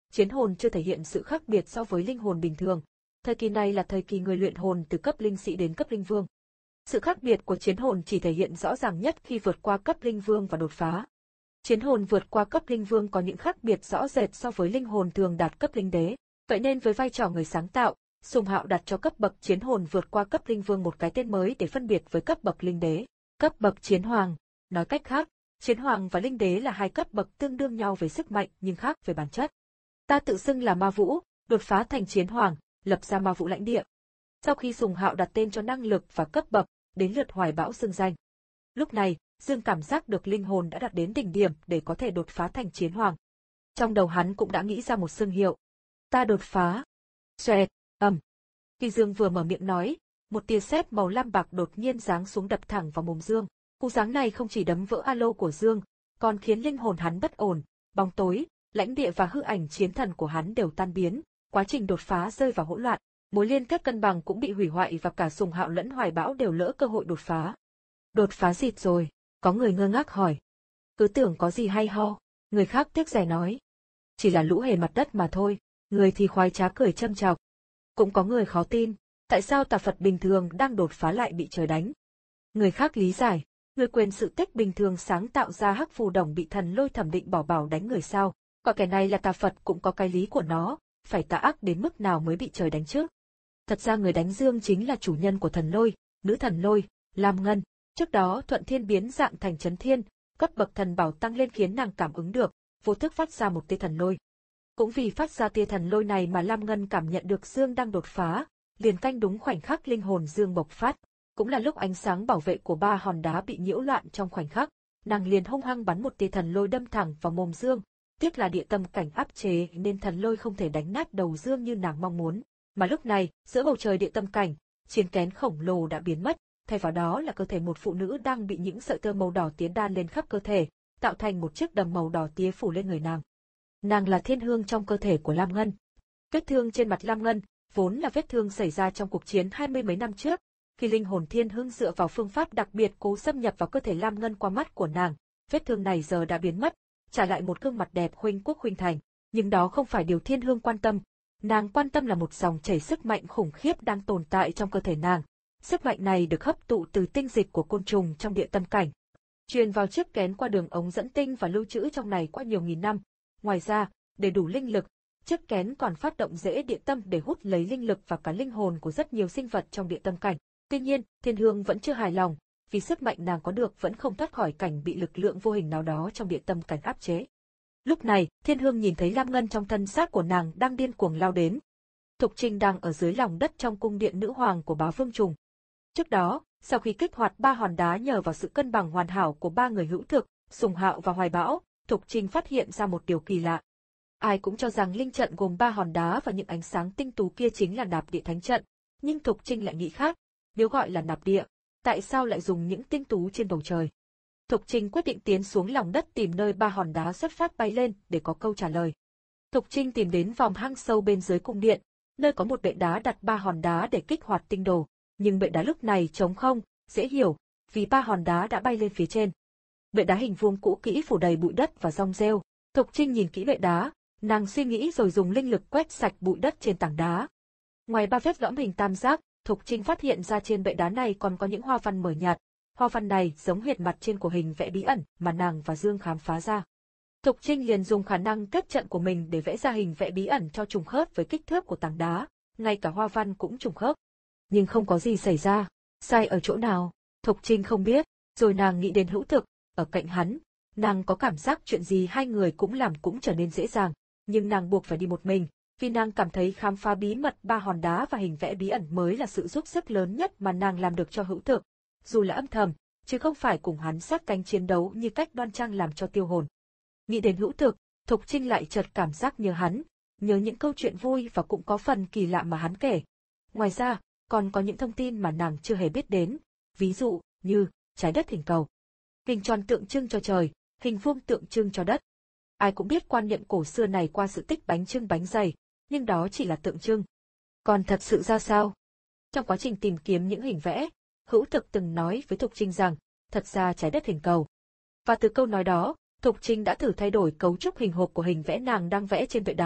Chiến hồn chưa thể hiện sự khác biệt so với linh hồn bình thường. Thời kỳ này là thời kỳ người luyện hồn từ cấp linh sĩ đến cấp linh vương. Sự khác biệt của chiến hồn chỉ thể hiện rõ ràng nhất khi vượt qua cấp linh vương và đột phá. Chiến hồn vượt qua cấp linh vương có những khác biệt rõ rệt so với linh hồn thường đạt cấp linh đế. Vậy nên với vai trò người sáng tạo, Sùng Hạo đặt cho cấp bậc chiến hồn vượt qua cấp linh vương một cái tên mới để phân biệt với cấp bậc linh đế. Cấp bậc chiến hoàng. Nói cách khác, chiến hoàng và linh đế là hai cấp bậc tương đương nhau về sức mạnh nhưng khác về bản chất. Ta tự xưng là Ma Vũ, đột phá thành chiến hoàng, lập ra Ma Vũ lãnh địa. Sau khi Sùng Hạo đặt tên cho năng lực và cấp bậc, đến lượt Hoài Bão xưng danh. Lúc này, Dương cảm giác được linh hồn đã đạt đến đỉnh điểm để có thể đột phá thành chiến hoàng. Trong đầu hắn cũng đã nghĩ ra một xưng hiệu. Ta đột phá. Xoẹt, ầm. Khi Dương vừa mở miệng nói, một tia sét màu lam bạc đột nhiên giáng xuống đập thẳng vào mồm Dương. Cú giáng này không chỉ đấm vỡ alo của Dương, còn khiến linh hồn hắn bất ổn, bóng tối, lãnh địa và hư ảnh chiến thần của hắn đều tan biến, quá trình đột phá rơi vào hỗn loạn, mối liên kết cân bằng cũng bị hủy hoại và cả Sùng Hạo lẫn Hoài Bão đều lỡ cơ hội đột phá. Đột phá dịt rồi, có người ngơ ngác hỏi. Cứ tưởng có gì hay ho, người khác tiếc rẻ nói. Chỉ là lũ hề mặt đất mà thôi, người thì khoái trá cười châm chọc. Cũng có người khó tin, tại sao tà Phật bình thường đang đột phá lại bị trời đánh. Người khác lý giải, người quyền sự tích bình thường sáng tạo ra hắc phù đồng bị thần lôi thẩm định bỏ bảo đánh người sao, gọi kẻ này là tà Phật cũng có cái lý của nó, phải tà ác đến mức nào mới bị trời đánh chứ. Thật ra người đánh Dương chính là chủ nhân của thần lôi, nữ thần lôi, Lam Ngân. Trước đó Thuận Thiên biến dạng thành Chấn Thiên, cấp bậc thần bảo tăng lên khiến nàng cảm ứng được, vô thức phát ra một tia thần lôi. Cũng vì phát ra tia thần lôi này mà Lam Ngân cảm nhận được Dương đang đột phá, liền canh đúng khoảnh khắc linh hồn Dương bộc phát, cũng là lúc ánh sáng bảo vệ của ba hòn đá bị nhiễu loạn trong khoảnh khắc, nàng liền hung hăng bắn một tia thần lôi đâm thẳng vào mồm Dương, tiếc là địa tâm cảnh áp chế nên thần lôi không thể đánh nát đầu Dương như nàng mong muốn, mà lúc này, giữa bầu trời địa tâm cảnh, chiến kén khổng lồ đã biến mất. Thay vào đó là cơ thể một phụ nữ đang bị những sợi tơ màu đỏ tía đan lên khắp cơ thể, tạo thành một chiếc đầm màu đỏ tía phủ lên người nàng. Nàng là thiên hương trong cơ thể của Lam Ngân. Vết thương trên mặt Lam Ngân, vốn là vết thương xảy ra trong cuộc chiến hai mươi mấy năm trước, khi linh hồn thiên hương dựa vào phương pháp đặc biệt cố xâm nhập vào cơ thể Lam Ngân qua mắt của nàng, vết thương này giờ đã biến mất, trả lại một gương mặt đẹp huynh quốc huynh thành. Nhưng đó không phải điều thiên hương quan tâm, nàng quan tâm là một dòng chảy sức mạnh khủng khiếp đang tồn tại trong cơ thể nàng. Sức mạnh này được hấp tụ từ tinh dịch của côn trùng trong địa tâm cảnh, truyền vào chiếc kén qua đường ống dẫn tinh và lưu trữ trong này qua nhiều nghìn năm. Ngoài ra, để đủ linh lực, chiếc kén còn phát động rễ địa tâm để hút lấy linh lực và cả linh hồn của rất nhiều sinh vật trong địa tâm cảnh. Tuy nhiên, Thiên Hương vẫn chưa hài lòng, vì sức mạnh nàng có được vẫn không thoát khỏi cảnh bị lực lượng vô hình nào đó trong địa tâm cảnh áp chế. Lúc này, Thiên Hương nhìn thấy Lam Ngân trong thân xác của nàng đang điên cuồng lao đến. Thục Trinh đang ở dưới lòng đất trong cung điện nữ hoàng của Bá Vương Trùng. Trước đó, sau khi kích hoạt ba hòn đá nhờ vào sự cân bằng hoàn hảo của ba người hữu thực, Sùng Hạo và Hoài Bão, Thục Trinh phát hiện ra một điều kỳ lạ. Ai cũng cho rằng linh trận gồm ba hòn đá và những ánh sáng tinh tú kia chính là nạp địa thánh trận, nhưng Thục Trinh lại nghĩ khác. Nếu gọi là nạp địa, tại sao lại dùng những tinh tú trên bầu trời? Thục Trinh quyết định tiến xuống lòng đất tìm nơi ba hòn đá xuất phát bay lên để có câu trả lời. Thục Trinh tìm đến vòng hang sâu bên dưới cung điện, nơi có một bệ đá đặt ba hòn đá để kích hoạt tinh đồ. Nhưng bệ đá lúc này trống không, dễ hiểu, vì ba hòn đá đã bay lên phía trên. Bệ đá hình vuông cũ kỹ phủ đầy bụi đất và rong rêu. Thục Trinh nhìn kỹ bệ đá, nàng suy nghĩ rồi dùng linh lực quét sạch bụi đất trên tảng đá. Ngoài ba vết lõm hình tam giác, Thục Trinh phát hiện ra trên bệ đá này còn có những hoa văn mờ nhạt. Hoa văn này giống hệt mặt trên của hình vẽ bí ẩn mà nàng và Dương khám phá ra. Thục Trinh liền dùng khả năng kết trận của mình để vẽ ra hình vẽ bí ẩn cho trùng khớp với kích thước của tảng đá, ngay cả hoa văn cũng trùng khớp. Nhưng không có gì xảy ra, sai ở chỗ nào, Thục Trinh không biết, rồi nàng nghĩ đến Hữu Thực, ở cạnh hắn, nàng có cảm giác chuyện gì hai người cũng làm cũng trở nên dễ dàng, nhưng nàng buộc phải đi một mình, vì nàng cảm thấy khám phá bí mật ba hòn đá và hình vẽ bí ẩn mới là sự giúp sức lớn nhất mà nàng làm được cho Hữu Thực, dù là âm thầm, chứ không phải cùng hắn sát cánh chiến đấu như cách đoan trang làm cho tiêu hồn. Nghĩ đến Hữu Thực, Thục Trinh lại chợt cảm giác nhớ hắn, nhớ những câu chuyện vui và cũng có phần kỳ lạ mà hắn kể. Ngoài ra, còn có những thông tin mà nàng chưa hề biết đến, ví dụ như trái đất hình cầu. Hình tròn tượng trưng cho trời, hình vuông tượng trưng cho đất. Ai cũng biết quan niệm cổ xưa này qua sự tích bánh chưng bánh dày, nhưng đó chỉ là tượng trưng. Còn thật sự ra sao? Trong quá trình tìm kiếm những hình vẽ, Hữu Thực từng nói với Thục Trinh rằng, thật ra trái đất hình cầu. Và từ câu nói đó, Thục Trinh đã thử thay đổi cấu trúc hình hộp của hình vẽ nàng đang vẽ trên bệ đá,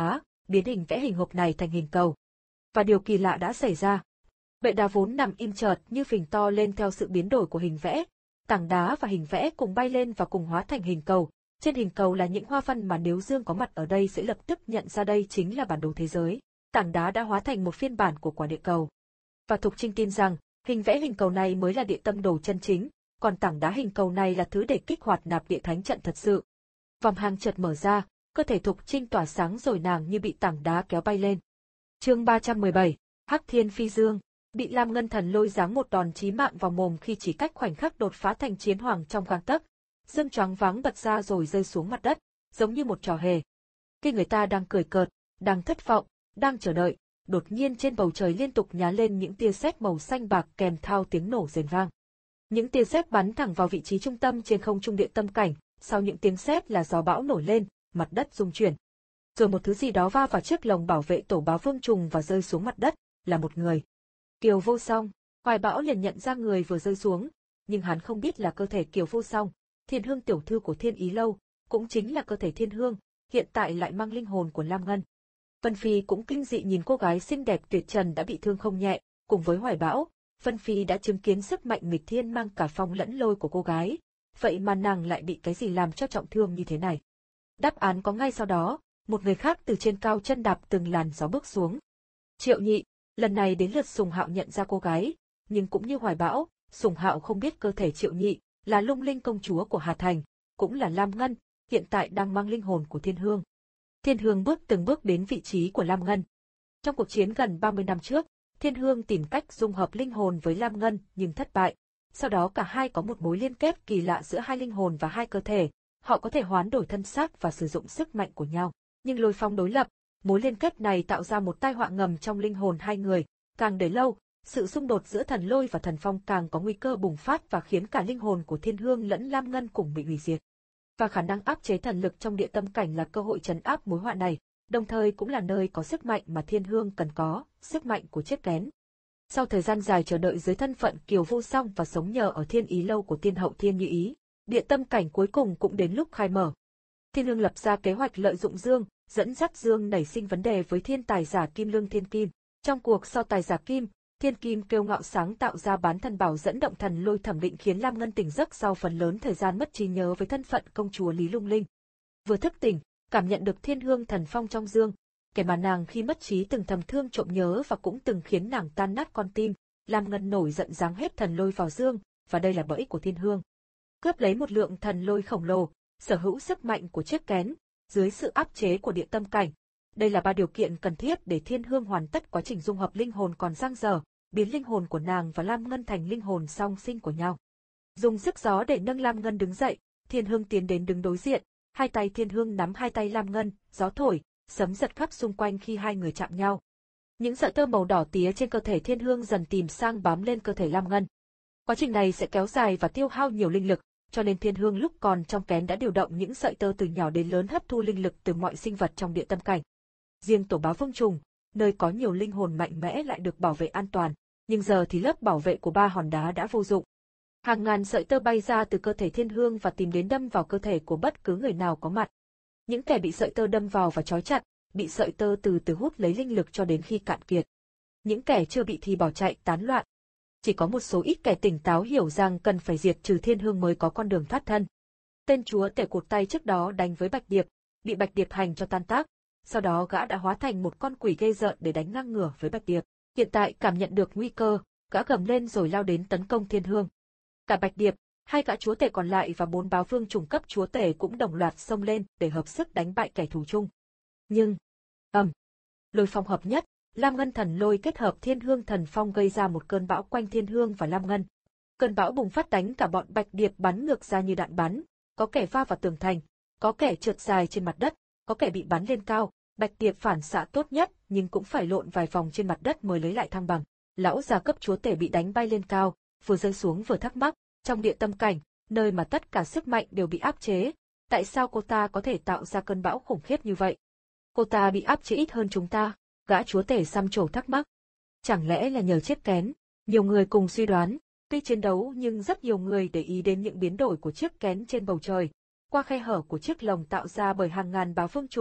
biến hình vẽ hình hộp này thành hình cầu. Và điều kỳ lạ đã xảy ra. Bệ đá vốn nằm im chợt như phình to lên theo sự biến đổi của hình vẽ. Tảng đá và hình vẽ cùng bay lên và cùng hóa thành hình cầu. Trên hình cầu là những hoa văn mà nếu Dương có mặt ở đây sẽ lập tức nhận ra đây chính là bản đồ thế giới. Tảng đá đã hóa thành một phiên bản của quả địa cầu. Và Thục Trinh tin rằng, hình vẽ hình cầu này mới là địa tâm đồ chân chính, còn tảng đá hình cầu này là thứ để kích hoạt nạp địa thánh trận thật sự. Vòng hang chợt mở ra, cơ thể Thục Trinh tỏa sáng rồi nàng như bị tảng đá kéo bay lên. Chương ba trăm mười bảy, Hắc Thiên Phi Dương, bị Lam Ngân Thần Lôi giáng một đòn chí mạng vào mồm khi chỉ cách khoảnh khắc đột phá thành chiến hoàng trong gang tấc. Dương choáng váng bật ra rồi rơi xuống mặt đất, giống như một trò hề. Khi người ta đang cười cợt, đang thất vọng, đang chờ đợi, đột nhiên trên bầu trời liên tục nhá lên những tia sét màu xanh bạc kèm theo tiếng nổ rền vang. Những tia sét bắn thẳng vào vị trí trung tâm trên không trung địa tâm cảnh, sau những tiếng sét là gió bão nổi lên, mặt đất rung chuyển. Rồi một thứ gì đó va vào chiếc lồng bảo vệ tổ báo vương trùng và rơi xuống mặt đất, là một người. Kiều Vô Song, Hoài Bão liền nhận ra người vừa rơi xuống, nhưng hắn không biết là cơ thể Kiều Vô Song, Thiên Hương tiểu thư của Thiên Ý Lâu, cũng chính là cơ thể Thiên Hương, hiện tại lại mang linh hồn của Lam Ngân. Vân Phi cũng kinh dị nhìn cô gái xinh đẹp tuyệt trần đã bị thương không nhẹ, cùng với Hoài Bão, Vân Phi đã chứng kiến sức mạnh nghịch thiên mang cả phong lẫn lôi của cô gái, vậy mà nàng lại bị cái gì làm cho trọng thương như thế này. Đáp án có ngay sau đó, một người khác từ trên cao chân đạp từng làn gió bước xuống. Triệu Nhị, lần này đến lượt Sùng Hạo nhận ra cô gái, nhưng cũng như Hoài Bão, Sùng Hạo không biết cơ thể Triệu Nhị là Lung Linh công chúa của Hà Thành, cũng là Lam Ngân, hiện tại đang mang linh hồn của Thiên Hương. Thiên Hương bước từng bước đến vị trí của Lam Ngân. Trong cuộc chiến gần ba mươi năm trước, Thiên Hương tìm cách dung hợp linh hồn với Lam Ngân nhưng thất bại. Sau đó cả hai có một mối liên kết kỳ lạ giữa hai linh hồn và hai cơ thể, họ có thể hoán đổi thân xác và sử dụng sức mạnh của nhau. Nhưng lôi phong đối lập, mối liên kết này tạo ra một tai họa ngầm trong linh hồn hai người, càng để lâu, sự xung đột giữa thần lôi và thần phong càng có nguy cơ bùng phát và khiến cả linh hồn của Thiên Hương lẫn Lam Ngân cùng bị hủy diệt. Và khả năng áp chế thần lực trong địa tâm cảnh là cơ hội trấn áp mối họa này, đồng thời cũng là nơi có sức mạnh mà Thiên Hương cần có, sức mạnh của chiếc kén. Sau thời gian dài chờ đợi dưới thân phận Kiều Vô Song và sống nhờ ở Thiên Ý Lâu của Tiên hậu Thiên Như Ý, địa tâm cảnh cuối cùng cũng đến lúc khai mở. Thiên Hương lập ra kế hoạch lợi dụng Dương, dẫn dắt Dương nảy sinh vấn đề với thiên tài giả Kim Lương Thiên Kim. Trong cuộc so tài giả Kim, Thiên Kim kêu ngạo sáng tạo ra bán thần bảo dẫn động thần lôi thẩm định khiến Lam Ngân tỉnh giấc sau phần lớn thời gian mất trí nhớ với thân phận công chúa Lý Lung Linh. Vừa thức tỉnh, cảm nhận được Thiên Hương thần phong trong Dương, kẻ mà nàng khi mất trí từng thầm thương trộm nhớ và cũng từng khiến nàng tan nát con tim, Lam Ngân nổi giận giáng hết thần lôi vào Dương, và đây là bẫy của Thiên Hương. Cướp lấy một lượng thần lôi khổng lồ, sở hữu sức mạnh của chiếc kén, dưới sự áp chế của địa tâm cảnh. Đây là ba điều kiện cần thiết để Thiên Hương hoàn tất quá trình dung hợp linh hồn còn dang dở, biến linh hồn của nàng và Lam Ngân thành linh hồn song sinh của nhau. Dùng sức gió để nâng Lam Ngân đứng dậy, Thiên Hương tiến đến đứng đối diện, hai tay Thiên Hương nắm hai tay Lam Ngân, gió thổi, sấm giật khắp xung quanh khi hai người chạm nhau. Những sợi tơ màu đỏ tía trên cơ thể Thiên Hương dần tìm sang bám lên cơ thể Lam Ngân. Quá trình này sẽ kéo dài và tiêu hao nhiều linh lực, cho nên Thiên Hương lúc còn trong kén đã điều động những sợi tơ từ nhỏ đến lớn hấp thu linh lực từ mọi sinh vật trong địa tâm cảnh. Riêng tổ báo vương trùng, nơi có nhiều linh hồn mạnh mẽ lại được bảo vệ an toàn, nhưng giờ thì lớp bảo vệ của ba hòn đá đã vô dụng. Hàng ngàn sợi tơ bay ra từ cơ thể Thiên Hương và tìm đến đâm vào cơ thể của bất cứ người nào có mặt. Những kẻ bị sợi tơ đâm vào và trói chặt, bị sợi tơ từ từ hút lấy linh lực cho đến khi cạn kiệt. Những kẻ chưa bị thì bỏ chạy tán loạn. Chỉ có một số ít kẻ tỉnh táo hiểu rằng cần phải diệt trừ Thiên Hương mới có con đường thoát thân. Tên chúa tể cụt tay trước đó đánh với Bạch Điệp, bị Bạch Điệp hành cho tan tác. Sau đó gã đã hóa thành một con quỷ ghê rợn để đánh ngang ngửa với Bạch Điệp. Hiện tại cảm nhận được nguy cơ, gã gầm lên rồi lao đến tấn công Thiên Hương. Cả Bạch Điệp, hai gã chúa tể còn lại và bốn báo vương trùng cấp chúa tể cũng đồng loạt xông lên để hợp sức đánh bại kẻ thù chung. Nhưng, ầm, um, lôi phong hợp nhất, Lam Ngân thần lôi kết hợp Thiên Hương thần phong gây ra một cơn bão quanh Thiên Hương và Lam Ngân. Cơn bão bùng phát đánh cả bọn Bạch Điệp bắn ngược ra như đạn bắn, có kẻ va vào tường thành, có kẻ trượt dài trên mặt đất, có kẻ bị bắn lên cao. Bạch Điệp phản xạ tốt nhất nhưng cũng phải lộn vài vòng trên mặt đất mới lấy lại thăng bằng. Lão già cấp chúa tể bị đánh bay lên cao, vừa rơi xuống vừa thắc mắc, trong địa tâm cảnh, nơi mà tất cả sức mạnh đều bị áp chế, tại sao cô ta có thể tạo ra cơn bão khủng khiếp như vậy? Cô ta bị áp chế ít hơn chúng ta, gã chúa tể xăm trổ thắc mắc. Chẳng lẽ là nhờ chiếc kén? Nhiều người cùng suy đoán, tuy chiến đấu nhưng rất nhiều người để ý đến những biến đổi của chiếc kén trên bầu trời, qua khe hở của chiếc lồng tạo ra bởi hàng ngàn báo vương trùng.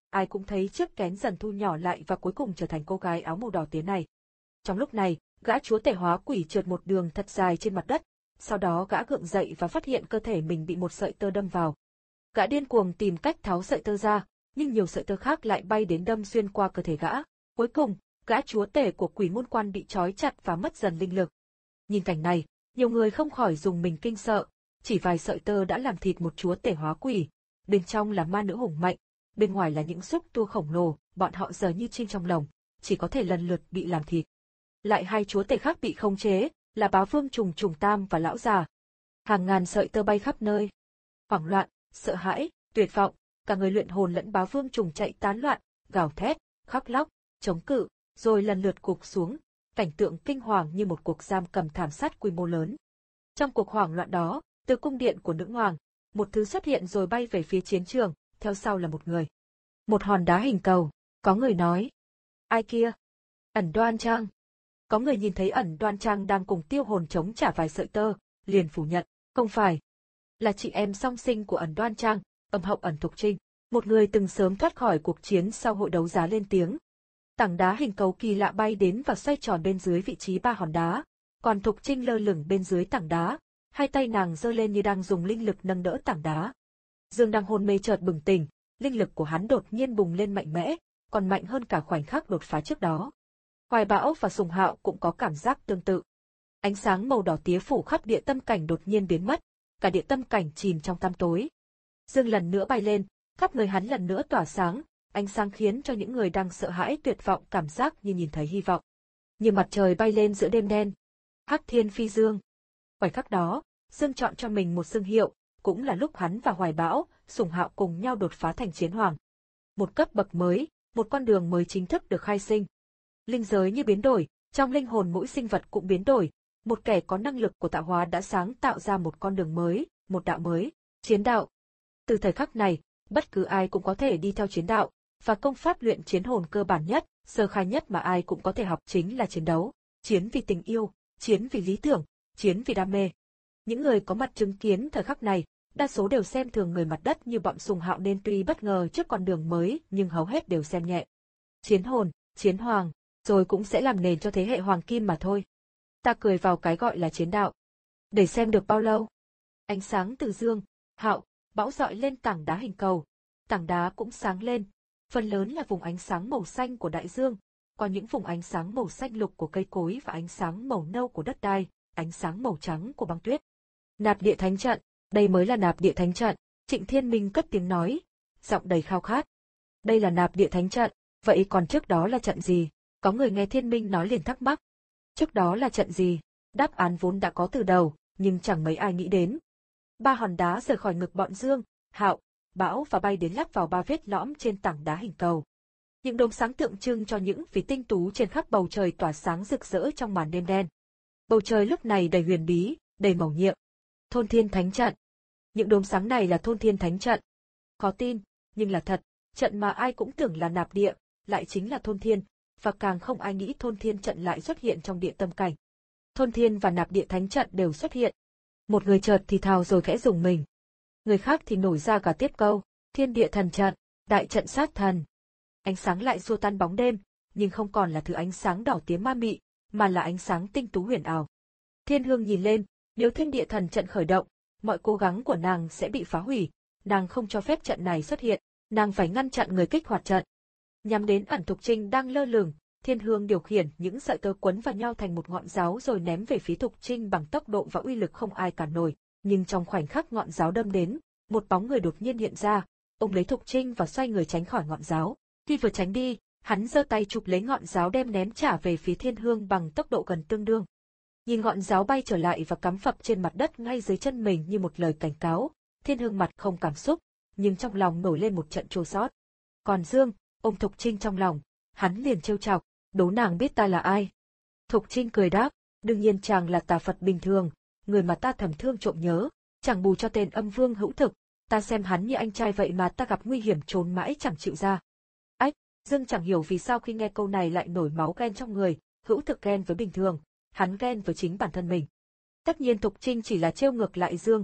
ai cũng thấy chiếc kén dần thu nhỏ lại và cuối cùng trở thành cô gái áo màu đỏ tía này. Trong lúc này, gã chúa tể hóa quỷ trượt một đường thật dài trên mặt đất, sau đó gã gượng dậy và phát hiện cơ thể mình bị một sợi tơ đâm vào. Gã điên cuồng tìm cách tháo sợi tơ ra, nhưng nhiều sợi tơ khác lại bay đến đâm xuyên qua cơ thể gã. Cuối cùng, gã chúa tể của quỷ môn quan bị trói chặt và mất dần linh lực. Nhìn cảnh này, nhiều người không khỏi dùng mình kinh sợ, chỉ vài sợi tơ đã làm thịt một chúa tể hóa quỷ. Bên trong là ma nữ hùng mạnh, bên ngoài là những xúc tua khổng lồ, bọn họ giờ như chim trong lồng, chỉ có thể lần lượt bị làm thịt. Lại hai chúa tể khác bị khống chế, là bá vương trùng trùng tam và lão già. Hàng ngàn sợi tơ bay khắp nơi. Hoảng loạn, sợ hãi, tuyệt vọng, cả người luyện hồn lẫn bá vương trùng chạy tán loạn, gào thét, khóc lóc, chống cự, rồi lần lượt gục xuống, cảnh tượng kinh hoàng như một cuộc giam cầm thảm sát quy mô lớn. Trong cuộc hoảng loạn đó, từ cung điện của nữ hoàng, một thứ xuất hiện rồi bay về phía chiến trường, theo sau là một người. Một hòn đá hình cầu, có người nói. Ai kia? Ẩn Đoan Trang. Có người nhìn thấy Ẩn Đoan Trang đang cùng Tiêu Hồn chống trả vài sợi tơ, liền phủ nhận, không phải. Là chị em song sinh của Ẩn Đoan Trang, âm hậu Ẩn Thục Trinh, một người từng sớm thoát khỏi cuộc chiến sau hội đấu giá lên tiếng. Tảng đá hình cầu kỳ lạ bay đến và xoay tròn bên dưới vị trí ba hòn đá, còn Thục Trinh lơ lửng bên dưới tảng đá, hai tay nàng giơ lên như đang dùng linh lực nâng đỡ tảng đá. Dương đang hôn mê chợt bừng tỉnh, linh lực của hắn đột nhiên bùng lên mạnh mẽ, còn mạnh hơn cả khoảnh khắc đột phá trước đó. Hoài Bão và Sùng Hạo cũng có cảm giác tương tự. Ánh sáng màu đỏ tía phủ khắp địa tâm cảnh đột nhiên biến mất, cả địa tâm cảnh chìm trong tăm tối. Dương lần nữa bay lên, khắp người hắn lần nữa tỏa sáng, ánh sáng khiến cho những người đang sợ hãi tuyệt vọng cảm giác như nhìn thấy hy vọng. Như mặt trời bay lên giữa đêm đen. Hắc Thiên Phi Dương. Khoảnh khắc đó, Dương chọn cho mình một xưng hiệu, cũng là lúc hắn và Hoài Bão, Sùng Hạo cùng nhau đột phá thành chiến hoàng. Một cấp bậc mới, một con đường mới chính thức được khai sinh. Linh giới như biến đổi, trong linh hồn mỗi sinh vật cũng biến đổi, một kẻ có năng lực của tạo hóa đã sáng tạo ra một con đường mới, một đạo mới, chiến đạo. Từ thời khắc này, bất cứ ai cũng có thể đi theo chiến đạo, và công pháp luyện chiến hồn cơ bản nhất, sơ khai nhất mà ai cũng có thể học chính là chiến đấu, chiến vì tình yêu, chiến vì lý tưởng, chiến vì đam mê. Những người có mặt chứng kiến thời khắc này, đa số đều xem thường người mặt đất như bọn Sùng Hạo nên tuy bất ngờ trước con đường mới nhưng hầu hết đều xem nhẹ. Chiến hồn, chiến hoàng, rồi cũng sẽ làm nền cho thế hệ hoàng kim mà thôi. Ta cười vào cái gọi là chiến đạo. Để xem được bao lâu. Ánh sáng từ Dương, Hạo, Bão dọi lên tảng đá hình cầu. Tảng đá cũng sáng lên. Phần lớn là vùng ánh sáng màu xanh của đại dương, còn những vùng ánh sáng màu xanh lục của cây cối và ánh sáng màu nâu của đất đai, ánh sáng màu trắng của băng tuyết. Nạp địa thánh trận, đây mới là nạp địa thánh trận, Trịnh Thiên Minh cất tiếng nói, giọng đầy khao khát. Đây là nạp địa thánh trận, vậy còn trước đó là trận gì? Có người nghe Thiên Minh nói liền thắc mắc. Trước đó là trận gì? Đáp án vốn đã có từ đầu, nhưng chẳng mấy ai nghĩ đến. Ba hòn đá rời khỏi ngực bọn Dương, Hạo, Bão và bay đến lắp vào ba vết lõm trên tảng đá hình cầu. Những đốm sáng tượng trưng cho những vì tinh tú trên khắp bầu trời tỏa sáng rực rỡ trong màn đêm đen. Bầu trời lúc này đầy huyền bí, đầy màu nhiệm. Thôn Thiên Thánh Trận. Những đốm sáng này là Thôn Thiên Thánh Trận. Khó tin, nhưng là thật, trận mà ai cũng tưởng là nạp địa, lại chính là Thôn Thiên, và càng không ai nghĩ Thôn Thiên Trận lại xuất hiện trong địa tâm cảnh. Thôn Thiên và nạp địa thánh trận đều xuất hiện. Một người chợt thì thào rồi khẽ rùng mình. Người khác thì nổi ra cả tiếp câu, Thiên Địa Thần Trận, Đại Trận Sát Thần. Ánh sáng lại xua tan bóng đêm, nhưng không còn là thứ ánh sáng đỏ tía ma mị, mà là ánh sáng tinh tú huyền ảo. Thiên Hương nhìn lên, nếu Thiên Địa Thần Trận khởi động, mọi cố gắng của nàng sẽ bị phá hủy, nàng không cho phép trận này xuất hiện, nàng phải ngăn chặn người kích hoạt trận. Nhắm đến Ẩn Thục Trinh đang lơ lửng, Thiên Hương điều khiển những sợi tơ quấn vào nhau thành một ngọn giáo rồi ném về phía Thục Trinh bằng tốc độ và uy lực không ai cản nổi, nhưng trong khoảnh khắc ngọn giáo đâm đến, một bóng người đột nhiên hiện ra, ôm lấy Thục Trinh và xoay người tránh khỏi ngọn giáo. Khi vừa tránh đi, hắn giơ tay chụp lấy ngọn giáo đem ném trả về phía Thiên Hương bằng tốc độ gần tương đương. Nhìn ngọn giáo bay trở lại và cắm phập trên mặt đất ngay dưới chân mình như một lời cảnh cáo, Thiên Hương mặt không cảm xúc, nhưng trong lòng nổi lên một trận chua xót. Còn Dương, ôm Thục Trinh trong lòng, hắn liền trêu chọc, đố nàng biết ta là ai. Thục Trinh cười đáp, đương nhiên chàng là tà Phật bình thường, người mà ta thầm thương trộm nhớ, chẳng bù cho tên âm vương hữu thực, ta xem hắn như anh trai vậy mà ta gặp nguy hiểm trốn mãi chẳng chịu ra. Ách, Dương chẳng hiểu vì sao khi nghe câu này lại nổi máu ghen trong người, hữu thực ghen với bình thường, hắn ghen với chính bản thân mình. Tất nhiên Thục Trinh chỉ là trêu ngược lại Dương,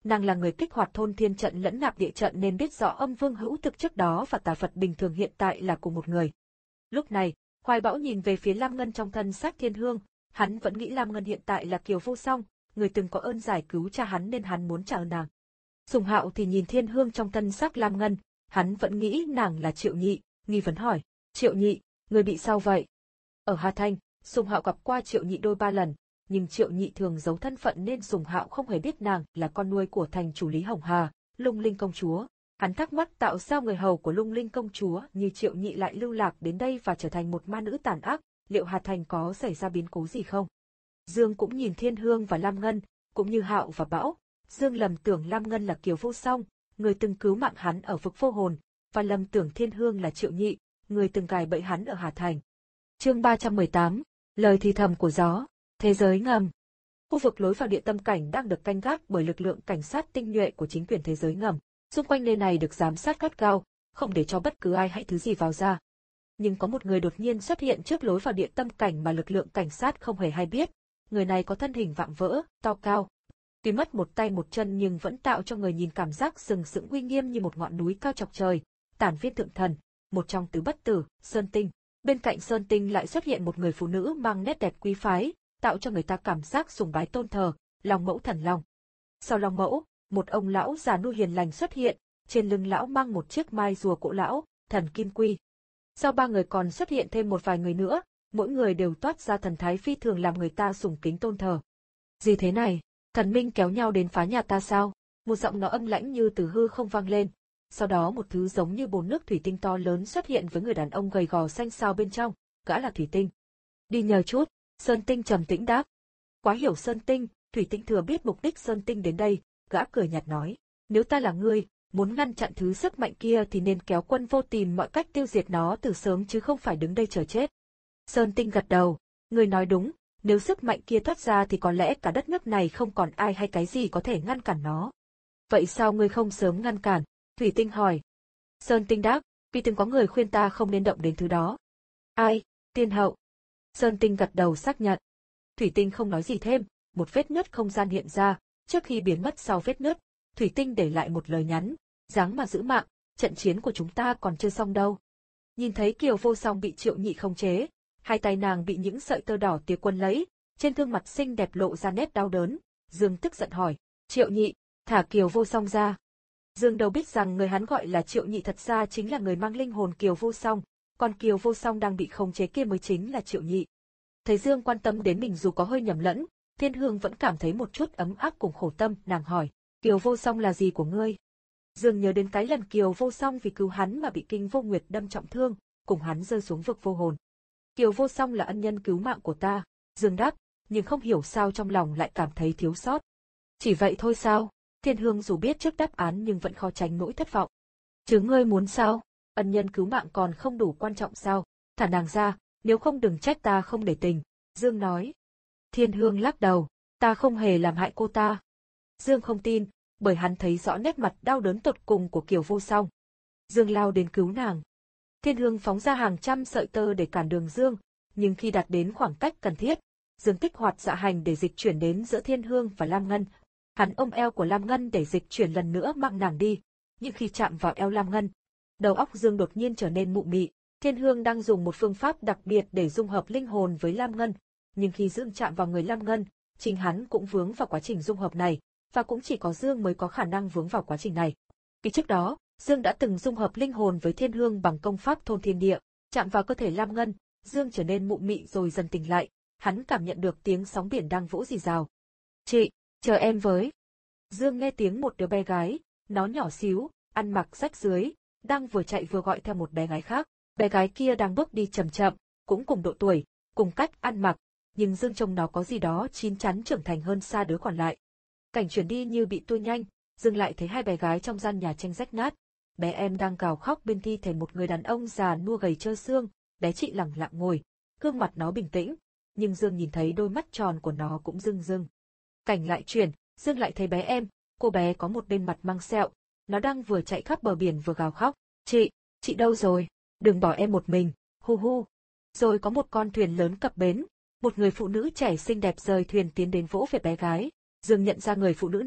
Nàng là người kích hoạt thôn thiên trận lẫn nạp địa trận nên biết rõ âm vương hữu thực trước đó và tà Phật bình thường hiện tại là cùng một người. Lúc này, Hoài Bão nhìn về phía Lam Ngân trong thân xác Thiên Hương, hắn vẫn nghĩ Lam Ngân hiện tại là Kiều Vô Song, người từng có ơn giải cứu cha hắn nên hắn muốn trả ơn nàng. Sùng Hạo thì nhìn Thiên Hương trong thân xác Lam Ngân, hắn vẫn nghĩ nàng là Triệu Nhị, nghi vấn hỏi, Triệu Nhị, người bị sao vậy? Ở Hà Thanh, Sùng Hạo gặp qua Triệu Nhị đôi ba lần, nhưng Triệu Nhị thường giấu thân phận nên Sùng Hạo không hề biết nàng là con nuôi của thành chủ Lý Hồng Hà, Lung Linh công chúa. Hắn thắc mắc tạo sao người hầu của Lung Linh công chúa như Triệu Nhị lại lưu lạc đến đây và trở thành một ma nữ tàn ác, liệu Hà Thành có xảy ra biến cố gì không? Dương cũng nhìn Thiên Hương và Lam Ngân, cũng như Hạo và Bão. Dương lầm tưởng Lam Ngân là Kiều Vô Song, người từng cứu mạng hắn ở vực vô hồn, và lầm tưởng Thiên Hương là Triệu Nhị, người từng gài bẫy hắn ở Hà Thành. Chương ba trăm mười tám, lời thì thầm của gió, thế giới ngầm. Khu vực lối vào địa tâm cảnh đang được canh gác bởi lực lượng cảnh sát tinh nhuệ của chính quyền thế giới ngầm. Xung quanh nơi này được giám sát gắt gao, không để cho bất cứ ai hay thứ gì vào ra. Nhưng có một người đột nhiên xuất hiện trước lối vào địa tâm cảnh mà lực lượng cảnh sát không hề hay biết. Người này có thân hình vạm vỡ, to cao. Tuy mất một tay một chân nhưng vẫn tạo cho người nhìn cảm giác sừng sững uy nghiêm như một ngọn núi cao chọc trời. Tản Viên Thượng Thần, một trong tứ bất tử, Sơn Tinh. Bên cạnh Sơn Tinh lại xuất hiện một người phụ nữ mang nét đẹp quý phái, tạo cho người ta cảm giác sùng bái tôn thờ, Long Mẫu Thần Long. Sau Long Mẫu, một ông lão già nua hiền lành xuất hiện, trên lưng lão mang một chiếc mai rùa cỗ lão, Thần Kim Quy. Sau ba người còn xuất hiện thêm một vài người nữa, mỗi người đều toát ra thần thái phi thường làm người ta sùng kính tôn thờ. Gì thế này, thần minh kéo nhau đến phá nhà ta sao? Một giọng nói âm lãnh như từ hư không vang lên. Sau đó một thứ giống như bồn nước thủy tinh to lớn xuất hiện với người đàn ông gầy gò xanh xao bên trong, gã là Thủy Tinh. Đi nhờ chút, Sơn Tinh trầm tĩnh đáp. Quá hiểu Sơn Tinh, Thủy Tinh thừa biết mục đích Sơn Tinh đến đây, gã cười nhạt nói, nếu ta là ngươi, muốn ngăn chặn thứ sức mạnh kia thì nên kéo quân vô tìm mọi cách tiêu diệt nó từ sớm chứ không phải đứng đây chờ chết. Sơn Tinh gật đầu, ngươi nói đúng, nếu sức mạnh kia thoát ra thì có lẽ cả đất nước này không còn ai hay cái gì có thể ngăn cản nó. Vậy sao ngươi không sớm ngăn cản? Thủy Tinh hỏi. Sơn Tinh đáp, vì từng có người khuyên ta không nên động đến thứ đó. Ai? Tiên hậu. Sơn Tinh gật đầu xác nhận. Thủy Tinh không nói gì thêm, một vết nứt không gian hiện ra, trước khi biến mất sau vết nứt, Thủy Tinh để lại một lời nhắn, dáng mà giữ mạng, trận chiến của chúng ta còn chưa xong đâu. Nhìn thấy Kiều Vô Song bị Triệu Nhị khống chế, hai tay nàng bị những sợi tơ đỏ tía quấn lấy, trên gương mặt xinh đẹp lộ ra nét đau đớn, Dương tức giận hỏi, Triệu Nhị, thả Kiều Vô Song ra. Dương đâu biết rằng người hắn gọi là Triệu Nhị thật ra chính là người mang linh hồn Kiều Vô Song, còn Kiều Vô Song đang bị khống chế kia mới chính là Triệu Nhị. Thấy Dương quan tâm đến mình dù có hơi nhầm lẫn, Thiên Hương vẫn cảm thấy một chút ấm áp cùng khổ tâm, nàng hỏi, Kiều Vô Song là gì của ngươi? Dương nhớ đến cái lần Kiều Vô Song vì cứu hắn mà bị Kinh Vô Nguyệt đâm trọng thương, cùng hắn rơi xuống vực vô hồn. Kiều Vô Song là ân nhân cứu mạng của ta, Dương đáp, nhưng không hiểu sao trong lòng lại cảm thấy thiếu sót. Chỉ vậy thôi sao? Thiên Hương dù biết trước đáp án nhưng vẫn khó tránh nỗi thất vọng. Chứ ngươi muốn sao? Ân nhân cứu mạng còn không đủ quan trọng sao? Thả nàng ra, nếu không đừng trách ta không để tình, Dương nói. Thiên Hương lắc đầu, ta không hề làm hại cô ta. Dương không tin, bởi hắn thấy rõ nét mặt đau đớn tột cùng của Kiều Vô Song. Dương lao đến cứu nàng. Thiên Hương phóng ra hàng trăm sợi tơ để cản đường Dương, nhưng khi đạt đến khoảng cách cần thiết, Dương kích hoạt dạ hành để dịch chuyển đến giữa Thiên Hương và Lam Ngân. Hắn ôm eo của Lam Ngân để dịch chuyển lần nữa mang nàng đi, nhưng khi chạm vào eo Lam Ngân, đầu óc Dương đột nhiên trở nên mụ mị. Thiên Hương đang dùng một phương pháp đặc biệt để dung hợp linh hồn với Lam Ngân, nhưng khi Dương chạm vào người Lam Ngân, chính hắn cũng vướng vào quá trình dung hợp này, và cũng chỉ có Dương mới có khả năng vướng vào quá trình này. Vì trước đó, Dương đã từng dung hợp linh hồn với Thiên Hương bằng công pháp thôn thiên địa, chạm vào cơ thể Lam Ngân, Dương trở nên mụ mị rồi dần tỉnh lại, hắn cảm nhận được tiếng sóng biển đang vỗ rì rào. Chị, chờ em với. Dương nghe tiếng một đứa bé gái, nó nhỏ xíu, ăn mặc rách rưới, đang vừa chạy vừa gọi theo một bé gái khác. Bé gái kia đang bước đi chậm chậm, cũng cùng độ tuổi, cùng cách ăn mặc, nhưng Dương trông nó có gì đó chín chắn trưởng thành hơn xa đứa còn lại. Cảnh chuyển đi như bị tua nhanh, Dương lại thấy hai bé gái trong gian nhà tranh rách nát. Bé em đang gào khóc bên thi thể một người đàn ông già nua gầy trơ xương, bé chị lẳng lặng ngồi, gương mặt nó bình tĩnh, nhưng Dương nhìn thấy đôi mắt tròn của nó cũng rưng rưng. Cảnh lại chuyển, Dương lại thấy bé em, cô bé có một bên mặt mang sẹo, nó đang vừa chạy khắp bờ biển vừa gào khóc, chị, chị đâu rồi? Đừng bỏ em một mình, hu hu. Rồi có một con thuyền lớn cập bến, một người phụ nữ trẻ xinh đẹp rời thuyền tiến đến vỗ về bé gái. Dương nhận ra người phụ nữ này,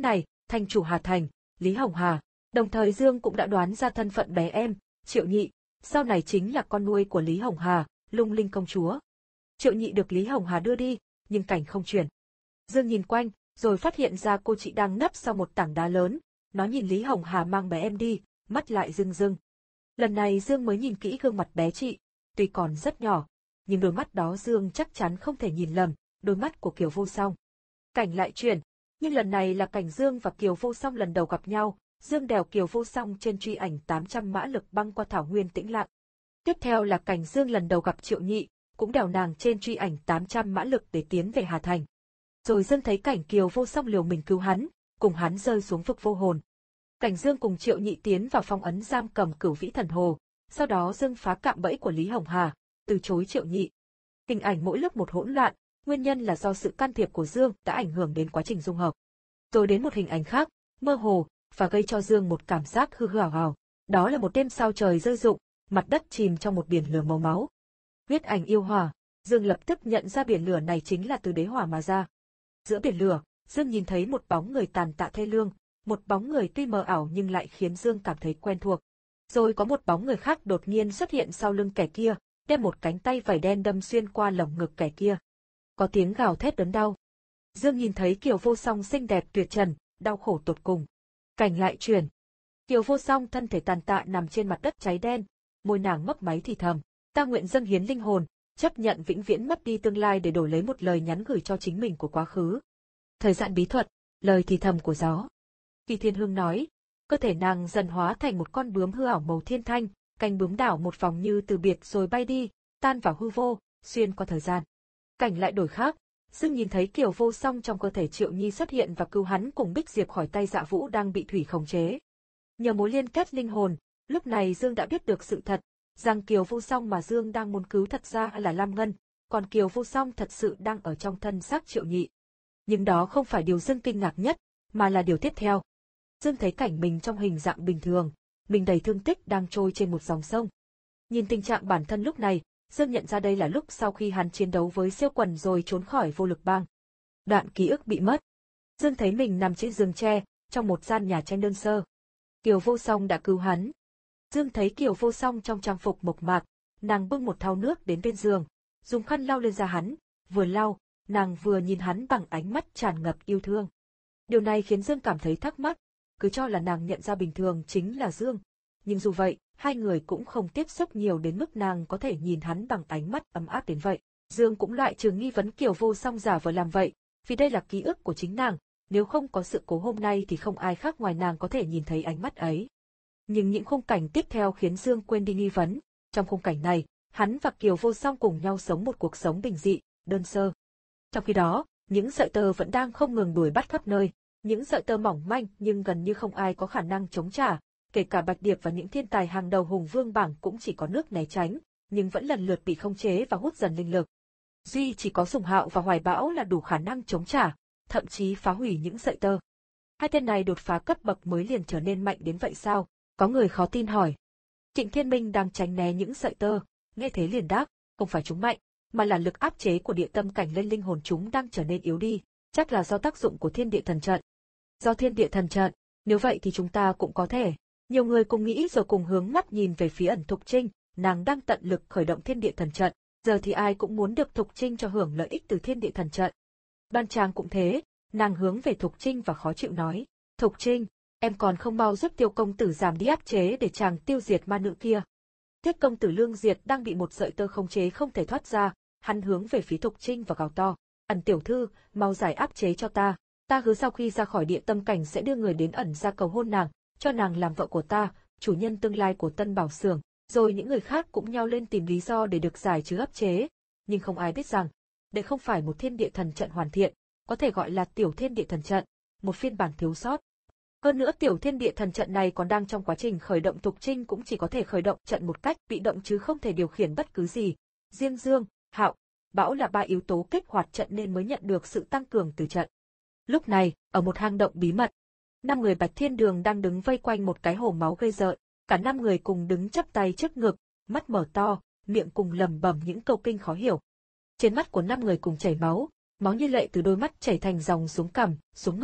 thành chủ Hà Thành, Lý Hồng Hà. Đồng thời Dương cũng đã đoán ra thân phận bé em, Triệu Nhị, sau này chính là con nuôi của Lý Hồng Hà, Lung Linh công chúa. Triệu Nhị được Lý Hồng Hà đưa đi, nhưng cảnh không chuyển. Dương nhìn quanh, rồi phát hiện ra cô chị đang nấp sau một tảng đá lớn, nó nhìn Lý Hồng Hà mang bé em đi, mắt lại rưng rưng. Lần này Dương mới nhìn kỹ gương mặt bé chị, tuy còn rất nhỏ, nhưng đôi mắt đó Dương chắc chắn không thể nhìn lầm, đôi mắt của Kiều Vô Song. Cảnh lại chuyển, nhưng lần này là cảnh Dương và Kiều Vô Song lần đầu gặp nhau, Dương đèo Kiều Vô Song trên truy ảnh tám trăm mã lực băng qua thảo nguyên tĩnh lặng. Tiếp theo là cảnh Dương lần đầu gặp Triệu Nhị, cũng đèo nàng trên truy ảnh tám trăm mã lực để tiến về Hà Thành. Rồi Dương thấy cảnh Kiều Vô Song liều mình cứu hắn, cùng hắn rơi xuống vực vô hồn. Cảnh Dương cùng Triệu Nhị tiến vào phong ấn giam cầm Cửu Vĩ Thần Hồ, sau đó Dương phá cạm bẫy của Lý Hồng Hà, từ chối Triệu Nhị. Hình ảnh mỗi lúc một hỗn loạn, nguyên nhân là do sự can thiệp của Dương đã ảnh hưởng đến quá trình dung hợp. Rồi đến một hình ảnh khác, mơ hồ, và gây cho Dương một cảm giác hư hư ảo ảo. Đó là một đêm sao trời rơi rụng, mặt đất chìm trong một biển lửa màu máu. Huyết ảnh yêu hỏa, Dương lập tức nhận ra biển lửa này chính là từ đế hỏa mà ra. Giữa biển lửa, Dương nhìn thấy một bóng người tàn tạ thê lương, một bóng người tuy mờ ảo nhưng lại khiến Dương cảm thấy quen thuộc. Rồi có một bóng người khác đột nhiên xuất hiện sau lưng kẻ kia, đem một cánh tay vảy đen đâm xuyên qua lồng ngực kẻ kia. Có tiếng gào thét đớn đau. Dương nhìn thấy Kiều Vô Song xinh đẹp tuyệt trần, đau khổ tột cùng. Cảnh lại chuyển. Kiều Vô Song thân thể tàn tạ nằm trên mặt đất cháy đen, môi nàng mấp máy thì thầm, ta nguyện dâng hiến linh hồn, chấp nhận vĩnh viễn mất đi tương lai để đổi lấy một lời nhắn gửi cho chính mình của quá khứ. Thời gian bí thuật, lời thì thầm của gió. Kỳ Thiên Hương nói, cơ thể nàng dần hóa thành một con bướm hư ảo màu thiên thanh, cánh bướm đảo một vòng như từ biệt rồi bay đi, tan vào hư vô, xuyên qua thời gian. Cảnh lại đổi khác, Dương nhìn thấy Kiều Vô Song trong cơ thể Triệu Nhi xuất hiện và cứu hắn cùng Bích Diệp khỏi tay Dạ Vũ đang bị thủy khống chế. Nhờ mối liên kết linh hồn, lúc này Dương đã biết được sự thật, rằng Kiều Vô Song mà Dương đang muốn cứu thật ra là Lam Ngân, còn Kiều Vô Song thật sự đang ở trong thân xác Triệu Nhị. Nhưng đó không phải điều Dương kinh ngạc nhất, mà là điều tiếp theo. Dương thấy cảnh mình trong hình dạng bình thường, mình đầy thương tích đang trôi trên một dòng sông. Nhìn tình trạng bản thân lúc này, Dương nhận ra đây là lúc sau khi hắn chiến đấu với siêu quần rồi trốn khỏi vô lực bang. Đoạn ký ức bị mất. Dương thấy mình nằm trên giường tre, trong một gian nhà tranh đơn sơ. Kiều Vô Song đã cứu hắn. Dương thấy Kiều Vô Song trong trang phục mộc mạc, nàng bưng một thau nước đến bên giường, dùng khăn lau lên da hắn, vừa lau, nàng vừa nhìn hắn bằng ánh mắt tràn ngập yêu thương. Điều này khiến Dương cảm thấy thắc mắc, cứ cho là nàng nhận ra bình thường chính là Dương. Nhưng dù vậy, hai người cũng không tiếp xúc nhiều đến mức nàng có thể nhìn hắn bằng ánh mắt ấm áp đến vậy. Dương cũng loại trừ nghi vấn Kiều Vô Song giả vờ làm vậy, vì đây là ký ức của chính nàng, nếu không có sự cố hôm nay thì không ai khác ngoài nàng có thể nhìn thấy ánh mắt ấy. Nhưng những khung cảnh tiếp theo khiến Dương quên đi nghi vấn. Trong khung cảnh này, hắn và Kiều Vô Song cùng nhau sống một cuộc sống bình dị, đơn sơ. Trong khi đó, những sợi tơ vẫn đang không ngừng đuổi bắt khắp nơi, những sợi tơ mỏng manh nhưng gần như không ai có khả năng chống trả, kể cả Bạch Điệp và những thiên tài hàng đầu hùng vương bảng cũng chỉ có nước né tránh, nhưng vẫn lần lượt bị khống chế và hút dần linh lực. Duy chỉ có Sùng Hạo và Hoài Bão là đủ khả năng chống trả, thậm chí phá hủy những sợi tơ. Hai tên này đột phá cấp bậc mới liền trở nên mạnh đến vậy sao? Có người khó tin hỏi. Trịnh Thiên Minh đang tránh né những sợi tơ, nghe thế liền đáp, không phải chúng mạnh, mà là lực áp chế của địa tâm cảnh lên linh hồn chúng đang trở nên yếu đi, chắc là do tác dụng của thiên địa thần trận. Do thiên địa thần trận, nếu vậy thì chúng ta cũng có thể. Nhiều người cùng nghĩ rồi cùng hướng mắt nhìn về phía Ẩn Thục Trinh, nàng đang tận lực khởi động thiên địa thần trận, giờ thì ai cũng muốn được Thục Trinh cho hưởng lợi ích từ thiên địa thần trận. Đoan Trang cũng thế, nàng hướng về Thục Trinh và khó chịu nói, Thục Trinh, em còn không mau giúp Tiêu công tử giảm đi áp chế để chàng tiêu diệt ma nữ kia. Tiết công tử Lương Diệt đang bị một sợi tơ khống chế không thể thoát ra, hắn hướng về phía Thục Trinh và gào to, Ẩn tiểu thư, mau giải áp chế cho ta, ta hứa sau khi ra khỏi địa tâm cảnh sẽ đưa người đến Ẩn ra cầu hôn nàng, cho nàng làm vợ của ta, chủ nhân tương lai của Tân Bảo Xưởng. Rồi những người khác cũng nhau lên tìm lý do để được giải trừ áp chế, nhưng không ai biết rằng, đây không phải một thiên địa thần trận hoàn thiện, có thể gọi là tiểu thiên địa thần trận, một phiên bản thiếu sót. Hơn nữa tiểu thiên địa thần trận này còn đang trong quá trình khởi động, Thục Trinh cũng chỉ có thể khởi động trận một cách bị động chứ không thể điều khiển bất cứ gì. Riêng Dương, Hạo, Bão là ba yếu tố kích hoạt trận nên mới nhận được sự tăng cường từ trận. Lúc này, ở một hang động bí mật, năm người Bạch Thiên Đường đang đứng vây quanh một cái hồ máu gây rợn, cả năm người cùng đứng chắp tay trước ngực, mắt mở to, miệng cùng lẩm bẩm những câu kinh khó hiểu. Trên mắt của năm người cùng chảy máu, máu như lệ từ đôi mắt chảy thành dòng xuống cằm, xuống ngực,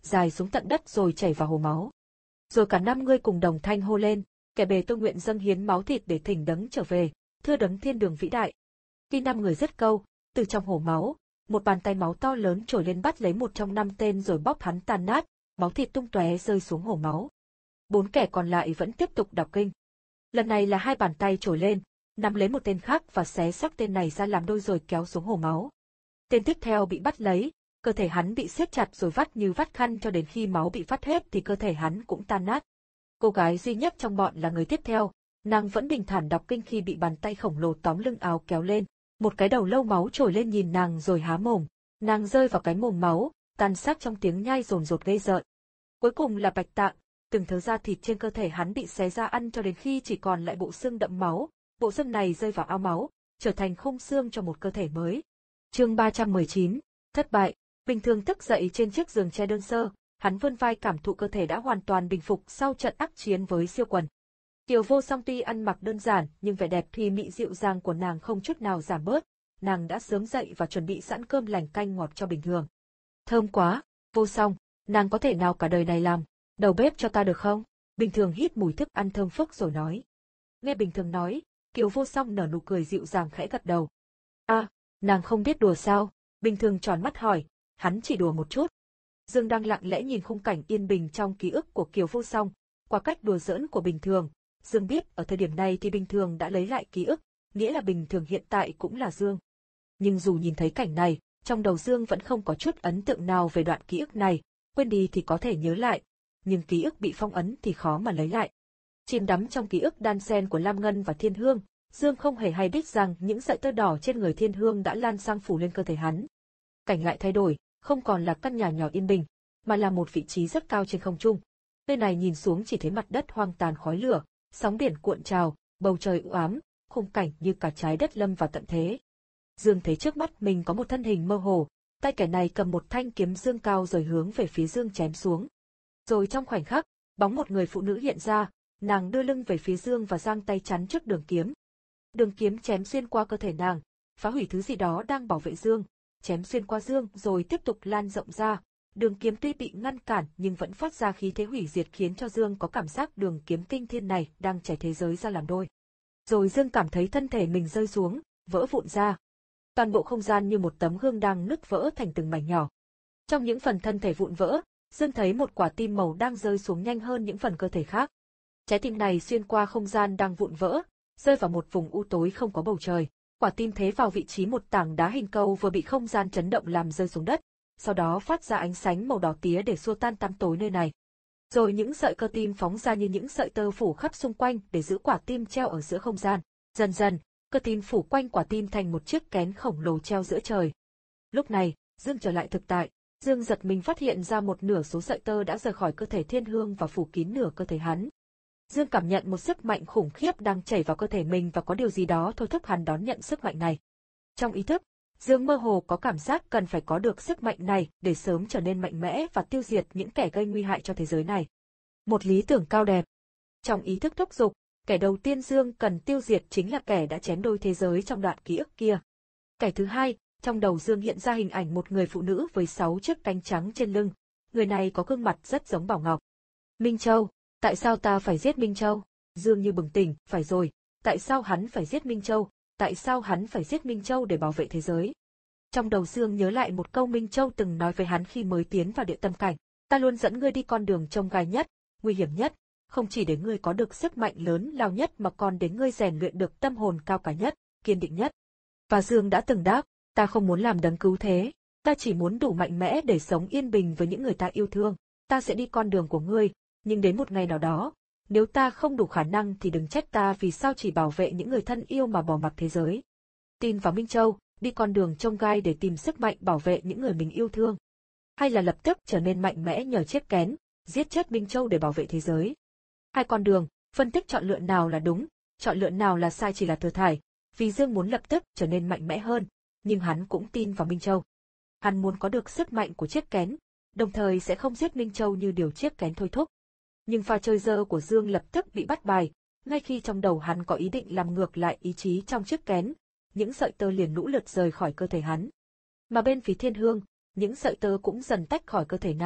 dài xuống tận đất rồi chảy vào hồ máu. Rồi cả năm người cùng đồng thanh hô lên, kẻ bề tôi nguyện dâng hiến máu thịt để thỉnh đấng trở về, thưa đấng thiên đường vĩ đại. Khi năm người dứt câu, từ trong hồ máu, một bàn tay máu to lớn trồi lên bắt lấy một trong năm tên rồi bóp hắn tan nát, máu thịt tung tóe rơi xuống hồ máu. Bốn kẻ còn lại vẫn tiếp tục đọc kinh. Lần này là hai bàn tay trồi lên, nắm lấy một tên khác và xé xác tên này ra làm đôi rồi kéo xuống hồ máu. Tên tiếp theo bị bắt lấy, cơ thể hắn bị siết chặt rồi vắt như vắt khăn cho đến khi máu bị vắt hết thì cơ thể hắn cũng tan nát. Cô gái duy nhất trong bọn là người tiếp theo, nàng vẫn bình thản đọc kinh khi bị bàn tay khổng lồ tóm lưng áo kéo lên, một cái đầu lâu máu trồi lên nhìn nàng rồi há mồm, nàng rơi vào cái mồm máu, tan xác trong tiếng nhai dồn dột ghê rợn. Cuối cùng là Bạch Tạng, từng thớ da thịt trên cơ thể hắn bị xé ra ăn cho đến khi chỉ còn lại bộ xương đậm máu, bộ xương này rơi vào ao máu, trở thành khung xương cho một cơ thể mới. Chương ba trăm mười chín, thất bại. Bình Thường thức dậy trên chiếc giường tre đơn sơ, hắn vươn vai cảm thụ cơ thể đã hoàn toàn bình phục sau trận ác chiến với siêu quần. Kiều Vô Song tuy ăn mặc đơn giản nhưng vẻ đẹp thùy mị dịu dàng của nàng không chút nào giảm bớt, nàng đã sớm dậy và chuẩn bị sẵn cơm lành canh ngọt cho Bình Thường. Thơm quá, Vô Song, nàng có thể nào cả đời này làm đầu bếp cho ta được không? Bình Thường hít mùi thức ăn thơm phức rồi nói. Nghe Bình Thường nói, Kiều Vô Song nở nụ cười dịu dàng khẽ gật đầu. À, nàng không biết đùa sao? Bình Thường tròn mắt hỏi, hắn chỉ đùa một chút. Dương đang lặng lẽ nhìn khung cảnh yên bình trong ký ức của Kiều Vô Song, qua cách đùa giỡn của Bình Thường, Dương biết ở thời điểm này thì Bình Thường đã lấy lại ký ức, nghĩa là Bình Thường hiện tại cũng là Dương. Nhưng dù nhìn thấy cảnh này, trong đầu Dương vẫn không có chút ấn tượng nào về đoạn ký ức này, quên đi thì có thể nhớ lại, nhưng ký ức bị phong ấn thì khó mà lấy lại. Chìm đắm trong ký ức đan xen của Lam Ngân và Thiên Hương, Dương không hề hay biết rằng những sợi tơ đỏ trên người Thiên Hương đã lan sang phủ lên cơ thể hắn. Cảnh lại thay đổi, không còn là căn nhà nhỏ yên bình, mà là một vị trí rất cao trên không trung. Nơi này nhìn xuống chỉ thấy mặt đất hoang tàn khói lửa, sóng biển cuộn trào, bầu trời u ám, khung cảnh như cả trái đất lâm vào tận thế. Dương thấy trước mắt mình có một thân hình mơ hồ, tay kẻ này cầm một thanh kiếm dương cao rồi hướng về phía Dương chém xuống. Rồi trong khoảnh khắc, bóng một người phụ nữ hiện ra, nàng đưa lưng về phía Dương và giang tay chắn trước đường kiếm. Đường kiếm chém xuyên qua cơ thể nàng, phá hủy thứ gì đó đang bảo vệ Dương, chém xuyên qua Dương rồi tiếp tục lan rộng ra. Đường kiếm tuy bị ngăn cản nhưng vẫn phát ra khí thế hủy diệt khiến cho Dương có cảm giác đường kiếm kinh thiên này đang chảy thế giới ra làm đôi. Rồi Dương cảm thấy thân thể mình rơi xuống, vỡ vụn ra. Toàn bộ không gian như một tấm gương đang nứt vỡ thành từng mảnh nhỏ. Trong những phần thân thể vụn vỡ, Dương thấy một quả tim màu đang rơi xuống nhanh hơn những phần cơ thể khác. Trái tim này xuyên qua không gian đang vụn vỡ, rơi vào một vùng u tối không có bầu trời. Quả tim thế vào vị trí một tảng đá hình cầu vừa bị không gian chấn động làm rơi xuống đất, sau đó phát ra ánh sáng màu đỏ tía để xua tan tăm tối nơi này. Rồi những sợi cơ tim phóng ra như những sợi tơ phủ khắp xung quanh để giữ quả tim treo ở giữa không gian. Dần dần, cơ tim phủ quanh quả tim thành một chiếc kén khổng lồ treo giữa trời. Lúc này, Dương trở lại thực tại. Dương giật mình phát hiện ra một nửa số sợi tơ đã rời khỏi cơ thể Thiên Hương và phủ kín nửa cơ thể hắn. Dương cảm nhận một sức mạnh khủng khiếp đang chảy vào cơ thể mình và có điều gì đó thôi thúc hắn đón nhận sức mạnh này. Trong ý thức, Dương mơ hồ có cảm giác cần phải có được sức mạnh này để sớm trở nên mạnh mẽ và tiêu diệt những kẻ gây nguy hại cho thế giới này. Một lý tưởng cao đẹp. Trong ý thức thúc giục, kẻ đầu tiên Dương cần tiêu diệt chính là kẻ đã chém đôi thế giới trong đoạn ký ức kia. Kẻ thứ hai, trong đầu Dương hiện ra hình ảnh một người phụ nữ với sáu chiếc cánh trắng trên lưng. Người này có gương mặt rất giống Bảo Ngọc. Minh Châu, tại sao ta phải giết Minh Châu? Dương như bừng tỉnh, phải rồi, tại sao hắn phải giết Minh Châu? Tại sao hắn phải giết Minh Châu để bảo vệ thế giới? Trong đầu Dương nhớ lại một câu Minh Châu từng nói với hắn khi mới tiến vào địa tâm cảnh. Ta luôn dẫn ngươi đi con đường chông gai nhất, nguy hiểm nhất, không chỉ để ngươi có được sức mạnh lớn lao nhất mà còn để ngươi rèn luyện được tâm hồn cao cả nhất, kiên định nhất. Và Dương đã từng đáp, ta không muốn làm đấng cứu thế, ta chỉ muốn đủ mạnh mẽ để sống yên bình với những người ta yêu thương. Ta sẽ đi con đường của ngươi, nhưng đến một ngày nào đó, nếu ta không đủ khả năng thì đừng trách ta vì sao chỉ bảo vệ những người thân yêu mà bỏ mặc thế giới. Tin vào Minh Châu, đi con đường chông gai để tìm sức mạnh bảo vệ những người mình yêu thương. Hay là lập tức trở nên mạnh mẽ nhờ chiếc kén, giết chết Minh Châu để bảo vệ thế giới. Hai con đường, phân tích chọn lựa nào là đúng, chọn lựa nào là sai chỉ là thừa thải, vì Dương muốn lập tức trở nên mạnh mẽ hơn, nhưng hắn cũng tin vào Minh Châu. Hắn muốn có được sức mạnh của chiếc kén, đồng thời sẽ không giết Minh Châu như điều chiếc kén thôi thúc. Nhưng pha chơi dơ của Dương lập tức bị bắt bài, ngay khi trong đầu hắn có ý định làm ngược lại ý chí trong chiếc kén, những sợi tơ liền lũ lượt rời khỏi cơ thể hắn. Mà bên phía Thiên Hương, những sợi tơ cũng dần tách khỏi cơ thể nàng,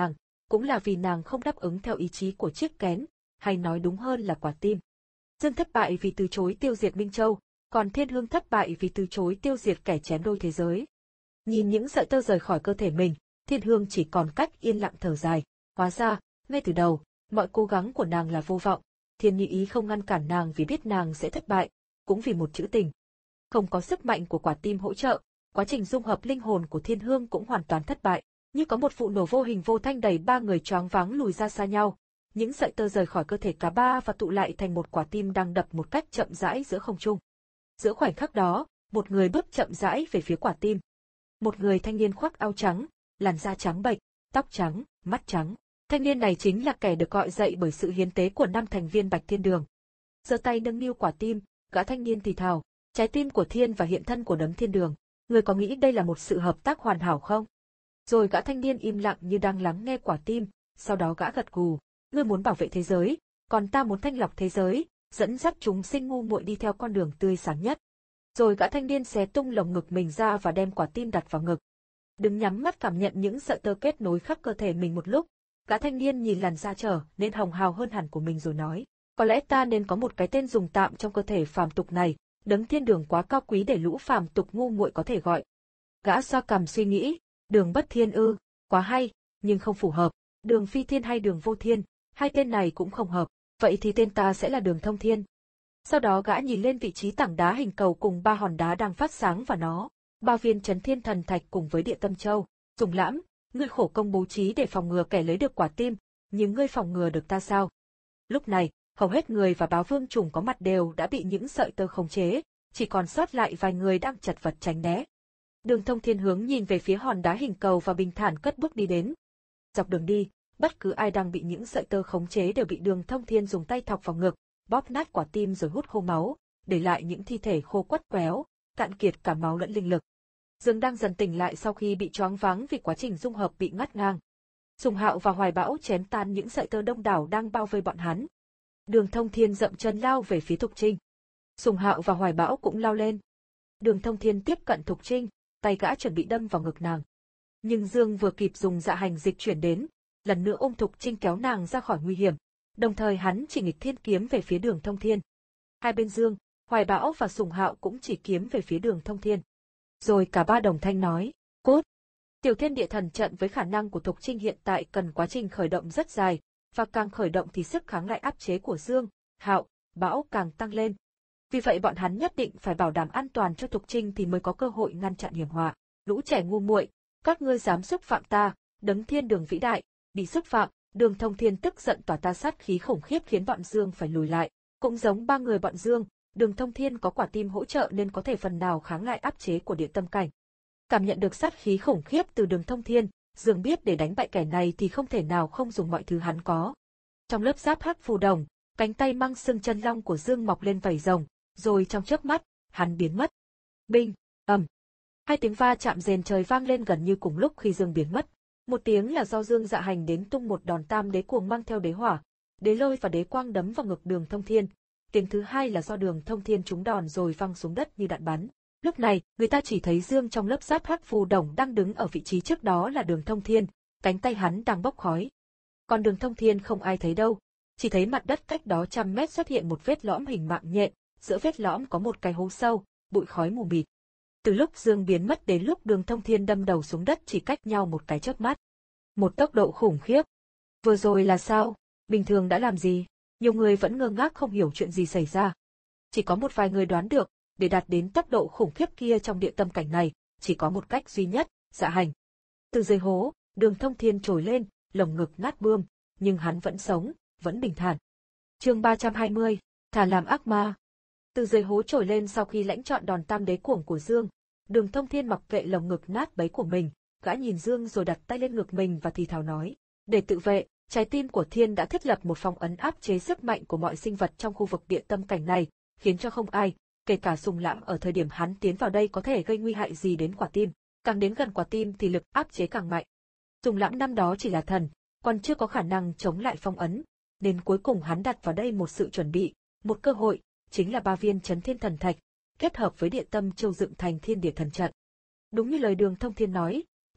cũng là vì nàng không đáp ứng theo ý chí của chiếc kén, hay nói đúng hơn là quả tim. Dương thất bại vì từ chối tiêu diệt Minh Châu, còn Thiên Hương thất bại vì từ chối tiêu diệt kẻ chém đôi thế giới. Nhìn những sợi tơ rời khỏi cơ thể mình, Thiên Hương chỉ còn cách yên lặng thở dài. Hóa ra, ngay từ đầu, mọi cố gắng của nàng là vô vọng. Thiên Như Ý không ngăn cản nàng vì biết nàng sẽ thất bại, cũng vì một chữ tình. Không có sức mạnh của quả tim hỗ trợ, quá trình dung hợp linh hồn của Thiên Hương cũng hoàn toàn thất bại. Như có một vụ nổ vô hình vô thanh đẩy ba người choáng váng lùi ra xa nhau. Những sợi tơ rời khỏi cơ thể cả ba và tụ lại thành một quả tim đang đập một cách chậm rãi giữa không trung. Giữa khoảnh khắc đó, một người bước chậm rãi về phía quả tim. Một người thanh niên khoác áo trắng, làn da trắng bệch, tóc trắng, mắt trắng. Thanh niên này chính là kẻ được gọi dậy bởi sự hiến tế của năm thành viên Bạch Thiên Đường. Giơ tay nâng niu quả tim, gã thanh niên thì thào, trái tim của Thiên và hiện thân của đấng Thiên Đường. Người có nghĩ đây là một sự hợp tác hoàn hảo không? Rồi gã thanh niên im lặng như đang lắng nghe quả tim, sau đó gã gật gù. Ngươi muốn bảo vệ thế giới, còn ta muốn thanh lọc thế giới, dẫn dắt chúng sinh ngu muội đi theo con đường tươi sáng nhất. Rồi gã thanh niên xé tung lồng ngực mình ra và đem quả tim đặt vào ngực. Đứng nhắm mắt cảm nhận những sợi tơ kết nối khắp cơ thể mình một lúc, gã thanh niên nhìn làn da trở nên hồng hào hơn hẳn của mình rồi nói, có lẽ ta nên có một cái tên dùng tạm trong cơ thể phàm tục này, đấng Thiên Đường quá cao quý để lũ phàm tục ngu muội có thể gọi. Gã xoa cằm suy nghĩ, Đường Bất Thiên ư, quá hay, nhưng không phù hợp, Đường Phi Thiên hay Đường Vô Thiên, hai tên này cũng không hợp, vậy thì tên ta sẽ là Đường Thông Thiên. Sau đó gã nhìn lên vị trí tảng đá hình cầu cùng ba hòn đá đang phát sáng vào nó, ba viên Chấn Thiên Thần Thạch cùng với Địa Tâm Châu. Dùng Lãm, ngươi khổ công bố trí để phòng ngừa kẻ lấy được quả tim, nhưng ngươi phòng ngừa được ta sao? Lúc này, hầu hết người và Báo Vương Trùng có mặt đều đã bị những sợi tơ khống chế, chỉ còn sót lại vài người đang chật vật tránh né. Đường Thông Thiên hướng nhìn về phía hòn đá hình cầu và bình thản cất bước đi đến. Dọc đường đi, bất cứ ai đang bị những sợi tơ khống chế đều bị Đường Thông Thiên dùng tay thọc vào ngực, bóp nát quả tim rồi hút khô máu, để lại những thi thể khô quắt quéo, cạn kiệt cả máu lẫn linh lực. Dương đang dần tỉnh lại sau khi bị choáng váng vì quá trình dung hợp bị ngắt ngang. Sùng Hạo và Hoài Bão chém tan những sợi tơ đông đảo đang bao vây bọn hắn. Đường Thông Thiên dậm chân lao về phía Thục Trinh. Sùng Hạo và Hoài Bão cũng lao lên. Đường Thông Thiên tiếp cận Thục Trinh, tay gã chuẩn bị đâm vào ngực nàng. Nhưng Dương vừa kịp dùng dạ hành dịch chuyển đến, lần nữa ôm Thục Trinh kéo nàng ra khỏi nguy hiểm. Đồng thời hắn chỉ nghịch thiên kiếm về phía Đường Thông Thiên. Hai bên Dương, Hoài Bão và Sùng Hạo cũng chỉ kiếm về phía Đường Thông Thiên. Rồi cả ba đồng thanh nói, cốt. Tiểu Thiên Địa Thần trận với khả năng của Thục Trinh hiện tại cần quá trình khởi động rất dài, và càng khởi động thì sức kháng lại áp chế của Dương, Hạo, Bão càng tăng lên. Vì vậy bọn hắn nhất định phải bảo đảm an toàn cho Thục Trinh thì mới có cơ hội ngăn chặn hiểm họa. Lũ trẻ ngu muội, các ngươi dám xúc phạm ta, đấng Thiên Đường vĩ đại, bị xúc phạm. Đường Thông Thiên tức giận tỏa ta sát khí khủng khiếp khiến bọn Dương phải lùi lại. Cũng giống ba người bọn Dương, Đường Thông Thiên có quả tim hỗ trợ nên có thể phần nào kháng lại áp chế của địa tâm cảnh. Cảm nhận được sát khí khủng khiếp từ Đường Thông Thiên, Dương biết để đánh bại kẻ này thì không thể nào không dùng mọi thứ hắn có. Trong lớp giáp hắc phù đồng, cánh tay mang xương chân long của Dương mọc lên vảy rồng, rồi trong chớp mắt, hắn biến mất. Binh, ầm. Hai tiếng va chạm rền trời vang lên gần như cùng lúc khi Dương biến mất. Một tiếng là do Dương dạ hành đến tung một đòn tam đế cuồng mang theo đế hỏa, đế lôi và đế quang đấm vào ngực Đường Thông Thiên. Tiếng thứ hai là do Đường Thông Thiên trúng đòn rồi văng xuống đất như đạn bắn. Lúc này, người ta chỉ thấy Dương trong lớp giáp hắc phù đồng đang đứng ở vị trí trước đó là Đường Thông Thiên, cánh tay hắn đang bốc khói. Còn Đường Thông Thiên không ai thấy đâu, chỉ thấy mặt đất cách đó trăm mét xuất hiện một vết lõm hình mạng nhện, giữa vết lõm có một cái hố sâu, bụi khói mù mịt. Từ lúc Dương biến mất đến lúc Đường Thông Thiên đâm đầu xuống đất chỉ cách nhau một cái chớp mắt. Một tốc độ khủng khiếp. Vừa rồi là sao? Bình thường đã làm gì? Nhiều người vẫn ngơ ngác không hiểu chuyện gì xảy ra. Chỉ có một vài người đoán được, để đạt đến tốc độ khủng khiếp kia trong địa tâm cảnh này, chỉ có một cách duy nhất, dạ hành. Từ dưới hố, Đường Thông Thiên trồi lên, lồng ngực nát bươm, nhưng hắn vẫn sống, vẫn bình thản. Chương ba trăm hai mươi, thà làm ác ma. Từ dưới hố trồi lên sau khi lãnh trọn đòn tam đế cuồng của Dương, Đường Thông Thiên mặc kệ lồng ngực nát bấy của mình, gã nhìn Dương rồi đặt tay lên ngực mình và thì thào nói, để tự vệ, trái tim của Thiên đã thiết lập một phong ấn áp chế sức mạnh của mọi sinh vật trong khu vực địa tâm cảnh này, khiến cho không ai, kể cả Sùng Lãm ở thời điểm hắn tiến vào đây có thể gây nguy hại gì đến quả tim. Càng đến gần quả tim thì lực áp chế càng mạnh. Sùng Lãm năm đó chỉ là thần, còn chưa có khả năng chống lại phong ấn, nên cuối cùng hắn đặt vào đây một sự chuẩn bị, một cơ hội, chính là ba viên Chấn Thiên Thần Thạch, kết hợp với địa tâm châu dựng thành Thiên Địa Thần Trận. Đúng như lời Đường Thông Thiên nói,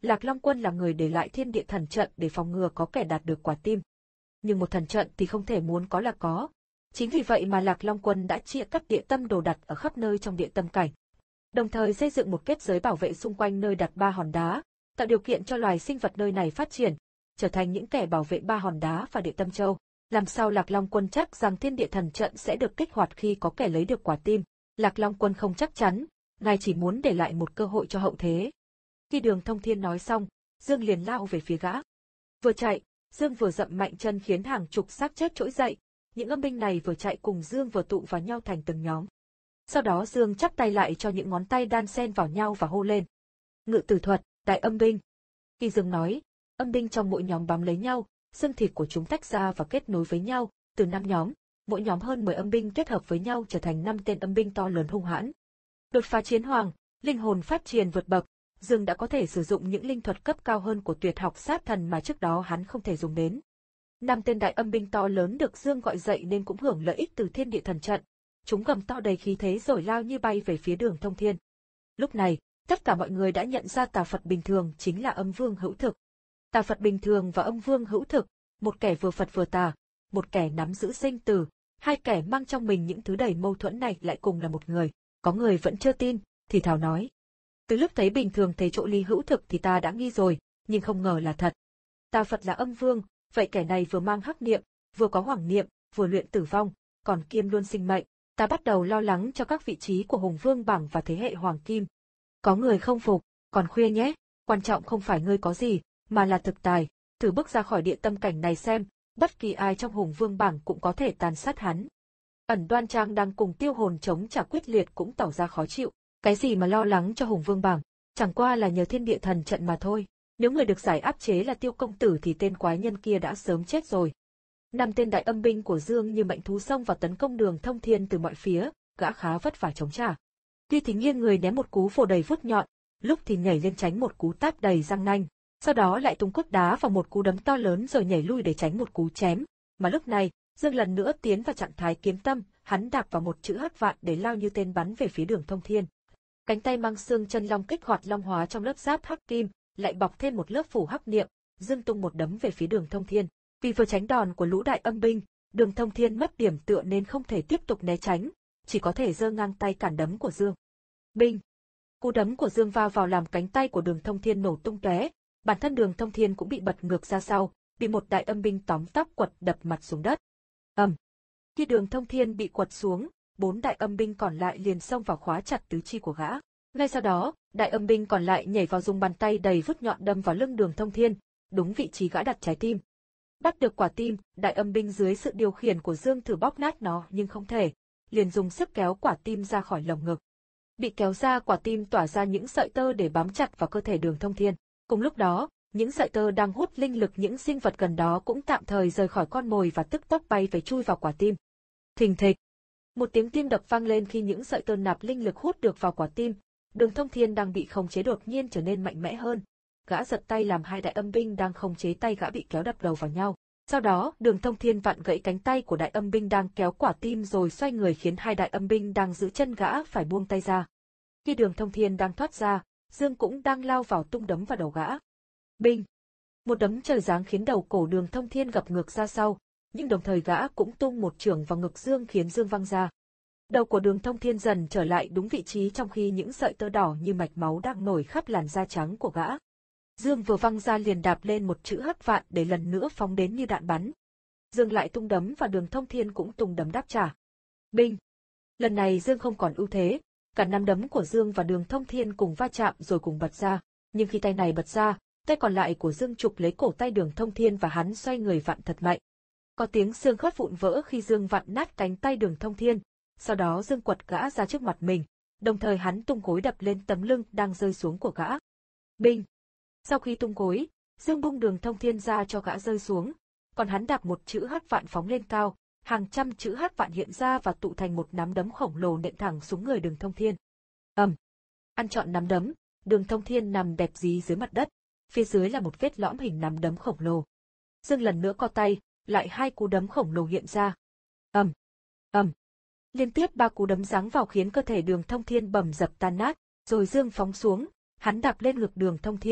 Lạc Long Quân là người để lại thiên địa thần trận để phòng ngừa có kẻ đạt được quả tim. Nhưng một thần trận thì không thể muốn có là có. Chính vì vậy mà Lạc Long Quân đã chia cắt địa tâm đồ đặt ở khắp nơi trong địa tâm cảnh. Đồng thời xây dựng một kết giới bảo vệ xung quanh nơi đặt ba hòn đá, tạo điều kiện cho loài sinh vật nơi này phát triển, trở thành những kẻ bảo vệ ba hòn đá và địa tâm châu. Làm sao Lạc Long Quân chắc rằng thiên địa thần trận sẽ được kích hoạt khi có kẻ lấy được quả tim? Lạc Long Quân không chắc chắn, ngài chỉ muốn để lại một cơ hội cho hậu thế. Khi Đường Thông Thiên nói xong, Dương liền lao về phía gã. Vừa chạy, Dương vừa dậm mạnh chân khiến hàng chục xác chết trỗi dậy, những âm binh này vừa chạy cùng Dương vừa tụ vào nhau thành từng nhóm. Sau đó Dương chắp tay lại cho những ngón tay đan xen vào nhau và hô lên. Ngự tử thuật, đại âm binh. Khi Dương nói, âm binh trong mỗi nhóm bám lấy nhau, xương thịt của chúng tách ra và kết nối với nhau, từ năm nhóm, mỗi nhóm hơn mười âm binh kết hợp với nhau trở thành năm tên âm binh to lớn hung hãn. Đột phá chiến hoàng, linh hồn phát triển vượt bậc, Dương đã có thể sử dụng những linh thuật cấp cao hơn của tuyệt học sát thần mà trước đó hắn không thể dùng đến. Năm tên đại âm binh to lớn được Dương gọi dậy nên cũng hưởng lợi ích từ thiên địa thần trận. Chúng gầm to đầy khí thế rồi lao như bay về phía Đường Thông Thiên. Lúc này, tất cả mọi người đã nhận ra tà Phật bình thường chính là âm vương hữu thực. Tà Phật bình thường và âm vương hữu thực, một kẻ vừa Phật vừa tà, một kẻ nắm giữ sinh tử, hai kẻ mang trong mình những thứ đầy mâu thuẫn này lại cùng là một người. Có người vẫn chưa tin, thì thào nói. Từ lúc thấy bình thường thấy chỗ ly hữu thực thì ta đã nghi rồi, nhưng không ngờ là thật. Tà Phật là âm vương, vậy kẻ này vừa mang hắc niệm, vừa có hoàng niệm, vừa luyện tử vong, còn kiêm luôn sinh mệnh. Ta bắt đầu lo lắng cho các vị trí của Hùng Vương bảng và thế hệ Hoàng Kim. Có người không phục, còn khuya nhé, quan trọng không phải ngươi có gì, mà là thực tài, thử bước ra khỏi địa tâm cảnh này xem, bất kỳ ai trong Hùng Vương bảng cũng có thể tàn sát hắn. Ẩn Đoan Trang đang cùng Tiêu Hồn chống trả quyết liệt cũng tỏ ra khó chịu, cái gì mà lo lắng cho Hùng Vương bảng, chẳng qua là nhờ thiên địa thần trận mà thôi, nếu người được giải áp chế là Tiêu công tử thì tên quái nhân kia đã sớm chết rồi. Năm tên đại âm binh của Dương như mệnh thú xông vào tấn công Đường Thông Thiên từ mọi phía, gã khá vất vả chống trả. Tuy thì nghiêng người ném một cú vồ đầy vuốt nhọn, lúc thì nhảy lên tránh một cú tát đầy răng nanh, sau đó lại tung cước đá vào một cú đấm to lớn rồi nhảy lui để tránh một cú chém. Mà lúc này, Dương lần nữa tiến vào trạng thái kiếm tâm, hắn đạp vào một chữ hắc vạn để lao như tên bắn về phía Đường Thông Thiên. Cánh tay mang xương chân long kích hoạt long hóa trong lớp giáp hắc kim, lại bọc thêm một lớp phủ hắc niệm, Dương tung một đấm về phía Đường Thông Thiên. Vì vừa tránh đòn của lũ đại âm binh, Đường Thông Thiên mất điểm tựa nên không thể tiếp tục né tránh, chỉ có thể giơ ngang tay cản đấm của Dương. Binh! Cú đấm của Dương va vào làm cánh tay của Đường Thông Thiên nổ tung tóe, bản thân Đường Thông Thiên cũng bị bật ngược ra sau, bị một đại âm binh tóm tóc quật đập mặt xuống đất. Ầm! Um. Khi Đường Thông Thiên bị quật xuống, bốn đại âm binh còn lại liền xông vào khóa chặt tứ chi của gã. Ngay sau đó, đại âm binh còn lại nhảy vào dùng bàn tay đầy vuốt nhọn đâm vào lưng Đường Thông Thiên, đúng vị trí gã đặt trái tim. Bắt được quả tim, đại âm binh dưới sự điều khiển của Dương thử bóp nát nó nhưng không thể, liền dùng sức kéo quả tim ra khỏi lồng ngực. Bị kéo ra, quả tim tỏa ra những sợi tơ để bám chặt vào cơ thể Đường Thông Thiên. Cùng lúc đó, những sợi tơ đang hút linh lực những sinh vật gần đó cũng tạm thời rời khỏi con mồi và tức tốc bay về chui vào quả tim. Thình thịch, một tiếng tim đập vang lên khi những sợi tơ nạp linh lực hút được vào quả tim. Đường Thông Thiên đang bị khống chế đột nhiên trở nên mạnh mẽ hơn. Gã giật tay làm hai đại âm binh đang khống chế tay gã bị kéo đập đầu vào nhau. Sau đó, Đường Thông Thiên vặn gãy cánh tay của đại âm binh đang kéo quả tim rồi xoay người khiến hai đại âm binh đang giữ chân gã phải buông tay ra. Khi Đường Thông Thiên đang thoát ra, Dương cũng đang lao vào tung đấm vào đầu gã. Binh! Một đấm trời giáng khiến đầu cổ Đường Thông Thiên gập ngược ra sau, nhưng đồng thời gã cũng tung một chưởng vào ngực Dương khiến Dương văng ra. Đầu của Đường Thông Thiên dần trở lại đúng vị trí trong khi những sợi tơ đỏ như mạch máu đang nổi khắp làn da trắng của gã. Dương vừa văng ra liền đạp lên một chữ hắc vạn để lần nữa phóng đến như đạn bắn. Dương lại tung đấm và Đường Thông Thiên cũng tung đấm đáp trả. Binh! Lần này Dương không còn ưu thế, cả năm đấm của Dương và Đường Thông Thiên cùng va chạm rồi cùng bật ra, nhưng khi tay này bật ra, tay còn lại của Dương chụp lấy cổ tay Đường Thông Thiên và hắn xoay người vặn thật mạnh. Có tiếng xương khớp vụn vỡ khi Dương vặn nát cánh tay Đường Thông Thiên, sau đó Dương quật gã ra trước mặt mình, đồng thời hắn tung gối đập lên tấm lưng đang rơi xuống của gã. Binh! Sau khi tung gối, Dương bung Đường Thông Thiên ra cho gã rơi xuống, còn hắn đạp một chữ hắc vạn phóng lên cao, hàng trăm chữ hắc vạn hiện ra và tụ thành một nắm đấm khổng lồ nện thẳng xuống người Đường Thông Thiên. Ầm! Um. Ăn trọn nắm đấm, Đường Thông Thiên nằm bẹp dí dưới mặt đất, phía dưới là một vết lõm hình nắm đấm khổng lồ. Dương lần nữa co tay, lại hai cú đấm khổng lồ hiện ra. Ầm! Um. Ầm! Um. Liên tiếp ba cú đấm giáng vào khiến cơ thể Đường Thông Thiên bầm dập tan nát, rồi Dương phóng xuống, hắn đạp lên ngực Đường Thông Thiên,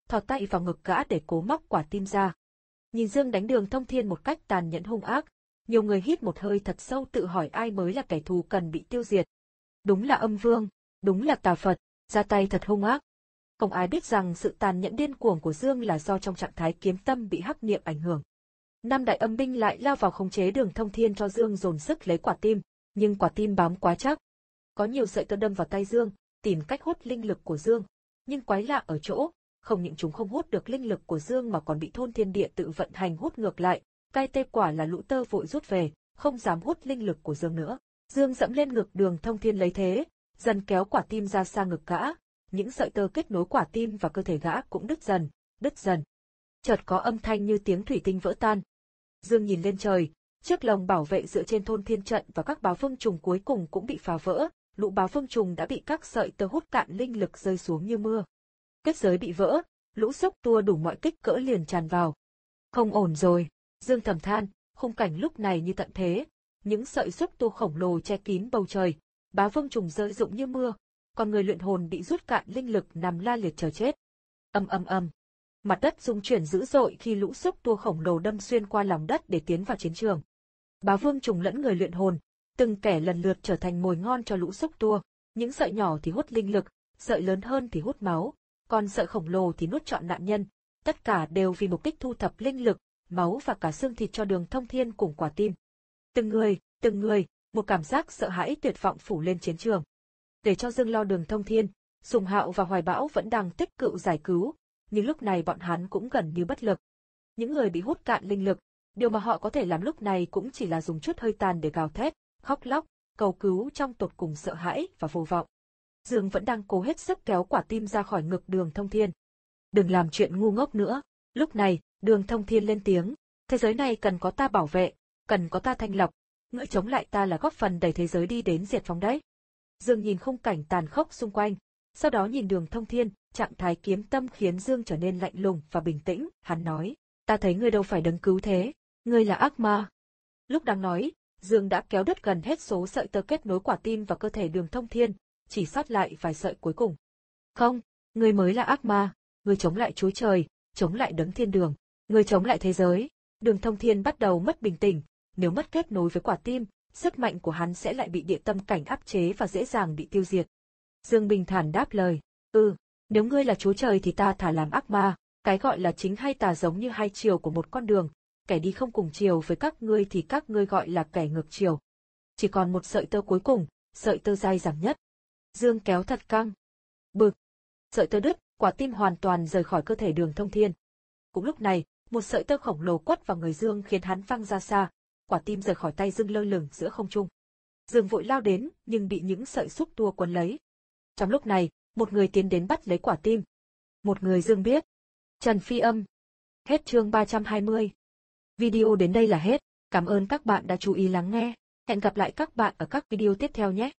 thò tay vào ngực gã để cố móc quả tim ra. Nhìn Dương đánh Đường Thông Thiên một cách tàn nhẫn hung ác, nhiều người hít một hơi thật sâu tự hỏi ai mới là kẻ thù cần bị tiêu diệt. Đúng là âm vương, đúng là tà Phật, ra tay thật hung ác. Không ai biết rằng sự tàn nhẫn điên cuồng của Dương là do trong trạng thái kiếm tâm bị hắc niệm ảnh hưởng. Năm đại âm binh lại lao vào khống chế Đường Thông Thiên cho Dương dồn sức lấy quả tim, nhưng quả tim bám quá chắc. Có nhiều sợi tơ đâm vào tay Dương, tìm cách hút linh lực của Dương, nhưng quái lạ ở chỗ, không những chúng không hút được linh lực của Dương mà còn bị thôn thiên địa tự vận hành hút ngược lại. Cai tê quả là lũ tơ vội rút về, không dám hút linh lực của Dương nữa. Dương dẫm lên ngực Đường Thông Thiên lấy thế, dần kéo quả tim ra xa ngực gã, những sợi tơ kết nối quả tim và cơ thể gã cũng đứt dần, đứt dần. Chợt có âm thanh như tiếng thủy tinh vỡ tan. Dương nhìn lên trời, chiếc lồng bảo vệ dựa trên thôn thiên trận và các báo phương trùng cuối cùng cũng bị phá vỡ, lũ báo phương trùng đã bị các sợi tơ hút cạn linh lực rơi xuống như mưa. Kết giới bị vỡ, lũ xúc tua đủ mọi kích cỡ liền tràn vào. Không ổn rồi. Dương thầm than, khung cảnh lúc này như tận thế, những sợi xúc tua khổng lồ che kín bầu trời, bá vương trùng rơi rụng như mưa, còn người luyện hồn bị rút cạn linh lực nằm la liệt chờ chết. Ầm ầm ầm, mặt đất rung chuyển dữ dội khi lũ xúc tua khổng lồ đâm xuyên qua lòng đất để tiến vào chiến trường. Bá vương trùng lẫn người luyện hồn, từng kẻ lần lượt trở thành mồi ngon cho lũ xúc tua, những sợi nhỏ thì hút linh lực, sợi lớn hơn thì hút máu, còn sợi khổng lồ thì nuốt trọn nạn nhân, tất cả đều vì mục đích thu thập linh lực, máu và cả xương thịt cho Đường Thông Thiên cùng quả tim. Từng người, từng người, một cảm giác sợ hãi tuyệt vọng phủ lên chiến trường. Để cho Dương lo Đường Thông Thiên, Sùng Hạo và Hoài Bão vẫn đang tích cực giải cứu, nhưng lúc này bọn hắn cũng gần như bất lực. Những người bị hút cạn linh lực, điều mà họ có thể làm lúc này cũng chỉ là dùng chút hơi tàn để gào thét, khóc lóc, cầu cứu trong tột cùng sợ hãi và vô vọng. Dương vẫn đang cố hết sức kéo quả tim ra khỏi ngực Đường Thông Thiên. Đừng làm chuyện ngu ngốc nữa. Lúc này, Đường Thông Thiên lên tiếng, thế giới này cần có ta bảo vệ, cần có ta thanh lọc, ngựa chống lại ta là góp phần đẩy thế giới đi đến diệt vong đấy. Dương nhìn khung cảnh tàn khốc xung quanh, sau đó nhìn Đường Thông Thiên, trạng thái kiếm tâm khiến Dương trở nên lạnh lùng và bình tĩnh, hắn nói, ta thấy ngươi đâu phải đấng cứu thế, ngươi là ác ma. Lúc đang nói, Dương đã kéo đứt gần hết số sợi tơ kết nối quả tim và cơ thể Đường Thông Thiên, chỉ sót lại vài sợi cuối cùng. Không, ngươi mới là ác ma, ngươi chống lại Chúa Trời, chống lại đấng thiên đường, ngươi chống lại thế giới. Đường Thông Thiên bắt đầu mất bình tĩnh, nếu mất kết nối với quả tim, sức mạnh của hắn sẽ lại bị địa tâm cảnh áp chế và dễ dàng bị tiêu diệt. Dương bình thản đáp lời, ừ, nếu ngươi là Chúa Trời thì ta thả làm ác ma, cái gọi là chính hay tà giống như hai chiều của một con đường, kẻ đi không cùng chiều với các ngươi thì các ngươi gọi là kẻ ngược chiều. Chỉ còn một sợi tơ cuối cùng, sợi tơ dai dẳng nhất. Dương kéo thật căng. Bực. Sợi tơ đứt, quả tim hoàn toàn rời khỏi cơ thể Đường Thông Thiên. Cũng lúc này, một sợi tơ khổng lồ quất vào người Dương khiến hắn văng ra xa, quả tim rời khỏi tay Dương lơ lửng giữa không trung. Dương vội lao đến, nhưng bị những sợi xúc tua quấn lấy. Trong lúc này, một người tiến đến bắt lấy quả tim. Một người Dương biết. Trần Phi Âm. Hết chương ba trăm hai mươi. Video đến đây là hết. Cảm ơn các bạn đã chú ý lắng nghe. Hẹn gặp lại các bạn ở các video tiếp theo nhé.